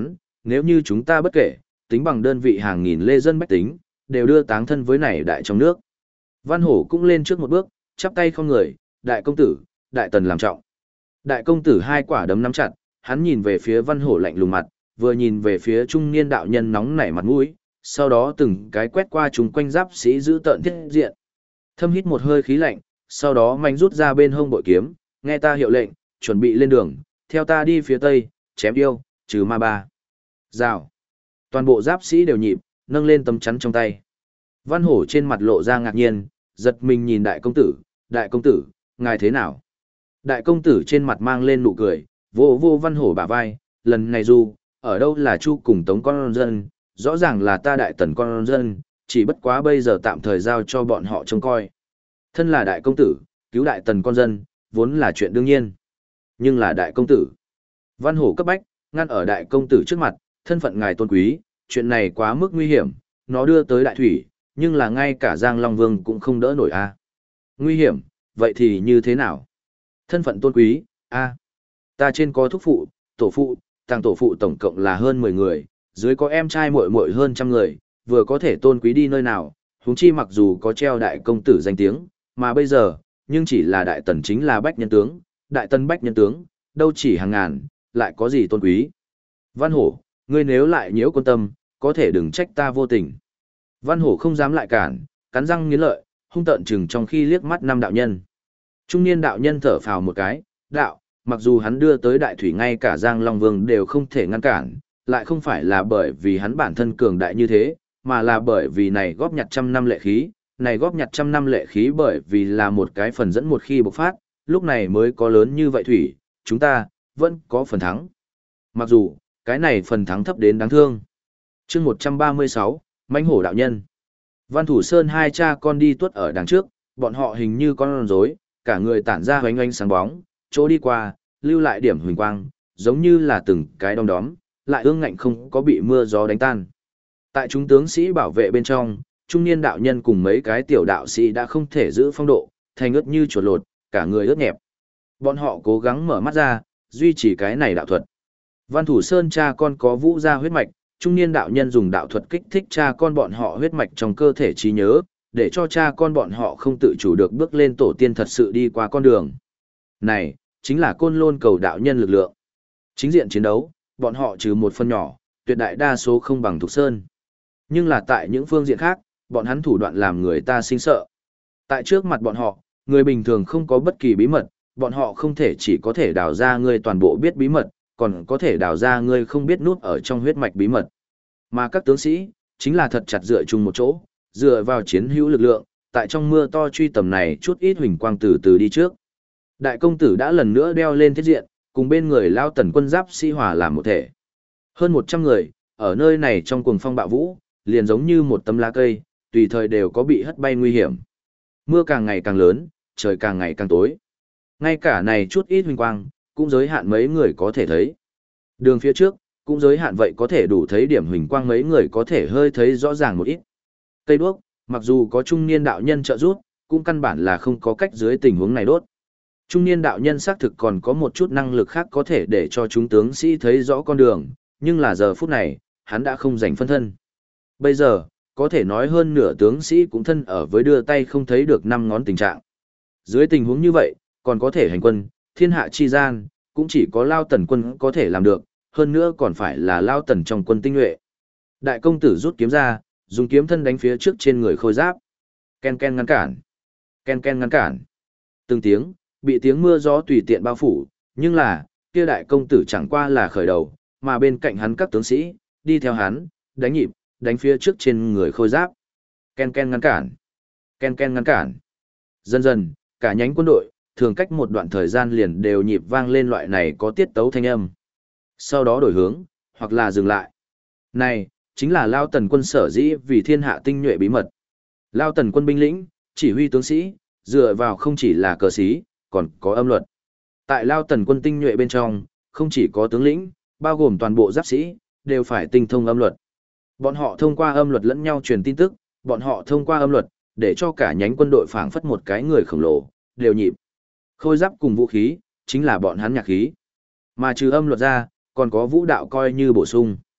nếu như chúng ta bất kể, tính bằng đơn vị hàng nghìn lê dân bách tính, đều đưa táng thân với này đại trong nước. Văn Hổ cũng lên trước một bước, chắp tay không người, đại công tử, đại tần làm trọng. Đại công tử hai quả đấm nắm chặt, hắn nhìn về phía Văn Hổ lạnh lùng mặt, vừa nhìn về phía trung niên đạo nhân nóng nảy mặt mũi, sau đó từng cái quét qua chúng quanh giáp sĩ giữ tợn thiết diện. Thâm hít một hơi khí lạnh, sau đó mạnh rút ra bên hông bội kiếm, nghe ta hiệu lệnh, chuẩn bị lên đường, theo ta đi phía tây, chém yêu, trừ ma ba. Rào. Toàn bộ giáp sĩ đều nhịp, nâng lên tấm chắn trong tay. Văn Hổ trên mặt lộ ra ngạc nhiên, giật mình nhìn đại công tử, ngài thế nào? Đại công tử trên mặt mang lên nụ cười, vô vô Văn Hổ bả vai, lần này dù, ở đâu là Chu cùng Tống con dân, rõ ràng là ta đại tần con dân, chỉ bất quá bây giờ tạm thời giao cho bọn họ trông coi. Thân là đại công tử, cứu đại tần con dân, vốn là chuyện đương nhiên. Nhưng là đại công tử. Văn Hổ cấp bách, ngăn ở đại công tử trước mặt, thân phận ngài tôn quý, chuyện này quá mức nguy hiểm, nó đưa tới đại thủy, nhưng là ngay cả Giang Long Vương cũng không đỡ nổi a. Nguy hiểm, vậy thì như thế nào? Thân phận tôn quý, a. Ta trên có thúc phụ, tổ phụ, tàng tổ phụ tổng cộng là hơn 10 người, dưới có em trai muội muội hơn trăm người, vừa có thể tôn quý đi nơi nào, huống chi mặc dù có treo đại công tử danh tiếng, mà bây giờ, nhưng chỉ là đại tần chính là bách nhân tướng, đại tần bách nhân tướng, đâu chỉ hàng ngàn, lại có gì tôn quý. Văn Hổ, ngươi nếu lại nhiễu quan tâm, có thể đừng trách ta vô tình. Văn Hổ không dám lại cản, cắn răng nghiến lợi, hung tợn chừng trong khi liếc mắt năm đạo nhân. Trung niên đạo nhân thở phào một cái, đạo, mặc dù hắn đưa tới đại thủy ngay cả Giang Long Vương đều không thể ngăn cản, lại không phải là bởi vì hắn bản thân cường đại như thế, mà là bởi vì này góp nhặt trăm năm lệ khí, này góp nhặt trăm năm lệ khí bởi vì là một cái phần dẫn một khi bộc phát, lúc này mới có lớn như vậy thủy, chúng ta, vẫn có phần thắng. Mặc dù, cái này phần thắng thấp đến đáng thương. chương 136, Mãnh Hổ đạo nhân. Văn Thủ Sơn hai cha con đi tuốt ở đằng trước, bọn họ hình như con rối, cả người tản ra hoánh oanh sáng bóng, chỗ đi qua, lưu lại điểm huỳnh quang, giống như là từng cái đom đóm, lại ương ngạnh không có bị mưa gió đánh tan. Tại chúng tướng sĩ bảo vệ bên trong, trung niên đạo nhân cùng mấy cái tiểu đạo sĩ đã không thể giữ phong độ, thành ướt như chuột lột, cả người ướt nhẹp. Bọn họ cố gắng mở mắt ra, duy trì cái này đạo thuật. Văn Thủ Sơn cha con có vũ ra huyết mạch, trung niên đạo nhân dùng đạo thuật kích thích cha con bọn họ huyết mạch trong cơ thể trí nhớ, để cho cha con bọn họ không tự chủ được bước lên tổ tiên thật sự đi qua con đường. Này, chính là Côn Lôn cầu đạo nhân lực lượng. Chính diện chiến đấu, bọn họ trừ một phần nhỏ, tuyệt đại đa số không bằng Thục Sơn. Nhưng là tại những phương diện khác, bọn hắn thủ đoạn làm người ta sinh sợ. Tại trước mặt bọn họ, người bình thường không có bất kỳ bí mật, bọn họ không thể chỉ có thể đào ra người toàn bộ biết bí mật, còn có thể đào ra người không biết nút ở trong huyết mạch bí mật. Mà các tướng sĩ, chính là thật chặt dựa chung một chỗ, dựa vào chiến hữu lực lượng, tại trong mưa to truy tầm này chút ít huỳnh quang từ từ đi trước. Đại công tử đã lần nữa đeo lên thiết diện, cùng bên người lao tần quân giáp sĩ hòa làm một thể. Hơn 100 người, ở nơi này trong cuồng phong bạo vũ, liền giống như một tấm lá cây, tùy thời đều có bị hất bay nguy hiểm. Mưa càng ngày càng lớn, trời càng ngày càng tối. Ngay cả này chút ít huỳnh quang, cũng giới hạn mấy người có thể thấy. Đường phía trước, cũng giới hạn vậy có thể đủ thấy điểm huỳnh quang mấy người có thể hơi thấy rõ ràng một ít. Cây đuốc, mặc dù có trung niên đạo nhân trợ giúp, cũng căn bản là không có cách dưới tình huống này đốt. Trung niên đạo nhân xác thực còn có một chút năng lực khác có thể để cho chúng tướng sĩ thấy rõ con đường, nhưng là giờ phút này, hắn đã không giành phân thân. Bây giờ, có thể nói hơn nửa tướng sĩ cũng thân ở với đưa tay không thấy được 5 ngón tình trạng. Dưới tình huống như vậy, còn có thể hành quân, thiên hạ chi gian, cũng chỉ có Lao Tần quân có thể làm được, hơn nữa còn phải là Lao Tần trong quân tinh nhuệ. Đại công tử rút kiếm ra, dùng kiếm thân đánh phía trước trên người khôi giáp. Ken ken ngăn cản. Ken ken ngăn cản. Từng tiếng, bị tiếng mưa gió tùy tiện bao phủ, nhưng là, kia đại công tử chẳng qua là khởi đầu, mà bên cạnh hắn các tướng sĩ, đi theo hắn, đánh nhịp, đánh phía trước trên người khôi giáp. Ken ken ngăn cản. Ken ken ngăn cản. Dần dần, cả nhánh quân đội, thường cách một đoạn thời gian liền đều nhịp vang lên loại này có tiết tấu thanh âm. Sau đó đổi hướng, hoặc là dừng lại. Này, chính là Lao Tần quân sở dĩ vì thiên hạ tinh nhuệ bí mật. Lao Tần quân binh lĩnh, chỉ huy tướng sĩ, dựa vào không chỉ là cờ sĩ, còn có âm luật. Tại Lao Tần quân tinh nhuệ bên trong, không chỉ có tướng lĩnh, bao gồm toàn bộ giáp sĩ, đều phải tinh thông âm luật. Bọn họ thông qua âm luật lẫn nhau truyền tin tức, bọn họ thông qua âm luật, để cho cả nhánh quân đội phảng phất một cái người khổng lồ, đều nhịp. Khôi giáp cùng vũ khí, chính là bọn hắn nhạc khí. Mà trừ âm luật ra, còn có vũ đạo coi như bổ sung.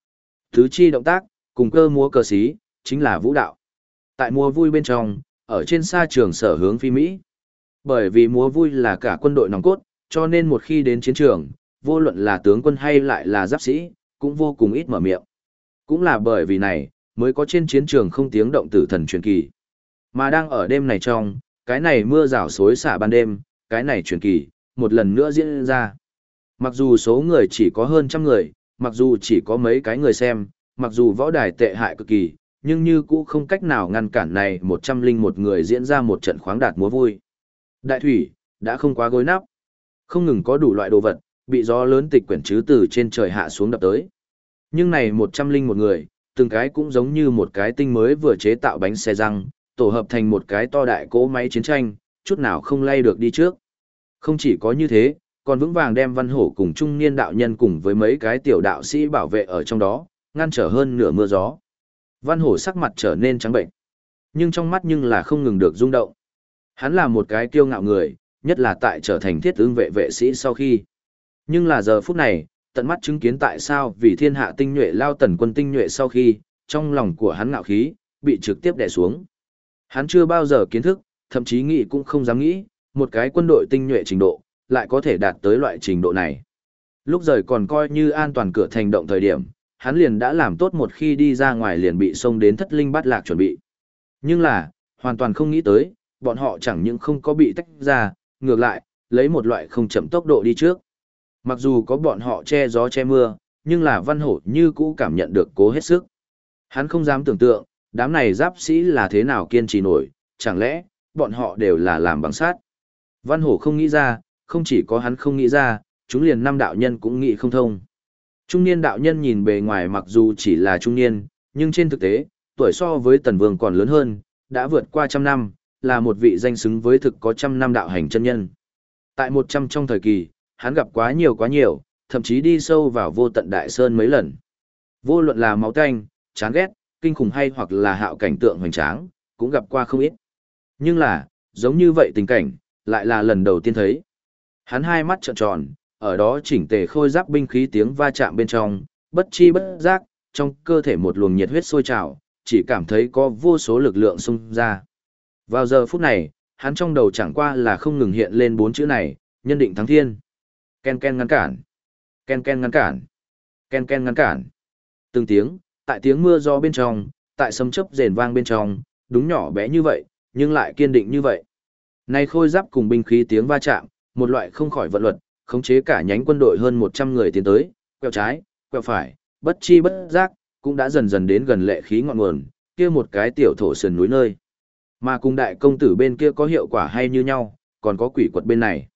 Tứ chi động tác, cùng cơ múa cờ xí, chính là vũ đạo. Tại múa vui bên trong, ở trên sa trường sở hướng phi Mỹ. Bởi vì múa vui là cả quân đội nòng cốt, cho nên một khi đến chiến trường, vô luận là tướng quân hay lại là giáp sĩ, cũng vô cùng ít mở miệng. Cũng là bởi vì này, mới có trên chiến trường không tiếng động tử thần truyền kỳ. Mà đang ở đêm này trong, cái này mưa rào xối xả ban đêm, cái này truyền kỳ, một lần nữa diễn ra. Mặc dù số người chỉ có hơn trăm người, mặc dù chỉ có mấy cái người xem, mặc dù võ đài tệ hại cực kỳ, nhưng như cũ không cách nào ngăn cản này 101 người diễn ra một trận khoáng đạt múa vui. Đại thủy, đã không quá gối nắp. Không ngừng có đủ loại đồ vật, bị gió lớn tịch quyển chứ từ trên trời hạ xuống đập tới. Nhưng này 101 người, từng cái cũng giống như một cái tinh mới vừa chế tạo bánh xe răng, tổ hợp thành một cái to đại cỗ máy chiến tranh, chút nào không lay được đi trước. Không chỉ có như thế, còn vững vàng đem Văn Hổ cùng trung niên đạo nhân cùng với mấy cái tiểu đạo sĩ bảo vệ ở trong đó, ngăn trở hơn nửa mưa gió. Văn Hổ sắc mặt trở nên trắng bệnh, nhưng trong mắt nhưng là không ngừng được rung động. Hắn là một cái kiêu ngạo người, nhất là tại trở thành thiết ứng vệ vệ sĩ sau khi. Nhưng là giờ phút này, tận mắt chứng kiến tại sao vì thiên hạ tinh nhuệ lao tần quân tinh nhuệ sau khi, trong lòng của hắn ngạo khí, bị trực tiếp đè xuống. Hắn chưa bao giờ kiến thức, thậm chí nghĩ cũng không dám nghĩ, một cái quân đội tinh nhuệ trình độ, lại có thể đạt tới loại trình độ này. Lúc rời còn coi như an toàn cửa thành động thời điểm, hắn liền đã làm tốt một khi đi ra ngoài liền bị xông đến thất linh bát lạc chuẩn bị. Nhưng là, hoàn toàn không nghĩ tới, bọn họ chẳng những không có bị tách ra, ngược lại, lấy một loại không chậm tốc độ đi trước. Mặc dù có bọn họ che gió che mưa, nhưng là Văn Hổ như cũ cảm nhận được cố hết sức. Hắn không dám tưởng tượng, đám này giáp sĩ là thế nào kiên trì nổi, chẳng lẽ, bọn họ đều là làm bằng sát. Văn Hổ không nghĩ ra, không chỉ có hắn không nghĩ ra, chúng liền năm đạo nhân cũng nghĩ không thông. Trung niên đạo nhân nhìn bề ngoài mặc dù chỉ là trung niên, nhưng trên thực tế, tuổi so với Tần Vương còn lớn hơn, đã vượt qua 100 năm, là một vị danh xứng với thực có 100 năm đạo hành chân nhân. Tại 100 trong thời kỳ, hắn gặp quá nhiều, thậm chí đi sâu vào vô tận đại sơn mấy lần. Vô luận là máu tanh, chán ghét, kinh khủng hay hoặc là hạo cảnh tượng hoành tráng, cũng gặp qua không ít. Nhưng là, giống như vậy tình cảnh, lại là lần đầu tiên thấy. Hắn hai mắt trợn tròn, ở đó chỉnh tề khôi giáp binh khí tiếng va chạm bên trong, bất chi bất giác, trong cơ thể một luồng nhiệt huyết sôi trào, chỉ cảm thấy có vô số lực lượng xung ra. Vào giờ phút này, hắn trong đầu chẳng qua là không ngừng hiện lên bốn chữ này, nhân định thắng thiên. Ken ken ngăn cản. Ken ken ngăn cản. Ken ken ngăn cản. Từng tiếng, tại tiếng mưa gió bên trong, tại sấm chớp rền vang bên trong, đúng nhỏ bé như vậy, nhưng lại kiên định như vậy. Này khôi giáp cùng binh khí tiếng va chạm, một loại không khỏi vận luật, khống chế cả nhánh quân đội hơn 100 người tiến tới, quẹo trái, quẹo phải, bất chi bất giác, cũng đã dần dần đến gần lệ khí ngọn nguồn, kia một cái tiểu thổ sườn núi nơi. Mà cùng đại công tử bên kia có hiệu quả hay như nhau, còn có quỷ quật bên này.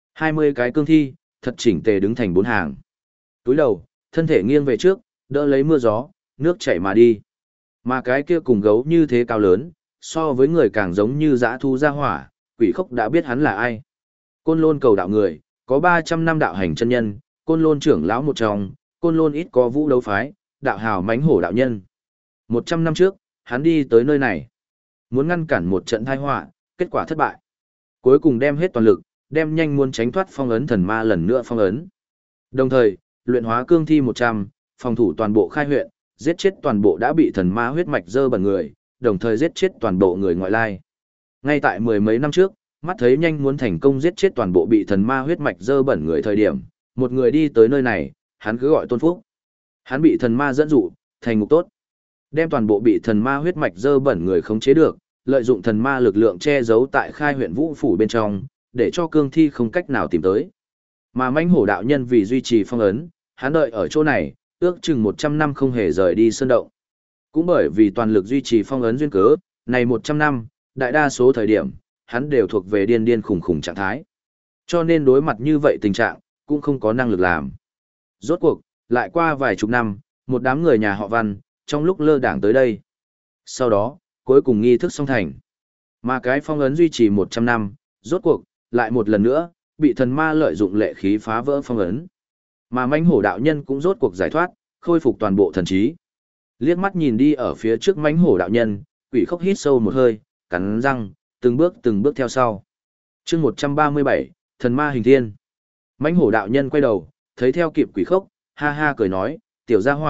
20 cái cương thi, thật chỉnh tề đứng thành bốn hàng. Túi đầu, thân thể nghiêng về trước, đỡ lấy mưa gió, nước chảy mà đi. Mà cái kia cùng gấu như thế cao lớn, so với người càng giống như dã thu ra hỏa, quỷ khốc đã biết hắn là ai. Côn Lôn cầu đạo người, có 300 năm đạo hành chân nhân, Côn Lôn trưởng lão một trong, Côn Lôn ít có vũ đấu phái, đạo hào mánh hổ đạo nhân. 100 năm trước, hắn đi tới nơi này, muốn ngăn cản một trận tai họa, kết quả thất bại. Cuối cùng đem hết toàn lực, đem nhanh muốn tránh thoát phong ấn thần ma lần nữa phong ấn. Đồng thời, luyện hóa cương thi 100, phòng thủ toàn bộ khai huyện, giết chết toàn bộ đã bị thần ma huyết mạch dơ bẩn người, đồng thời giết chết toàn bộ người ngoại lai. Ngay tại mười mấy năm trước, mắt thấy nhanh muốn thành công giết chết toàn bộ bị thần ma huyết mạch dơ bẩn người thời điểm, một người đi tới nơi này, hắn cứ gọi Tôn Phúc. Hắn bị thần ma dẫn dụ, thành ngục tốt. Đem toàn bộ bị thần ma huyết mạch dơ bẩn người khống chế được, lợi dụng thần ma lực lượng che giấu tại khai huyện vũ phủ bên trong, để cho cương thi không cách nào tìm tới. Mà mãnh hổ đạo nhân vì duy trì phong ấn, hắn đợi ở chỗ này, ước chừng 100 năm không hề rời đi sơn động. Cũng bởi vì toàn lực duy trì phong ấn duyên cớ, này 100 năm, đại đa số thời điểm, hắn đều thuộc về điên điên khủng khủng trạng thái. Cho nên đối mặt như vậy tình trạng, cũng không có năng lực làm. Rốt cuộc, lại qua vài chục năm, một đám người nhà họ Văn, trong lúc lơ đảng tới đây. Sau đó, cuối cùng nghi thức xong thành. Mà cái phong ấn duy trì 100 năm, rốt cuộc, lại một lần nữa, bị thần ma lợi dụng lệ khí phá vỡ phong ấn. Mà mãnh hổ đạo nhân cũng rốt cuộc giải thoát, khôi phục toàn bộ thần trí. Liếc mắt nhìn đi ở phía trước mãnh hổ đạo nhân, quỷ khốc hít sâu một hơi, cắn răng, từng bước theo sau. Chương 137, thần ma hình thiên. Mãnh hổ đạo nhân quay đầu, thấy theo kịp quỷ khốc, ha ha cười nói, tiểu gia hỏa,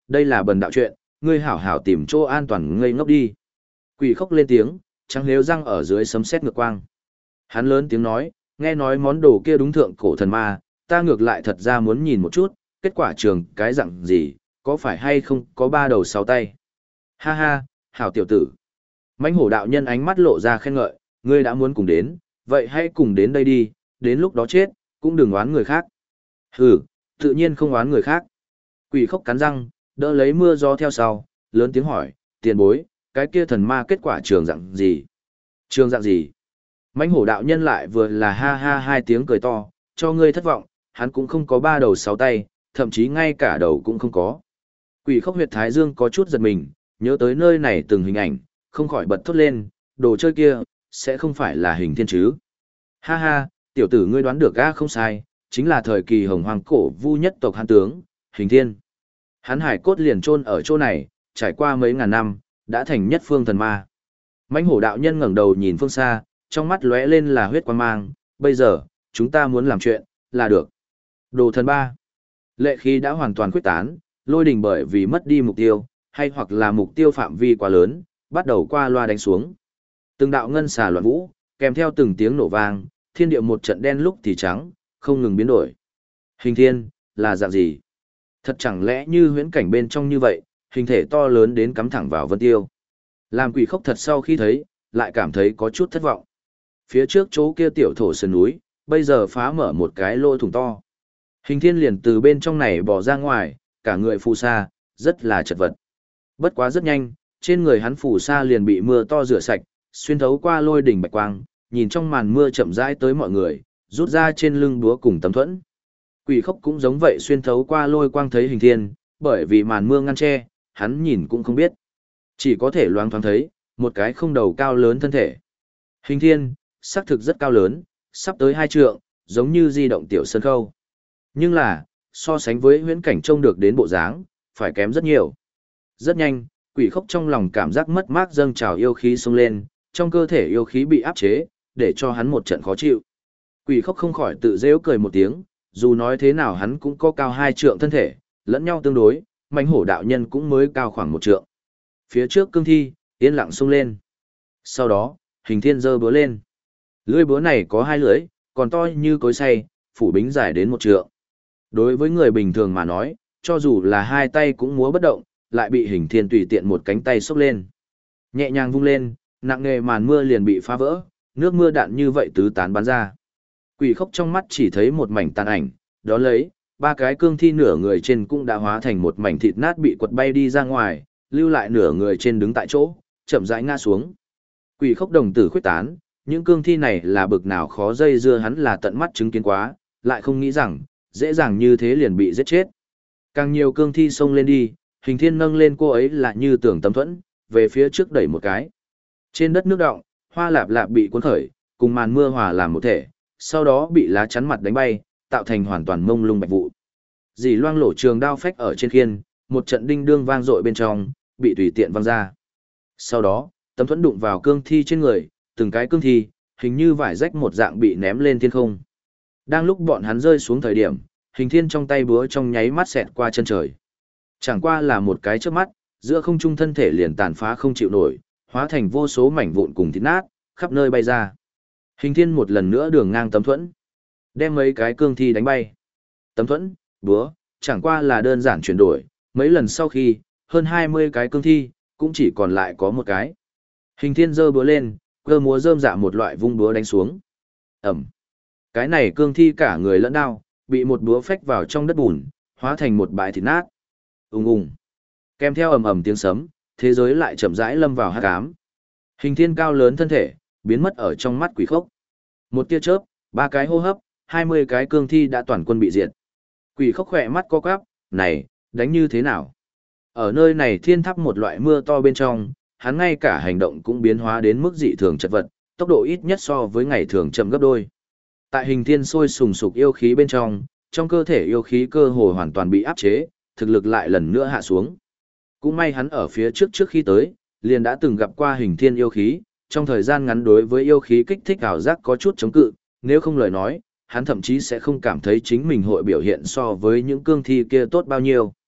đây là bần đạo chuyện, ngươi hảo hảo tìm chỗ an toàn ngây ngốc đi. Quỷ khóc lên tiếng, trắng nếu răng ở dưới sấm sét ngược quang. Hắn lớn tiếng nói, nghe nói món đồ kia đúng thượng cổ thần ma, ta ngược lại thật ra muốn nhìn một chút, kết quả trường cái dạng gì, có phải hay không có 3 đầu 6 tay. Ha ha, hảo tiểu tử. Mãnh hổ đạo nhân ánh mắt lộ ra khen ngợi, ngươi đã muốn cùng đến, vậy hãy cùng đến đây đi, đến lúc đó chết, cũng đừng oán người khác. Hừ, tự nhiên không oán người khác. Quỷ khóc cắn răng, đỡ lấy mưa gió theo sau, lớn tiếng hỏi, tiền bối, cái kia thần ma kết quả trường dạng gì? Trường dạng gì? Mãnh hổ đạo nhân lại vừa là ha ha hai tiếng cười to, cho ngươi thất vọng, hắn cũng không có 3 đầu 6 tay, thậm chí ngay cả đầu cũng không có. Quỷ khóc huyệt thái dương có chút giật mình, nhớ tới nơi này từng hình ảnh, không khỏi bật thốt lên, đồ chơi kia, sẽ không phải là hình thiên chứ. Ha ha, tiểu tử ngươi đoán được a, không sai, chính là thời kỳ hồng hoàng cổ vu nhất tộc hán tướng, hình thiên. Hắn hải cốt liền chôn ở chỗ này, trải qua mấy ngàn năm, đã thành nhất phương thần ma. Mãnh hổ đạo nhân ngẩng đầu nhìn phương xa, trong mắt lóe lên là huyết quang mang, bây giờ, chúng ta muốn làm chuyện, là được. Đồ thần ba. Lệ khí đã hoàn toàn quyết tán, lôi đình bởi vì mất đi mục tiêu, hay hoặc là mục tiêu phạm vi quá lớn, bắt đầu qua loa đánh xuống. Từng đạo ngân xà loạn vũ, kèm theo từng tiếng nổ vang, thiên địa một trận đen lúc thì trắng, không ngừng biến đổi. Hình thiên, là dạng gì? Thật chẳng lẽ như huyễn cảnh bên trong như vậy, hình thể to lớn đến cắm thẳng vào vân tiêu. Làm quỷ khóc thật sau khi thấy, lại cảm thấy có chút thất vọng. Phía trước chỗ kia tiểu thổ sơn núi, bây giờ phá mở một cái lỗ thủng to. Hình thiên liền từ bên trong này bỏ ra ngoài, cả người phù sa, rất là chật vật. Bất quá rất nhanh, trên người hắn phù sa liền bị mưa to rửa sạch, xuyên thấu qua lôi đỉnh bạch quang, nhìn trong màn mưa chậm rãi tới mọi người, rút ra trên lưng búa cùng tấm thuẫn. Quỷ khóc cũng giống vậy xuyên thấu qua lôi quang thấy hình thiên, bởi vì màn mưa ngăn che, hắn nhìn cũng không biết. Chỉ có thể loáng thoáng thấy, một cái không đầu cao lớn thân thể. Hình thiên, xác thực rất cao lớn, sắp tới 2 trượng, giống như di động tiểu sơn khâu. Nhưng là, so sánh với huyễn cảnh trông được đến bộ dáng, phải kém rất nhiều. Rất nhanh, quỷ khóc trong lòng cảm giác mất mát dâng trào yêu khí xông lên, trong cơ thể yêu khí bị áp chế, để cho hắn một trận khó chịu. Quỷ khóc không khỏi tự rêu cười một tiếng, dù nói thế nào hắn cũng có cao 2 trượng thân thể, lẫn nhau tương đối, mãnh hổ đạo nhân cũng mới cao khoảng 1 trượng. Phía trước cương thi, yên lặng xông lên. Sau đó, hình thiên giơ búa lên. Lưỡi búa này có 2 lưỡi, còn to như cối xay, phủ bính dài đến 1 trượng. Đối với người bình thường mà nói, cho dù là 2 tay cũng múa bất động, lại bị hình thiên tùy tiện một cánh tay xốc lên. Nhẹ nhàng vung lên, nặng nề màn mưa liền bị phá vỡ, nước mưa đạn như vậy tứ tán bắn ra. Quỷ khóc trong mắt chỉ thấy một mảnh tàn ảnh, đó lấy, 3 cái cương thi nửa người trên cũng đã hóa thành một mảnh thịt nát bị quật bay đi ra ngoài, lưu lại nửa người trên đứng tại chỗ, chậm rãi ngã xuống. Quỷ khóc đồng tử khuyết tán, những cương thi này là bực nào khó dây dưa hắn là tận mắt chứng kiến quá, lại không nghĩ rằng, dễ dàng như thế liền bị giết chết. Càng nhiều cương thi xông lên đi, hình thiên nâng lên cô ấy là như tưởng tấm thuẫn, về phía trước đẩy một cái. Trên đất nước đọng, hoa lạp lạp bị cuốn khởi, cùng màn mưa hòa làm một thể, sau đó bị lá chắn mặt đánh bay, tạo thành hoàn toàn mông lung bạch vụ. Dì loang lổ trường đao phách ở trên khiên, một trận đinh đương vang dội bên trong, bị tùy tiện văng ra. Sau đó, tấm thuẫn đụng vào cương thi trên người, từng cái cương thi, hình như vải rách một dạng bị ném lên thiên không. Đang lúc bọn hắn rơi xuống thời điểm, hình thiên trong tay búa trong nháy mắt xẹt qua chân trời. Chẳng qua là một cái chớp mắt, giữa không trung thân thể liền tàn phá không chịu nổi, hóa thành vô số mảnh vụn cùng thịt nát, khắp nơi bay ra. Hình thiên một lần nữa đường ngang tấm thuẫn, đem mấy cái cương thi đánh bay. Tấm thuẫn, búa, chẳng qua là đơn giản chuyển đổi, mấy lần sau khi, hơn 20 cái cương thi, cũng chỉ còn lại có một cái. Hình thiên giơ búa lên, cơ múa rơm dạ một loại vung búa đánh xuống. Ẩm. Cái này cương thi cả người lẫn đao, bị một búa phách vào trong đất bùn, hóa thành một bãi thịt nát. Ùng ùng. Kèm theo ầm ầm tiếng sấm, thế giới lại chậm rãi lâm vào hắc ám. Hình thiên cao lớn thân thể, biến mất ở trong mắt quỷ khốc. Một tia chớp, 3 cái hô hấp, 20 cái cương thi đã toàn quân bị diệt. Quỷ khốc khỏe mắt co quắp, này, đánh như thế nào? Ở nơi này thiên thắp một loại mưa to bên trong, hắn ngay cả hành động cũng biến hóa đến mức dị thường chật vật, tốc độ ít nhất so với ngày thường chậm gấp đôi. Tại hình thiên sôi sùng sục yêu khí bên trong cơ thể yêu khí cơ hồ hoàn toàn bị áp chế, thực lực lại lần nữa hạ xuống. Cũng may hắn ở phía trước khi tới, liền đã từng gặp qua hình thiên yêu khí, trong thời gian ngắn đối với yêu khí kích thích ảo giác có chút chống cự, nếu không lời nói, hắn thậm chí sẽ không cảm thấy chính mình hội biểu hiện so với những cương thi kia tốt bao nhiêu.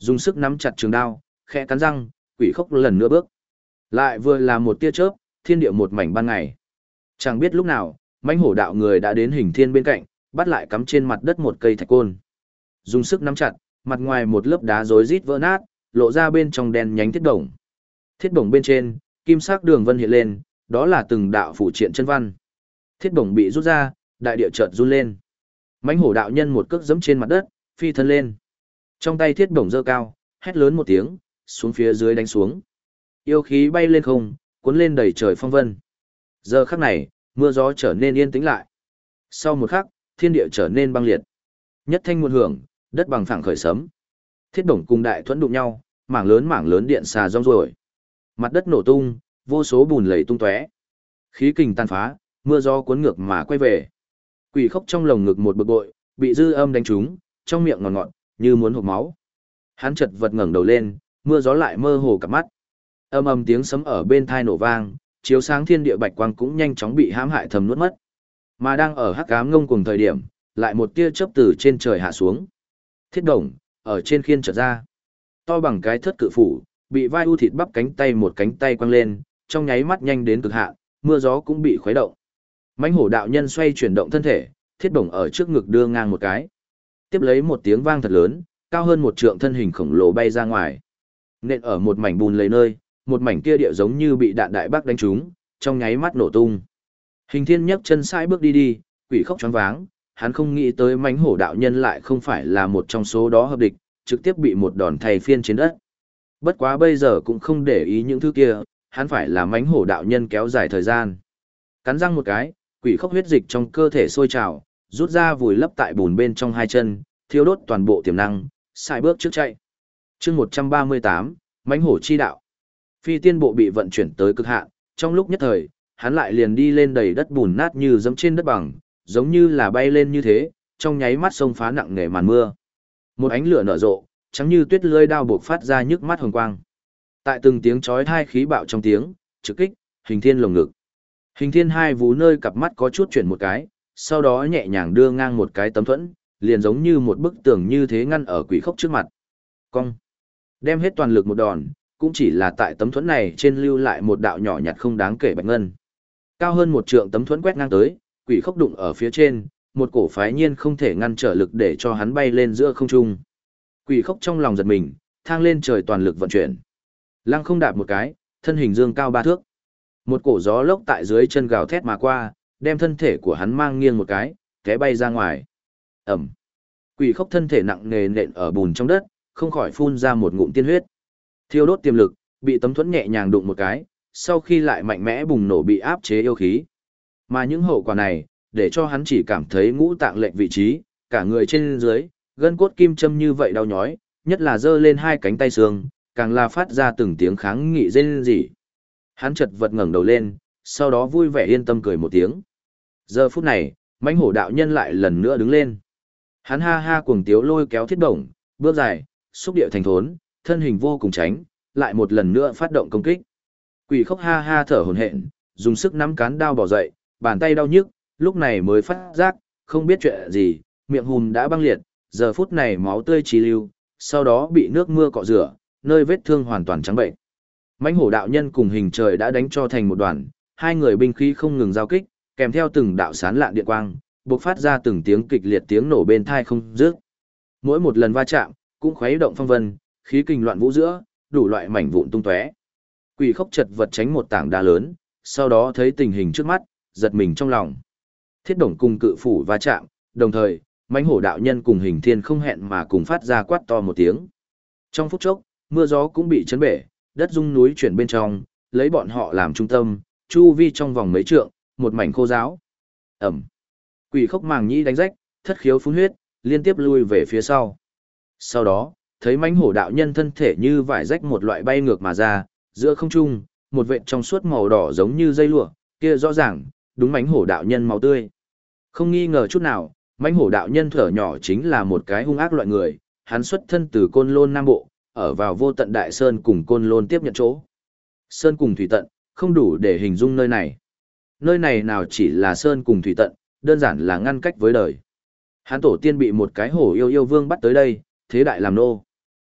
Dùng sức nắm chặt trường đao, khẽ cắn răng, quỷ khốc lần nữa bước. Lại vừa là một tia chớp, thiên địa một mảnh ban ngày. Chẳng biết lúc nào, mãnh hổ đạo người đã đến Hình Thiên bên cạnh, bắt lại cắm trên mặt đất một cây thạch côn. Dùng sức nắm chặt, mặt ngoài một lớp đá rối rít vỡ nát, lộ ra bên trong đen nhánh thiết bổng. Thiết bổng bên trên, kim sắc đường vân hiện lên, đó là từng đạo phụ triện chân văn. Thiết bổng bị rút ra, đại địa chợt run lên. Mãnh hổ đạo nhân một cước giẫm trên mặt đất, phi thân lên. Trong tay thiết bổng giơ cao, hét lớn một tiếng, xuống phía dưới đánh xuống. Yêu khí bay lên không, cuốn lên đầy trời phong vân. Giờ khắc này, mưa gió trở nên yên tĩnh lại. Sau một khắc, thiên địa trở nên băng liệt. Nhất thanh một hưởng, đất bằng phẳng khởi sấm. Thiết bổng cùng đại thuẫn đụng nhau, mảng lớn điện xà rong ruổi. Mặt đất nổ tung, vô số bùn lầy tung tóe. Khí kình tan phá, mưa gió cuốn ngược mà quay về. Quỷ khốc trong lồng ngực một bực bội, bị dư âm đánh trúng, trong miệng ngọt ngọt, như muốn hộc máu. Hắn chật vật ngẩng đầu lên, mưa gió lại mơ hồ cả mắt. Âm ầm tiếng sấm ở bên thai nổ vang, chiếu sáng thiên địa bạch quang cũng nhanh chóng bị hãm hại thầm nuốt mất. Mà đang ở hắc ám ngông cuồng thời điểm, lại một tia chớp từ trên trời hạ xuống. Thiết đồng, ở trên khiên trở ra. To bằng cái thất cự phủ, bị vai u thịt bắp cánh tay một cánh tay quăng lên, trong nháy mắt nhanh đến cực hạn, mưa gió cũng bị khuấy động. Mãnh hổ đạo nhân xoay chuyển động thân thể, thiết bổng ở trước ngực đưa ngang một cái. Tiếp lấy một tiếng vang thật lớn, cao hơn một trượng thân hình khổng lồ bay ra ngoài. Nện ở một mảnh bùn lầy nơi, một mảnh kia địa giống như bị đạn đại bác đánh trúng, trong nháy mắt nổ tung. Hình Thiên nhấc chân sai bước đi đi, quỷ khóc choáng váng, hắn không nghĩ tới mãnh hổ đạo nhân lại không phải là một trong số đó hợp địch, trực tiếp bị một đòn thay phiên trên đất. Bất quá bây giờ cũng không để ý những thứ kia, hắn phải là mãnh hổ đạo nhân kéo dài thời gian. Cắn răng một cái, quỷ khốc huyết dịch trong cơ thể sôi trào, rút ra vùi lấp tại bùn bên trong hai chân, thiêu đốt toàn bộ tiềm năng, sai bước trước chạy. Chương 138, mãnh hổ chi đạo. Phi tiên bộ bị vận chuyển tới cực hạn, trong lúc nhất thời, hắn lại liền đi lên đầy đất bùn nát như dẫm trên đất bằng, giống như là bay lên như thế, trong nháy mắt xông phá nặng nề màn mưa. Một ánh lửa nở rộ, trắng như tuyết lưỡi đao buộc phát ra nhức mắt hồng quang. Tại từng tiếng chói tai khí bạo trong tiếng, trực kích, Hình Thiên lồng ngực. Hình Thiên hai vú nơi cặp mắt có chút chuyển một cái, sau đó nhẹ nhàng đưa ngang một cái tấm thuẫn, liền giống như một bức tường như thế ngăn ở quỷ khốc trước mặt. Cong. Đem hết toàn lực một đòn, cũng chỉ là tại tấm thuẫn này trên lưu lại một đạo nhỏ nhặt không đáng kể bạch ngân. Cao hơn một trượng tấm thuẫn quét ngang tới, quỷ khốc đụng ở phía trên, một cổ phái nhiên không thể ngăn trở lực để cho hắn bay lên giữa không trung. Quỷ khốc trong lòng giật mình, thang lên trời toàn lực vận chuyển. Lăng không đạp một cái, thân hình dương cao 3 thước. Một cổ gió lốc tại dưới chân gào thét mà qua, đem thân thể của hắn mang nghiêng một cái, té bay ra ngoài. Ẩm. Quỷ khốc thân thể nặng nề nện ở bùn trong đất, không khỏi phun ra một ngụm tiên huyết. Thiêu đốt tiềm lực, bị tấm thuẫn nhẹ nhàng đụng một cái, sau khi lại mạnh mẽ bùng nổ bị áp chế yêu khí. Mà những hậu quả này, để cho hắn chỉ cảm thấy ngũ tạng lệch vị trí, cả người trên dưới, gân cốt kim châm như vậy đau nhói, nhất là giơ lên hai cánh tay xương, càng là phát ra từng tiếng kháng nghị rên rỉ. Hắn chật vật ngẩng đầu lên, sau đó vui vẻ yên tâm cười một tiếng. Giờ phút này, mãnh hổ đạo nhân lại lần nữa đứng lên. Hắn ha ha cuồng tiếu lôi kéo thiết đồng, bước dài, xúc điệu thành thốn, thân hình vô cùng tránh, lại một lần nữa phát động công kích. Quỷ khốc ha ha thở hổn hển, dùng sức nắm cán đao bỏ dậy, bàn tay đau nhức, lúc này mới phát giác, không biết chuyện gì, miệng hùm đã băng liệt, giờ phút này máu tươi trì lưu, sau đó bị nước mưa cọ rửa, nơi vết thương hoàn toàn trắng bệnh. Mãnh hổ đạo nhân cùng Hình Trời đã đánh cho thành một đoàn, hai người binh khí không ngừng giao kích, kèm theo từng đạo sán lạn điện quang, bộc phát ra từng tiếng kịch liệt tiếng nổ bên tai không dứt. Mỗi một lần va chạm, cũng khuấy động phong vân, khí kình loạn vũ giữa, đủ loại mảnh vụn tung tóe. Quỷ khốc chật vật tránh một tảng đá lớn, sau đó thấy tình hình trước mắt, giật mình trong lòng. Thiết đồng cùng cự phủ va chạm, đồng thời, mãnh hổ đạo nhân cùng Hình Thiên không hẹn mà cùng phát ra quát to một tiếng. Trong phút chốc, mưa gió cũng bị chấn bể, đất rung núi chuyển bên trong, lấy bọn họ làm trung tâm, chu vi trong vòng mấy trượng, một mảnh khô giáo. Ẩm. Quỷ khốc màng nhĩ đánh rách, thất khiếu phun huyết, liên tiếp lui về phía sau. Sau đó, thấy mãnh hổ đạo nhân thân thể như vải rách một loại bay ngược mà ra, giữa không trung, một vệt trong suốt màu đỏ giống như dây lụa, kia rõ ràng, đúng mãnh hổ đạo nhân máu tươi. Không nghi ngờ chút nào, mãnh hổ đạo nhân thở nhỏ chính là một cái hung ác loại người, hắn xuất thân từ Côn Lôn Nam Bộ, ở vào Vô Tận Đại Sơn cùng Côn Lôn tiếp nhận chỗ. Sơn cùng thủy tận, không đủ để hình dung nơi này. Nơi này nào chỉ là sơn cùng thủy tận, đơn giản là ngăn cách với đời. Hắn tổ tiên bị một cái hổ yêu yêu vương bắt tới đây, thế đại làm nô.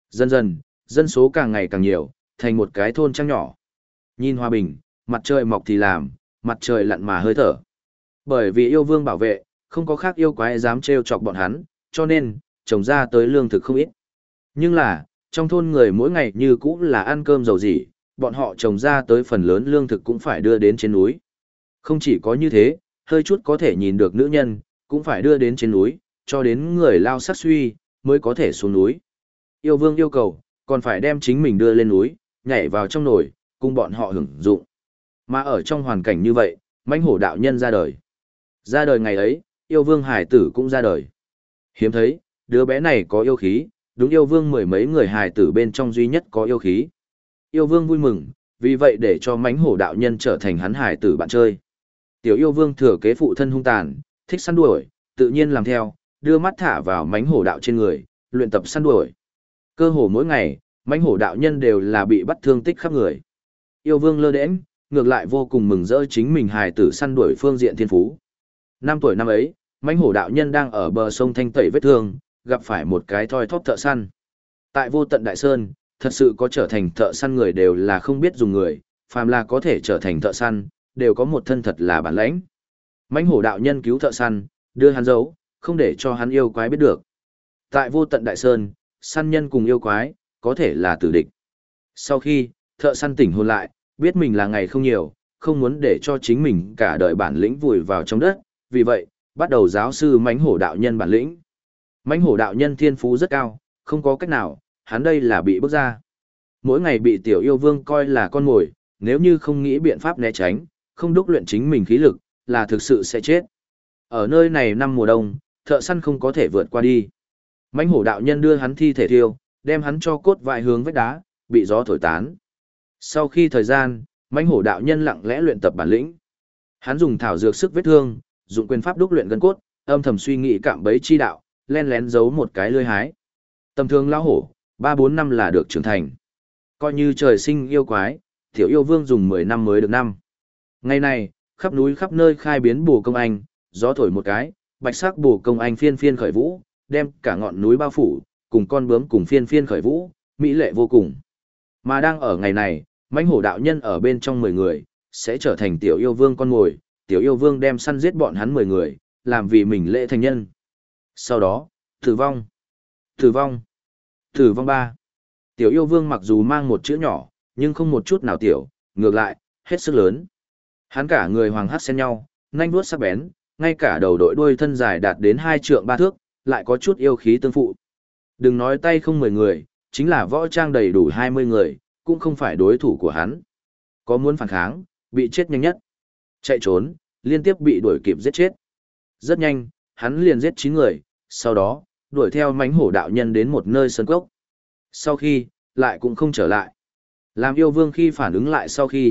Dần dần, dân số càng ngày càng nhiều, thành một cái thôn trang nhỏ. Nhìn hòa bình, mặt trời mọc thì làm, mặt trời lặn mà hơi thở. Bởi vì yêu vương bảo vệ, không có khác yêu quái dám trêu chọc bọn hắn, cho nên, trồng ra tới lương thực không ít. Nhưng là, trong thôn người mỗi ngày như cũ là ăn cơm dầu dĩ, bọn họ trồng ra tới phần lớn lương thực cũng phải đưa đến trên núi. Không chỉ có như thế, hơi chút có thể nhìn được nữ nhân, cũng phải đưa đến trên núi, cho đến người lao sắc suy, mới có thể xuống núi. Yêu vương yêu cầu, còn phải đem chính mình đưa lên núi, nhảy vào trong nồi, cùng bọn họ hưởng dụng. Mà ở trong hoàn cảnh như vậy, mãnh hổ đạo nhân ra đời. Ra đời ngày ấy, yêu vương hải tử cũng ra đời. Hiếm thấy, đứa bé này có yêu khí, đúng yêu vương mười mấy người hài tử bên trong duy nhất có yêu khí. Yêu vương vui mừng, vì vậy để cho mãnh hổ đạo nhân trở thành hắn hài tử bạn chơi. Tiểu yêu vương thừa kế phụ thân hung tàn, thích săn đuổi, tự nhiên làm theo, đưa mắt thả vào mãnh hổ đạo trên người, luyện tập săn đuổi. Cơ hồ mỗi ngày, mãnh hổ đạo nhân đều là bị bắt thương tích khắp người. Yêu vương lơ đễnh, ngược lại vô cùng mừng rỡ chính mình hài tử săn đuổi phương diện thiên phú. 5 tuổi năm ấy, mãnh hổ đạo nhân đang ở bờ sông thanh tẩy vết thương, gặp phải một cái thoi thóp thợ săn. Tại Vô Tận Đại Sơn, thật sự có trở thành thợ săn người đều là không biết dùng người, phàm là có thể trở thành thợ săn, đều có một thân thật là bản lãnh. Mãnh hổ đạo nhân cứu thợ săn, đưa hắn giấu, không để cho hắn yêu quái biết được. Tại Vô Tận Đại Sơn, săn nhân cùng yêu quái, có thể là tử địch. Sau khi, thợ săn tỉnh hồn lại, biết mình là ngày không nhiều, không muốn để cho chính mình cả đời bản lĩnh vùi vào trong đất, vì vậy, bắt đầu giáo sư mãnh hổ đạo nhân bản lĩnh. Mãnh hổ đạo nhân thiên phú rất cao, không có cách nào, hắn đây là bị bức ra. Mỗi ngày bị tiểu yêu vương coi là con mồi, nếu như không nghĩ biện pháp né tránh, không đúc luyện chính mình khí lực, là thực sự sẽ chết. Ở nơi này năm mùa đông, thợ săn không có thể vượt qua đi. Mãnh hổ đạo nhân đưa hắn thi thể thiêu, đem hắn cho cốt vài hướng vách đá, bị gió thổi tán. Sau khi thời gian, mãnh hổ đạo nhân lặng lẽ luyện tập bản lĩnh. Hắn dùng thảo dược sức vết thương, dụng quyền pháp đúc luyện gân cốt, âm thầm suy nghĩ cạm bẫy chi đạo, len lén giấu một cái lưỡi hái. Tầm thường lão hổ, 3-4 năm là được trưởng thành. Coi như trời sinh yêu quái, tiểu yêu vương dùng 10 năm mới được năm. Ngày này, khắp núi khắp nơi khai biến bồ công anh, gió thổi một cái, bạch sắc bồ công anh phiên phiên khởi vũ, đem cả ngọn núi bao phủ, cùng con bướm cùng phiên phiên khởi vũ, mỹ lệ vô cùng. Mà đang ở ngày này, mãnh hổ đạo nhân ở bên trong 10 người, sẽ trở thành tiểu yêu vương con mồi, tiểu yêu vương đem săn giết bọn hắn 10 người, làm vì mình lễ thành nhân. Sau đó, tử vong, tử vong, tử vong 3. Tiểu yêu vương mặc dù mang một chữ nhỏ, nhưng không một chút nào tiểu, ngược lại, hết sức lớn. Hắn cả người hoàng hắc xen nhau, nhanh vuốt sắc bén, ngay cả đầu đội đuôi thân dài đạt đến 2 trượng 3 thước, lại có chút yêu khí tương phụ. Đừng nói tay không 10 người, chính là võ trang đầy đủ 20 người, cũng không phải đối thủ của hắn. Có muốn phản kháng, bị chết nhanh nhất. Chạy trốn, liên tiếp bị đuổi kịp giết chết. Rất nhanh, hắn liền giết 9 người, sau đó, đuổi theo mãnh hổ đạo nhân đến một nơi sơn cốc. Sau khi, lại cũng không trở lại. Làm yêu vương khi phản ứng lại sau khi,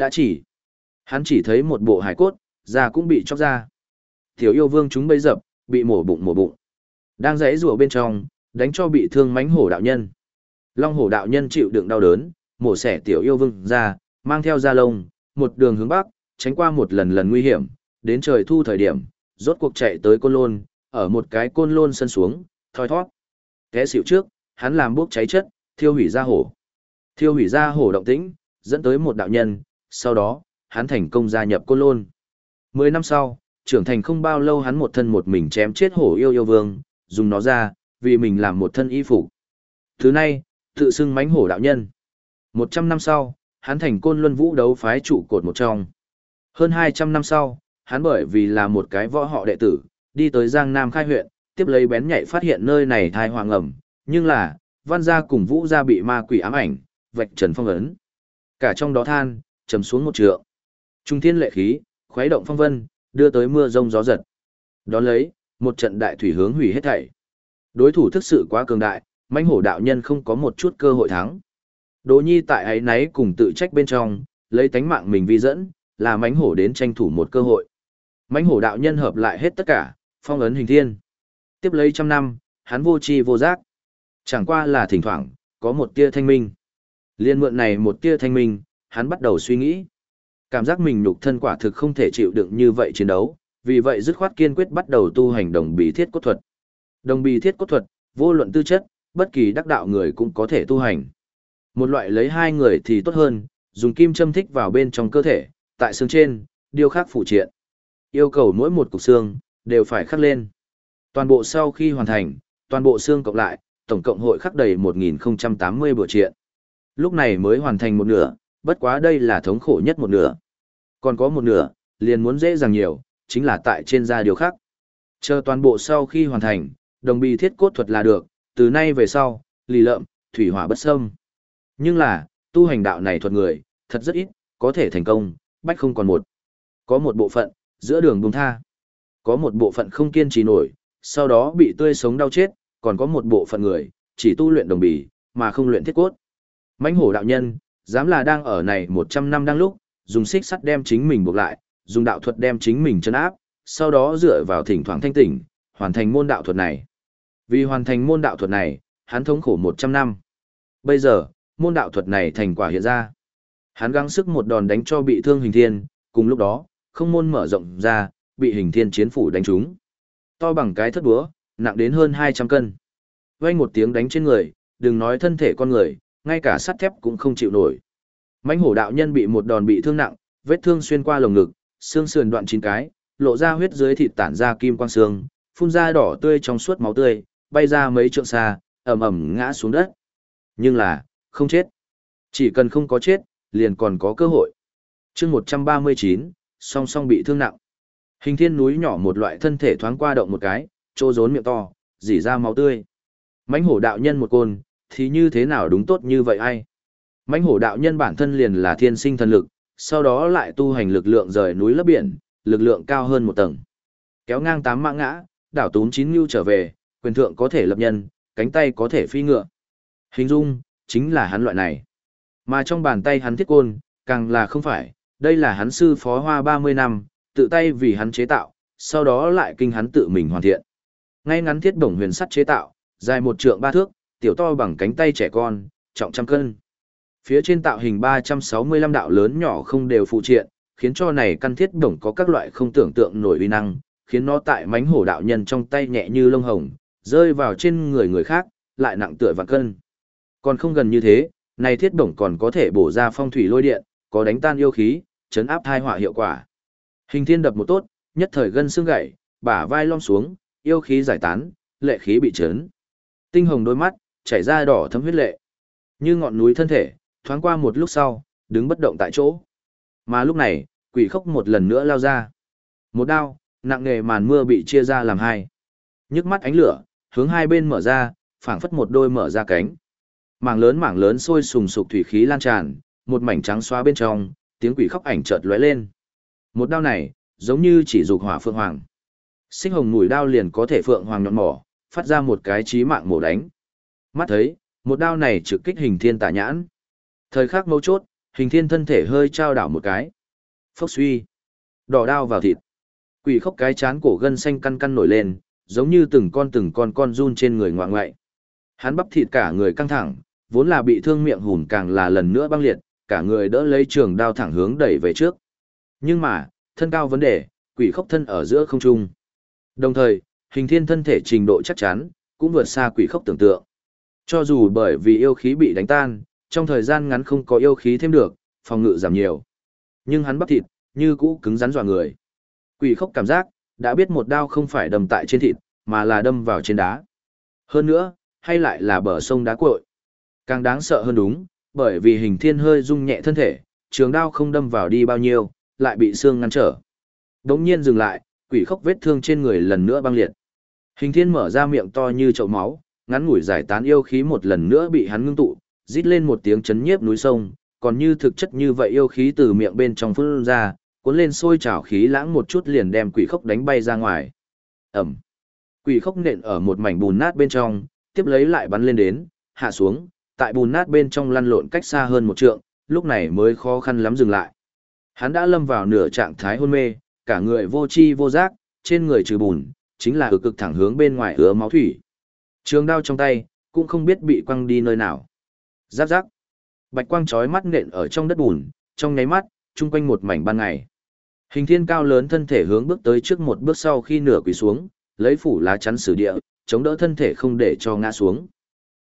hắn chỉ thấy một bộ hài cốt, da cũng bị chóc ra. Tiểu yêu vương chúng bấy dập, bị mổ bụng. Đang giãy giụa bên trong, đánh cho bị thương mãnh hổ đạo nhân. Long hổ đạo nhân chịu đựng đau đớn, mổ xẻ tiểu yêu vương ra, mang theo da lông, một đường hướng bắc, tránh qua một lần nguy hiểm, đến trời thu thời điểm, rốt cuộc chạy tới Côn Lôn, ở một cái Côn Lôn sân xuống, thoi thoát. Té xỉu trước, hắn làm bốc cháy chất, thiêu hủy da hổ. Thiêu hủy da hổ động tĩnh, dẫn tới một đạo nhân, sau đó, hắn thành công gia nhập Côn Lôn. 10 năm sau, trưởng thành không bao lâu hắn một thân một mình chém chết hổ yêu vương, dùng nó ra, vì mình làm một thân y phục. Thứ này, tự xưng mãnh hổ đạo nhân. 100 năm sau, hắn thành Côn Luân Vũ đấu phái trụ cột một trong. Hơn 200 năm sau, hắn bởi vì là một cái võ họ đệ tử, đi tới Giang Nam khai huyện, tiếp lấy bén nhạy phát hiện nơi này thai hoàng ẩm, nhưng là, Văn gia cùng Vũ gia bị ma quỷ ám ảnh, vạch trần phong ấn. Cả trong đó than, trầm xuống một trượng. Trung thiên lệ khí, khuấy động phong vân, đưa tới mưa rông gió giật. Đón lấy, một trận đại thủy hướng hủy hết thảy. Đối thủ thực sự quá cường đại, mãnh hổ đạo nhân không có một chút cơ hội thắng. Đỗ Nhi tại ấy náy cùng tự trách bên trong, lấy tánh mạng mình vi dẫn, là mãnh hổ đến tranh thủ một cơ hội. Mãnh hổ đạo nhân hợp lại hết tất cả, phong ấn hình thiên. Tiếp lấy 100 năm, hắn vô tri vô giác. Chẳng qua là thỉnh thoảng, có một tia thanh minh. Liên mượn này một tia thanh minh, hắn bắt đầu suy nghĩ. Cảm giác mình nhục thân quả thực không thể chịu đựng như vậy chiến đấu, vì vậy dứt khoát kiên quyết bắt đầu tu hành đồng bì thiết cốt thuật. Đồng bì thiết cốt thuật, vô luận tư chất, bất kỳ đắc đạo người cũng có thể tu hành. Một loại lấy hai người thì tốt hơn, dùng kim châm thích vào bên trong cơ thể, tại xương trên, điêu khắc phụ triện. Yêu cầu mỗi một cục xương, đều phải khắc lên. Toàn bộ sau khi hoàn thành, toàn bộ xương cộng lại, tổng cộng hội khắc đầy 1080 bộ triện. Lúc này mới hoàn thành một nửa, bất quá đây là thống khổ nhất một nửa. Còn có một nửa, liền muốn dễ dàng nhiều, chính là tại trên da điều khắc. Chờ toàn bộ sau khi hoàn thành, đồng bì thiết cốt thuật là được, từ nay về sau, lì lợm, thủy hỏa bất xâm. Nhưng là, tu hành đạo này thuật người, thật rất ít, có thể thành công, bách không còn một. Có một bộ phận, giữa đường buông tha. Có một bộ phận không kiên trì nổi, sau đó bị tươi sống đau chết, còn có một bộ phận người, chỉ tu luyện đồng bì, mà không luyện thiết cốt. Mãnh hổ đạo nhân, dám là đang ở này 100 năm đang lúc, dùng xích sắt đem chính mình buộc lại, dùng đạo thuật đem chính mình trấn áp, sau đó dựa vào thỉnh thoảng thanh tỉnh, hoàn thành môn đạo thuật này. Vì hoàn thành môn đạo thuật này, hắn thống khổ 100 năm. Bây giờ, môn đạo thuật này thành quả hiện ra. Hắn gắng sức một đòn đánh cho bị thương Hình Thiên, cùng lúc đó, không môn mở rộng ra, bị Hình Thiên chiến phủ đánh trúng. To bằng cái thất búa, nặng đến hơn 200 cân. Vang một tiếng đánh trên người, đừng nói thân thể con người, ngay cả sắt thép cũng không chịu nổi. Mãnh hổ đạo nhân bị một đòn bị thương nặng, vết thương xuyên qua lồng ngực, xương sườn đoạn 9 cái, lộ ra huyết dưới thịt tản ra kim quang xương, phun ra đỏ tươi trong suốt máu tươi, bay ra mấy trượng xa, ầm ầm ngã xuống đất. Nhưng là, không chết. Chỉ cần không có chết, liền còn có cơ hội. Chương 139, song song bị thương nặng. Hình Thiên núi nhỏ một loại thân thể thoáng qua động một cái, trô rốn miệng to, rỉ ra máu tươi. Mãnh hổ đạo nhân một côn, thì như thế nào đúng tốt như vậy ai? Mãnh hổ đạo nhân bản thân liền là thiên sinh thần lực, sau đó lại tu hành lực lượng rời núi lấp biển, lực lượng cao hơn một tầng. Kéo ngang 8 mã ngã, đảo túm 9 ngưu trở về, quyền thượng có thể lập nhân, cánh tay có thể phi ngựa. Hình dung, chính là hắn loại này. Mà trong bàn tay hắn thiết côn, càng là không phải, đây là hắn sư phó hoa 30 năm, tự tay vì hắn chế tạo, sau đó lại kinh hắn tự mình hoàn thiện. Ngay ngắn thiết bổng huyền sắt chế tạo, dài 1 trượng 3 thước, tiểu to bằng cánh tay trẻ con, trọng trăm cân. Phía trên tạo hình 365 đạo lớn nhỏ không đều phụ triện, khiến cho này căn thiết bổng có các loại không tưởng tượng nổi uy năng, khiến nó tại mãnh hổ đạo nhân trong tay nhẹ như lông hồng, rơi vào trên người người khác, lại nặng tựa vạn cân. Còn không gần như thế, này thiết bổng còn có thể bổ ra phong thủy lôi điện, có đánh tan yêu khí, chấn áp thai họa hiệu quả. Hình Thiên đập một tốt, nhất thời gân xương gãy, bả vai lom xuống, yêu khí giải tán, lệ khí bị chấn. Tinh hồng đôi mắt, chảy ra đỏ thấm huyết lệ. Như ngọn núi thân thể, thoáng qua một lúc sau, đứng bất động tại chỗ. Mà lúc này, quỷ khốc một lần nữa lao ra. Một đao, nặng nề màn mưa bị chia ra làm hai. Nhức mắt ánh lửa, hướng hai bên mở ra, phảng phất một đôi mở ra cánh. Mảng lớn sôi sùng sục thủy khí lan tràn, một mảnh trắng xóa bên trong, tiếng quỷ khóc ảnh chợt lóe lên. Một đao này, giống như chỉ dục hỏa phượng hoàng. Xích hồng mũi đao liền có thể phượng hoàng nhọn mỏ, phát ra một cái chí mạng mổ đánh. Mắt thấy, một đao này trực kích Hình Thiên tả nhãn. Thời khắc mấu chốt, Hình Thiên thân thể hơi trao đảo một cái. Phốc suy, đỏ đao vào thịt. Quỷ khóc cái chán cổ gân xanh căn căn nổi lên, giống như từng con run trên người ngoạ ngoại. Hắn bắp thịt cả người căng thẳng, vốn là bị thương miệng hùn càng là lần nữa băng liệt, cả người đỡ lấy trường đao thẳng hướng đẩy về trước. Nhưng mà, thân cao vấn đề, quỷ khốc thân ở giữa không trung. Đồng thời, Hình Thiên thân thể trình độ chắc chắn, cũng vượt xa quỷ khốc tưởng tượng. Cho dù bởi vì yêu khí bị đánh tan, trong thời gian ngắn không có yêu khí thêm được, phòng ngự giảm nhiều. Nhưng hắn bắp thịt, như cũ cứng rắn dọa người. Quỷ khốc cảm giác, đã biết một đao không phải đâm tại trên thịt, mà là đâm vào trên đá. Hơn nữa, hay lại là bờ sông đá cuội. Càng đáng sợ hơn đúng, bởi vì Hình Thiên hơi rung nhẹ thân thể, trường đao không đâm vào đi bao nhiêu, lại bị xương ngăn trở. Đống nhiên dừng lại, quỷ khốc vết thương trên người lần nữa băng liệt. Hình Thiên mở ra miệng to như chậu máu, ngắn ngủi giải tán yêu khí một lần nữa bị hắn ngưng tụ, rít lên một tiếng chấn nhiếp núi sông, còn như thực chất như vậy yêu khí từ miệng bên trong phun ra, cuốn lên sôi trào khí lãng một chút liền đem quỷ khốc đánh bay ra ngoài. Ẩm. Quỷ khốc nện ở một mảnh bùn nát bên trong, tiếp lấy lại bắn lên đến, hạ xuống, tại bùn nát bên trong lăn lộn cách xa hơn 1 trượng, lúc này mới khó khăn lắm dừng lại. Hắn đã lâm vào nửa trạng thái hôn mê, cả người vô tri vô giác, trên người trừ bùn, chính là cực thẳng hướng bên ngoài ứa máu thủy. Trường đao trong tay, cũng không biết bị quăng đi nơi nào. Giáp giáp. Bạch quang chói mắt nện ở trong đất bùn, trong nháy mắt, chung quanh một mảnh ban ngày. Hình Thiên cao lớn thân thể hướng bước tới trước một bước sau khi nửa quỳ xuống, lấy phủ lá chắn sử địa, chống đỡ thân thể không để cho ngã xuống.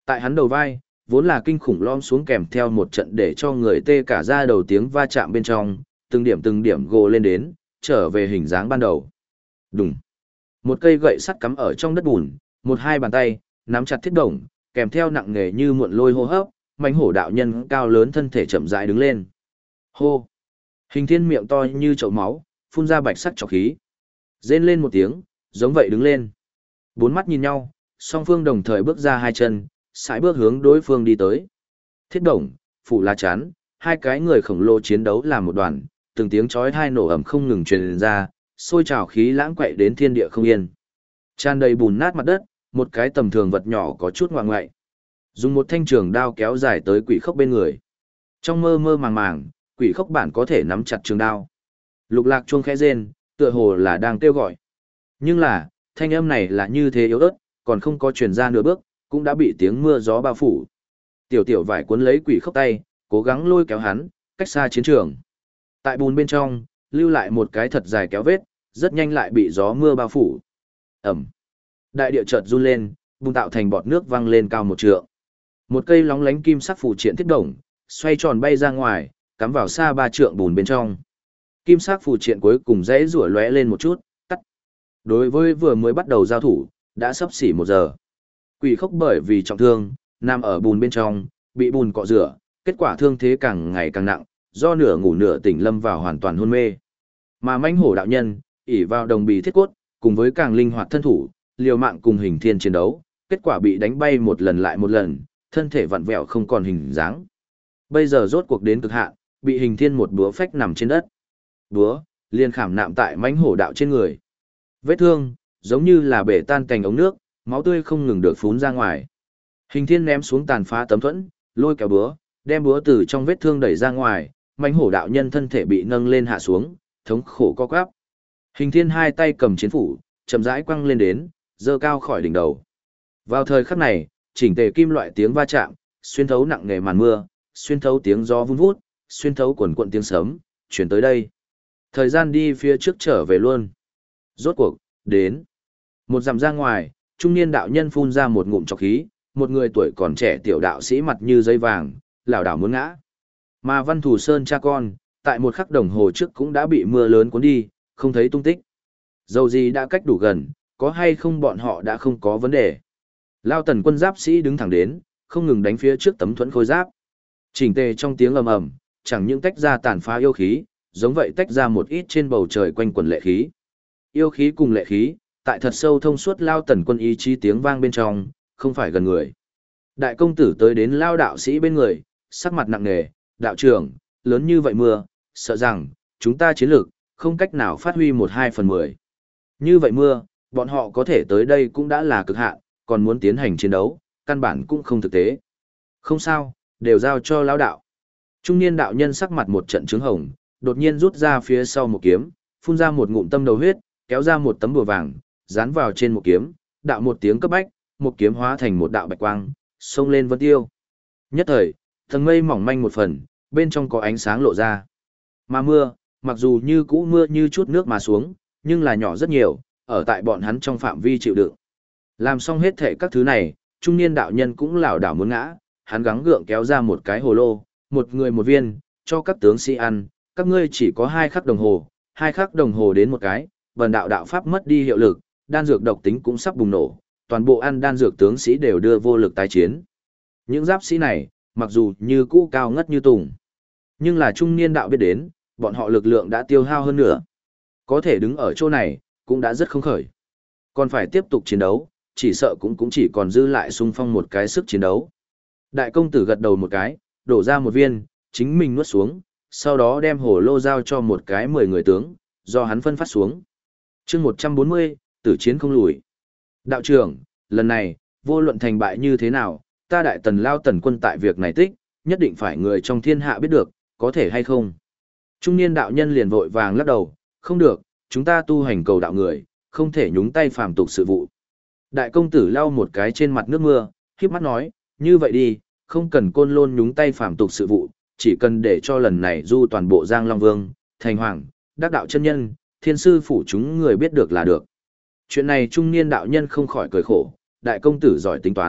Tại hắn đầu vai, vốn là kinh khủng lom xuống kèm theo một trận để cho người tê cả da đầu tiếng va chạm bên trong, từng điểm gồ lên đến, trở về hình dáng ban đầu. Đùng. Một cây gậy sắt cắm ở trong đất bùn, một hai bàn tay, nắm chặt thiết đồng, kèm theo nặng nề như muộn lôi hô hấp, mãnh hổ đạo nhân cao lớn thân thể chậm rãi đứng lên. Hô. Hình thiên miệng to như chậu máu, phun ra bạch sắc trọc khí. Rên lên một tiếng, giống vậy đứng lên. Bốn mắt nhìn nhau, song phương đồng thời bước ra hai chân, sải bước hướng đối phương đi tới. Thiết đồng, phủ lá chắn, hai cái người khổng lồ chiến đấu làm một đoàn, từng tiếng chói tai nổ ầm không ngừng truyền ra, sôi trào khí lãng quậy đến thiên địa không yên. Tràn đầy bùn nát mặt đất, một cái tầm thường vật nhỏ có chút ngoạng ngoại. Dùng một thanh trường đao kéo dài tới quỷ khốc bên người. Trong mơ mơ màng màng, quỷ khốc bản có thể nắm chặt trường đao. Lục lạc chuông khẽ rên, tựa hồ là đang kêu gọi. Nhưng là, thanh âm này là như thế yếu ớt, còn không có truyền ra nửa bước, cũng đã bị tiếng mưa gió bao phủ. Tiểu tiểu vải cuốn lấy quỷ khốc tay, cố gắng lôi kéo hắn, cách xa chiến trường. Tại bùn bên trong, lưu lại một cái thật dài kéo vết, rất nhanh lại bị gió mưa bao phủ. Ẩm. Đại địa chợt run lên, bùn tạo thành bọt nước văng lên cao một trượng. Một cây lóng lánh kim sắc phù triện thiết đồng, xoay tròn bay ra ngoài, cắm vào xa 3 trượng bùn bên trong. Kim sắc phù triện cuối cùng rẽ rủa lóe lên một chút, tắt. Đối với vừa mới bắt đầu giao thủ, đã sắp xỉ 1 giờ. Quỷ khốc bởi vì trọng thương, nằm ở bùn bên trong, bị bùn cọ rửa, kết quả thương thế càng ngày càng nặng, do nửa ngủ nửa tỉnh lâm vào hoàn toàn hôn mê. Mà mãnh hổ đạo nhân, ỷ vào đồng bì thiết cốt, cùng với càng linh hoạt thân thủ, liều mạng cùng hình thiên chiến đấu, kết quả bị đánh bay một lần lại một lần, thân thể vặn vẹo không còn hình dáng. Bây giờ rốt cuộc đến cực hạn, bị hình thiên một búa phách nằm trên đất. Búa liền khảm nạm tại mãnh hổ đạo trên người. Vết thương giống như là bể tan cành ống nước, máu tươi không ngừng được phún ra ngoài. Hình thiên ném xuống tàn phá tấm thuẫn, lôi kéo búa, đem búa từ trong vết thương đẩy ra ngoài, mãnh hổ đạo nhân thân thể bị nâng lên hạ xuống, thống khổ co quắp. Hình thiên hai tay cầm chiến phủ, chậm rãi quăng lên đến, giơ cao khỏi đỉnh đầu. Vào thời khắc này, chỉnh tề kim loại tiếng va chạm, xuyên thấu nặng nề màn mưa, xuyên thấu tiếng gió vun vút, xuyên thấu quần quận tiếng sấm, chuyển tới đây. Thời gian đi phía trước trở về luôn. Rốt cuộc, đến. Một dặm ra ngoài, trung niên đạo nhân phun ra một ngụm trọc khí, một người tuổi còn trẻ tiểu đạo sĩ mặt như giấy vàng, lảo đảo muốn ngã. Mà Văn Thù Sơn cha con, tại một khắc đồng hồ trước cũng đã bị mưa lớn cuốn đi, không thấy tung tích. Dầu gì đã cách đủ gần, có hay không bọn họ đã không có vấn đề. Lao Tần quân giáp sĩ đứng thẳng đến, không ngừng đánh phía trước tấm thuẫn khôi giáp. Chỉnh tề trong tiếng ầm ầm, chẳng những tách ra tàn phá yêu khí, giống vậy tách ra một ít trên bầu trời quanh quần lệ khí. Yêu khí cùng lệ khí, tại thật sâu thông suốt Lao Tần quân ý chí tiếng vang bên trong, không phải gần người. Đại công tử tới đến Lao đạo sĩ bên người, sắc mặt nặng nề, đạo trưởng, lớn như vậy mưa, sợ rằng, chúng ta chiến lược, không cách nào phát huy 1/2/10. Như vậy mưa, bọn họ có thể tới đây cũng đã là cực hạn, còn muốn tiến hành chiến đấu, căn bản cũng không thực tế. Không sao, đều giao cho lão đạo. Trung niên đạo nhân sắc mặt một trận trướng hồng, đột nhiên rút ra phía sau một kiếm, phun ra một ngụm tâm đầu huyết, kéo ra một tấm bùa vàng, dán vào trên một kiếm, đạo một tiếng cấp bách, một kiếm hóa thành một đạo bạch quang, xông lên vân tiêu. Nhất thời, tầng mây mỏng manh một phần, bên trong có ánh sáng lộ ra. Mà mưa, mặc dù như cũ mưa như chút nước mà xuống, nhưng là nhỏ rất nhiều, ở tại bọn hắn trong phạm vi chịu đựng. Làm xong hết thể các thứ này, trung niên đạo nhân cũng lảo đảo muốn ngã, hắn gắng gượng kéo ra một cái hồ lô, một người một viên, cho các tướng sĩ ăn, các ngươi chỉ có 2 khắc đồng hồ, 2 khắc đồng hồ đến một cái, vần đạo đạo pháp mất đi hiệu lực, đan dược độc tính cũng sắp bùng nổ, toàn bộ ăn đan dược tướng sĩ đều đưa vô lực tái chiến. Những giáp sĩ này, mặc dù như cũ cao ngất như tùng, nhưng là trung niên đạo biết đến, bọn họ lực lượng đã tiêu hao hơn nữa. Có thể đứng ở chỗ này, cũng đã rất không khởi. Còn phải tiếp tục chiến đấu, chỉ sợ cũng chỉ còn dư lại xung phong một cái sức chiến đấu. Đại công tử gật đầu một cái, đổ ra một viên, chính mình nuốt xuống, sau đó đem hồ lô giao cho một cái 10 người tướng, do hắn phân phát xuống. chương 140, tử chiến không lùi. Đạo trưởng, lần này, vô luận thành bại như thế nào, ta đại tần Lao Tần quân tại việc này tích, nhất định phải người trong thiên hạ biết được, có thể hay không. Trung niên đạo nhân liền vội vàng lắc đầu, không được, chúng ta tu hành cầu đạo người, không thể nhúng tay phàm tục sự vụ. Đại công tử lau một cái trên mặt nước mưa, khiếp mắt nói, như vậy đi, không cần Côn Lôn nhúng tay phàm tục sự vụ, chỉ cần để cho lần này du toàn bộ Giang Long Vương, Thành Hoàng, Đắc Đạo chân nhân, Thiên sư phủ chúng người biết được là được. Chuyện này trung niên đạo nhân không khỏi cười khổ, đại công tử giỏi tính toán,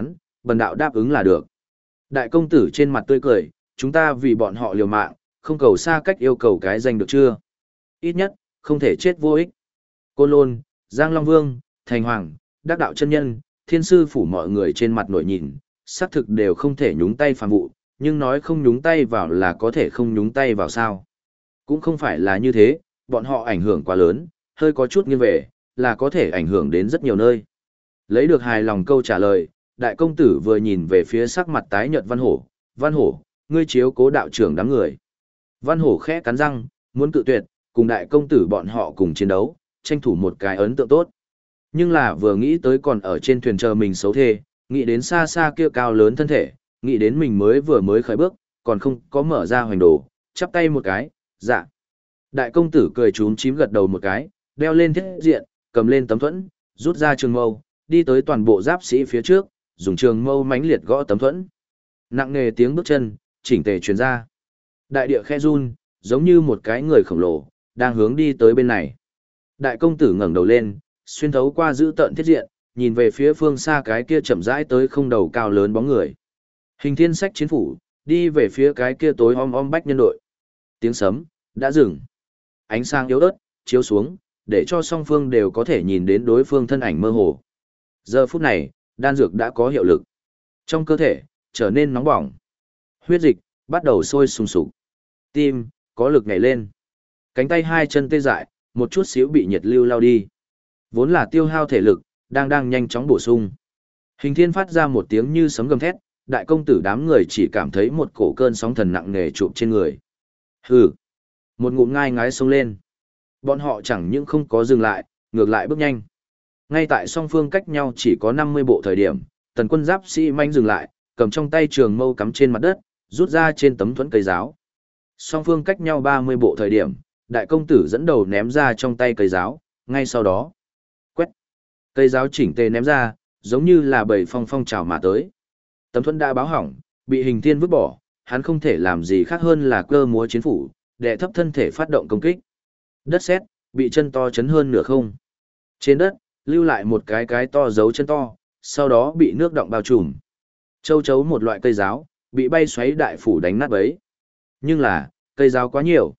bần đạo đáp ứng là được. Đại công tử trên mặt tươi cười, chúng ta vì bọn họ liều mạng, không cầu xa cách yêu cầu cái danh được chưa? Ít nhất, không thể chết vô ích. Côn Lôn, Giang Long Vương, Thành Hoàng, Đắc Đạo Chân Nhân, Thiên Sư Phủ mọi người trên mặt nổi nhìn, xác thực đều không thể nhúng tay phàm vụ, nhưng nói không nhúng tay vào là có thể không nhúng tay vào sao. Cũng không phải là như thế, bọn họ ảnh hưởng quá lớn, hơi có chút nghiêng về, là có thể ảnh hưởng đến rất nhiều nơi. Lấy được hài lòng câu trả lời, đại công tử vừa nhìn về phía sắc mặt tái nhợt Văn Hổ, ngươi chiếu cố đạo trưởng đám người. Văn Hổ khẽ cắn răng, muốn cự tuyệt, cùng đại công tử bọn họ cùng chiến đấu, tranh thủ một cái ấn tượng tốt. Nhưng là vừa nghĩ tới còn ở trên thuyền chờ mình xấu thê, nghĩ đến xa xa kia cao lớn thân thể, nghĩ đến mình mới khởi bước, còn không có mở ra hoành đồ, chắp tay một cái, dạ. Đại công tử cười chúm chím gật đầu một cái, đeo lên thiết diện, cầm lên tấm thuẫn, rút ra trường mâu, đi tới toàn bộ giáp sĩ phía trước, dùng trường mâu mãnh liệt gõ tấm thuẫn. Nặng nề tiếng bước chân, chỉnh tề truyền ra. Đại địa khe run, giống như một cái người khổng lồ, đang hướng đi tới bên này. Đại công tử ngẩng đầu lên, xuyên thấu qua giữ tợn thiết diện, nhìn về phía phương xa cái kia chậm rãi tới không đầu cao lớn bóng người. Hình thiên sách chiến phủ, đi về phía cái kia tối om bách nhân đội. Tiếng sấm, đã dừng. Ánh sáng yếu ớt, chiếu xuống, để cho song phương đều có thể nhìn đến đối phương thân ảnh mơ hồ. Giờ phút này, đan dược đã có hiệu lực. Trong cơ thể, trở nên nóng bỏng. Huyết dịch, bắt đầu sôi sùng sục. Tim, có lực nhảy lên. Cánh tay hai chân tê dại, một chút xíu bị nhiệt lưu lao đi. Vốn là tiêu hao thể lực, đang nhanh chóng bổ sung. Hình thiên phát ra một tiếng như sấm gầm thét, đại công tử đám người chỉ cảm thấy một cổ cơn sóng thần nặng nề chụp trên người. Hừ. Một ngụm ngai ngái xông lên. Bọn họ chẳng những không có dừng lại, ngược lại bước nhanh. Ngay tại song phương cách nhau chỉ có 50 bộ thời điểm, tần quân giáp sĩ manh dừng lại, cầm trong tay trường mâu cắm trên mặt đất, rút ra trên tấm thuẫn cây giáo. Song phương cách nhau 30 bộ thời điểm, đại công tử dẫn đầu ném ra trong tay cây giáo, ngay sau đó. Quét. Cây giáo chỉnh tề ném ra, giống như là bầy phong trào mà tới. Tấm thuẫn đã báo hỏng, bị hình thiên vứt bỏ, hắn không thể làm gì khác hơn là cơ múa chiến phủ, đệ thấp thân thể phát động công kích. Đất sét, bị chân to chấn hơn nửa không. Trên đất, lưu lại một cái to dấu chân to, sau đó bị nước động bao trùm. Châu chấu một loại cây giáo, bị bay xoáy đại phủ đánh nát bấy. Nhưng là, cây giáo quá nhiều.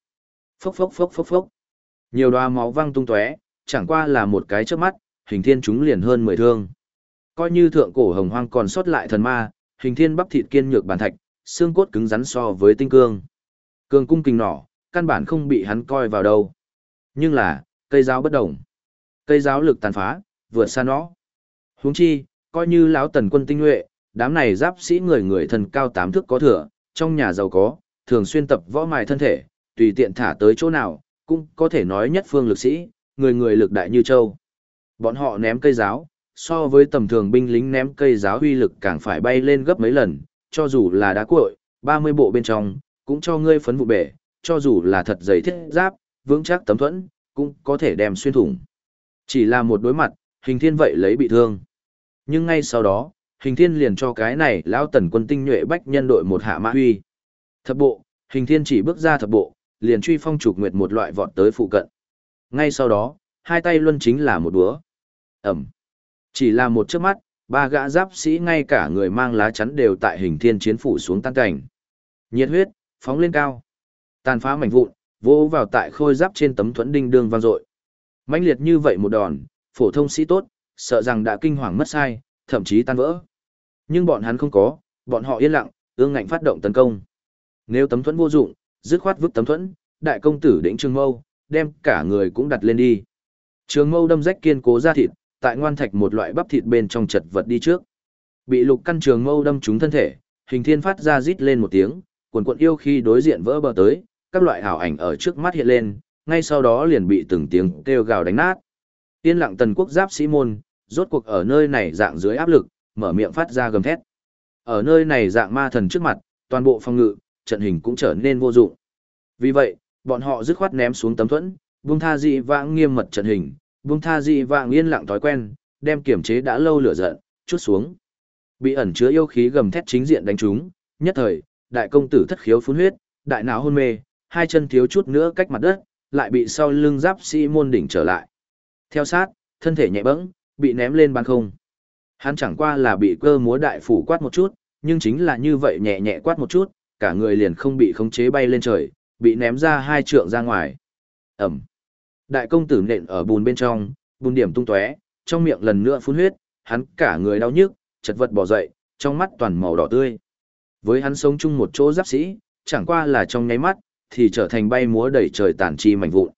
Phốc. Nhiều đoá máu văng tung tóe, chẳng qua là một cái chớp mắt, hình thiên chúng liền hơn 10 thương. Coi như thượng cổ hồng hoang còn sót lại thần ma, hình thiên bắp thịt kiên nhược bản thạch, xương cốt cứng rắn so với tinh cương. Cường cung kình nỏ, căn bản không bị hắn coi vào đâu. Nhưng là, cây giáo bất động. Cây giáo lực tàn phá, vượt xa nó. Huống chi, coi như lão tần quân tinh nhuệ, đám này giáp sĩ người thần cao 8 thước có thừa, trong nhà giàu có, thường xuyên tập võ mài thân thể, tùy tiện thả tới chỗ nào, cũng có thể nói nhất phương lực sĩ, người lực đại như châu. Bọn họ ném cây giáo, so với tầm thường binh lính ném cây giáo uy lực càng phải bay lên gấp mấy lần, cho dù là đá cuội, 30 bộ bên trong, cũng cho ngươi phấn vụ bể, cho dù là thật dày thiết giáp, vững chắc tấm thuẫn, cũng có thể đem xuyên thủng. Chỉ là một đối mặt, hình thiên vậy lấy bị thương. Nhưng ngay sau đó, hình thiên liền cho cái này lão tần quân tinh nhuệ bách nhân đội một hạ mã huy. Thập bộ, hình thiên chỉ bước ra thập bộ, liền truy phong trục nguyệt một loại vọt tới phụ cận. Ngay sau đó, hai tay luân chính là một búa. Ẩm. Chỉ là một chớp mắt, ba gã giáp sĩ ngay cả người mang lá chắn đều tại hình thiên chiến phủ xuống tan cảnh. Nhiệt huyết, phóng lên cao. Tàn phá mảnh vụn, vỗ vào tại khôi giáp trên tấm thuẫn đinh đương vang dội. Mãnh liệt như vậy một đòn, phổ thông sĩ tốt, sợ rằng đã kinh hoàng mất sai, thậm chí tan vỡ. Nhưng bọn hắn không có, bọn họ yên lặng, ương ngạnh phát động tấn công. Nếu tấm thuẫn vô dụng, dứt khoát vứt tấm thuẫn, đại công tử đỉnh trường mâu, đem cả người cũng đặt lên đi. Trường mâu đâm rách kiên cố da thịt, tại ngoan thạch một loại bắp thịt bên trong chật vật đi trước. Bị lục căn trường mâu đâm trúng thân thể, hình thiên phát ra rít lên một tiếng, cuồn cuộn yêu khi đối diện vỡ bờ tới, các loại ảo ảnh ở trước mắt hiện lên, ngay sau đó liền bị từng tiếng kêu gào đánh nát. Yên lặng tần quốc giáp sĩ môn, rốt cuộc ở nơi này dạng dưới áp lực, mở miệng phát ra gầm thét. Ở nơi này dạng ma thần trước mặt, toàn bộ phòng ngự, trận hình cũng trở nên vô dụng. Vì vậy, bọn họ dứt khoát ném xuống tấm thuẫn, buông tha dị vãng nghiêm mật trận hình, buông tha dị vãng yên lặng thói quen, đem kiểm chế đã lâu lửa giận, chút xuống. Bị ẩn chứa yêu khí gầm thét chính diện đánh trúng, nhất thời, đại công tử thất khiếu phun huyết, đại não hôn mê, hai chân thiếu chút nữa cách mặt đất, lại bị sau lưng giáp sĩ môn đỉnh trở lại. Theo sát, thân thể nhẹ bẫng, bị ném lên ban không. Hắn chẳng qua là bị cơ múa đại phủ quát một chút, nhưng chính là như vậy nhẹ nhẹ quát một chút, cả người liền không bị khống chế bay lên trời, bị ném ra 2 trượng ra ngoài. Ẩm. Đại công tử nện ở bùn bên trong, bùn điểm tung tóe, trong miệng lần nữa phun huyết, hắn cả người đau nhức, chật vật bò dậy, trong mắt toàn màu đỏ tươi. Với hắn sống chung một chỗ giáp sĩ, chẳng qua là trong nháy mắt, thì trở thành bay múa đầy trời tàn chi mảnh vụn.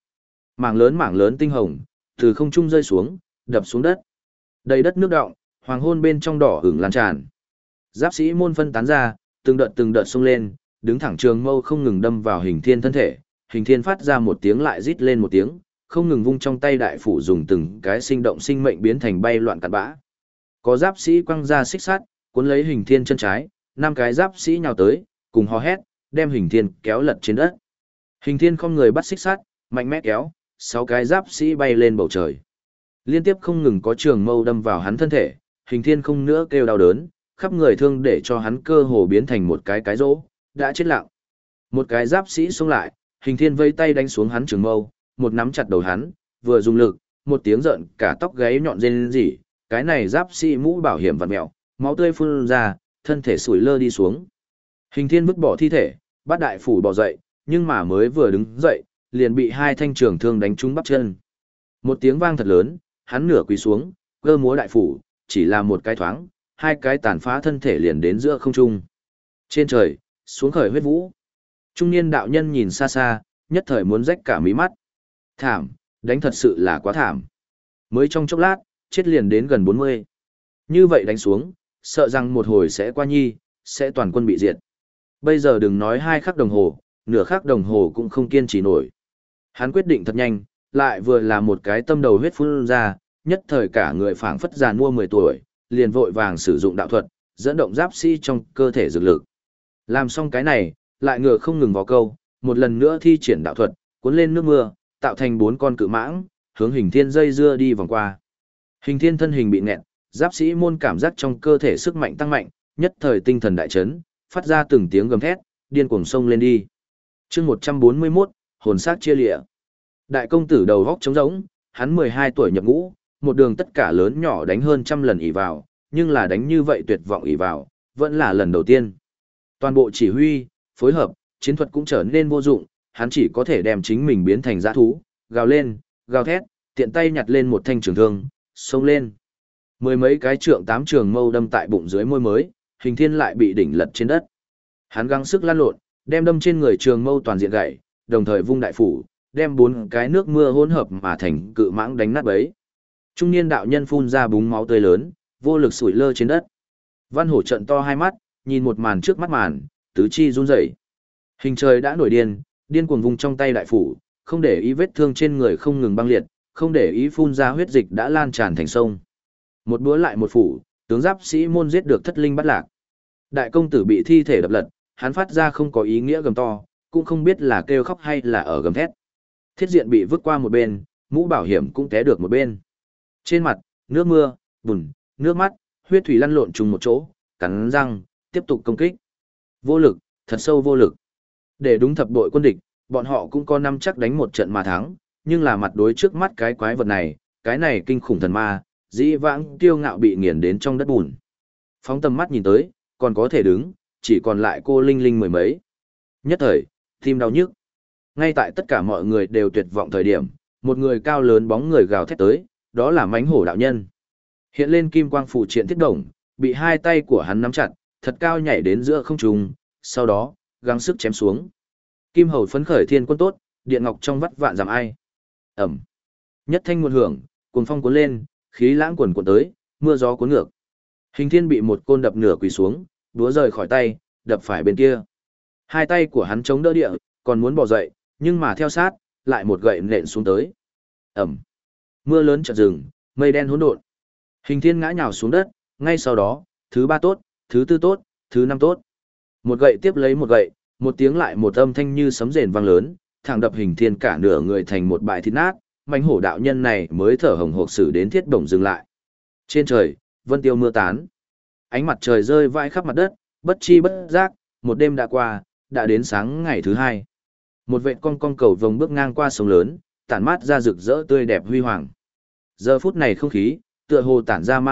Mảng lớn tinh hồng, từ không trung rơi xuống, đập xuống đất. Đầy đất nước đọng, hoàng hôn bên trong đỏ ửng lan tràn. Giáp sĩ môn phân tán ra, từng đợt xông lên, đứng thẳng trường mâu không ngừng đâm vào Hình Thiên thân thể. Hình Thiên phát ra một tiếng lại rít lên một tiếng, không ngừng vung trong tay đại phủ dùng từng cái sinh động sinh mệnh biến thành bay loạn cặn bã. Có giáp sĩ quăng ra xích sắt, cuốn lấy Hình Thiên chân trái, 5 cái giáp sĩ nhào tới, cùng hò hét, đem Hình Thiên kéo lật trên đất. Hình Thiên không người bắt xích sắt, mạnh mẽ kéo, 6 cái giáp sĩ bay lên bầu trời. Liên tiếp không ngừng có trường mâu đâm vào hắn thân thể, Hình Thiên không nữa kêu đau đớn, khắp người thương để cho hắn cơ hồ biến thành một cái rỗ, đã chết lặng. Một cái giáp sĩ xông lại, Hình Thiên vây tay đánh xuống hắn trường mâu, một nắm chặt đầu hắn, vừa dùng lực, một tiếng giận cả tóc gáy nhọn rên rỉ, cái này giáp sĩ mũ bảo hiểm vặn mèo, máu tươi phun ra, thân thể sủi lơ đi xuống. Hình Thiên vứt bỏ thi thể, bắt đại phủ bò dậy, nhưng mà mới vừa đứng dậy, liền bị 2 thanh trường thương đánh trúng bắp chân. Một tiếng vang thật lớn, hắn nửa quỳ xuống, cơ múa đại phủ, chỉ là một cái thoáng, 2 cái tàn phá thân thể liền đến giữa không trung. Trên trời, xuống khởi huyết vũ. Trung niên đạo nhân nhìn xa xa, nhất thời muốn rách cả mí mắt. Thảm, đánh thật sự là quá thảm. Mới trong chốc lát, chết liền đến gần 40. Như vậy đánh xuống, sợ rằng một hồi sẽ qua nhi, sẽ toàn quân bị diệt. Bây giờ đừng nói 2 khắc đồng hồ, nửa khắc đồng hồ cũng không kiên trì nổi. Hắn quyết định thật nhanh, lại vừa là một cái tâm đầu huyết phun ra, nhất thời cả người phảng phất già nua 10 tuổi, liền vội vàng sử dụng đạo thuật, dẫn động giáp sĩ trong cơ thể dược lực. Làm xong cái này, lại ngựa không ngừng vào câu, một lần nữa thi triển đạo thuật, cuốn lên nước mưa, tạo thành 4 con cự mãng, hướng Hình Thiên dây dưa đi vòng qua. Hình Thiên thân hình bị nghẹt, giáp sĩ môn cảm giác trong cơ thể sức mạnh tăng mạnh, nhất thời tinh thần đại chấn, phát ra từng tiếng gầm thét, điên cuồng xông lên đi. Chương 141, hồn xác chia lìa. Đại công tử đầu góc trống rỗng, hắn 12 tuổi nhập ngũ, một đường tất cả lớn nhỏ đánh hơn trăm lần ỷ vào, nhưng là đánh như vậy tuyệt vọng ỷ vào, vẫn là lần đầu tiên. Toàn bộ chỉ huy, phối hợp, chiến thuật cũng trở nên vô dụng, hắn chỉ có thể đem chính mình biến thành dã thú, gào lên, gào thét, tiện tay nhặt lên một thanh trường thương, xông lên. 10 mấy cái trượng 8 trường mâu đâm tại bụng dưới môi mới, Hình Thiên lại bị đỉnh lật trên đất. Hắn gắng sức lăn lộn, đem đâm trên người trường mâu toàn diện gãy, đồng thời vung đại phủ, đem 4 cái nước mưa hỗn hợp mà thành cự mãng đánh nát bấy. Trung niên đạo nhân phun ra búng máu tươi lớn, vô lực sủi lơ trên đất. Văn Hổ trợn to hai mắt, nhìn một màn trước mắt màn, tứ chi run rẩy. Hình trời đã nổi điên, điên cuồng vung trong tay đại phủ, không để ý vết thương trên người không ngừng băng liệt, không để ý phun ra huyết dịch đã lan tràn thành sông. Một búa lại một phủ, tướng giáp sĩ môn giết được thất linh bắt lạc. Đại công tử bị thi thể đập lật, hắn phát ra không có ý nghĩa gầm to, cũng không biết là kêu khóc hay là ở gầm thét. Thiết diện bị vứt qua một bên, mũ bảo hiểm cũng té được một bên. Trên mặt, nước mưa, bùn, nước mắt, huyết thủy lăn lộn chung một chỗ, cắn răng, tiếp tục công kích. Vô lực, thật sâu vô lực. Để đúng thập đội quân địch, bọn họ cũng có năm chắc đánh một trận mà thắng, nhưng là mặt đối trước mắt cái quái vật này, cái này kinh khủng thần ma, dĩ vãng kiêu ngạo bị nghiền đến trong đất bùn. Phóng tầm mắt nhìn tới, còn có thể đứng, chỉ còn lại cô Linh Linh mười mấy. Nhất thời, tim đau nhức. Ngay tại tất cả mọi người đều tuyệt vọng thời điểm, một người cao lớn bóng người gào thét tới, đó là Mánh Hổ đạo nhân. Hiện lên kim quang phủ triện thiết đồng, bị 2 tay của hắn nắm chặt, thật cao nhảy đến giữa không trung, sau đó, gắng sức chém xuống. Kim hầu phấn khởi thiên quân tốt, điện ngọc trong vắt vạn giảm ai. Ẩm. Nhất thanh nguồn hưởng, cuồng phong cuốn lên, khí lãng quần cuộn tới, mưa gió cuốn ngược. Hình Thiên bị một côn đập nửa quỳ xuống, đúa rời khỏi tay, đập phải bên kia. 2 tay của hắn chống đỡ địa, còn muốn bò dậy, nhưng mà theo sát, lại một gậy nện xuống tới. Ẩm. Mưa lớn chợt dừng, mây đen hỗn độn. Hình Thiên ngã nhào xuống đất, ngay sau đó, thứ 3 tốt, thứ 4 tốt, thứ 5 tốt. Một gậy tiếp lấy một gậy, một tiếng lại một âm thanh như sấm rền vang lớn, thẳng đập Hình Thiên cả nửa người thành một bãi thịt nát, Mánh Hổ đạo nhân này mới thở hồng hộc xử đến thiết bổng dừng lại. Trên trời, vân tiêu mưa tán. Ánh mặt trời rơi vãi khắp mặt đất, bất chi bất giác, một đêm đã qua, đã đến sáng ngày thứ 2. Một vệt con cầu vồng bước ngang qua sông lớn, tản mát ra rực rỡ tươi đẹp huy hoàng. Giờ phút này không khí, tựa hồ tản ra ma lực,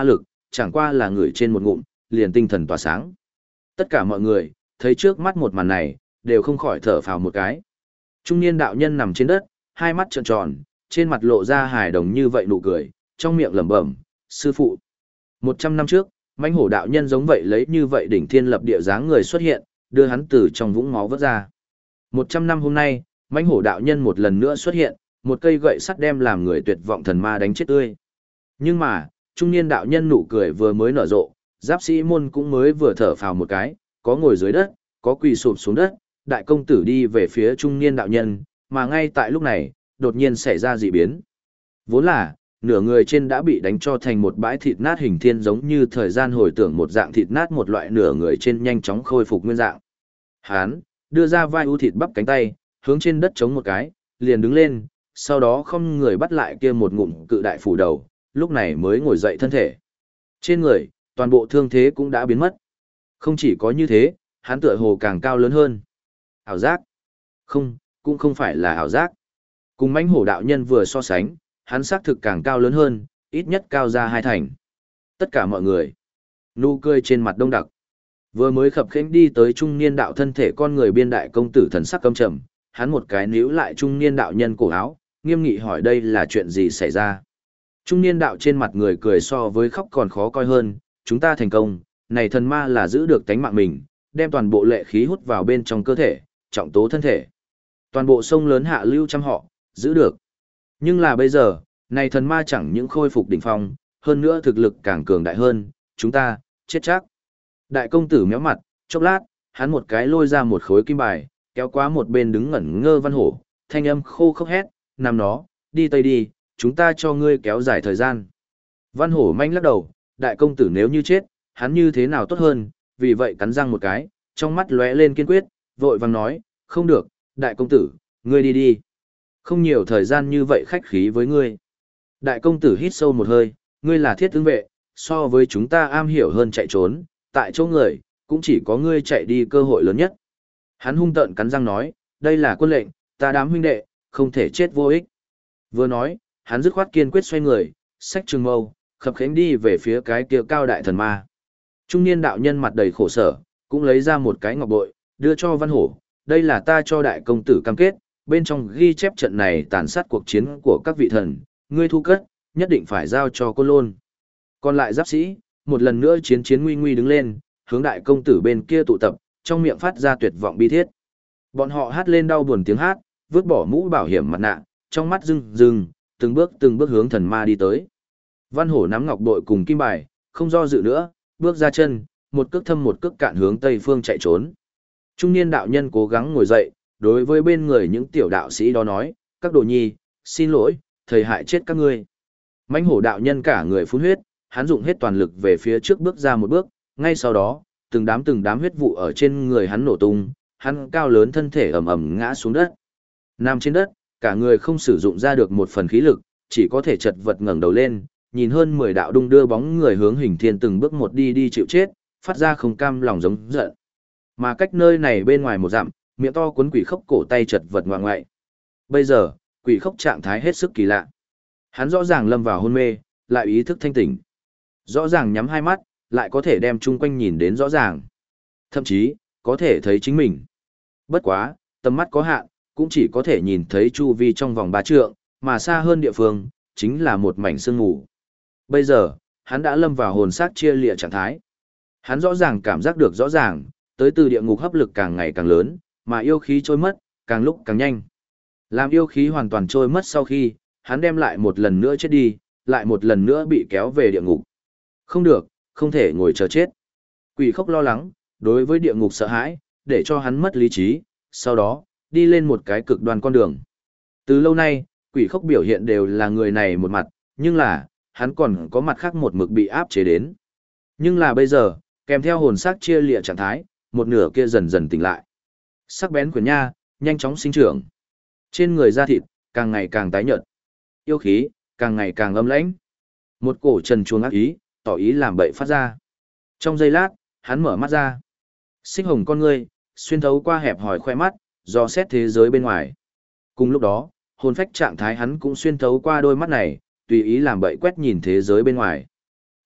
chẳng qua là người trên một ngụm, liền tinh thần tỏa sáng. Tất cả mọi người, thấy trước mắt một màn này, đều không khỏi thở phào một cái. Trung niên đạo nhân nằm trên đất, hai mắt trợn tròn, trên mặt lộ ra hài đồng như vậy nụ cười, trong miệng lẩm bẩm, sư phụ. 100 năm trước, mãnh hổ đạo nhân giống vậy lấy như vậy đỉnh thiên lập địa dáng người xuất hiện, đưa hắn từ trong vũng máu vớt ra. 100 năm hôm nay, mãnh hổ đạo nhân một lần nữa xuất hiện, một cây gậy sắt đem làm người tuyệt vọng thần ma đánh chết tươi. Nhưng mà, trung niên đạo nhân nụ cười vừa mới nở rộ, giáp sĩ môn cũng mới vừa thở phào một cái, có ngồi dưới đất, có quỳ sụp xuống đất, đại công tử đi về phía trung niên đạo nhân, mà ngay tại lúc này, đột nhiên xảy ra dị biến. Vốn là, nửa người trên đã bị đánh cho thành một bãi thịt nát hình thiên giống như thời gian hồi tưởng một dạng thịt nát một loại nửa người trên nhanh chóng khôi phục nguyên dạng. Hán, đưa ra vai ưu thịt bắp cánh tay, hướng trên đất chống một cái, liền đứng lên, sau đó không người bắt lại kia một ngụm cự đại phủ đầu, lúc này mới ngồi dậy thân thể. Trên người, toàn bộ thương thế cũng đã biến mất. Không chỉ có như thế, hắn tựa hồ càng cao lớn hơn. Ảo giác? Không, cũng không phải là ảo giác. Cùng mãnh hổ đạo nhân vừa so sánh, hắn xác thực càng cao lớn hơn, ít nhất cao ra 2 thành. Tất cả mọi người, nụ cười trên mặt đông đặc. Vừa mới khập khiễng đi tới trung niên đạo thân thể con người biên đại công tử thần sắc căm trầm, hắn một cái níu lại trung niên đạo nhân cổ áo, nghiêm nghị hỏi đây là chuyện gì xảy ra. Trung niên đạo trên mặt người cười so với khóc còn khó coi hơn, chúng ta thành công, này thần ma là giữ được tánh mạng mình, đem toàn bộ lệ khí hút vào bên trong cơ thể, trọng tố thân thể. Toàn bộ sông lớn hạ lưu trăm họ, giữ được. Nhưng là bây giờ, này thần ma chẳng những khôi phục đỉnh phong, hơn nữa thực lực càng cường đại hơn, chúng ta, chết chắc. Đại công tử méo mặt, chốc lát, hắn một cái lôi ra một khối kim bài, kéo qua một bên đứng ngẩn ngơ Văn Hổ, thanh âm khô khốc hét, nằm nó, đi tây đi, chúng ta cho ngươi kéo dài thời gian. Văn Hổ manh lắc đầu, đại công tử nếu như chết, hắn như thế nào tốt hơn, vì vậy cắn răng một cái, trong mắt lóe lên kiên quyết, vội vàng nói, không được, đại công tử, ngươi đi đi. Không nhiều thời gian như vậy khách khí với ngươi. Đại công tử hít sâu một hơi, ngươi là thiết tướng vệ, so với chúng ta am hiểu hơn chạy trốn, tại chỗ người, cũng chỉ có ngươi chạy đi cơ hội lớn nhất. Hắn hung tợn cắn răng nói, đây là quân lệnh, ta đám huynh đệ, không thể chết vô ích. Vừa nói, hắn dứt khoát kiên quyết xoay người, xách trường mâu, khập khiễng đi về phía cái kia cao đại thần ma. Trung niên đạo nhân mặt đầy khổ sở, cũng lấy ra một cái ngọc bội, đưa cho Văn Hổ, đây là ta cho đại công tử cam kết, bên trong ghi chép trận này tàn sát cuộc chiến của các vị thần, ngươi thu cất, nhất định phải giao cho Côn Lôn. Còn lại giáp sĩ, một lần nữa chiến chiến nguy nguy đứng lên, hướng đại công tử bên kia tụ tập, trong miệng phát ra tuyệt vọng bi thiết. Bọn họ hát lên đau buồn tiếng hát, vứt bỏ mũ bảo hiểm mặt nạ, trong mắt rưng rưng, từng bước hướng thần ma đi tới. Văn Hổ nắm ngọc bội cùng kim bài, không do dự nữa, bước ra chân, một cước thâm một cước cạn hướng tây phương chạy trốn. Trung niên đạo nhân cố gắng ngồi dậy, đối với bên người những tiểu đạo sĩ đó nói, các đồ nhi, xin lỗi, thầy hại chết các ngươi. Mãnh hổ đạo nhân cả người phun huyết, hắn dụng hết toàn lực về phía trước bước ra một bước, ngay sau đó, từng đám huyết vụ ở trên người hắn nổ tung, hắn cao lớn thân thể ầm ầm ngã xuống đất. Nằm trên đất, cả người không sử dụng ra được một phần khí lực, chỉ có thể chật vật ngẩng đầu lên, nhìn hơn 10 đạo đung đưa bóng người hướng Hình Thiên từng bước một đi chịu chết, phát ra không cam lòng giống giận. Mà cách nơi này bên ngoài một dặm, miệng to cuốn quỷ khốc cổ tay chật vật ngoạng ngoại. Bây giờ, quỷ khốc trạng thái hết sức kỳ lạ. Hắn rõ ràng lâm vào hôn mê, lại ý thức thanh tỉnh. Rõ ràng nhắm hai mắt, lại có thể đem chung quanh nhìn đến rõ ràng. Thậm chí, có thể thấy chính mình. Bất quá, tầm mắt có hạn, cũng chỉ có thể nhìn thấy chu vi trong vòng 3 trượng, mà xa hơn địa phương, chính là một mảnh sương mù. Bây giờ, hắn đã lâm vào hồn xác chia lìa trạng thái. Hắn rõ ràng cảm giác được rõ ràng, tới từ địa ngục hấp lực càng ngày càng lớn, mà yêu khí trôi mất, càng lúc càng nhanh. Làm yêu khí hoàn toàn trôi mất sau khi, hắn đem lại một lần nữa chết đi, lại một lần nữa bị kéo về địa ngục. Không được, không thể ngồi chờ chết. Quỷ khốc lo lắng, đối với địa ngục sợ hãi, để cho hắn mất lý trí, sau đó, đi lên một cái cực đoan con đường. Từ lâu nay, quỷ khốc biểu hiện đều là người này một mặt, nhưng là, hắn còn có mặt khác một mực bị áp chế đến. Nhưng là bây giờ, kèm theo hồn xác chia lìa trạng thái, một nửa kia dần dần tỉnh lại. Sắc bén của nha, nhanh chóng sinh trưởng. Trên người da thịt, càng ngày càng tái nhợt. Yêu khí, càng ngày càng âm lãnh. Một cổ trần truồng ác ý, tỏ ý làm bậy phát ra. Trong giây lát, hắn mở mắt ra. Xích hồng con ngươi, xuyên thấu qua hẹp hòi khoe mắt, dò xét thế giới bên ngoài. Cùng lúc đó, hồn phách trạng thái hắn cũng xuyên thấu qua đôi mắt này, tùy ý làm bậy quét nhìn thế giới bên ngoài.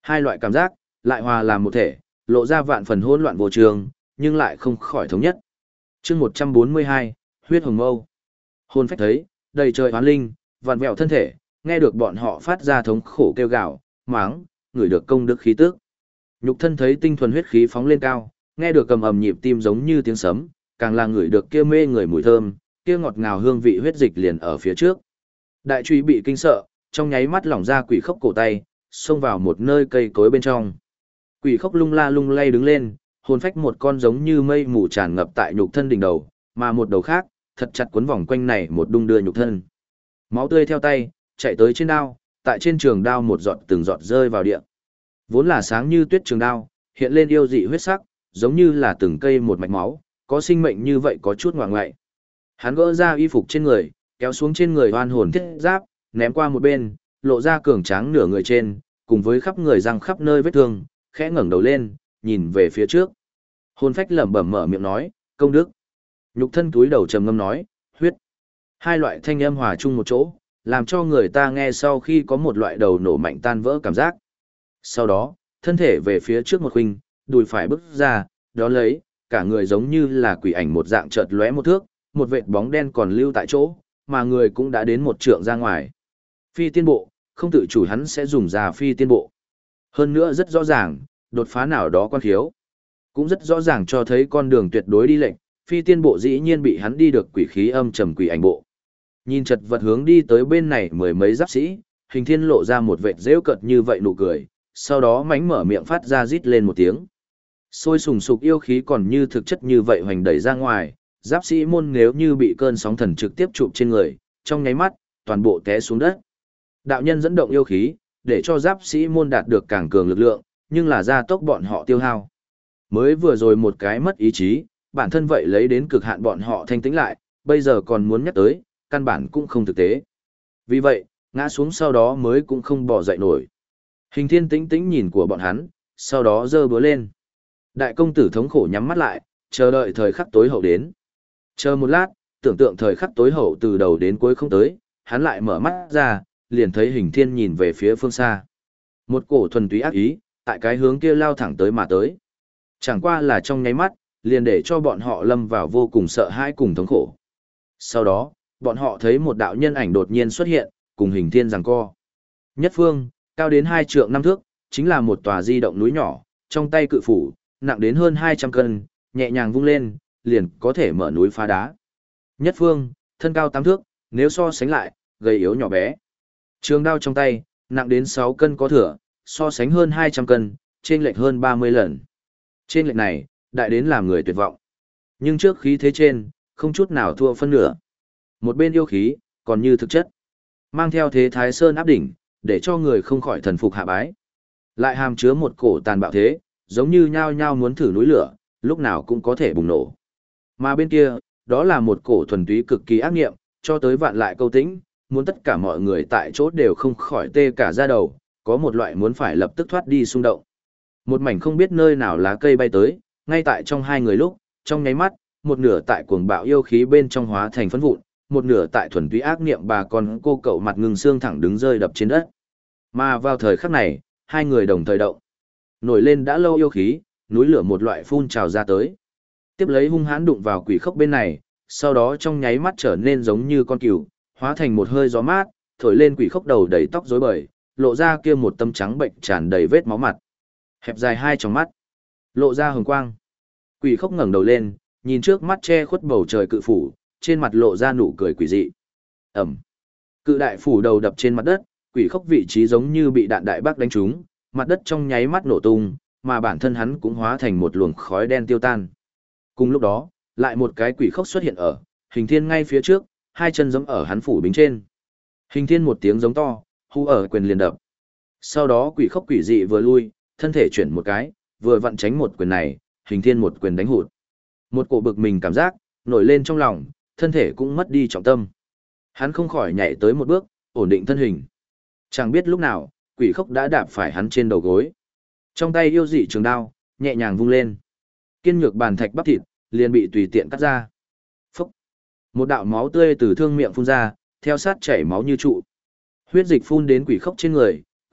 Hai loại cảm giác, lại hòa làm một thể, lộ ra vạn phần hỗn loạn vô trường, nhưng lại không khỏi thống nhất. chương 142, huyết hồng mâu. Hồn phách thấy, đầy trời hoán linh, vạn vẹo thân thể, nghe được bọn họ phát ra thống khổ kêu gào, máng, ngửi được công đức khí tức. Nhục thân thấy tinh thuần huyết khí phóng lên cao, nghe được cầm ầm nhịp tim giống như tiếng sấm, càng là ngửi được kia mê người mùi thơm, kia ngọt ngào hương vị huyết dịch liền ở phía trước. Đại truy bị kinh sợ, trong nháy mắt lỏng ra quỷ khốc cổ tay, xông vào một nơi cây cối bên trong. Quỷ khốc lung la lung lay đứng lên, hồn phách một con giống như mây mù tràn ngập tại nhục thân đỉnh đầu, mà một đầu khác, thật chặt cuốn vòng quanh này một đung đưa nhục thân. Máu tươi theo tay, chạy tới trên đao, tại trên trường đao một giọt từng giọt rơi vào địa. Vốn là sáng như tuyết trường đao, hiện lên yêu dị huyết sắc, giống như là từng cây một mạch máu, có sinh mệnh như vậy có chút ngoạng ngoại. Hắn gỡ ra y phục trên người, kéo xuống trên người oan hồn thiết giáp, ném qua một bên, lộ ra cường tráng nửa người trên, cùng với khắp người răng khắp nơi vết thương, khẽ ngẩng đầu lên, nhìn về phía trước. Hồn phách lẩm bẩm mở miệng nói, công đức. Nhục thân túi đầu trầm ngâm nói, huyết. Hai loại thanh âm hòa chung một chỗ, làm cho người ta nghe sau khi có một loại đầu nổ mạnh tan vỡ cảm giác. Sau đó, thân thể về phía trước một khuynh, đùi phải bước ra, đó lấy, cả người giống như là quỷ ảnh một dạng chợt lóe một thước, một vệt bóng đen còn lưu tại chỗ, mà người cũng đã đến một trượng ra ngoài. Phi tiên bộ, không tự chủ hắn sẽ dùng ra phi tiên bộ. Hơn nữa rất rõ ràng, đột phá nào đó quan khiếu. Cũng rất rõ ràng cho thấy con đường tuyệt đối đi lệnh, phi tiên bộ dĩ nhiên bị hắn đi được quỷ khí âm trầm quỷ ảnh bộ. Nhìn chật vật hướng đi tới bên này mười mấy giáp sĩ, Hình Thiên lộ ra một vệt rêu cợt như vậy nụ cười, sau đó mánh mở miệng phát ra rít lên một tiếng. Sôi sùng sục yêu khí còn như thực chất như vậy hoành đẩy ra ngoài, giáp sĩ môn nếu như bị cơn sóng thần trực tiếp chụp trên người, trong nháy mắt, toàn bộ té xuống đất. Đạo nhân dẫn động yêu khí, để cho giáp sĩ môn đạt được càng cường lực lượng, nhưng là gia tốc bọn họ tiêu hao. Mới vừa rồi một cái mất ý chí, bản thân vậy lấy đến cực hạn bọn họ thanh tĩnh lại, bây giờ còn muốn nhắc tới, căn bản cũng không thực tế. Vì vậy, ngã xuống sau đó mới cũng không bỏ dậy nổi. Hình Thiên tĩnh tĩnh nhìn của bọn hắn, sau đó giơ búa lên. Đại công tử thống khổ nhắm mắt lại, chờ đợi thời khắc tối hậu đến. Chờ một lát, tưởng tượng thời khắc tối hậu từ đầu đến cuối không tới, hắn lại mở mắt ra, liền thấy Hình Thiên nhìn về phía phương xa. Một cổ thuần túy ác ý, tại cái hướng kia lao thẳng tới mà tới. Chẳng qua là trong nháy mắt, liền để cho bọn họ lâm vào vô cùng sợ hãi cùng thống khổ. Sau đó, bọn họ thấy một đạo nhân ảnh đột nhiên xuất hiện, cùng Hình Thiên giằng co. Nhất phương, cao đến 2 trượng 5 thước, chính là một tòa di động núi nhỏ, trong tay cự phủ, nặng đến hơn 200 cân, nhẹ nhàng vung lên, liền có thể mở núi phá đá. Nhất phương, thân cao 8 thước, nếu so sánh lại, gầy yếu nhỏ bé. Trường đao trong tay, nặng đến 6 cân có thừa, so sánh hơn 200 cân, trên lệch hơn 30 lần. Trên lệch này, đại đến làm người tuyệt vọng. Nhưng trước khí thế trên, không chút nào thua phân nửa. Một bên yêu khí, còn như thực chất. Mang theo thế thái sơn áp đỉnh, để cho người không khỏi thần phục hạ bái. Lại hàm chứa một cổ tàn bạo thế, giống như nhao nhao muốn thử núi lửa, lúc nào cũng có thể bùng nổ. Mà bên kia, đó là một cổ thuần túy cực kỳ ác nghiệm, cho tới vạn lại câu tĩnh, muốn tất cả mọi người tại chỗ đều không khỏi tê cả da đầu, có một loại muốn phải lập tức thoát đi xung động. Một mảnh không biết nơi nào lá cây bay tới, ngay tại trong hai người lúc, trong nháy mắt, một nửa tại cuồng bạo yêu khí bên trong hóa thành phấn vụn, một nửa tại thuần túy ác niệm bà con cô cậu mặt ngừng xương thẳng đứng rơi đập trên đất. Mà vào thời khắc này, hai người đồng thời động. Nổi lên đã lâu yêu khí, núi lửa một loại phun trào ra tới. Tiếp lấy hung hãn đụng vào quỷ khốc bên này, sau đó trong nháy mắt trở nên giống như con cừu, hóa thành một hơi gió mát, thổi lên quỷ khốc đầu đầy tóc rối bời, lộ ra kia một tâm trắng bệnh tràn đầy vết máu mặt. Hẹp dài hai tròng mắt, lộ ra hồng quang. Quỷ khốc ngẩng đầu lên, nhìn trước mắt che khuất bầu trời cự phủ, trên mặt lộ ra nụ cười quỷ dị. Ẩm. Cự đại phủ đầu đập trên mặt đất, quỷ khốc vị trí giống như bị đạn đại bác đánh trúng, mặt đất trong nháy mắt nổ tung, mà bản thân hắn cũng hóa thành một luồng khói đen tiêu tan. Cùng lúc đó, lại một cái quỷ khốc xuất hiện ở, Hình Thiên ngay phía trước, hai chân giẫm ở hắn phủ bính trên. Hình Thiên một tiếng giống to, hú ở quyền liền đập. Sau đó quỷ khốc quỷ dị vừa lui, thân thể chuyển một cái, vừa vặn tránh một quyền này, Hình Thiên một quyền đánh hụt. Một cổ bực mình cảm giác nổi lên trong lòng, thân thể cũng mất đi trọng tâm. Hắn không khỏi nhảy tới một bước, ổn định thân hình. Chẳng biết lúc nào, quỷ khốc đã đạp phải hắn trên đầu gối. Trong tay yêu dị trường đao, nhẹ nhàng vung lên. Kiên nhược bàn thạch bắp thịt, liền bị tùy tiện cắt ra. Phúc! Một đạo máu tươi từ thương miệng phun ra, theo sát chảy máu như trụ. Huyết dịch phun đến quỷ khốc trên người,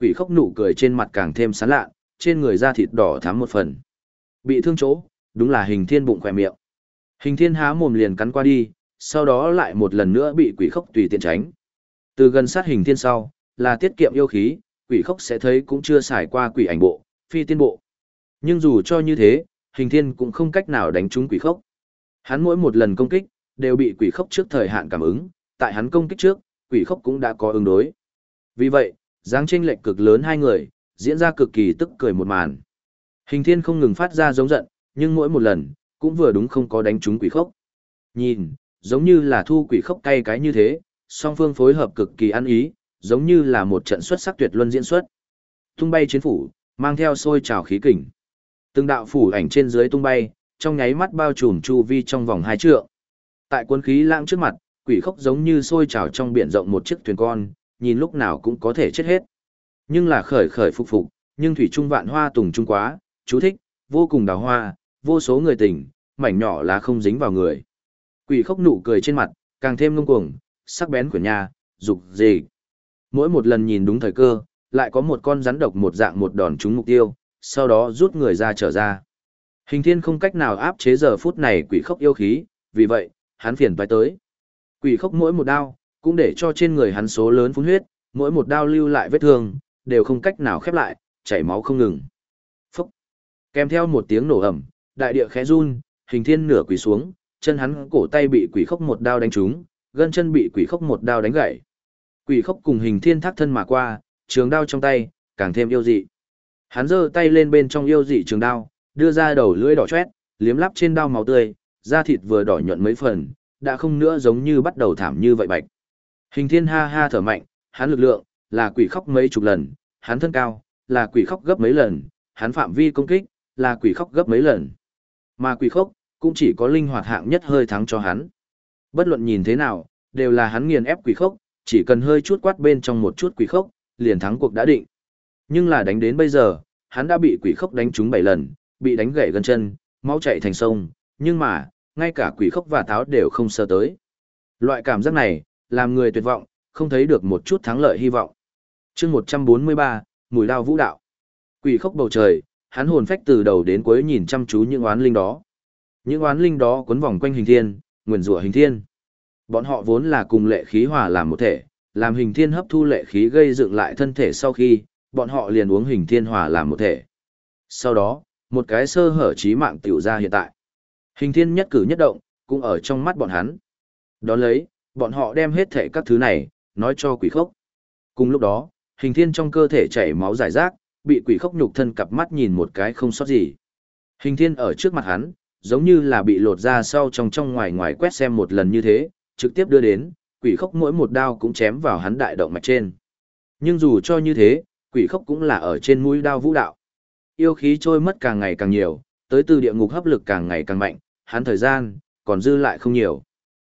quỷ khốc nụ cười trên mặt càng thêm sán lạ, trên người da thịt đỏ thắm một phần. Bị thương chỗ, đúng là Hình Thiên bụng khỏe miệng. Hình Thiên há mồm liền cắn qua đi, sau đó lại một lần nữa bị quỷ khốc tùy tiện tránh. Từ gần sát Hình Thiên sau, là tiết kiệm yêu khí, quỷ khốc sẽ thấy cũng chưa xài qua quỷ ảnh bộ, phi tiên bộ. Nhưng dù cho như thế, Hình Thiên cũng không cách nào đánh trúng quỷ khốc. Hắn mỗi một lần công kích, đều bị quỷ khốc trước thời hạn cảm ứng, tại hắn công kích trước, quỷ khốc cũng đã có ứng đối. Vì vậy, dáng chênh lệch cực lớn hai người, diễn ra cực kỳ tức cười một màn. Hình Thiên không ngừng phát ra giống giận, nhưng mỗi một lần, cũng vừa đúng không có đánh trúng quỷ khốc. Nhìn, giống như là thu quỷ khốc cay cái như thế, song phương phối hợp cực kỳ ăn ý, giống như là một trận xuất sắc tuyệt luân diễn xuất. Tung bay chiến phủ, mang theo sôi trào khí kình. Từng đạo phủ ảnh trên dưới tung bay, trong nháy mắt bao trùm chu vi trong vòng 2 trượng. Tại cuốn khí lãng trước mặt, quỷ khốc giống như sôi trào trong biển rộng một chiếc thuyền con, nhìn lúc nào cũng có thể chết hết. Nhưng là khởi khởi phục phục, nhưng thủy trung vạn hoa tùng trung quá, chú thích, vô cùng đào hoa, vô số người tình, mảnh nhỏ lá không dính vào người. Quỷ khốc nụ cười trên mặt, càng thêm ngông cuồng, sắc bén của nhà, dục gì. Mỗi một lần nhìn đúng thời cơ, lại có một con rắn độc một dạng một đòn trúng mục tiêu, sau đó rút người ra trở ra. Hình Thiên không cách nào áp chế giờ phút này quỷ khốc yêu khí, vì vậy, hắn phiền toái tới. Quỷ khốc mỗi một đao, cũng để cho trên người hắn số lớn phun huyết, mỗi một đao lưu lại vết thương, đều không cách nào khép lại, chảy máu không ngừng. Phốc. Kèm theo một tiếng nổ ầm, đại địa khẽ run, Hình Thiên nửa quỳ xuống, chân hắn cổ tay bị quỷ khốc một đao đánh trúng, gân chân bị quỷ khốc một đao đánh gãy. Quỷ khốc cùng Hình Thiên thác thân mà qua, trường đao trong tay, càng thêm yêu dị. Hắn giơ tay lên bên trong yêu dị trường đao, đưa ra đầu lưỡi đỏ chót, liếm lắp trên đao máu tươi, da thịt vừa đỏ nhuận mấy phần, đã không nữa giống như bắt đầu thảm như vậy bạch. Hình Thiên ha ha thở mạnh, hắn lực lượng là quỷ khốc mấy chục lần, hắn thân cao là quỷ khốc gấp mấy lần, hắn phạm vi công kích là quỷ khốc gấp mấy lần. Mà quỷ khốc cũng chỉ có linh hoạt hạng nhất hơi thắng cho hắn. Bất luận nhìn thế nào, đều là hắn nghiền ép quỷ khốc, chỉ cần hơi chút quát bên trong một chút quỷ khốc, liền thắng cuộc đã định. Nhưng là đánh đến bây giờ, hắn đã bị quỷ khốc đánh trúng 7 lần, bị đánh gãy gân chân, máu chảy thành sông, nhưng mà, ngay cả quỷ khốc và táo đều không sơ tới. Loại cảm giác này, làm người tuyệt vọng, không thấy được một chút thắng lợi hy vọng. Chương 143, mùi đao vũ đạo. Quỷ khốc bầu trời, hắn hồn phách từ đầu đến cuối nhìn chăm chú những oán linh đó. Những oán linh đó quấn vòng quanh Hình Thiên, nguyền rủa Hình Thiên. Bọn họ vốn là cùng lệ khí hòa làm một thể, làm Hình Thiên hấp thu lệ khí gây dựng lại thân thể sau khi, bọn họ liền uống Hình Thiên hòa làm một thể. Sau đó, một cái sơ hở chí mạng tiểu ra hiện tại. Hình Thiên nhất cử nhất động, cũng ở trong mắt bọn hắn. Đón lấy, bọn họ đem hết thể các thứ này, nói cho quỷ khốc. Cùng lúc đó, Hình Thiên trong cơ thể chảy máu rải rác, bị quỷ khốc nhục thân cặp mắt nhìn một cái không sót gì. Hình Thiên ở trước mặt hắn, giống như là bị lột ra sau trong ngoài ngoài quét xem một lần như thế, trực tiếp đưa đến, quỷ khốc mỗi một đao cũng chém vào hắn đại động mạch trên. Nhưng dù cho như thế, quỷ khốc cũng là ở trên mũi đao vũ đạo. Yêu khí trôi mất càng ngày càng nhiều, tới từ địa ngục hấp lực càng ngày càng mạnh, hắn thời gian còn dư lại không nhiều.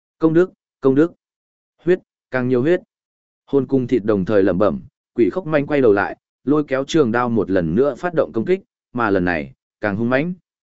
Công đức, huyết, càng nhiều huyết. Hồn cung thịt đồng thời lẩm bẩm, quỷ khốc manh quay đầu lại, lôi kéo trường đao một lần nữa phát động công kích, mà lần này càng hung mãnh.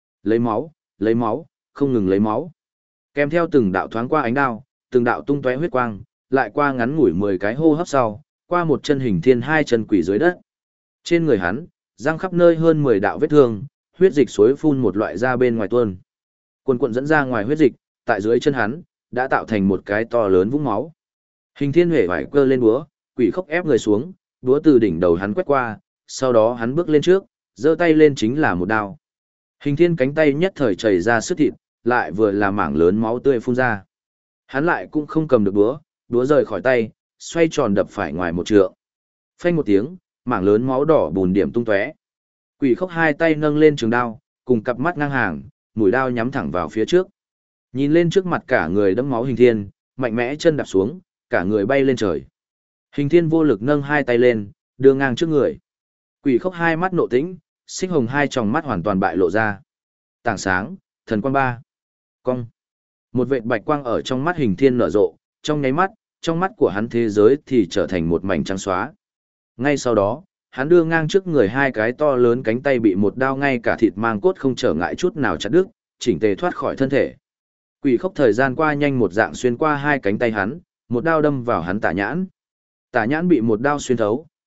Lấy máu, không ngừng lấy máu. Kèm theo từng đạo thoáng qua ánh đao, từng đạo tung tóe huyết quang, lại qua ngắn ngủi 10 cái hô hấp sau, qua một chân Hình Thiên hai chân quỷ dưới đất. Trên người hắn, răng khắp nơi hơn 10 đạo vết thương, huyết dịch suối phun một loại ra bên ngoài tuôn. Quần quần dẫn ra ngoài huyết dịch, tại dưới chân hắn, đã tạo thành một cái to lớn vũng máu. Hình Thiên huệ vải cơ lên búa, quỷ khốc ép người xuống, búa từ đỉnh đầu hắn quét qua, sau đó hắn bước lên trước, giơ tay lên chính là một đao. Hình Thiên cánh tay nhất thời chảy ra sức thịt, lại vừa là mảng lớn máu tươi phun ra. Hắn lại cũng không cầm được búa, búa rời khỏi tay, xoay tròn đập phải ngoài một trượng. Phanh một tiếng, mảng lớn máu đỏ bùn điểm tung tóe. Quỷ khốc hai tay nâng lên trường đao, cùng cặp mắt ngang hàng, mũi đao nhắm thẳng vào phía trước. Nhìn lên trước mặt cả người đẫm máu Hình Thiên, mạnh mẽ chân đạp xuống, cả người bay lên trời. Hình Thiên vô lực nâng hai tay lên, đưa ngang trước người. Quỷ khốc hai mắt nộ tĩnh, xích hồng hai tròng mắt hoàn toàn bại lộ ra. Tảng sáng, thần quang ba. Cong. Một vệt bạch quang ở trong mắt Hình Thiên nở rộ, trong nháy mắt, trong mắt của hắn thế giới thì trở thành một mảnh trắng xóa. Ngay sau đó, hắn đưa ngang trước người hai cái to lớn cánh tay bị một đao ngay cả thịt mang cốt không trở ngại chút nào chặt đứt, chỉnh tề thoát khỏi thân thể. Quỷ khốc thời gian qua nhanh một dạng xuyên qua hai cánh tay hắn, một đao đâm vào hắn tả nhãn. Tả nhãn bị một đao xuyên thấu,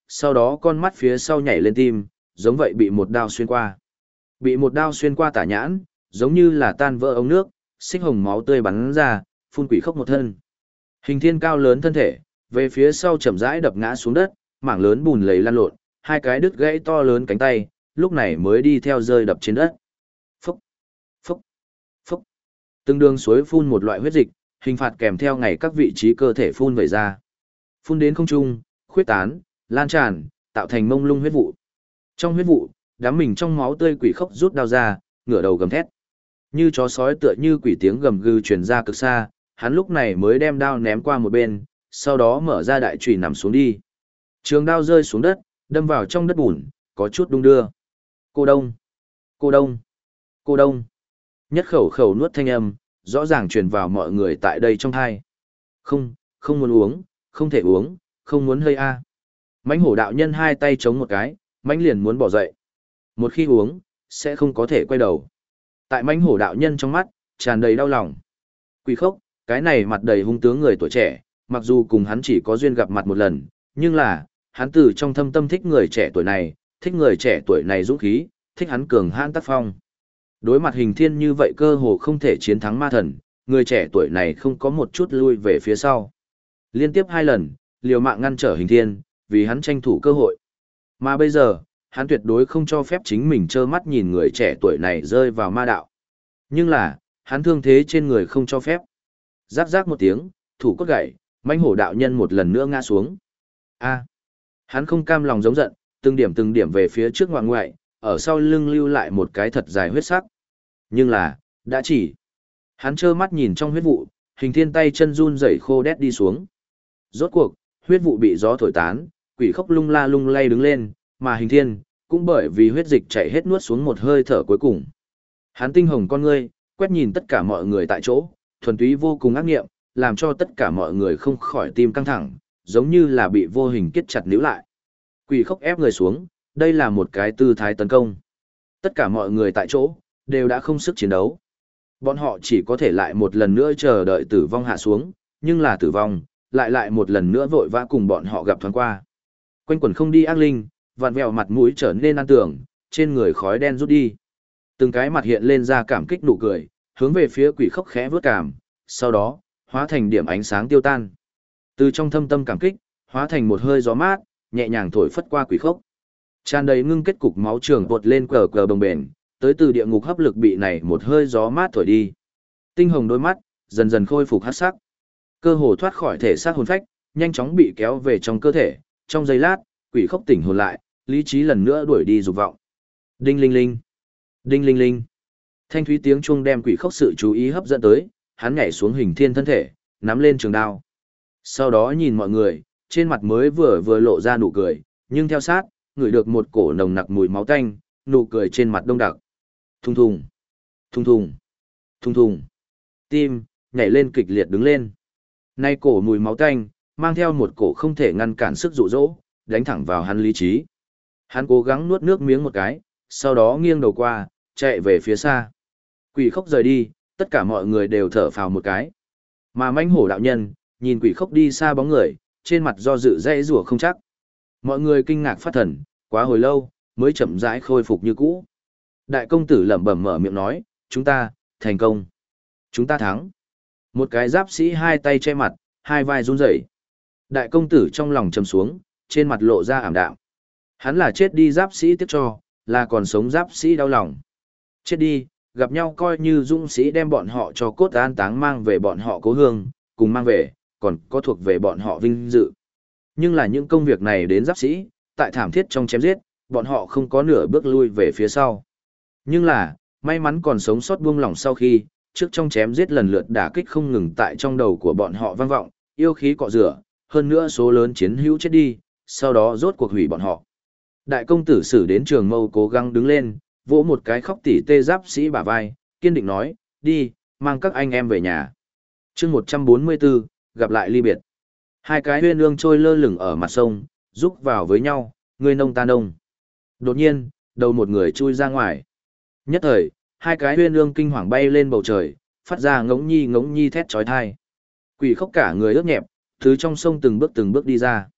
sau đó con mắt phía sau nhảy lên tim, giống vậy bị một đao xuyên qua. Bị một đao xuyên qua tả nhãn, giống như là tan vỡ ống nước, xích hồng máu tươi bắn ra, phun quỷ khốc một thân. Hình thiên cao lớn thân thể, về phía sau chậm rãi đập ngã xuống đất, mảng lớn bùn lầy lăn lộn, hai cái đứt gãy to lớn cánh tay, lúc này mới đi theo rơi đập trên đất. Phúc, phúc, phúc. Từng đường suối phun một loại huyết dịch, hình phạt kèm theo ngày các vị trí cơ thể phun vẩy ra. Phun đến không trung, khuyết tán, lan tràn, tạo thành mông lung huyết vụ. Trong huyết vụ, đám mình trong máu tươi quỷ khốc rút đao ra, ngửa đầu gầm thét. Như chó sói tựa như quỷ tiếng gầm gừ truyền ra cực xa, hắn lúc này mới đem đao ném qua một bên, sau đó mở ra đại chùy nằm xuống đi. Trường đao rơi xuống đất, đâm vào trong đất bùn, có chút đung đưa. Cô đông, cô đông, cô đông. Nhất khẩu khẩu nuốt thanh âm, rõ ràng truyền vào mọi người tại đây trong thai. Không, không muốn uống, không thể uống, không muốn hơi a. Mãnh hổ đạo nhân hai tay chống một cái, mãnh liền muốn bỏ dậy. Một khi uống, sẽ không có thể quay đầu. Tại mãnh hổ đạo nhân trong mắt, tràn đầy đau lòng. Quỷ khốc, cái này mặt đầy hung tướng người tuổi trẻ, mặc dù cùng hắn chỉ có duyên gặp mặt một lần, nhưng là, hắn từ trong thâm tâm thích người trẻ tuổi này, thích người trẻ tuổi này dũng khí, thích hắn cường hãn tác phong. Đối mặt hình thiên như vậy cơ hồ không thể chiến thắng ma thần, người trẻ tuổi này không có một chút lui về phía sau. Liên tiếp 2 lần, liều mạng ngăn trở hình thiên, vì hắn tranh thủ cơ hội. Mà bây giờ, hắn tuyệt đối không cho phép chính mình trơ mắt nhìn người trẻ tuổi này rơi vào ma đạo. Nhưng là, hắn thương thế trên người không cho phép. Rắc rắc một tiếng, thủ cốt gãy, mãnh hổ đạo nhân một lần nữa ngã xuống. A. Hắn không cam lòng giống giận, từng điểm về phía trước ngoại ngoại, ở sau lưng lưu lại một cái thật dài huyết sắc. Nhưng là, đã chỉ. Hắn trơ mắt nhìn trong huyết vụ, hình thiên tay chân run rẩy khô đét đi xuống. Rốt cuộc, huyết vụ bị gió thổi tán, quỷ khốc lung la lung lay đứng lên, mà hình thiên, cũng bởi vì huyết dịch chảy hết nuốt xuống một hơi thở cuối cùng. Hắn tinh hồng con ngươi, quét nhìn tất cả mọi người tại chỗ, thuần túy vô cùng ác nghiệm, làm cho tất cả mọi người không khỏi tim căng thẳng, giống như là bị vô hình kết chặt níu lại. Quỷ khốc ép người xuống, đây là một cái tư thái tấn công. Tất cả mọi người tại chỗ, đều đã không sức chiến đấu. Bọn họ chỉ có thể lại một lần nữa chờ đợi tử vong hạ xuống, nhưng là tử vong, lại một lần nữa vội vã cùng bọn họ gặp thoáng qua. Quanh quẩn không đi ác linh, vặn vẹo mặt mũi trở nên an tưởng, trên người khói đen rút đi. Từng cái mặt hiện lên ra cảm kích nụ cười, hướng về phía quỷ khốc khẽ vướt cảm, sau đó, hóa thành điểm ánh sáng tiêu tan. Từ trong thâm tâm cảm kích, hóa thành một hơi gió mát, nhẹ nhàng thổi phất qua quỷ khốc. Tràn đầy ngưng kết cục máu trường bột lên cờ cờ đồng bền, tới từ địa ngục hấp lực bị này một hơi gió mát thổi đi. Tinh hồng đôi mắt, dần dần khôi phục hắc sắc. Cơ hồ thoát khỏi thể xác hồn phách, nhanh chóng bị kéo về trong cơ thể, trong giây lát, quỷ khốc tỉnh hồn lại, lý trí lần nữa đuổi đi dục vọng. Đinh linh linh, đinh linh linh. Thanh thúy tiếng chuông đem quỷ khốc sự chú ý hấp dẫn tới, hắn nhảy xuống hình thiên thân thể, nắm lên trường đao. Sau đó nhìn mọi người, trên mặt mới vừa lộ ra nụ cười, nhưng theo sát, ngửi được một cổ nồng nặc mùi máu tanh, nụ cười trên mặt đông đặc. Thùng thùng, thùng thùng, thùng thùng. Tim, nhảy lên kịch liệt đứng lên. Nay cổ mùi máu tanh, mang theo một cổ không thể ngăn cản sức dụ dỗ, đánh thẳng vào hắn lý trí. Hắn cố gắng nuốt nước miếng một cái, sau đó nghiêng đầu qua, chạy về phía xa. Quỷ khốc rời đi, tất cả mọi người đều thở phào một cái. Mà mãnh hổ đạo nhân, nhìn quỷ khốc đi xa bóng người, trên mặt do dự dãy rủa không chắc. Mọi người kinh ngạc phát thần, quá hồi lâu, mới chậm rãi khôi phục như cũ. Đại công tử lẩm bẩm mở miệng nói, chúng ta, thành công. Chúng ta thắng. Một cái giáp sĩ hai tay che mặt, hai vai run rẩy. Đại công tử trong lòng trầm xuống, trên mặt lộ ra ảm đạm. Hắn là chết đi giáp sĩ tiếc cho, là còn sống giáp sĩ đau lòng. Chết đi, gặp nhau coi như dũng sĩ đem bọn họ cho cốt an táng mang về bọn họ cố hương, cùng mang về, còn có thuộc về bọn họ vinh dự. Nhưng là những công việc này đến giáp sĩ, tại thảm thiết trong chém giết, bọn họ không có nửa bước lui về phía sau. Nhưng là, may mắn còn sống sót buông lỏng sau khi, trước trong chém giết lần lượt đả kích không ngừng tại trong đầu của bọn họ vang vọng, yêu khí cọ rửa, hơn nữa số lớn chiến hữu chết đi, sau đó rốt cuộc hủy bọn họ. Đại công tử Sử đến Trường Mâu cố gắng đứng lên, vỗ một cái khóc tỉ tê giáp sĩ bả vai, kiên định nói, đi, mang các anh em về nhà. chương 144, gặp lại ly biệt. Hai cái huyên ương trôi lơ lửng ở mặt sông, rúc vào với nhau, người nông ta nông. Đột nhiên, đầu một người chui ra ngoài. Nhất thời, hai cái huyên ương kinh hoàng bay lên bầu trời, phát ra ngỗng nhi thét trói thai. Quỷ khốc cả người ướt nhẹp, thứ trong sông từng bước đi ra.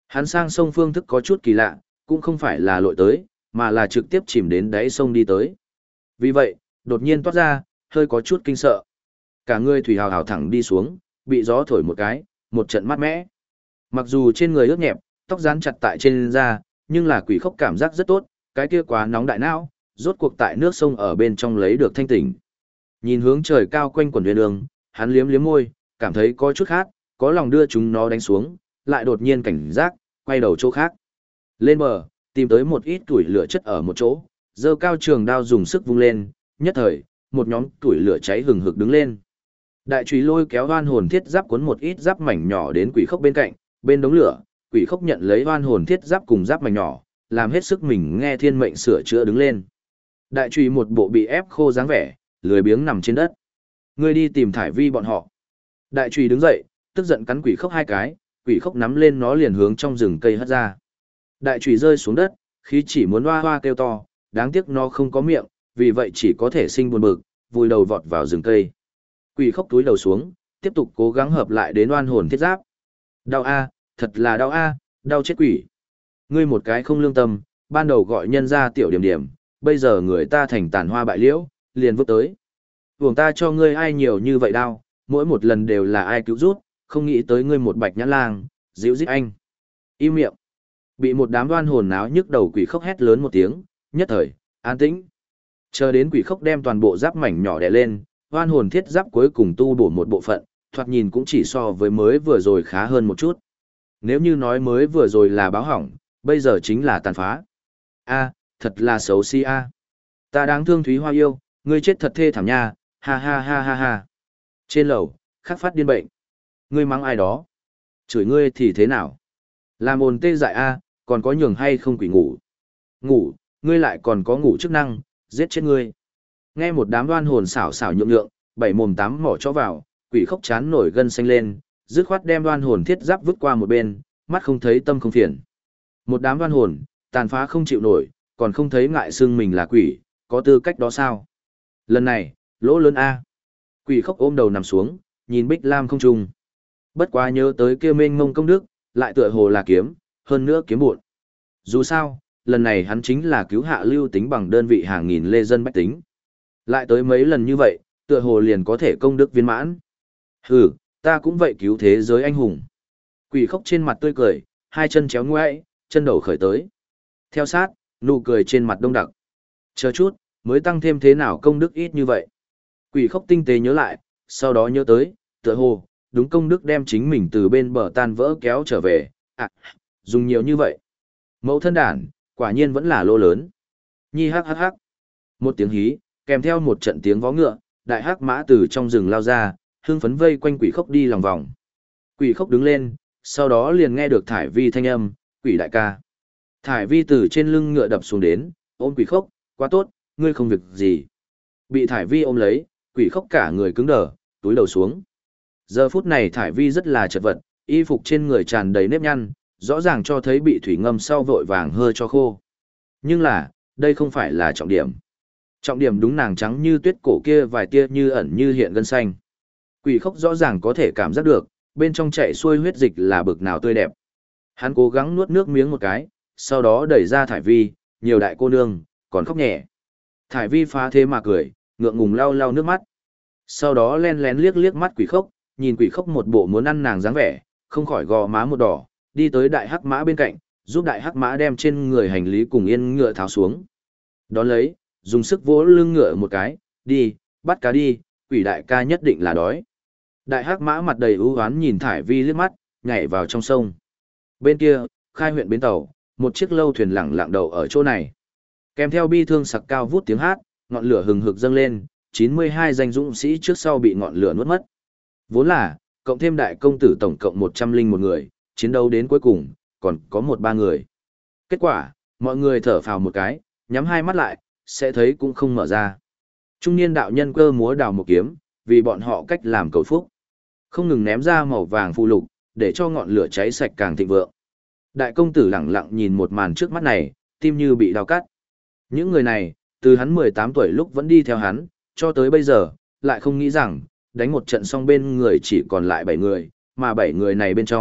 Hắn sang sông phương thức có chút kỳ lạ, cũng không phải là lội tới, mà là trực tiếp chìm đến đáy sông đi tới. Vì vậy, đột nhiên toát ra, hơi có chút kinh sợ. Cả người thủy hào hào thẳng đi xuống, bị gió thổi một cái, một trận mát mẻ. Mặc dù trên người ướt nhẹp, tóc dán chặt tại trên da, nhưng là Quỷ Khốc cảm giác rất tốt, cái kia quá nóng đại não, rốt cuộc tại nước sông ở bên trong lấy được thanh tỉnh. Nhìn hướng trời cao quanh quần huyền đường, hắn liếm liếm môi, cảm thấy có chút khát, có lòng đưa chúng nó đánh xuống, lại đột nhiên cảnh giác, quay đầu chỗ khác. Lên bờ, tìm tới một ít củi lửa chất ở một chỗ, giơ cao trường đao dùng sức vung lên, nhất thời, một nhóm củi lửa cháy hừng hực đứng lên. Đại chùy lôi kéo oan hồn thiết giáp cuốn một ít giáp mảnh nhỏ đến Quỷ Khốc bên cạnh, bên đống lửa, Quỷ Khốc nhận lấy oan hồn thiết giáp cùng giáp mảnh nhỏ, làm hết sức mình nghe thiên mệnh sửa chữa đứng lên. Đại chùy một bộ bị ép khô dáng vẻ, lười biếng nằm trên đất. Ngươi đi tìm Thải Vi bọn họ. Đại chùy đứng dậy, tức giận cắn Quỷ Khốc hai cái, Quỷ Khốc nắm lên nó liền hướng trong rừng cây hất ra. Đại chùy rơi xuống đất, khí chỉ muốn hoa hoa kêu to, đáng tiếc nó không có miệng, vì vậy chỉ có thể sinh buồn bực, vùi đầu vọt vào rừng cây. Quỷ Khốc túi đầu xuống, tiếp tục cố gắng hợp lại đến oan hồn thiết giáp. Đau a, thật là đau a, đau chết quỷ. Ngươi một cái không lương tâm, ban đầu gọi nhân ra tiểu điểm điểm, bây giờ người ta thành tàn hoa bại liễu, liền vứt tới. Vùng ta cho ngươi ai nhiều như vậy đau, mỗi một lần đều là ai cứu rút, không nghĩ tới ngươi một bạch nhãn lang, dịu dít anh. Im miệng. Bị một đám oan hồn náo nhức đầu Quỷ Khốc hét lớn một tiếng, nhất thời, an tĩnh. Chờ đến Quỷ Khốc đem toàn bộ giáp mảnh nhỏ đè lên, oan hồn thiết giáp cuối cùng tu bổ một bộ phận, thoạt nhìn cũng chỉ so với mới vừa rồi khá hơn một chút. Nếu như nói mới vừa rồi là báo hỏng, bây giờ chính là tàn phá. A, thật là xấu xí a. Ta đáng thương Thúy Hoa yêu, ngươi chết thật thê thảm nha, ha ha ha ha ha. Trên lầu, khắc phát điên bệnh. Ngươi mắng ai đó? Chửi ngươi thì thế nào? Làm ồn tê dại a, còn có nhường hay không quỷ ngủ? Ngủ, ngươi lại còn có ngủ chức năng, giết chết ngươi. Nghe một đám đoan hồn xảo xảo nhượng nhượng, bảy mồm tám mỏ cho vào, Quỷ Khốc chán nổi gân xanh lên, dứt khoát đem đoan hồn thiết giáp vứt qua một bên, mắt không thấy tâm không phiền. Một đám đoan hồn, tàn phá không chịu nổi, còn không thấy ngại xưng mình là quỷ, có tư cách đó sao? Lần này, lỗ lớn a. Quỷ Khốc ôm đầu nằm xuống, nhìn Bích Lam không trung. Bất quá nhớ tới kia mênh mông công đức, lại tựa hồ là kiếm, hơn nữa kiếm buồn. Dù sao, lần này hắn chính là cứu hạ lưu tính bằng đơn vị hàng nghìn lê dân bách tính. Lại tới mấy lần như vậy, tựa hồ liền có thể công đức viên mãn. Hừ, ta cũng vậy cứu thế giới anh hùng. Quỷ Khốc trên mặt tươi cười, hai chân chéo ngoãi, chân đầu khởi tới. Theo sát, nụ cười trên mặt đông đặc. Chờ chút, mới tăng thêm thế nào công đức ít như vậy. Quỷ Khốc tinh tế nhớ lại, sau đó nhớ tới, tựa hồ, đúng công đức đem chính mình từ bên bờ tan vỡ kéo trở về. À, dùng nhiều như vậy. Mẫu thân đản, quả nhiên vẫn là lô lớn. Nhi hắc hắc hắc. Một tiếng hí, kèm theo một trận tiếng vó ngựa, đại hắc mã từ trong rừng lao ra, hưng phấn vây quanh Quỷ Khốc đi lòng vòng. Quỷ Khốc đứng lên, sau đó liền nghe được Thải Vi thanh âm, Quỷ đại ca. Thải Vi từ trên lưng ngựa đập xuống đến, ôm Quỷ Khốc, quá tốt, ngươi không việc gì. Bị Thải Vi ôm lấy, Quỷ Khốc cả người cứng đờ, túi đầu xuống. Giờ phút này Thải Vi rất là chật vật, y phục trên người tràn đầy nếp nhăn, rõ ràng cho thấy bị thủy ngâm sau vội vàng hơi cho khô. Nhưng là, đây không phải là trọng điểm. Trọng điểm đúng nàng trắng như tuyết cổ kia vài tia như ẩn như hiện gân xanh. Quỷ Khốc rõ ràng có thể cảm giác được, bên trong chạy xuôi huyết dịch là bực nào tươi đẹp. Hắn cố gắng nuốt nước miếng một cái, sau đó đẩy ra Thải Vi, nhiều đại cô nương, còn khóc nhẹ. Thải Vi phá thế mà cười, ngượng ngùng lau lau nước mắt. Sau đó len lén liếc liếc mắt Quỷ Khốc, nhìn Quỷ Khốc một bộ muốn ăn nàng dáng vẻ, không khỏi gò má một đỏ, đi tới đại hắc mã bên cạnh, giúp đại hắc mã đem trên người hành lý cùng yên ngựa tháo xuống. Đón lấy, dùng sức vỗ lưng ngựa một cái, đi, bắt cá đi, Quỷ đại ca nhất định là đói. Đại hắc mã mặt đầy ưu oán nhìn Thải Vi liếc mắt, nhảy vào trong sông. Bên kia, Khai huyện bến tàu, một chiếc lâu thuyền lẳng lặng đậu ở chỗ này. Kèm theo bi thương sặc cao vút tiếng hát, ngọn lửa hừng hực dâng lên, 92 danh dũng sĩ trước sau bị ngọn lửa nuốt mất. Vốn là, cộng thêm đại công tử tổng cộng 101 người, chiến đấu đến cuối cùng, còn có 1-3 người. Kết quả, mọi người thở phào một cái, nhắm hai mắt lại, sẽ thấy cũng không mở ra. Trung niên đạo nhân cơ múa đào một kiếm, vì bọn họ cách làm cầu phúc. Không ngừng ném ra màu vàng phù lục, để cho ngọn lửa cháy sạch càng thịnh vượng. Đại công tử lẳng lặng nhìn một màn trước mắt này, tim như bị đau cắt. Những người này, từ hắn 18 tuổi lúc vẫn đi theo hắn, cho tới bây giờ, lại không nghĩ rằng, đánh một trận xong bên người chỉ còn lại 7 người, mà 7 người này bên trong,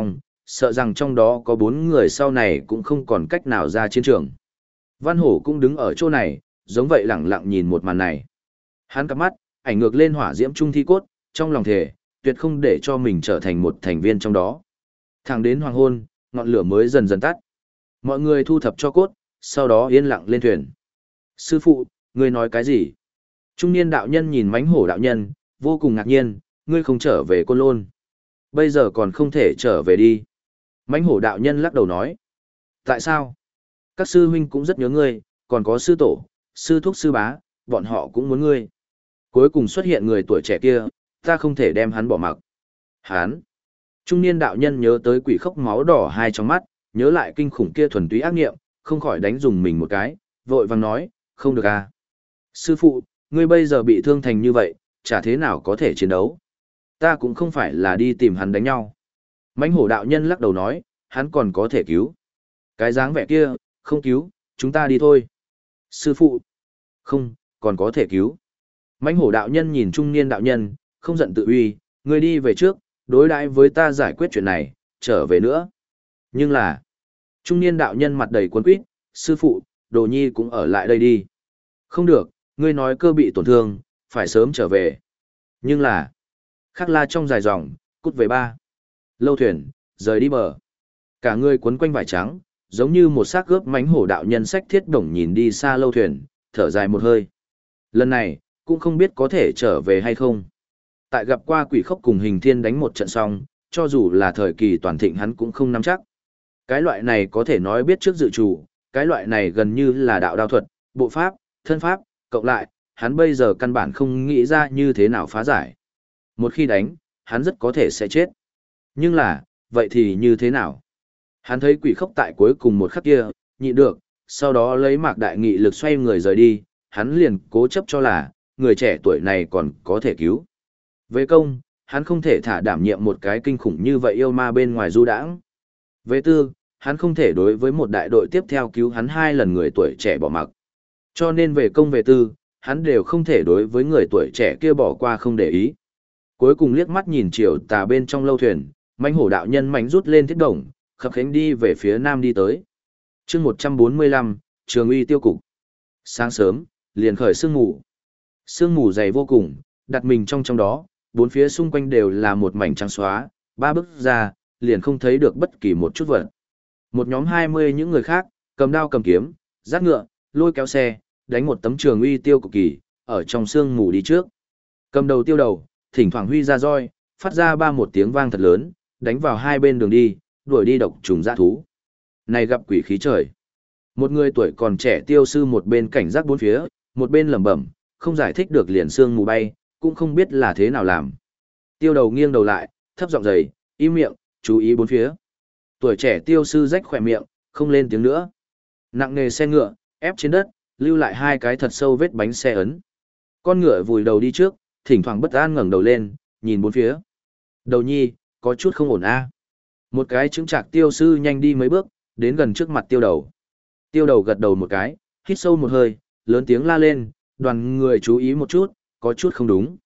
sợ rằng trong đó có 4 người sau này cũng không còn cách nào ra chiến trường. Văn Hổ cũng đứng ở chỗ này, giống vậy lẳng lặng nhìn một màn này. Hắn cặp mắt, ảnh ngược lên hỏa diễm trung thi cốt, trong lòng thề, tuyệt không để cho mình trở thành một thành viên trong đó. Thẳng đến hoàng hôn, ngọn lửa mới dần dần tắt. Mọi người thu thập cho cốt, sau đó yên lặng lên thuyền. Sư phụ, ngươi nói cái gì? Trung niên đạo nhân nhìn Mãnh Hổ đạo nhân, vô cùng ngạc nhiên, ngươi không trở về Côn Lôn. Bây giờ còn không thể trở về đi. Mãnh Hổ đạo nhân lắc đầu nói. Tại sao? Các sư huynh cũng rất nhớ ngươi, còn có sư tổ, sư thúc sư bá, bọn họ cũng muốn ngươi. Cuối cùng xuất hiện người tuổi trẻ kia, ta không thể đem hắn bỏ mặc. Hắn. Trung niên đạo nhân nhớ tới quỷ khốc máu đỏ hai trong mắt, nhớ lại kinh khủng kia thuần túy ác nghiệm, không khỏi đánh dùng mình một cái, vội vàng nói, không được à. Sư phụ, ngươi bây giờ bị thương thành như vậy, chả thế nào có thể chiến đấu. Ta cũng không phải là đi tìm hắn đánh nhau. Mãnh Hổ đạo nhân lắc đầu nói, hắn còn có thể cứu. Cái dáng vẻ kia, không cứu, chúng ta đi thôi. Sư phụ, không, còn có thể cứu. Mãnh Hổ đạo nhân nhìn trung niên đạo nhân, không giận tự uy, ngươi đi về trước, đối đãi với ta giải quyết chuyện này, trở về nữa. Nhưng là, trung niên đạo nhân mặt đầy cuốn quýt, sư phụ, Đồ Nhi cũng ở lại đây đi. Không được, ngươi nói cơ bị tổn thương, phải sớm trở về. Nhưng là, khắc la trong dài dòng, cút về ba. Lâu thuyền, rời đi bờ. Cả người quấn quanh vải trắng, giống như một xác gớp Mãnh Hổ đạo nhân sách thiết đồng nhìn đi xa lâu thuyền, thở dài một hơi. Lần này, cũng không biết có thể trở về hay không. Tại gặp qua quỷ khốc cùng hình thiên đánh một trận xong, cho dù là thời kỳ toàn thịnh hắn cũng không nắm chắc. Cái loại này có thể nói biết trước dự chủ, cái loại này gần như là đạo đao thuật, bộ pháp, thân pháp, cộng lại, hắn bây giờ căn bản không nghĩ ra như thế nào phá giải. Một khi đánh, hắn rất có thể sẽ chết. Nhưng là, vậy thì như thế nào? Hắn thấy quỷ khốc tại cuối cùng một khắc kia, nhịn được, sau đó lấy mạc đại nghị lực xoay người rời đi, hắn liền cố chấp cho là, người trẻ tuổi này còn có thể cứu. Về công, hắn không thể thả đảm nhiệm một cái kinh khủng như vậy yêu ma bên ngoài du đãng. Về tư, hắn không thể đối với một đại đội tiếp theo cứu hắn 2 lần người tuổi trẻ bỏ mặc. Cho nên về công về tư, hắn đều không thể đối với người tuổi trẻ kia bỏ qua không để ý. Cuối cùng liếc mắt nhìn chiều tà bên trong lâu thuyền, Mãnh Hổ đạo nhân mảnh rút lên thiết đồng, khập khiễng đi về phía nam đi tới. Chương 145, Trường Uy tiêu cục. Sáng sớm, liền khởi sương mù. Sương mù dày vô cùng, đặt mình trong đó, bốn phía xung quanh đều là một mảnh trắng xóa, 3 bước ra, liền không thấy được bất kỳ một chút vật. Một nhóm 20 những người khác, cầm đao cầm kiếm, dắt ngựa, lôi kéo xe, đánh một tấm Trường Uy tiêu cục kỳ, ở trong sương mù đi trước. Cầm đầu tiêu đầu, thỉnh thoảng huy ra roi, phát ra một tiếng vang thật lớn, đánh vào hai bên đường đi, đuổi đi độc trùng dã thú. Này gặp quỷ khí trời. Một người tuổi còn trẻ tiêu sư một bên cảnh giác bốn phía, một bên lẩm bẩm, không giải thích được liền sương mù bay, cũng không biết là thế nào làm. Tiêu đầu nghiêng đầu lại, thấp giọng dày, im miệng, chú ý bốn phía. Tuổi trẻ tiêu sư rách khỏe miệng, không lên tiếng nữa. Nặng nề xe ngựa, ép trên đất, lưu lại 2 cái thật sâu vết bánh xe ấn. Con ngựa vùi đầu đi trước, thỉnh thoảng bất an ngẩng đầu lên, nhìn bốn phía. Đầu nhi, có chút không ổn a. Một cái chứng trạc tiêu sư nhanh đi mấy bước, đến gần trước mặt tiêu đầu. Tiêu đầu gật đầu một cái, hít sâu một hơi, lớn tiếng la lên, đoàn người chú ý một chút, có chút không đúng.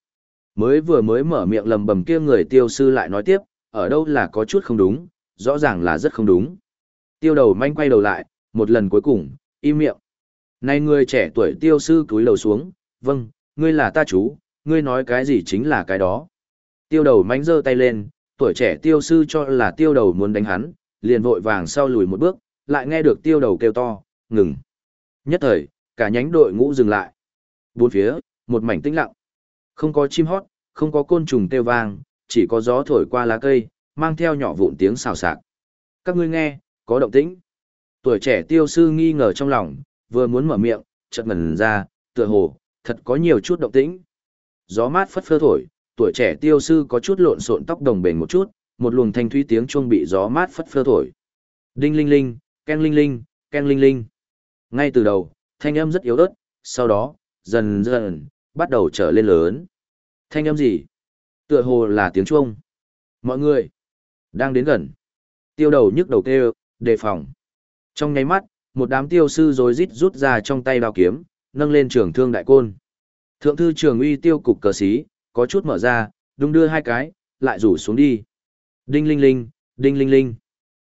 Vừa mới mở miệng lầm bầm kia người tiêu sư lại nói tiếp, ở đâu là có chút không đúng, rõ ràng là rất không đúng. Tiêu đầu manh quay đầu lại, một lần cuối cùng, im miệng. Này người trẻ tuổi tiêu sư cúi đầu xuống, vâng, ngươi là ta chú, ngươi nói cái gì chính là cái đó. Tiêu đầu manh giơ tay lên, tuổi trẻ tiêu sư cho là tiêu đầu muốn đánh hắn, liền vội vàng sau lùi một bước, lại nghe được tiêu đầu kêu to, ngừng. Nhất thời, cả nhánh đội ngũ dừng lại. Bốn phía, một mảnh tĩnh lặng. Không có chim hót, không có côn trùng kêu vang, chỉ có gió thổi qua lá cây, mang theo nhỏ vụn tiếng xào xạc. Các ngươi nghe, có động tĩnh. Tuổi trẻ tiêu sư nghi ngờ trong lòng, vừa muốn mở miệng, chợt ngẩn ra, tựa hồ, thật có nhiều chút động tĩnh. Gió mát phất phơ thổi, tuổi trẻ tiêu sư có chút lộn xộn tóc đồng bền một chút, một luồng thanh thúy tiếng chuông bị gió mát phất phơ thổi. Đinh linh linh, keng linh linh, keng linh linh. Ngay từ đầu, thanh âm rất yếu ớt, sau đó, dần dần, bắt đầu trở lên lớn. Thanh âm gì? Tựa hồ là tiếng chuông. Mọi người, đang đến gần. Tiêu đầu nhức đầu kêu, đề phòng. Trong nháy mắt, một đám tiêu sư rối rít rút ra trong tay đao kiếm, nâng lên trường thương đại côn. Thượng thư Trường Uy tiêu cục cờ xí, có chút mở ra, đung đưa 2 cái, lại rủ xuống đi. Đinh linh linh, đinh linh linh.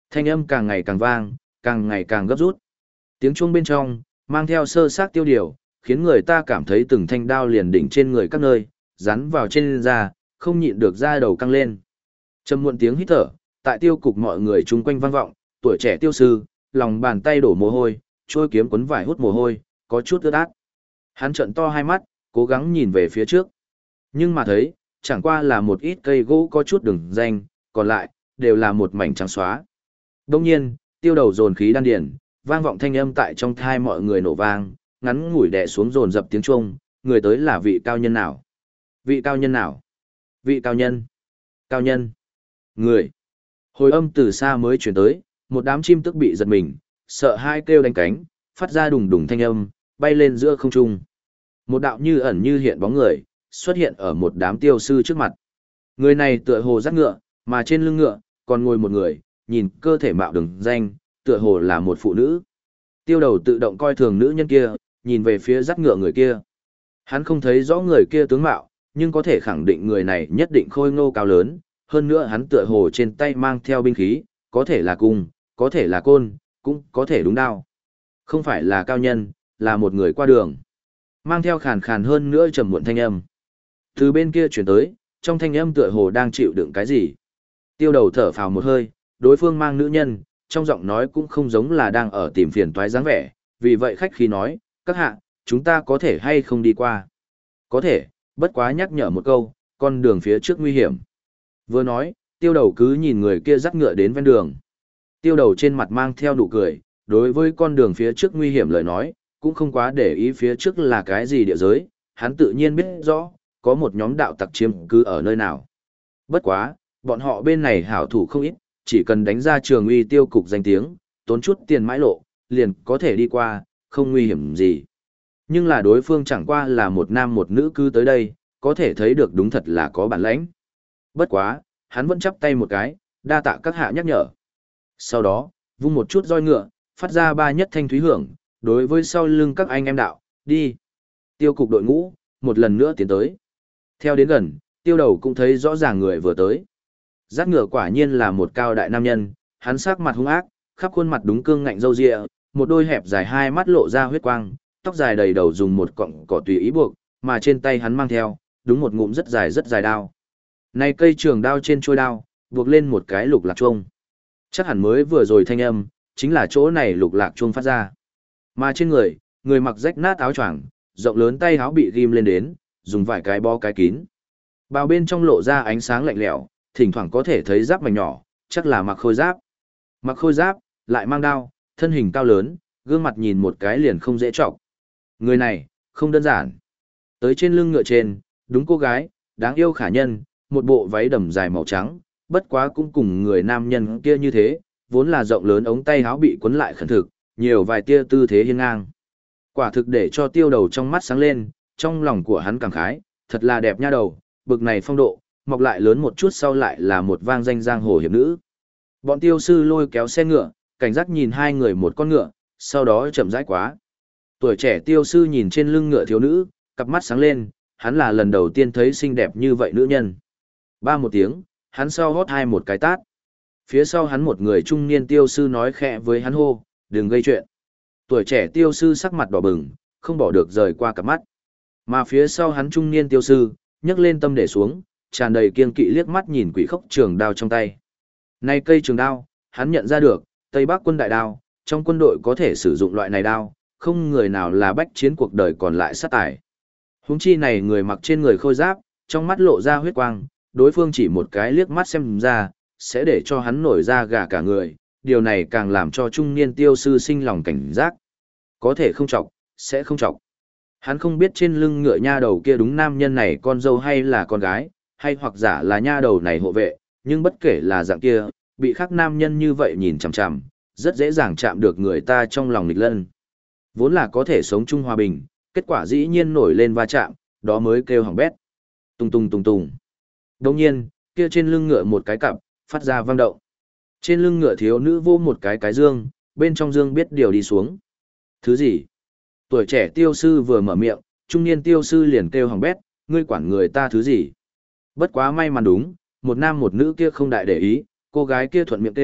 Thanh âm càng ngày càng vang, càng ngày càng gấp rút. Tiếng chuông bên trong, mang theo sơ xác tiêu điều, khiến người ta cảm thấy từng thanh đao liền đỉnh trên người các nơi, rắn vào trên da, không nhịn được da đầu căng lên. Trầm muộn tiếng hít thở, tại tiêu cục mọi người chung quanh vang vọng, tuổi trẻ tiêu sư, lòng bàn tay đổ mồ hôi, trôi kiếm quấn vải hút mồ hôi, có chút ướt át. Hắn trợn to hai mắt, cố gắng nhìn về phía trước. Nhưng mà thấy, chẳng qua là một ít cây gỗ có chút đường danh, còn lại, đều là một mảnh trắng xóa. Đông nhiên, tiêu đầu dồn khí đan điển, vang vọng thanh âm tại trong thai mọi người nổ vang, ngắn ngủi đè xuống dồn dập tiếng chuông, người tới là vị cao nhân nào? Vị cao nhân nào? Vị cao nhân? Cao nhân? Người? Hồi âm từ xa mới chuyển tới, một đám chim tức bị giật mình, sợ hai kêu đánh cánh, phát ra đùng đùng thanh âm, bay lên giữa không trung. Một đạo như ẩn như hiện bóng người, xuất hiện ở một đám tiêu sư trước mặt. Người này tựa hồ dắt ngựa, mà trên lưng ngựa, còn ngồi một người, nhìn cơ thể mạo đường danh, tựa hồ là một phụ nữ. Tiêu đầu tự động coi thường nữ nhân kia, nhìn về phía dắt ngựa người kia. Hắn không thấy rõ người kia tướng mạo, nhưng có thể khẳng định người này nhất định khôi ngô cao lớn, hơn nữa hắn tựa hồ trên tay mang theo binh khí, có thể là cung, có thể là côn, cũng có thể đúng đao. Không phải là cao nhân, là một người qua đường. Mang theo khàn khàn hơn nữa trầm muộn thanh âm. Từ bên kia chuyển tới, trong thanh âm tựa hồ đang chịu đựng cái gì. Tiêu đầu thở phào một hơi, đối phương mang nữ nhân, trong giọng nói cũng không giống là đang ở tìm phiền toái dáng vẻ, vì vậy khách khí nói, các hạ, chúng ta có thể hay không đi qua. Có thể, bất quá nhắc nhở một câu, con đường phía trước nguy hiểm. Vừa nói, tiêu đầu cứ nhìn người kia dắt ngựa đến ven đường. Tiêu đầu trên mặt mang theo nụ cười, đối với con đường phía trước nguy hiểm lời nói, cũng không quá để ý phía trước là cái gì địa giới, hắn tự nhiên biết rõ, có một nhóm đạo tặc chiếm cứ ở nơi nào. Bất quá, bọn họ bên này hảo thủ không ít, chỉ cần đánh ra trường uy tiêu cục danh tiếng, tốn chút tiền mãi lộ, liền có thể đi qua, không nguy hiểm gì. Nhưng là đối phương chẳng qua là một nam một nữ cứ tới đây, có thể thấy được đúng thật là có bản lãnh. Bất quá, hắn vẫn chắp tay một cái, đa tạ các hạ nhắc nhở. Sau đó, vung một chút roi ngựa, phát ra ba nhất thanh thúy hưởng, đối với sau lưng các anh em đạo, đi. Tiêu cục đội ngũ, một lần nữa tiến tới. Theo đến gần, tiêu đầu cũng thấy rõ ràng người vừa tới. Dắt ngựa quả nhiên là một cao đại nam nhân, hắn sắc mặt hung ác, khắp khuôn mặt đúng cương ngạnh râu ria, một đôi hẹp dài hai mắt lộ ra huyết quang, tóc dài đầy đầu dùng một cọng cỏ tùy ý buộc, mà trên tay hắn mang theo, đúng một ngụm rất dài đao. Này cây trường đao trên chuôi đao, buộc lên một cái lục lạc chuông. Chắc hẳn mới vừa rồi thanh âm, chính là chỗ này lục lạc chuông phát ra. Mà trên người, người mặc rách nát áo choàng, rộng lớn tay áo bị ghim lên đến, dùng vài cái bó cái kín. Bào bên trong lộ ra ánh sáng lạnh lẽo, thỉnh thoảng có thể thấy giáp mảnh nhỏ, chắc là mặc khôi giáp. Mặc khôi giáp, lại mang đao, thân hình cao lớn, gương mặt nhìn một cái liền không dễ trọng. Người này, không đơn giản. Tới trên lưng ngựa trên, đúng cô gái, đáng yêu khả nhân, một bộ váy đầm dài màu trắng, bất quá cũng cùng người nam nhân kia như thế, vốn là rộng lớn ống tay áo bị quấn lại khẩn thực, nhiều vài tia tư thế hiên ngang. Quả thực để cho tiêu đầu trong mắt sáng lên, trong lòng của hắn cảm khái, thật là đẹp nha đầu, bực này phong độ, mọc lại lớn một chút sau lại là một vang danh giang hồ hiệp nữ. Bọn tiêu sư lôi kéo xe ngựa, cảnh giác nhìn hai người một con ngựa, sau đó chậm rãi quá. Tuổi trẻ tiêu sư nhìn trên lưng ngựa thiếu nữ, cặp mắt sáng lên, hắn là lần đầu tiên thấy xinh đẹp như vậy nữ nhân. Ba một tiếng, hắn sau hót hai một cái tát. Phía sau hắn một người trung niên tiêu sư nói khẽ với hắn hô, đừng gây chuyện. Tuổi trẻ tiêu sư sắc mặt đỏ bừng, không bỏ được rời qua cặp mắt. Mà phía sau hắn trung niên tiêu sư, nhấc lên tâm để xuống, tràn đầy kiên kỵ liếc mắt nhìn quỷ khốc trường đao trong tay. Này cây trường đao, hắn nhận ra được, Tây Bắc quân đại đao, trong quân đội có thể sử dụng loại này đao, không người nào là bách chiến cuộc đời còn lại sát tải. Huống chi này người mặc trên người khôi giáp, trong mắt lộ ra huyết quang, đối phương chỉ một cái liếc mắt xem ra, sẽ để cho hắn nổi ra gà cả người, điều này càng làm cho trung niên tiêu sư sinh lòng cảnh giác. Có thể không chọc, sẽ không chọc. Hắn không biết trên lưng ngựa nha đầu kia đúng nam nhân này con dâu hay là con gái, hay hoặc giả là nha đầu này hộ vệ, nhưng bất kể là dạng kia, bị khác nam nhân như vậy nhìn chằm chằm, rất dễ dàng chạm được người ta trong lòng nghịch lân. Vốn là có thể sống chung hòa bình, kết quả dĩ nhiên nổi lên va chạm, đó mới kêu hỏng bét. Tung tung tung tung. Đồng nhiên, kia trên lưng ngựa một cái cặp, phát ra vang động. Trên lưng ngựa thiếu nữ vô một cái dương, bên trong dương biết điều đi xuống. Thứ gì? Tuổi trẻ tiêu sư vừa mở miệng, trung niên tiêu sư liền kêu hỏng bét, ngươi quản người ta thứ gì? Bất quá may mắn đúng, một nam một nữ kia không đại để ý, cô gái kia thuận miệng kêu,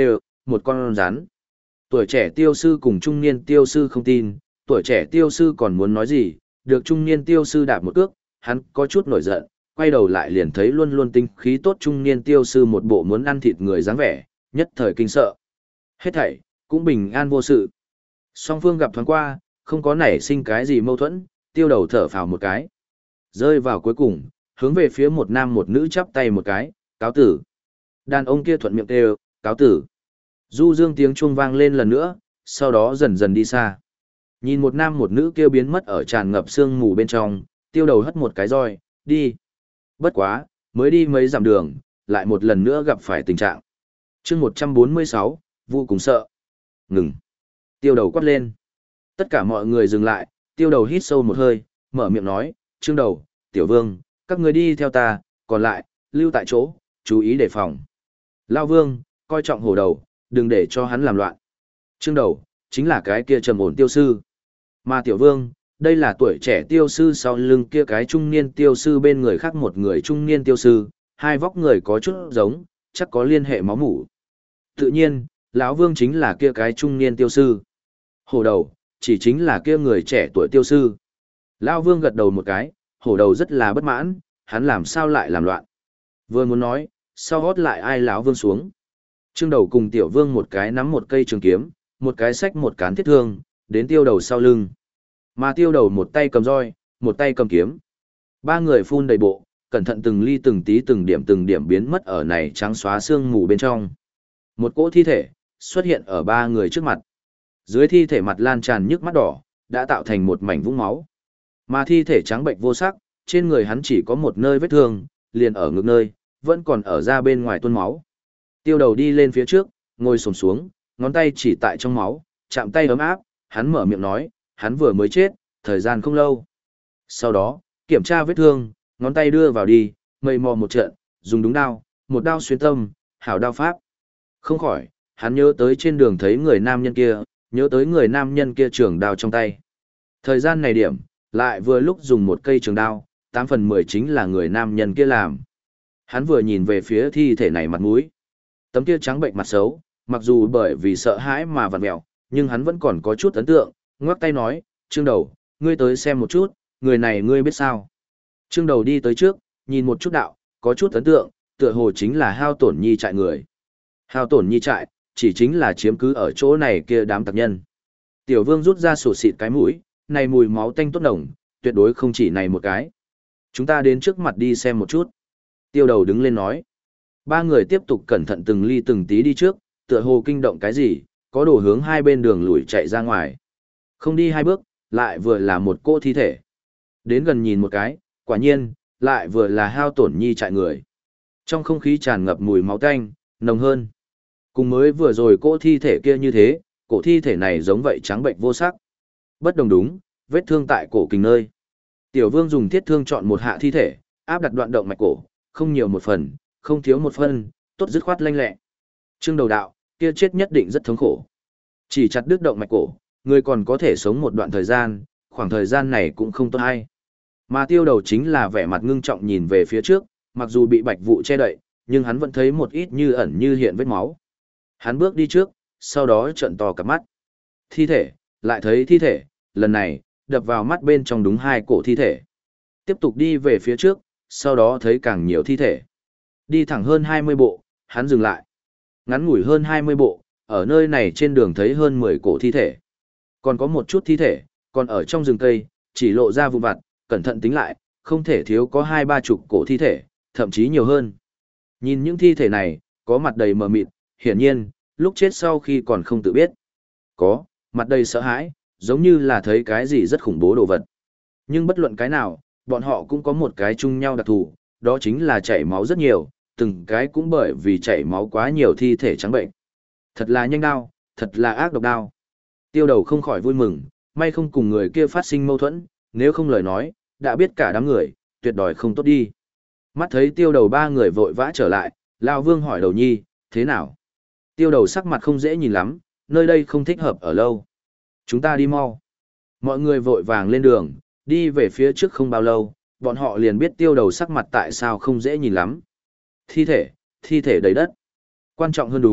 một con rắn. Tuổi trẻ tiêu sư cùng trung niên tiêu sư không tin, tuổi trẻ tiêu sư còn muốn nói gì, được trung niên tiêu sư đạp một cước, hắn có chút nổi giận, quay đầu lại liền thấy luôn luôn tinh khí tốt trung niên tiêu sư một bộ muốn ăn thịt người dáng vẻ, nhất thời kinh sợ. Hết thảy, cũng bình an vô sự. Song phương gặp thoáng qua, không có nảy sinh cái gì mâu thuẫn, tiêu đầu thở phào một cái. Rơi vào cuối cùng, hướng về phía một nam một nữ chắp tay một cái, cáo tử. Đàn ông kia thuận miệng kêu, cáo tử. Du dương tiếng chuông vang lên lần nữa, sau đó dần dần đi xa. Nhìn một nam một nữ kêu biến mất ở tràn ngập sương mù bên trong, tiêu đầu hất một cái roi, đi. Bất quá, mới đi mấy dặm đường, lại một lần nữa gặp phải tình trạng. chương 146, vô cùng sợ. Ngừng. Tiêu đầu quát lên. Tất cả mọi người dừng lại, tiêu đầu hít sâu một hơi, mở miệng nói, Trương đầu, Tiểu Vương, các người đi theo ta, còn lại, lưu tại chỗ, chú ý đề phòng. Lao Vương, coi trọng hổ đầu, đừng để cho hắn làm loạn. Trương đầu, chính là cái kia trầm ổn tiêu sư. Mà Tiểu Vương, đây là tuổi trẻ tiêu sư sau lưng kia cái trung niên tiêu sư bên người khác một người trung niên tiêu sư, hai vóc người có chút giống, chắc có liên hệ máu mủ. Tự nhiên, lão Vương chính là kia cái trung niên tiêu sư. Hổ đầu, chỉ chính là kia người trẻ tuổi tiêu sư. Lão Vương gật đầu một cái, hổ đầu rất là bất mãn, hắn làm sao lại làm loạn. Vừa muốn nói, sau hót lại ai lão Vương xuống. Trương đầu cùng Tiểu Vương một cái nắm một cây trường kiếm, một cái xách một cán thiết thương, đến tiêu đầu sau lưng. Mà tiêu đầu một tay cầm roi, một tay cầm kiếm. Ba người phun đầy bộ, cẩn thận từng ly từng tí từng điểm biến mất ở này trắng xóa sương mù bên trong. Một cỗ thi thể xuất hiện ở ba người trước mặt. Dưới thi thể mặt lan tràn nhức mắt đỏ, đã tạo thành một mảnh vũng máu. Mà thi thể trắng bệnh vô sắc, trên người hắn chỉ có một nơi vết thương, liền ở ngực nơi, vẫn còn ở ra bên ngoài tuôn máu. Tiêu đầu đi lên phía trước, ngồi xổm xuống, ngón tay chỉ tại trong máu, chạm tay ấm áp, hắn mở miệng nói, hắn vừa mới chết, thời gian không lâu. Sau đó, kiểm tra vết thương, ngón tay đưa vào đi, mây mò một trận, dùng đúng đao, một đao xuyên tâm, hảo đao pháp. Không khỏi, hắn nhớ tới trên đường thấy người nam nhân kia, nhớ tới người nam nhân kia trường đao trong tay. Thời gian này điểm, lại vừa lúc dùng một cây trường đao, 8/10 chính là người nam nhân kia làm. Hắn vừa nhìn về phía thi thể này mặt mũi. Tấm kia trắng bệnh mặt xấu, mặc dù bởi vì sợ hãi mà vặn mẹo, nhưng hắn vẫn còn có chút ấn tượng, ngoắc tay nói, Trương đầu, ngươi tới xem một chút, người này ngươi biết sao. Trương đầu đi tới trước, nhìn một chút đạo, có chút ấn tượng, tựa hồ chính là hao tổn nhi trại người. Hao tổn nhi trại, chỉ chính là chiếm cứ ở chỗ này kia đám tặc nhân. Tiểu Vương rút ra sổ xịt cái mũi, này mùi máu tanh tốt nồng, tuyệt đối không chỉ này một cái. Chúng ta đến trước mặt đi xem một chút. Tiêu đầu đứng lên nói. Ba người tiếp tục cẩn thận từng ly từng tí đi trước, tựa hồ kinh động cái gì, có đổ hướng hai bên đường lùi chạy ra ngoài. Không đi hai bước, lại vừa là một cô thi thể. Đến gần nhìn một cái, quả nhiên, lại vừa là hao tổn nhi trại người. Trong không khí tràn ngập mùi máu tanh, nồng hơn. Cùng mới vừa rồi cô thi thể kia như thế, cổ thi thể này giống vậy trắng bệnh vô sắc. Bất đồng đúng, vết thương tại cổ kình nơi. Tiểu Vương dùng thiết thương chọn một hạ thi thể, áp đặt đoạn động mạch cổ, không nhiều một phần, không thiếu một phần, tốt dứt khoát lanh lẹ. Trương đầu đạo, kia chết nhất định rất thống khổ. Chỉ chặt đứt động mạch cổ, người còn có thể sống một đoạn thời gian, khoảng thời gian này cũng không tốt hay. Mà tiêu đầu chính là vẻ mặt ngưng trọng nhìn về phía trước, mặc dù bị bạch vụ che đậy, nhưng hắn vẫn thấy một ít như ẩn như hiện vết máu. Hắn bước đi trước, sau đó trợn to cặp mắt. Thi thể, lại thấy thi thể, lần này, đập vào mắt bên trong đúng hai cổ thi thể. Tiếp tục đi về phía trước, sau đó thấy càng nhiều thi thể. Đi thẳng hơn 20 bộ, hắn dừng lại. Ngắn ngủi hơn 20 bộ, ở nơi này trên đường thấy hơn 10 cổ thi thể. Còn có một chút thi thể, còn ở trong rừng cây, chỉ lộ ra vụn vặt, cẩn thận tính lại, không thể thiếu có 20-30 cổ thi thể, thậm chí nhiều hơn. Nhìn những thi thể này, có mặt đầy mờ mịt, hiển nhiên, lúc chết sau khi còn không tự biết. Có, mặt đầy sợ hãi, giống như là thấy cái gì rất khủng bố đồ vật. Nhưng bất luận cái nào, bọn họ cũng có một cái chung nhau đặc thù, đó chính là chảy máu rất nhiều, từng cái cũng bởi vì chảy máu quá nhiều thi thể trắng bệnh. Thật là nhanh đao, thật là ác độc đao. Tiêu đầu không khỏi vui mừng, may không cùng người kia phát sinh mâu thuẫn, nếu không lời nói, đã biết cả đám người, tuyệt đối không tốt đi. Mắt thấy tiêu đầu ba người vội vã trở lại, Lão Vương hỏi đầu nhi, thế nào? Tiêu đầu sắc mặt không dễ nhìn lắm, nơi đây không thích hợp ở lâu. Chúng ta đi mau. Mọi người vội vàng lên đường, đi về phía trước không bao lâu, bọn họ liền biết tiêu đầu sắc mặt tại sao không dễ nhìn lắm. Thi thể đầy đất. Quan trọng hơn đúng,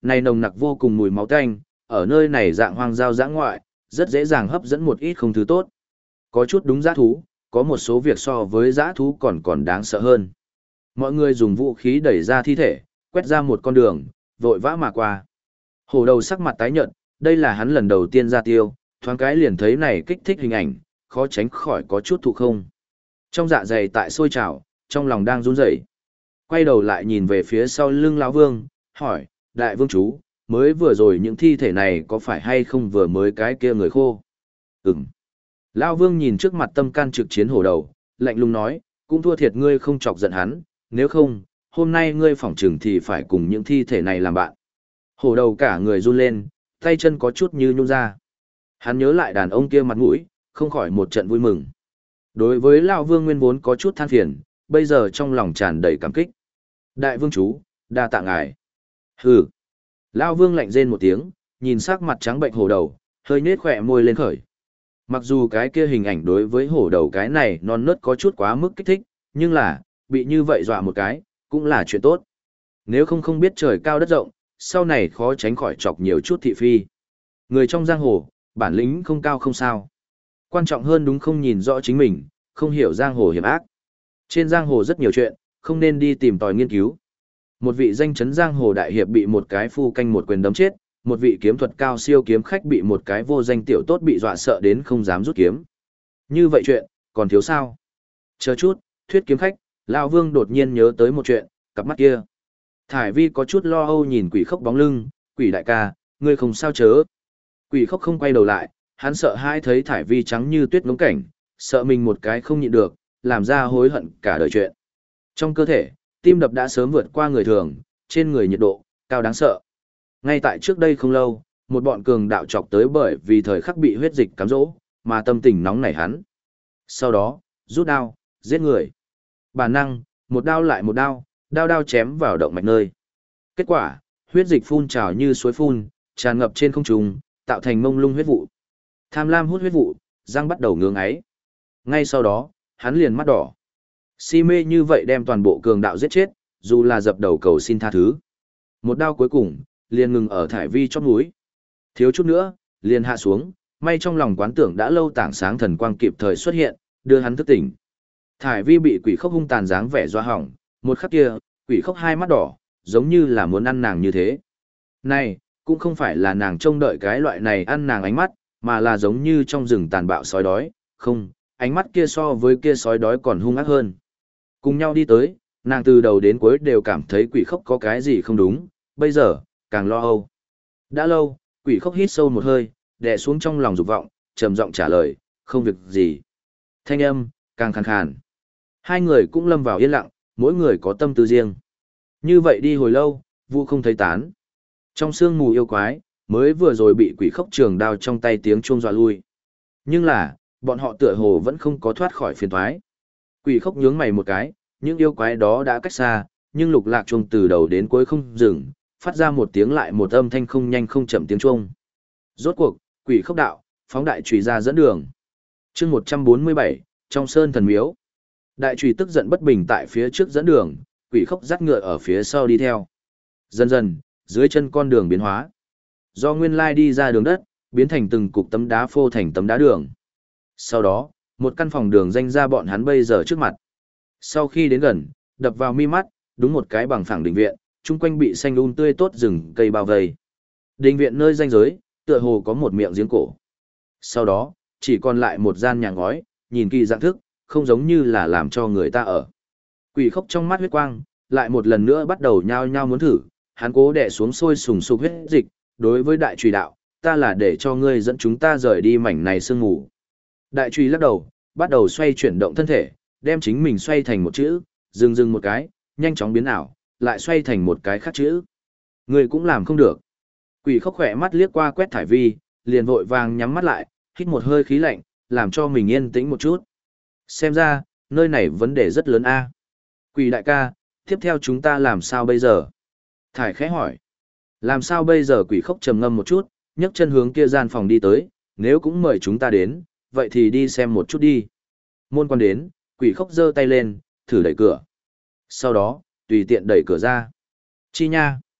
Này nồng nặc vô cùng mùi máu tanh, ở nơi này dạng hoang giao dã ngoại, rất dễ dàng hấp dẫn một ít không thứ tốt. Có chút đúng dã thú, có một số việc so với dã thú còn đáng sợ hơn. Mọi người dùng vũ khí đẩy ra thi thể, quét ra một con đường, vội vã mà qua. Hổ đầu sắc mặt tái nhợt, đây là hắn lần đầu tiên ra tiêu, thoáng cái liền thấy này kích thích hình ảnh, khó tránh khỏi có chút thụ không. Trong dạ dày tại sôi trào, trong lòng đang run rẩy. Quay đầu lại nhìn về phía sau lưng lão vương, hỏi, đại vương chú, mới vừa rồi những thi thể này có phải hay không vừa mới cái kia người khô? Ừm. Lão vương nhìn trước mặt tâm can trực chiến hổ đầu, lạnh lùng nói, cũng thua thiệt ngươi không chọc giận hắn, nếu không, hôm nay ngươi phỏng chừng thì phải cùng những thi thể này làm bạn. Hổ đầu cả người run lên, tay chân có chút như nhũn ra. Hắn nhớ lại đàn ông kia mặt mũi, không khỏi một trận vui mừng. Đối với lão vương nguyên vốn có chút than phiền, bây giờ trong lòng tràn đầy cảm kích. Đại vương chú, đa tạ ngài. Hừ. Lão vương lạnh rên một tiếng, nhìn sắc mặt trắng bệnh hổ đầu, hơi nhếch khỏe môi lên khởi. Mặc dù cái kia hình ảnh đối với hổ đầu cái này non nớt có chút quá mức kích thích, nhưng là, bị như vậy dọa một cái, cũng là chuyện tốt. Nếu không biết trời cao đất rộng, sau này khó tránh khỏi chọc nhiều chút thị phi. Người trong giang hồ, bản lĩnh không cao không sao. Quan trọng hơn đúng không nhìn rõ chính mình, không hiểu giang hồ hiểm ác. Trên giang hồ rất nhiều chuyện, không nên đi tìm tòi nghiên cứu. Một vị danh chấn giang hồ đại hiệp bị một cái phu canh một quyền đấm chết, một vị kiếm thuật cao siêu kiếm khách bị một cái vô danh tiểu tốt bị dọa sợ đến không dám rút kiếm. Như vậy chuyện, còn thiếu sao? Chờ chút, thuyết kiếm khách, lão vương đột nhiên nhớ tới một chuyện, cặp mắt kia. Thải vi có chút lo âu nhìn quỷ khốc bóng lưng, quỷ đại ca, ngươi không sao chớ. Quỷ khốc không quay đầu lại, hắn sợ hai thấy thải vi trắng như tuyết ngống cảnh, sợ mình một cái không nhịn được, làm ra hối hận cả đời chuyện. Trong cơ thể, tim đập đã sớm vượt qua người thường, trên người nhiệt độ, cao đáng sợ. Ngay tại trước đây không lâu, một bọn cường đạo chọc tới bởi vì thời khắc bị huyết dịch cám dỗ, mà tâm tình nóng nảy hắn. Sau đó, rút đao, giết người. Bản năng, một đao lại một đao, đao đao chém vào động mạch nơi. Kết quả, huyết dịch phun trào như suối phun, tràn ngập trên không trung, tạo thành mông lung huyết vụ. Tham lam hút huyết vụ, răng bắt đầu ngưỡng ấy. Ngay sau đó, hắn liền mắt đỏ. Si mê như vậy đem toàn bộ cường đạo giết chết, dù là dập đầu cầu xin tha thứ. Một đao cuối cùng, liền ngừng ở thải vi chót núi. Thiếu chút nữa, liền hạ xuống, may trong lòng quán tưởng đã lâu tảng sáng thần quang kịp thời xuất hiện, đưa hắn thức tỉnh. Thải vi bị quỷ khốc hung tàn dáng vẻ doa hỏng, một khắc kia, quỷ khốc hai mắt đỏ, giống như là muốn ăn nàng như thế. Này, cũng không phải là nàng trông đợi cái loại này ăn nàng ánh mắt, mà là giống như trong rừng tàn bạo sói đói, không, ánh mắt kia so với kia sói đói còn hung ác hơn. Cùng nhau đi tới, nàng từ đầu đến cuối đều cảm thấy quỷ khốc có cái gì không đúng, bây giờ, càng lo âu. Đã lâu, quỷ khốc hít sâu một hơi, đè xuống trong lòng dục vọng, trầm giọng trả lời, không việc gì. Thanh âm, càng khàn khàn. Hai người cũng lâm vào yên lặng, mỗi người có tâm tư riêng. Như vậy đi hồi lâu, vu không thấy tán. Trong sương mù yêu quái, mới vừa rồi bị quỷ khốc trường đao trong tay tiếng chuông dọa lui. Nhưng là, bọn họ tựa hồ vẫn không có thoát khỏi phiền toái. Quỷ khốc nhướng mày một cái, những yêu quái đó đã cách xa, nhưng lục lạc chuông từ đầu đến cuối không dừng, phát ra một tiếng lại một âm thanh không nhanh không chậm tiếng chuông. Rốt cuộc, quỷ khốc đạo, phóng đại chùy ra dẫn đường. Chương 147, trong sơn thần miếu. Đại chùy tức giận bất bình tại phía trước dẫn đường, quỷ khốc dắt ngựa ở phía sau đi theo. Dần dần, dưới chân con đường biến hóa. Do nguyên lai đi ra đường đất, biến thành từng cục tấm đá phô thành tấm đá đường. Sau đó, một căn phòng đường danh ra bọn hắn bây giờ trước mặt. Sau khi đến gần, đập vào mi mắt, đúng một cái bằng phẳng đình viện, chung quanh bị xanh tươi tốt rừng cây bao vây. Đình viện nơi ranh giới, tựa hồ có một miệng giếng cổ. Sau đó, chỉ còn lại một gian nhà ngói, nhìn kỳ dạng thức, không giống như là làm cho người ta ở. Quỷ khốc trong mắt huyết quang, lại một lần nữa bắt đầu nhao nhao muốn thử, hắn cố đè xuống sôi sùng sục huyết dịch, đối với đại trùy đạo, ta là để cho ngươi dẫn chúng ta rời đi mảnh này sương ngủ. Đại trùy lắc đầu, bắt đầu xoay chuyển động thân thể, đem chính mình xoay thành một chữ, dừng một cái, nhanh chóng biến ảo, lại xoay thành một cái khác chữ. Ngươi cũng làm không được. Quỷ khốc khỏe mắt liếc qua quét thải vi, liền vội vàng nhắm mắt lại, hít một hơi khí lạnh, làm cho mình yên tĩnh một chút. Xem ra, nơi này vấn đề rất lớn a. Quỷ đại ca, tiếp theo chúng ta làm sao bây giờ? Thải khẽ hỏi. Làm sao bây giờ? Quỷ khốc trầm ngâm một chút, nhấc chân hướng kia gian phòng đi tới, nếu cũng mời chúng ta đến, vậy thì đi xem một chút đi. Môn quan đến, quỷ khốc giơ tay lên, thử đẩy cửa. Sau đó, tùy tiện đẩy cửa ra. Chi nha.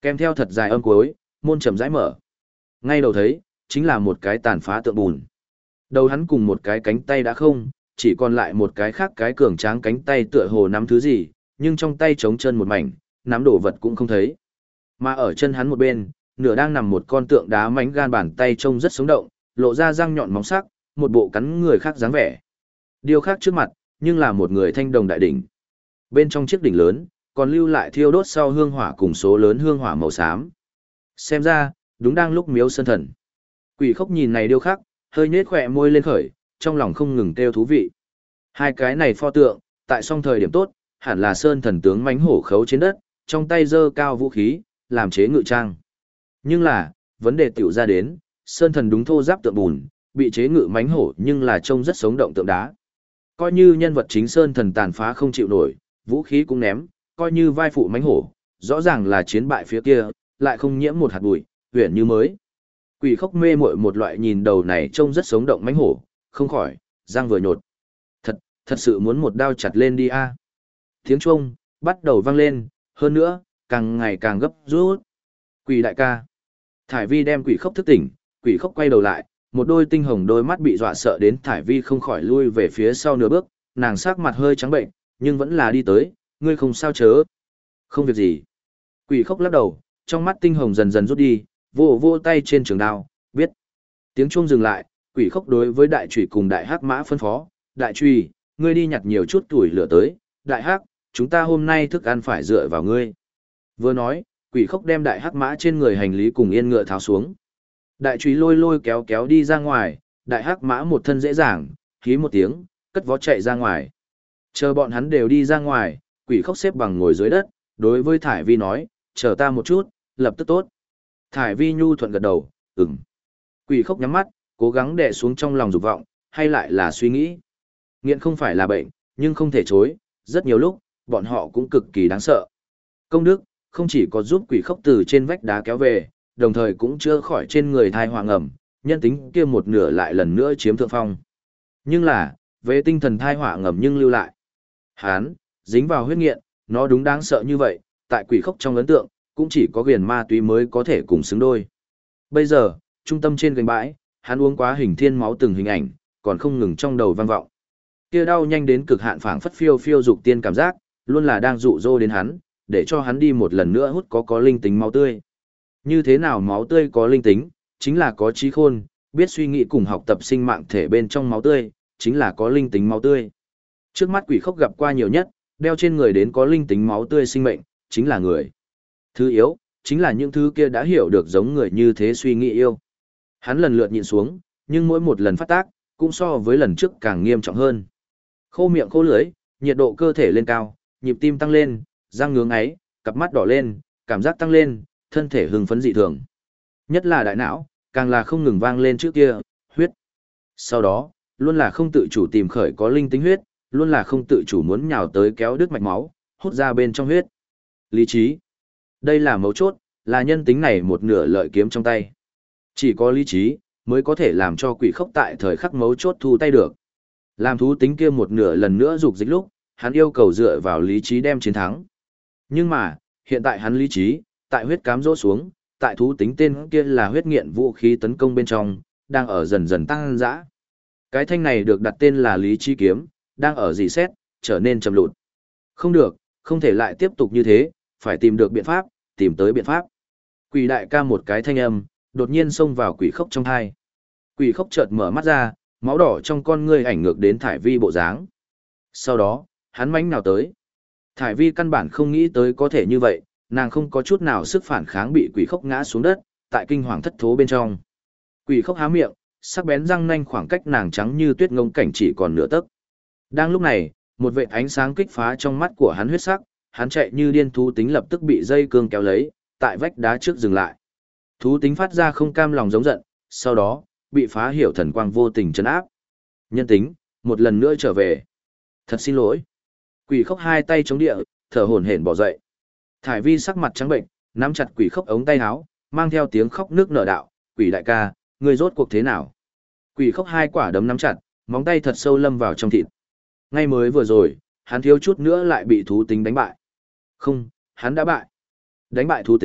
Kèm theo thật dài âm cuối, môn chậm rãi mở. Ngay đầu thấy, chính là một cái tàn phá tượng bùn. Đầu hắn cùng một cái cánh tay đã không, chỉ còn lại một cái khác cái cường tráng cánh tay tựa hồ nắm thứ gì, nhưng trong tay trống chân một mảnh, nắm đồ vật cũng không thấy. Mà ở chân hắn một bên, nửa đang nằm một con tượng đá mảnh gan bàn tay trông rất sống động, lộ ra răng nhọn móng sắc, một bộ cắn người khác dáng vẻ. Điều khác trước mặt, nhưng là một người thanh đồng đại đỉnh. Bên trong chiếc đỉnh lớn, còn lưu lại thiêu đốt sau hương hỏa cùng số lớn hương hỏa màu xám. Xem ra, đúng đang lúc miếu sơn thần. Quỷ Khốc nhìn này điêu khắc, hơi nhếch khỏe môi lên khởi, trong lòng không ngừng kêu thú vị. Hai cái này pho tượng, tại song thời điểm tốt, hẳn là sơn thần tướng mãnh hổ khấu trên đất, trong tay giơ cao vũ khí, làm chế ngự trang. Nhưng là, vấn đề tiểu ra đến, sơn thần đúng thô giáp tượng bùn, bị chế ngự mãnh hổ nhưng là trông rất sống động tượng đá. Coi như nhân vật chính sơn thần tàn phá không chịu nổi, vũ khí cũng ném, coi như vai phụ mãnh hổ, rõ ràng là chiến bại phía kia, lại không nhiễm một hạt bụi, huyền như mới. Quỷ Khốc mê muội một loại nhìn đầu này trông rất sống động mãnh hổ, không khỏi, răng vừa nhột. Thật sự muốn một đao chặt lên đi a. Tiếng chuông bắt đầu vang lên, hơn nữa, càng ngày càng gấp rút. Quỷ đại ca. Thải Vi đem Quỷ Khốc thức tỉnh, Quỷ Khốc quay đầu lại, một đôi tinh hồng đôi mắt bị dọa sợ đến Thải Vi không khỏi lui về phía sau nửa bước, nàng sắc mặt hơi trắng bệnh, nhưng vẫn là đi tới, ngươi không sao chớ. Không việc gì. Quỷ Khốc lắc đầu, trong mắt tinh hồng dần dần rút đi, vô vô tay trên trường đao, biết. Tiếng chuông dừng lại, Quỷ Khốc đối với đại chủy cùng đại hắc mã phân phó, đại chủy, ngươi đi nhặt nhiều chút tuổi lửa tới, đại hắc, chúng ta hôm nay thức ăn phải dựa vào ngươi. Vừa nói, Quỷ Khốc đem đại hắc mã trên người hành lý cùng yên ngựa tháo xuống. Đại chủy lôi lôi kéo kéo đi ra ngoài, đại hắc mã một thân dễ dàng, hí một tiếng, cất vó chạy ra ngoài. Chờ bọn hắn đều đi ra ngoài, Quỷ Khốc xếp bằng ngồi dưới đất, đối với Thải Vi nói, chờ ta một chút, lập tức tốt. Thải Vi nhu thuận gật đầu, ừm. Quỷ Khốc nhắm mắt, cố gắng đè xuống trong lòng dục vọng, hay lại là suy nghĩ. Nghiện không phải là bệnh, nhưng không thể chối, rất nhiều lúc, bọn họ cũng cực kỳ đáng sợ. Công đức, không chỉ có giúp Quỷ Khốc từ trên vách đá kéo về, đồng thời cũng chữa khỏi trên người thai hoàng ẩm, nhân tính kia một nửa lại lần nữa chiếm thượng phong. Nhưng là, về tinh thần thai hỏa ngầm nhưng lưu lại. Hán, dính vào huyết nghiện, nó đúng đáng sợ như vậy, tại Quỷ Khốc trong ấn tượng, cũng chỉ có huyền ma túy mới có thể cùng xứng đôi. Bây giờ, trung tâm trên gành bãi, hắn uống quá hình thiên máu từng hình ảnh, còn không ngừng trong đầu vang vọng. Kia đau nhanh đến cực hạn phảng phất phiêu phiêu dục tiên cảm giác, luôn là đang dụ dỗ đến hắn, để cho hắn đi một lần nữa hút có linh tính máu tươi. Như thế nào máu tươi có linh tính, chính là có trí khôn, biết suy nghĩ cùng học tập sinh mạng thể bên trong máu tươi, chính là có linh tính máu tươi. Trước mắt Quỷ Khốc gặp qua nhiều nhất, đeo trên người đến có linh tính máu tươi sinh mệnh, chính là người. Thứ yếu, chính là những thứ kia đã hiểu được giống người như thế suy nghĩ yêu. Hắn lần lượt nhịn xuống, nhưng mỗi một lần phát tác, cũng so với lần trước càng nghiêm trọng hơn. Khô miệng khô lưỡi, nhiệt độ cơ thể lên cao, nhịp tim tăng lên, răng ngứa ngáy, cặp mắt đỏ lên, cảm giác tăng lên, thân thể hưng phấn dị thường. Nhất là đại não, càng là không ngừng vang lên trước kia, huyết. Sau đó, luôn là không tự chủ tìm khởi có linh tính huyết, luôn là không tự chủ muốn nhào tới kéo đứt mạch máu, hút ra bên trong huyết. Lý trí. Đây là mấu chốt, là nhân tính này một nửa lợi kiếm trong tay. Chỉ có lý trí, mới có thể làm cho Quỷ Khốc tại thời khắc mấu chốt thu tay được. Làm thú tính kia một nửa lần nữa dục dịch lúc, hắn yêu cầu dựa vào lý trí đem chiến thắng. Nhưng mà, hiện tại hắn lý trí, tại huyết cám dỗ xuống, tại thú tính tên kia là huyết nghiện vũ khí tấn công bên trong, đang ở dần dần tăng dã. Cái thanh này được đặt tên là lý trí kiếm, đang ở dì xét, trở nên chậm lụt. Không được, không thể lại tiếp tục như thế, phải tìm được biện pháp, tìm tới biện pháp. Quỷ đại ca một cái thanh âm, đột nhiên xông vào Quỷ Khốc trong thai. Quỷ Khốc chợt mở mắt ra, máu đỏ trong con ngươi ảnh ngược đến Thải Vi bộ dáng. Sau đó, hắn mãnh nào tới. Thải Vi căn bản không nghĩ tới có thể như vậy, nàng không có chút nào sức phản kháng bị Quỷ Khốc ngã xuống đất, tại kinh hoàng thất thố bên trong. Quỷ Khốc há miệng, sắc bén răng nanh khoảng cách nàng trắng như tuyết ngông cảnh chỉ còn nửa tấc. Đang lúc này, một vệt ánh sáng kích phá trong mắt của hắn huyết sắc, hắn chạy như điên, thú tính lập tức bị dây cương kéo lấy, tại vách đá trước dừng lại. Thú tính phát ra không cam lòng giống giận, sau đó, bị phá hiểu thần quang vô tình trấn áp. Nhân tính, một lần nữa trở về. Thật xin lỗi. Quỷ Khốc hai tay chống địa, thở hổn hển bỏ dậy. Thải Vi sắc mặt trắng bệnh, nắm chặt Quỷ Khốc ống tay áo, mang theo tiếng khóc nước nở đạo, "Quỷ đại ca, ngươi rốt cuộc thế nào?" Quỷ Khốc hai quả đấm nắm chặt, móng tay thật sâu lâm vào trong thịt. Ngay mới vừa rồi, hắn thiếu chút nữa lại bị thú tính đánh bại. Không, hắn đã bại. Đánh bại thú tính,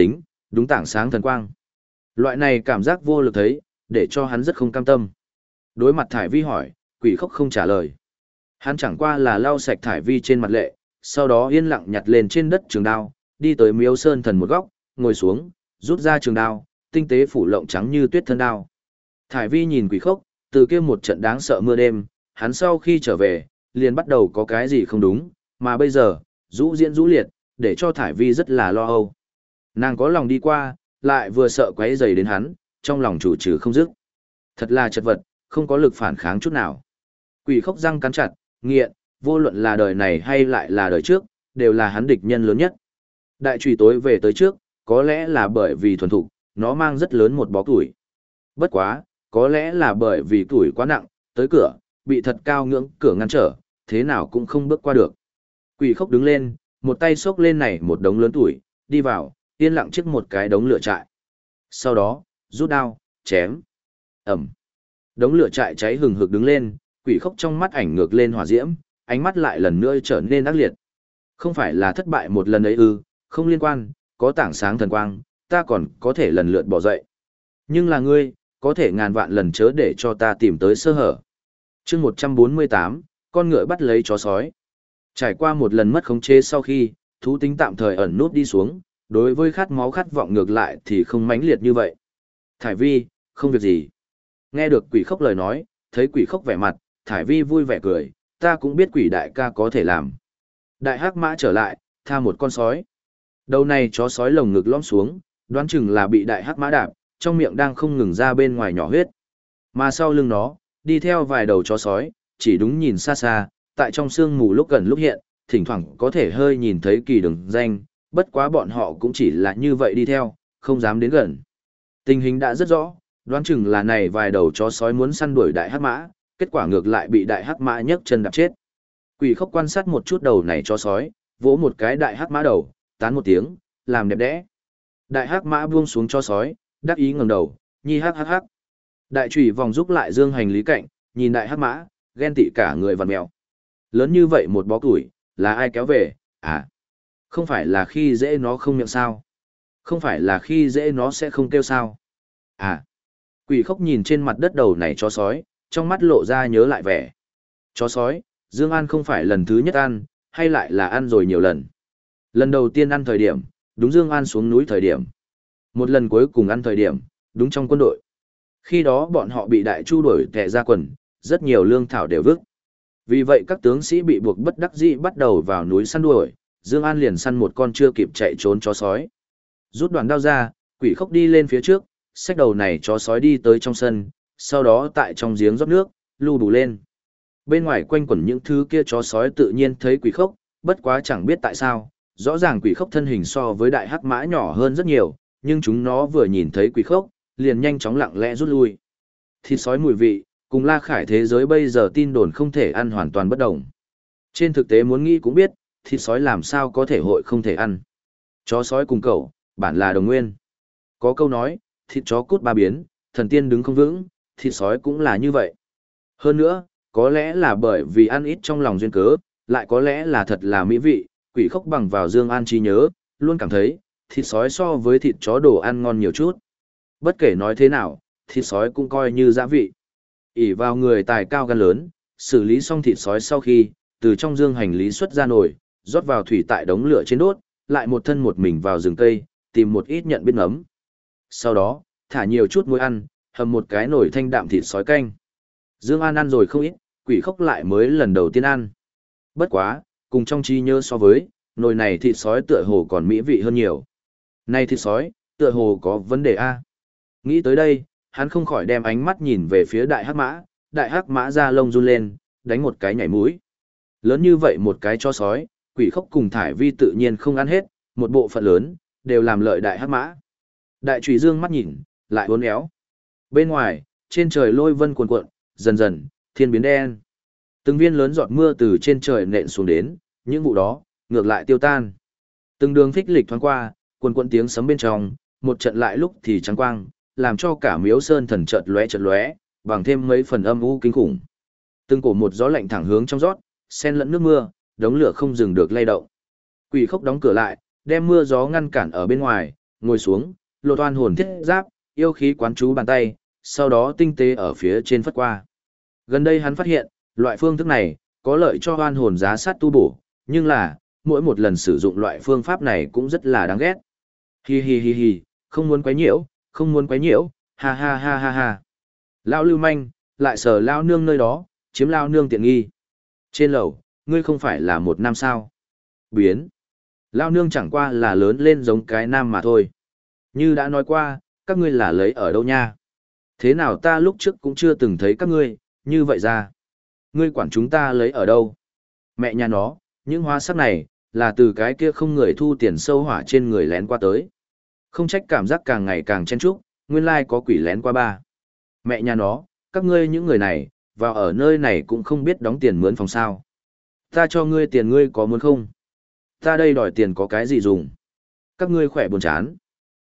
đúng tảng sáng thần quang. Loại này cảm giác vô lực thấy, để cho hắn rất không cam tâm. Đối mặt Thải Vi hỏi, Quỷ Khốc không trả lời. Hắn chẳng qua là lau sạch Thải Vi trên mặt lệ, sau đó yên lặng nhặt lên trên đất trường đao, đi tới Miếu Sơn Thần một góc, ngồi xuống, rút ra trường đao, tinh tế phủ lộng trắng như tuyết thân đao. Thải Vi nhìn Quỷ Khốc, từ kia một trận đáng sợ mưa đêm, hắn sau khi trở về, liền bắt đầu có cái gì không đúng, mà bây giờ, rũ diễn rũ liệt, để cho Thải Vi rất là lo âu. Nàng có lòng đi qua, lại vừa sợ quấy rầy đến hắn, trong lòng chủ trừ không dứt. Thật là chật vật, không có lực phản kháng chút nào. Quỷ Khốc răng cắn chặt, nghiện, vô luận là đời này hay lại là đời trước, đều là hắn địch nhân lớn nhất. Đại chùy tối về tới trước, có lẽ là bởi vì thuần thục, nó mang rất lớn một bó củi. Bất quá, có lẽ là bởi vì củi quá nặng, tới cửa, bị thật cao ngưỡng cửa ngăn trở, thế nào cũng không bước qua được. Quỷ Khốc đứng lên, một tay xốc lên này một đống lớn tuổi, đi vào, yên lặng trước một cái đống lửa trại. Sau đó, rút đao, chém. Ẩm. Đống lửa trại cháy hừng hực đứng lên, Quỷ Khốc trong mắt ảnh ngược lên hỏa diễm, ánh mắt lại lần nữa trở nên ác liệt. Không phải là thất bại một lần ấy ư, không liên quan, có tảng sáng thần quang, ta còn có thể lần lượt bỏ dậy. Nhưng là ngươi, có thể ngàn vạn lần chớ để cho ta tìm tới sơ hở. Chương 148, con ngựa bắt lấy chó sói. Trải qua một lần mất khống chế sau khi, thú tính tạm thời ẩn nút đi xuống, đối với khát máu khát vọng ngược lại thì không mãnh liệt như vậy. Thải Vi, không việc gì. Nghe được Quỷ Khốc lời nói, thấy Quỷ Khốc vẻ mặt, Thải Vi vui vẻ cười, ta cũng biết Quỷ đại ca có thể làm. Đại hắc mã trở lại, tha một con sói. Đầu này chó sói lồng ngực lõm xuống, đoán chừng là bị đại hắc mã đạp, trong miệng đang không ngừng ra bên ngoài nhỏ huyết. Mà sau lưng nó, đi theo vài đầu chó sói, chỉ đúng nhìn xa xa, tại trong sương mù lúc gần lúc hiện, thỉnh thoảng có thể hơi nhìn thấy kỳ đường danh, bất quá bọn họ cũng chỉ là như vậy đi theo, không dám đến gần. Tình hình đã rất rõ, đoán chừng là này vài đầu chó sói muốn săn đuổi đại hắc mã, kết quả ngược lại bị đại hắc mã nhấc chân đạp chết. Quỷ Khốc quan sát một chút đầu này chó sói, vỗ một cái đại hắc mã đầu, tán một tiếng, làm đẹp đẽ. Đại hắc mã buông xuống chó sói, đắc ý ngẩng đầu, nhi hắc hắc hắc. Đại chùy vòng giúp lại dương hành lý cạnh, nhìn đại hắc mã, ghen tị cả người vặn mèo. Lớn như vậy một bó củi, là ai kéo về, à? Không phải là khi dễ nó không miệng sao? Không phải là khi dễ nó sẽ không kêu sao? À? Quỷ Khốc nhìn trên mặt đất đầu này chó sói, trong mắt lộ ra nhớ lại vẻ. Chó sói, Dương An không phải lần thứ nhất ăn, hay lại là ăn rồi nhiều lần. Lần đầu tiên ăn thời điểm, đúng Dương An xuống núi thời điểm. Một lần cuối cùng ăn thời điểm, đúng trong quân đội. Khi đó bọn họ bị đại chu đuổi tè ra quần, rất nhiều lương thảo đều vứt. Vì vậy các tướng sĩ bị buộc bất đắc dĩ bắt đầu vào núi săn đuổi, Dương An liền săn một con chưa kịp chạy trốn chó sói. Rút đoạn đao ra, Quỷ Khốc đi lên phía trước, xách đầu này chó sói đi tới trong sân, sau đó tại trong giếng rót nước, lưu đủ lên. Bên ngoài quanh quẩn những thứ kia chó sói tự nhiên thấy Quỷ Khốc, bất quá chẳng biết tại sao, rõ ràng Quỷ Khốc thân hình so với đại hắc mã nhỏ hơn rất nhiều, nhưng chúng nó vừa nhìn thấy Quỷ Khốc, liền nhanh chóng lặng lẽ rút lui. Thịt sói mùi vị, cùng La Khải thế giới bây giờ tin đồn không thể ăn hoàn toàn bất đồng. Trên thực tế muốn nghĩ cũng biết, thịt sói làm sao có thể hội không thể ăn. Chó sói cùng cẩu, bản là đồng nguyên. Có câu nói, thịt chó cút ba biến, thần tiên đứng không vững, thịt sói cũng là như vậy. Hơn nữa, có lẽ là bởi vì ăn ít trong lòng duyên cớ, lại có lẽ là thật là mỹ vị, Quỷ Khốc bằng vào Dương An trí nhớ, luôn cảm thấy, thịt sói so với thịt chó đồ ăn ngon nhiều chút. Bất kể nói thế nào, thịt sói cũng coi như gia vị. Ỷ vào người tài cao gan lớn, xử lý xong thịt sói sau khi, từ trong dương hành lý xuất ra nồi, rót vào thủy tại đống lửa trên đốt, lại một thân một mình vào rừng cây, tìm một ít nhận biết ngấm. Sau đó, thả nhiều chút muối ăn, hầm một cái nồi thanh đạm thịt sói canh. Dương An ăn rồi không ít, Quỷ Khốc lại mới lần đầu tiên ăn. Bất quá, cùng trong trí nhớ so với, nồi này thịt sói tựa hồ còn mỹ vị hơn nhiều. Này thịt sói, tựa hồ có vấn đề a. Nghĩ tới đây, hắn không khỏi đem ánh mắt nhìn về phía đại hắc mã ra lông run lên, đánh một cái nhảy mũi. Lớn như vậy một cái chó sói, Quỷ Khốc cùng Thải Vi tự nhiên không ăn hết, một bộ phận lớn, đều làm lợi đại hắc mã. Đại chùy dương mắt nhìn, lại uốn éo. Bên ngoài, trên trời lôi vân cuồn cuộn, dần dần, thiên biến đen. Từng viên lớn giọt mưa từ trên trời nện xuống đến, những vụ đó, ngược lại tiêu tan. Từng đường phích lịch thoáng qua, cuồn cuộn tiếng sấm bên trong, một trận lại lúc thì trắng quang, làm cho cả Miếu Sơn Thần chợt lóe, bằng thêm mấy phần âm u kinh khủng. Từng cổ một gió lạnh thẳng hướng trong rót, xen lẫn nước mưa, đống lửa không dừng được lay động. Quỷ Khốc đóng cửa lại, đem mưa gió ngăn cản ở bên ngoài, ngồi xuống, lột oan hồn thiết giáp, yêu khí quán chú bàn tay, sau đó tinh tế ở phía trên phất qua. Gần đây hắn phát hiện, loại phương thức này, có lợi cho oan hồn giá sát tu bổ, nhưng là, mỗi một lần sử dụng loại phương pháp này cũng rất là đáng ghét. Hi hi hi hi, không muốn quấy nhiễu, không muốn quấy nhiễu, ha ha ha ha ha. Lão lưu manh, lại sờ lao nương nơi đó, chiếm lao nương tiện nghi. Trên lầu, ngươi không phải là một nam sao. Biến. Lao nương chẳng qua là lớn lên giống cái nam mà thôi. Như đã nói qua, các ngươi là lấy ở đâu nha? Thế nào ta lúc trước cũng chưa từng thấy các ngươi, như vậy ra. Ngươi quản chúng ta lấy ở đâu? Mẹ nhà nó, những hóa sắc này, là từ cái kia không người thu tiền sâu hỏa trên người lén qua tới. Không trách cảm giác càng ngày càng chen chúc, nguyên lai có quỷ lén qua ba. Mẹ nhà nó, các ngươi những người này, vào ở nơi này cũng không biết đóng tiền mướn phòng sao. Ta cho ngươi tiền ngươi có muốn không? Ta đây đòi tiền có cái gì dùng? Các ngươi khỏe buồn chán.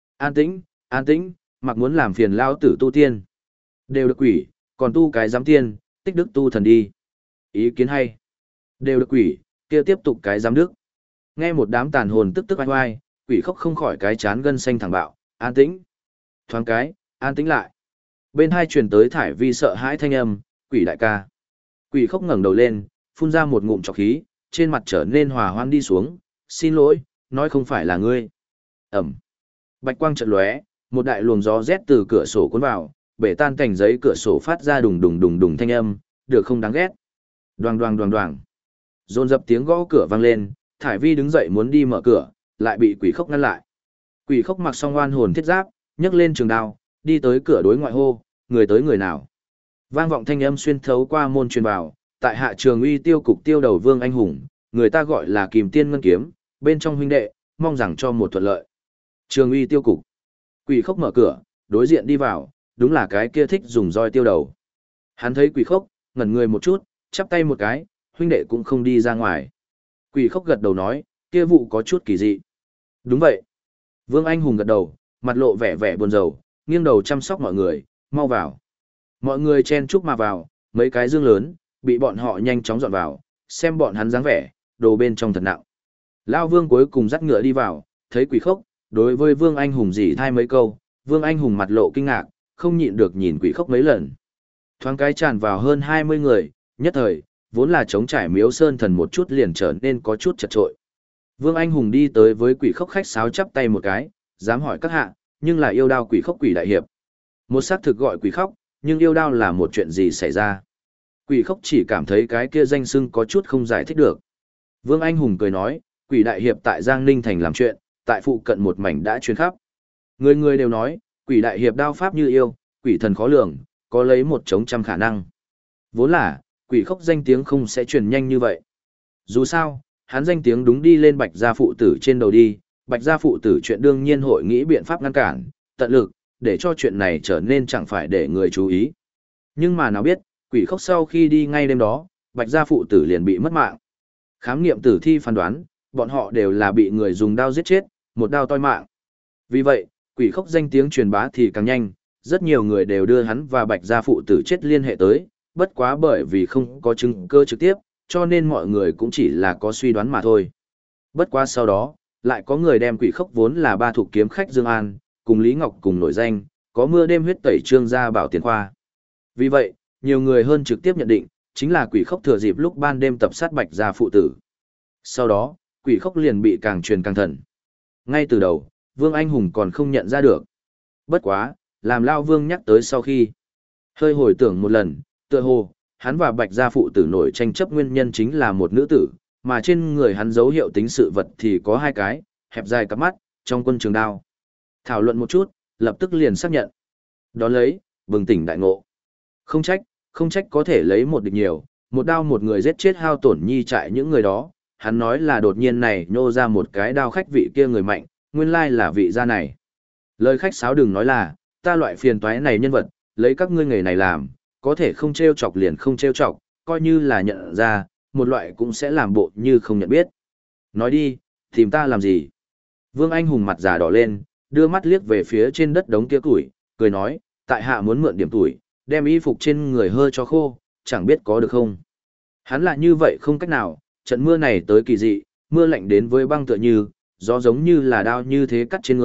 An tĩnh, mặc muốn làm phiền lao tử tu tiên. Đều được quỷ, còn tu cái giám tiên, tích đức tu thần đi. Ý kiến hay. Đều được quỷ, kia tiếp tục cái giám đức. Nghe một đám tàn hồn tức tức oai oai, quỷ khóc không khỏi cái chán gân xanh thẳng bạo, an tĩnh. Thoáng cái, an tĩnh lại. Bên hai truyền tới thải vi sợ hãi thanh âm, quỷ đại ca. Quỷ khóc ngẩng đầu lên, phun ra một ngụm trọc khí, trên mặt trở nên hòa hoan đi xuống, xin lỗi, nói không phải là ngươi. Ẩm. Bạch quang chợt lóe, một đại luồng gió rét từ cửa sổ cuốn vào, bể tan cảnh giấy cửa sổ phát ra đùng đùng đùng đùng thanh âm, được không đáng ghét. Đoàng đoàng đoàng đoàng. Dồn dập tiếng gõ cửa vang lên, Thải Vi đứng dậy muốn đi mở cửa, lại bị quỷ khóc ngăn lại. Quỷ khóc mặc xong oan hồn thiết giáp, nhấc lên trường đao, đi tới cửa đối ngoại hô, người tới người nào. Vang vọng thanh âm xuyên thấu qua môn truyền vào, tại hạ trường uy tiêu cục tiêu đầu Vương Anh Hùng, người ta gọi là Kìm Tiên Ngân Kiếm, bên trong huynh đệ, mong rằng cho một thuận lợi. Trường uy tiêu cục. Quỷ khóc mở cửa, đối diện đi vào, đúng là cái kia thích dùng roi tiêu đầu. Hắn thấy quỷ khóc, ngẩn người một chút, chắp tay một cái, huynh đệ cũng không đi ra ngoài. Quỷ khóc gật đầu nói, kia vụ có chút kỳ dị. Đúng vậy. Vương Anh Hùng gật đầu, mặt lộ vẻ vẻ buồn rầu, nghiêng đầu chăm sóc mọi người, mau vào. Mọi người chen chúc mà vào, mấy cái dương lớn, bị bọn họ nhanh chóng dọn vào, xem bọn hắn dáng vẻ, đồ bên trong thật nặng. Lao Vương cuối cùng dắt ngựa đi vào, thấy quỷ khóc, đối với Vương Anh Hùng dỉ thai mấy câu, Vương Anh Hùng mặt lộ kinh ngạc, không nhịn được nhìn quỷ khóc mấy lần. Thoáng cái tràn vào hơn 20 người, nhất thời, vốn là chống trải miếu sơn thần một chút liền trở nên có chút chật trội. Vương Anh Hùng đi tới với quỷ khóc khách sáo chắp tay một cái, dám hỏi các hạ, nhưng là yêu đao quỷ khóc quỷ đại hiệp. Một xác thực gọi quỷ khóc, nhưng yêu đao là một chuyện gì xảy ra. Quỷ khóc chỉ cảm thấy cái kia danh xưng có chút không giải thích được. Vương Anh Hùng cười nói, quỷ đại hiệp tại Giang Ninh Thành làm chuyện, tại phụ cận một mảnh đã truyền khắp. Người người đều nói, quỷ đại hiệp đao pháp như yêu, quỷ thần khó lường, có lấy một chống trăm khả năng. Vốn là, quỷ khóc danh tiếng không sẽ truyền nhanh như vậy. Dù sao, hắn danh tiếng đúng đi lên Bạch gia phụ tử trên đầu đi, Bạch gia phụ tử chuyện đương nhiên hội nghĩ biện pháp ngăn cản, tận lực, để cho chuyện này trở nên chẳng phải để người chú ý. Nhưng mà nào biết, quỷ khóc sau khi đi ngay đêm đó, Bạch gia phụ tử liền bị mất mạng. Khám nghiệm tử thi phán đoán, bọn họ đều là bị người dùng đao giết chết, một đao toi mạng. Vì vậy, quỷ khóc danh tiếng truyền bá thì càng nhanh, rất nhiều người đều đưa hắn và Bạch gia phụ tử chết liên hệ tới, bất quá bởi vì không có chứng cứ trực tiếp, cho nên mọi người cũng chỉ là có suy đoán mà thôi. Bất quá sau đó, lại có người đem quỷ khóc vốn là ba thuộc kiếm khách Dương An, cùng Lý Ngọc cùng nổi danh, có mưa đêm huyết tẩy trương gia bảo tiền khoa. Vì vậy, nhiều người hơn trực tiếp nhận định, chính là quỷ khóc thừa dịp lúc ban đêm tập sát Bạch gia phụ tử. Sau đó, quỷ khóc liền bị càng truyền càng thần. Ngay từ đầu, Vương Anh Hùng còn không nhận ra được. Bất quá, làm Lao Vương nhắc tới sau khi hơi hồi tưởng một lần, tựa hồ, hắn và Bạch gia phụ tử nổi tranh chấp nguyên nhân chính là một nữ tử, mà trên người hắn dấu hiệu tính sự vật thì có hai cái, hẹp dài cặp mắt, trong quân trường đao. Thảo luận một chút, lập tức liền xác nhận. Đó lấy, bừng tỉnh đại ngộ. Không trách có thể lấy một địch nhiều, một đao một người giết chết hao tổn nhi trại những người đó. Hắn nói là đột nhiên này nhô ra một cái đao khách vị kia người mạnh, nguyên lai là vị gia này. Lời khách sáo đừng nói là, ta loại phiền toái này nhân vật, lấy các ngươi nghề này làm, có thể không trêu chọc liền không trêu chọc, coi như là nhận ra, một loại cũng sẽ làm bộ như không nhận biết. Nói đi, tìm ta làm gì? Vương Anh Hùng mặt già đỏ lên, đưa mắt liếc về phía trên đất đống kia củi, cười nói, tại hạ muốn mượn điểm tuổi, đem y phục trên người hơi cho khô, chẳng biết có được không? Hắn là như vậy không cách nào, trận mưa này tới kỳ dị, mưa lạnh đến với băng tựa như, gió giống như là đao như thế cắt trên người,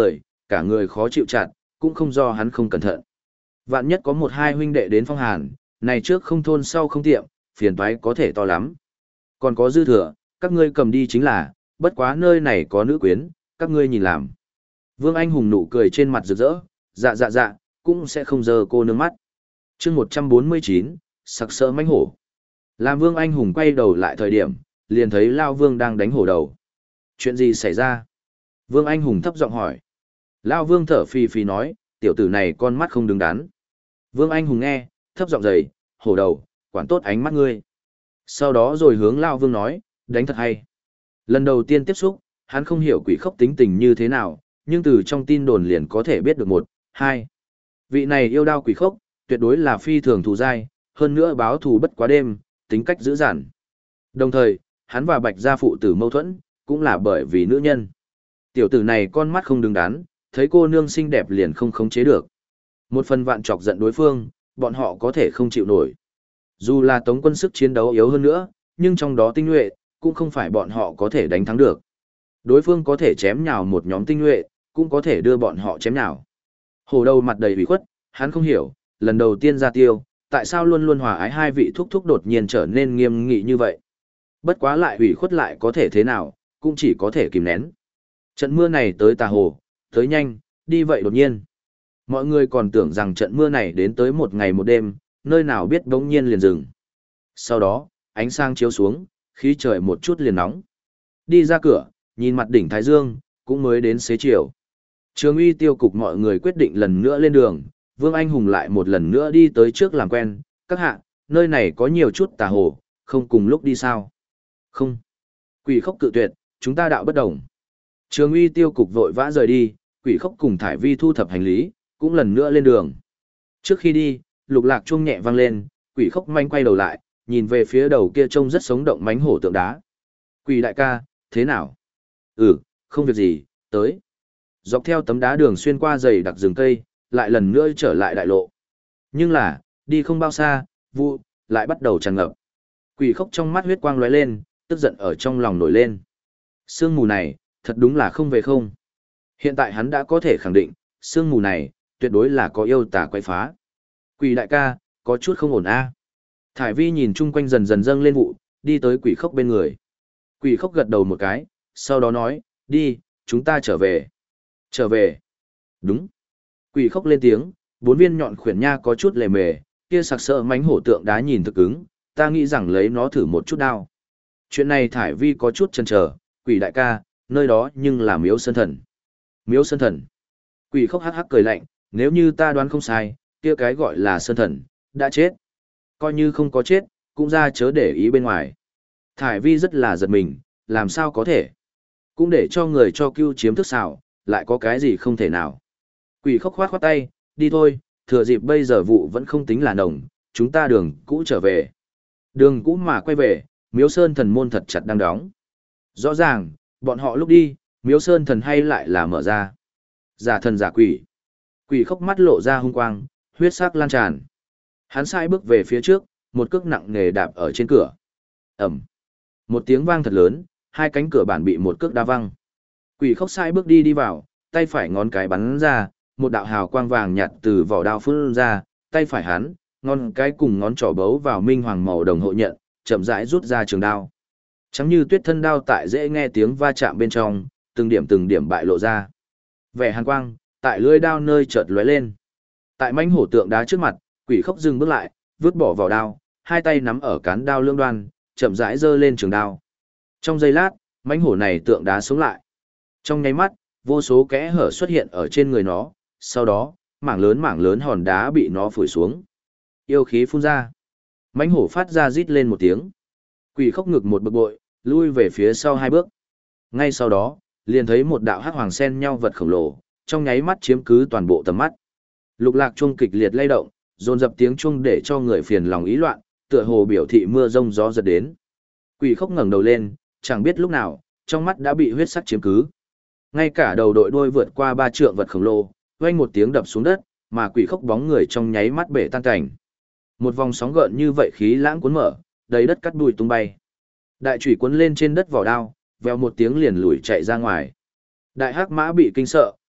cả người khó chịu chặt, cũng không do hắn không cẩn thận. Vạn nhất có một hai huynh đệ đến phong hàn, này trước không thôn sau không tiệm, phiền toái có thể to lắm. Còn có dư thừa, các ngươi cầm đi chính là, bất quá nơi này có nữ quyến, các ngươi nhìn làm. Vương Anh Hùng nụ cười trên mặt rực rỡ, dạ, cũng sẽ không dơ cô nương mắt. chương 149, sặc sỡ mãnh hổ. Làm Vương Anh Hùng quay đầu lại thời điểm, liền thấy Lao Vương đang đánh hổ đầu. Chuyện gì xảy ra? Vương Anh Hùng thấp giọng hỏi. Lao Vương thở phì phì nói, tiểu tử này con mắt không đứng đắn. Vương Anh Hùng nghe, thấp giọng dày, hổ đầu, quản tốt ánh mắt ngươi. Sau đó rồi hướng Lao Vương nói, đánh thật hay. Lần đầu tiên tiếp xúc, hắn không hiểu quỷ khốc tính tình như thế nào, nhưng từ trong tin đồn liền có thể biết được một, hai. Vị này yêu đao quỷ khốc, tuyệt đối là phi thường thù dai, hơn nữa báo thù bất quá đêm, tính cách dữ dằn. Đồng thời, hắn và Bạch gia phụ tử mâu thuẫn, cũng là bởi vì nữ nhân. Tiểu tử này con mắt không đứng đắn, thấy cô nương xinh đẹp liền không khống chế được. Một phần vạn chọc giận đối phương, bọn họ có thể không chịu nổi. Dù là Tống quân sức chiến đấu yếu hơn nữa, nhưng trong đó tinh nhuệ, cũng không phải bọn họ có thể đánh thắng được. Đối phương có thể chém nhào một nhóm tinh nhuệ, cũng có thể đưa bọn họ chém nhào. Hổ đầu mặt đầy ủy khuất, hắn không hiểu, lần đầu tiên ra tiêu, tại sao luôn luôn hòa ái hai vị thúc thúc đột nhiên trở nên nghiêm nghị như vậy. Bất quá lại ủy khuất lại có thể thế nào, cũng chỉ có thể kìm nén. Trận mưa này tới tà hồ, tới nhanh, đi vậy đột nhiên. Mọi người còn tưởng rằng trận mưa này đến tới một ngày một đêm, nơi nào biết đống nhiên liền dừng. Sau đó, ánh sáng chiếu xuống, khí trời một chút liền nóng. Đi ra cửa, nhìn mặt đỉnh Thái Dương, cũng mới đến xế chiều. Trường uy tiêu cục mọi người quyết định lần nữa lên đường, Vương Anh Hùng lại một lần nữa đi tới trước làm quen, các hạ, nơi này có nhiều chút tà hồ, không cùng lúc đi sao? Không. Quỷ khốc cự tuyệt, chúng ta đạo bất đồng. Trường uy tiêu cục vội vã rời đi, quỷ khốc cùng Thải Vi thu thập hành lý, cũng lần nữa lên đường. Trước khi đi, lục lạc chuông nhẹ vang lên, quỷ khốc manh quay đầu lại, nhìn về phía đầu kia trông rất sống động mánh hổ tượng đá. Quỷ đại ca, thế nào? Không việc gì, tới. Dọc theo tấm đá đường xuyên qua dày đặc rừng cây, lại lần nữa trở lại đại lộ. Nhưng là, đi không bao xa, vụ, lại bắt đầu tràn ngập. Quỷ khốc trong mắt huyết quang lóe lên, tức giận ở trong lòng nổi lên. Sương mù này, thật đúng là không về không. Hiện tại hắn đã có thể khẳng định, sương mù này, tuyệt đối là có yêu tà quay phá. Quỷ đại ca, có chút không ổn a. Thải Vi nhìn chung quanh dần dần dâng lên vụ, đi tới quỷ khốc bên người. Quỷ khốc gật đầu một cái, sau đó nói, đi, chúng ta trở về. Trở về. Đúng. Quỷ khốc lên tiếng, bốn viên nhọn khuyển nha có chút lề mề, kia sặc sỡ mánh hổ tượng đá nhìn thực ứng, ta nghĩ rằng lấy nó thử một chút đao. Chuyện này Thải Vi có chút chần chờ, quỷ đại ca, nơi đó nhưng là miếu sơn thần. Miếu sơn thần. Quỷ khốc hắc hắc cười lạnh, nếu như ta đoán không sai, kia cái gọi là sơn thần, đã chết. Coi như không có chết, cũng ra chớ để ý bên ngoài. Thải Vi rất là giật mình, làm sao có thể. Cũng để cho người cho cưu chiếm thức xảo, lại có cái gì không thể nào. Quỷ khốc khoát khoát tay, đi thôi, thừa dịp bây giờ vụ vẫn không tính là nồng, chúng ta đường cũ trở về. Đường cũ mà quay về, miếu sơn thần môn thật chặt đang đóng. Rõ ràng, bọn họ lúc đi, miếu sơn thần hay lại là mở ra. Giả thần giả quỷ. Quỷ khốc mắt lộ ra hung quang, huyết sắc lan tràn. Hắn sai bước về phía trước, một cước nặng nề đạp ở trên cửa. Ẩm. Một tiếng vang thật lớn, hai cánh cửa bản bị một cước đá văng. Quỷ khốc sai bước đi vào, tay phải ngón cái bắn ra, một đạo hào quang vàng nhạt từ vỏ đao phun ra, tay phải hắn, ngón cái cùng ngón trỏ bấu vào minh hoàng màu đồng hộ nhận, chậm rãi rút ra trường đao. Trắng như tuyết thân đao tại dễ nghe tiếng va chạm bên trong, từng điểm bại lộ ra. Vẻ hàn quang, tại lưỡi đao nơi chợt lóe lên. Tại mãnh hổ tượng đá trước mặt, quỷ khốc dừng bước lại, vứt bỏ vào đao, hai tay nắm ở cán đao lưỡng đoan, chậm rãi giơ lên trường đao. Trong giây lát, mãnh hổ này tượng đá sống lại. Trong nháy mắt, vô số kẽ hở xuất hiện ở trên người nó, sau đó, mảng lớn hòn đá bị nó phủi xuống. Yêu khí phun ra. Mãnh hổ phát ra rít lên một tiếng. Quỷ khốc ngực một bực bội, lui về phía sau hai bước. Ngay sau đó, liền thấy một đạo hắc hoàng sen nhau vật khổng lồ, trong nháy mắt chiếm cứ toàn bộ tầm mắt. Lục lạc chuông kịch liệt lay động, dồn dập tiếng chuông để cho người phiền lòng ý loạn, tựa hồ biểu thị mưa rông gió giật đến. Quỷ khốc ngẩng đầu lên, chẳng biết lúc nào, trong mắt đã bị huyết sắc chiếm cứ. Ngay cả đầu đội đuôi vượt qua 3 trượng vật khổng lồ, vang một tiếng đập xuống đất, mà quỷ khốc bóng người trong nháy mắt bể tan cảnh. Một vòng sóng gợn như vậy khí lãng cuốn mở, đầy đất cắt bụi tung bay. Đại chủy cuốn lên trên đất vỏ đao, vèo một tiếng liền lùi chạy ra ngoài. Đại hắc mã bị kinh sợ,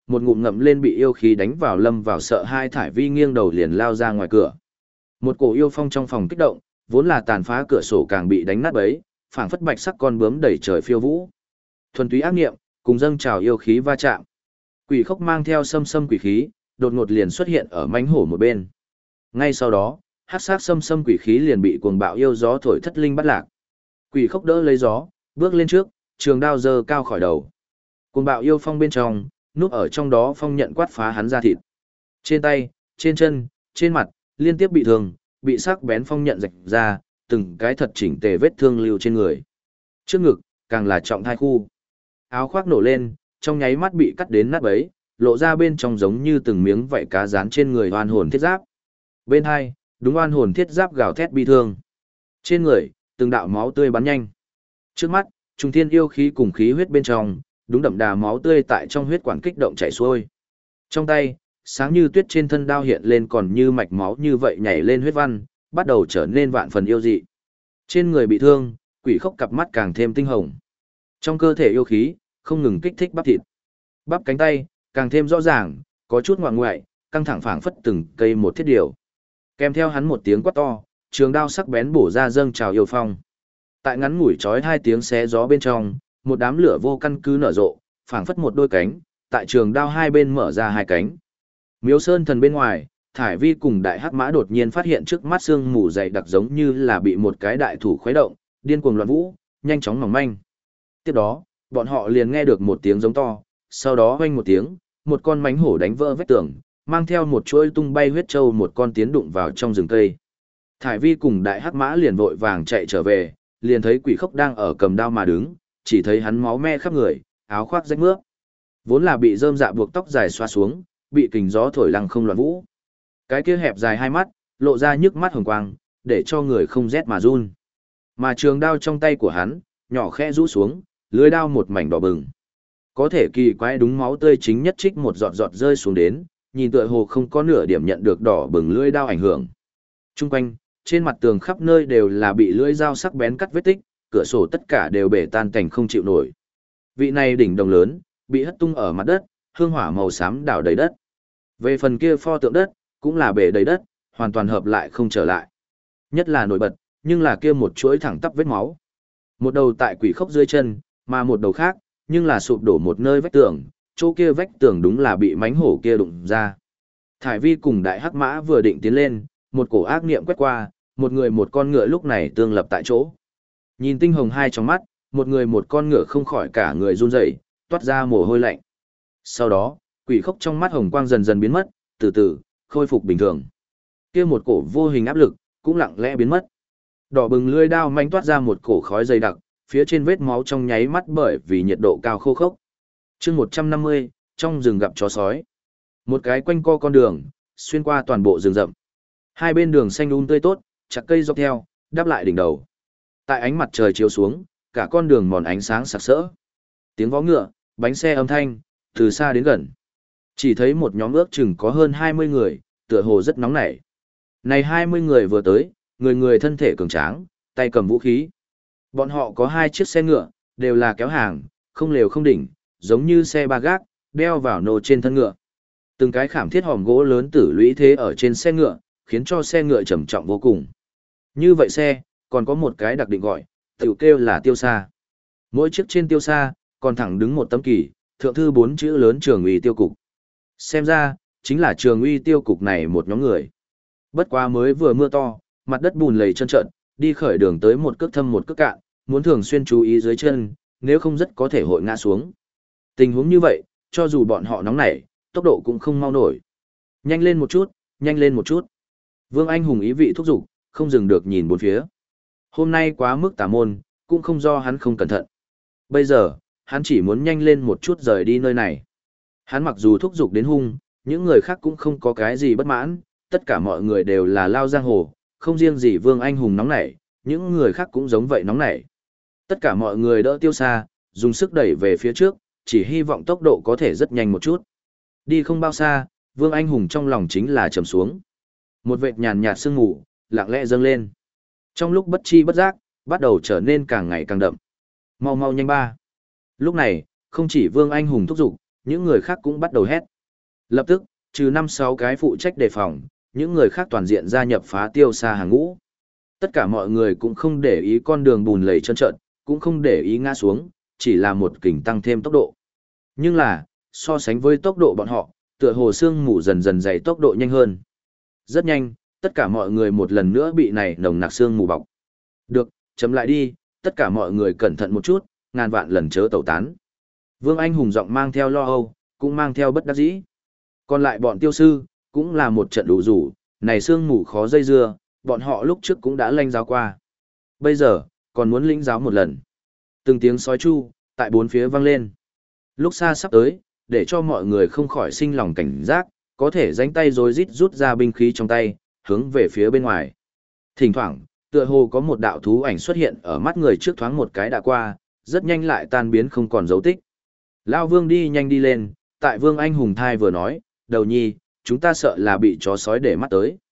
một ngụm ngậm lên bị yêu khí đánh vào lâm vào sợ hai Thải Vi nghiêng đầu liền lao ra ngoài cửa. Một cổ yêu phong trong phòng kích động, vốn là tàn phá cửa sổ càng bị đánh nát bấy, phảng phất bạch sắc con bướm đẩy trời phiêu vũ. Thuần túy ác niệm, cùng dâng trào yêu khí va chạm. Quỷ khốc mang theo xâm xâm quỷ khí, đột ngột liền xuất hiện ở mãnh hổ một bên. Ngay sau đó, hắc sát xâm xâm quỷ khí liền bị cuồng bạo yêu gió thổi thất linh bắt lạc. Quỷ khốc đỡ lấy gió, bước lên trước, trường đao giơ cao khỏi đầu. Cuồng bạo yêu phong bên trong, núp ở trong đó phong nhận quát phá hắn ra thịt. Trên tay, trên chân, trên mặt, liên tiếp bị thương, bị sắc bén phong nhận rạch ra, từng cái thật chỉnh tề vết thương lưu trên người. Trước ngực, càng là trọng thai khu. Áo khoác nổ lên, trong nháy mắt bị cắt đến nát bấy, lộ ra bên trong giống như từng miếng vảy cá dán trên người oan hồn thiết giáp. Bên hai, đúng oan hồn thiết giáp gào thét bi thương. Trên người, từng đạo máu tươi bắn nhanh. Trước mắt, trùng thiên yêu khí cùng khí huyết bên trong, đúng đậm đà máu tươi tại trong huyết quản kích động chảy xuôi. Trong tay, sáng như tuyết trên thân đao hiện lên còn như mạch máu như vậy nhảy lên huyết văn, bắt đầu trở nên vạn phần yêu dị. Trên người bị thương, quỷ khốc cặp mắt càng thêm tinh hồng. Trong cơ thể yêu khí, không ngừng kích thích bắp thịt. Bắp cánh tay, càng thêm rõ ràng, có chút ngoại ngoại, căng thẳng phảng phất từng cây một thiết điều. Kèm theo hắn một tiếng quát to, trường đao sắc bén bổ ra dâng trào yêu phong. Tại ngắn ngủi chói hai tiếng xé gió bên trong, một đám lửa vô căn cứ nở rộ, phảng phất một đôi cánh, tại trường đao hai bên mở ra hai cánh. Miếu Sơn Thần bên ngoài, Thải Vi cùng Đại Hắc Mã đột nhiên phát hiện trước mắt sương mù dày đặc giống như là bị một cái đại thủ khuấy động, điên cuồng loạn vũ, nhanh chóng mỏng manh. Tiếp đó, bọn họ liền nghe được một tiếng giống to, sau đó oanh một tiếng, một con mãnh hổ đánh vỡ vách tường, mang theo một chuỗi tung bay huyết trâu một con tiến đụng vào trong rừng cây. Thải Vi cùng Đại Hắc Mã liền vội vàng chạy trở về, liền thấy Quỷ Khốc đang ở cầm đao mà đứng, chỉ thấy hắn máu me khắp người, áo khoác rách mướp. Vốn là bị rơm dạ buộc tóc dài xoa xuống, bị kình gió thổi lăng không loạn vũ. Cái kia hẹp dài hai mắt, lộ ra nhức mắt hồng quang, để cho người không rét mà run. Mà trường đao trong tay của hắn, nhỏ khẽ rũ xuống, lưỡi đao một mảnh đỏ bừng. Có thể kỳ quái đúng máu tươi chính nhất trích một giọt giọt rơi xuống đến, nhìn tựa hồ không có nửa điểm nhận được đỏ bừng lưỡi đao ảnh hưởng. Trung quanh, trên mặt tường khắp nơi đều là bị lưỡi dao sắc bén cắt vết tích, cửa sổ tất cả đều bể tan cảnh không chịu nổi. Vị này đỉnh đồng lớn, bị hất tung ở mặt đất, hương hỏa màu xám đảo đầy đất. Về phần kia pho tượng đất, cũng là bể đầy đất, hoàn toàn hợp lại không trở lại. Nhất là nổi bật, nhưng là kia một chuỗi thẳng tắp vết máu. Một đầu tại Quỷ Khốc dưới chân, mà một đầu khác, nhưng là sụp đổ một nơi vách tường, chỗ kia vách tường đúng là bị mãnh hổ kia đụng ra. Thải Vi cùng Đại Hắc Mã vừa định tiến lên, một cổ ác niệm quét qua, một người một con ngựa lúc này tương lập tại chỗ. Nhìn tinh hồng hai trong mắt, một người một con ngựa không khỏi cả người run rẩy, toát ra mồ hôi lạnh. Sau đó, Quỷ Khốc trong mắt hồng quang dần dần biến mất, từ từ khôi phục bình thường. Kia một cổ vô hình áp lực cũng lặng lẽ biến mất. Đỏ bừng lưỡi đao manh toát ra một cổ khói dày đặc, phía trên vết máu trong nháy mắt bởi vì nhiệt độ cao khô khốc. Chương 150, trong rừng gặp chó sói. Một cái quanh co con đường, xuyên qua toàn bộ rừng rậm. Hai bên đường xanh tươi tốt, chặt cây dọc theo, đáp lại đỉnh đầu. Tại ánh mặt trời chiếu xuống, cả con đường mòn ánh sáng sặc sỡ. Tiếng vó ngựa, bánh xe âm thanh, từ xa đến gần. Chỉ thấy một nhóm ước chừng có hơn 20 người, tựa hồ rất nóng nảy. Này 20 người vừa tới, người người thân thể cường tráng, tay cầm vũ khí. Bọn họ có hai chiếc xe ngựa, đều là kéo hàng, không lều không đỉnh, giống như xe ba gác, đeo vào nô trên thân ngựa. Từng cái khảm thiết hòm gỗ lớn tử lũy thế ở trên xe ngựa, khiến cho xe ngựa trầm trọng vô cùng. Như vậy xe, còn có một cái đặc định gọi, tiểu kêu là tiêu xa. Mỗi chiếc trên tiêu xa, còn thẳng đứng một tấm kỳ, thượng thư 4 chữ lớn trường uy tiêu cục. Xem ra, chính là trường uy tiêu cục này một nhóm người. Bất quá mới vừa mưa to, mặt đất bùn lầy trơn trợn, đi khởi đường tới một cước thâm một cước cạn, muốn thường xuyên chú ý dưới chân, nếu không rất có thể hội ngã xuống. Tình huống như vậy, cho dù bọn họ nóng nảy, tốc độ cũng không mau nổi. Nhanh lên một chút, nhanh lên một chút. Vương Anh Hùng ý vị thúc giục, không dừng được nhìn bốn phía. Hôm nay quá mức tà môn, cũng không do hắn không cẩn thận. Bây giờ, hắn chỉ muốn nhanh lên một chút rời đi nơi này. Hắn mặc dù thúc giục đến hung, những người khác cũng không có cái gì bất mãn, tất cả mọi người đều là lao giang hồ, không riêng gì Vương Anh Hùng nóng nảy, những người khác cũng giống vậy nóng nảy. Tất cả mọi người đỡ tiêu xa, dùng sức đẩy về phía trước, chỉ hy vọng tốc độ có thể rất nhanh một chút. Đi không bao xa, Vương Anh Hùng trong lòng chính là trầm xuống. Một vệt nhàn nhạt sương mù, lặng lẽ dâng lên. Trong lúc bất chi bất giác, bắt đầu trở nên càng ngày càng đậm. Mau mau nhanh ba. Lúc này, không chỉ Vương Anh Hùng thúc giục, những người khác cũng bắt đầu hét. Lập tức, trừ 5-6 cái phụ trách đề phòng, những người khác toàn diện gia nhập phá tiêu xa hàng ngũ. Tất cả mọi người cũng không để ý con đường bùn lầy trơn trợn, cũng không để ý ngã xuống, chỉ là một kình tăng thêm tốc độ. Nhưng là, so sánh với tốc độ bọn họ, tựa hồ sương mù dần dần dày tốc độ nhanh hơn. Rất nhanh, tất cả mọi người một lần nữa bị này nồng nặc sương mù bọc. Được, chấm lại đi, tất cả mọi người cẩn thận một chút, ngàn vạn lần chớ tẩu tán. Vương Anh hùng giọng mang theo lo âu, cũng mang theo bất đắc dĩ. Còn lại bọn tiêu sư, cũng là một trận đủ rủ, này sương mù khó dây dưa, bọn họ lúc trước cũng đã lanh giáo qua. Bây giờ, còn muốn lĩnh giáo một lần. Từng tiếng sói chu, tại bốn phía vang lên. Lúc xa sắp tới, để cho mọi người không khỏi sinh lòng cảnh giác, có thể dánh tay rồi rít rút ra binh khí trong tay, hướng về phía bên ngoài. Thỉnh thoảng, tựa hồ có một đạo thú ảnh xuất hiện ở mắt người trước thoáng một cái đã qua, rất nhanh lại tan biến không còn dấu tích. Lao Vương đi nhanh đi lên, tại Vương Anh hùng thai vừa nói, đầu nhi, chúng ta sợ là bị chó sói để mắt tới.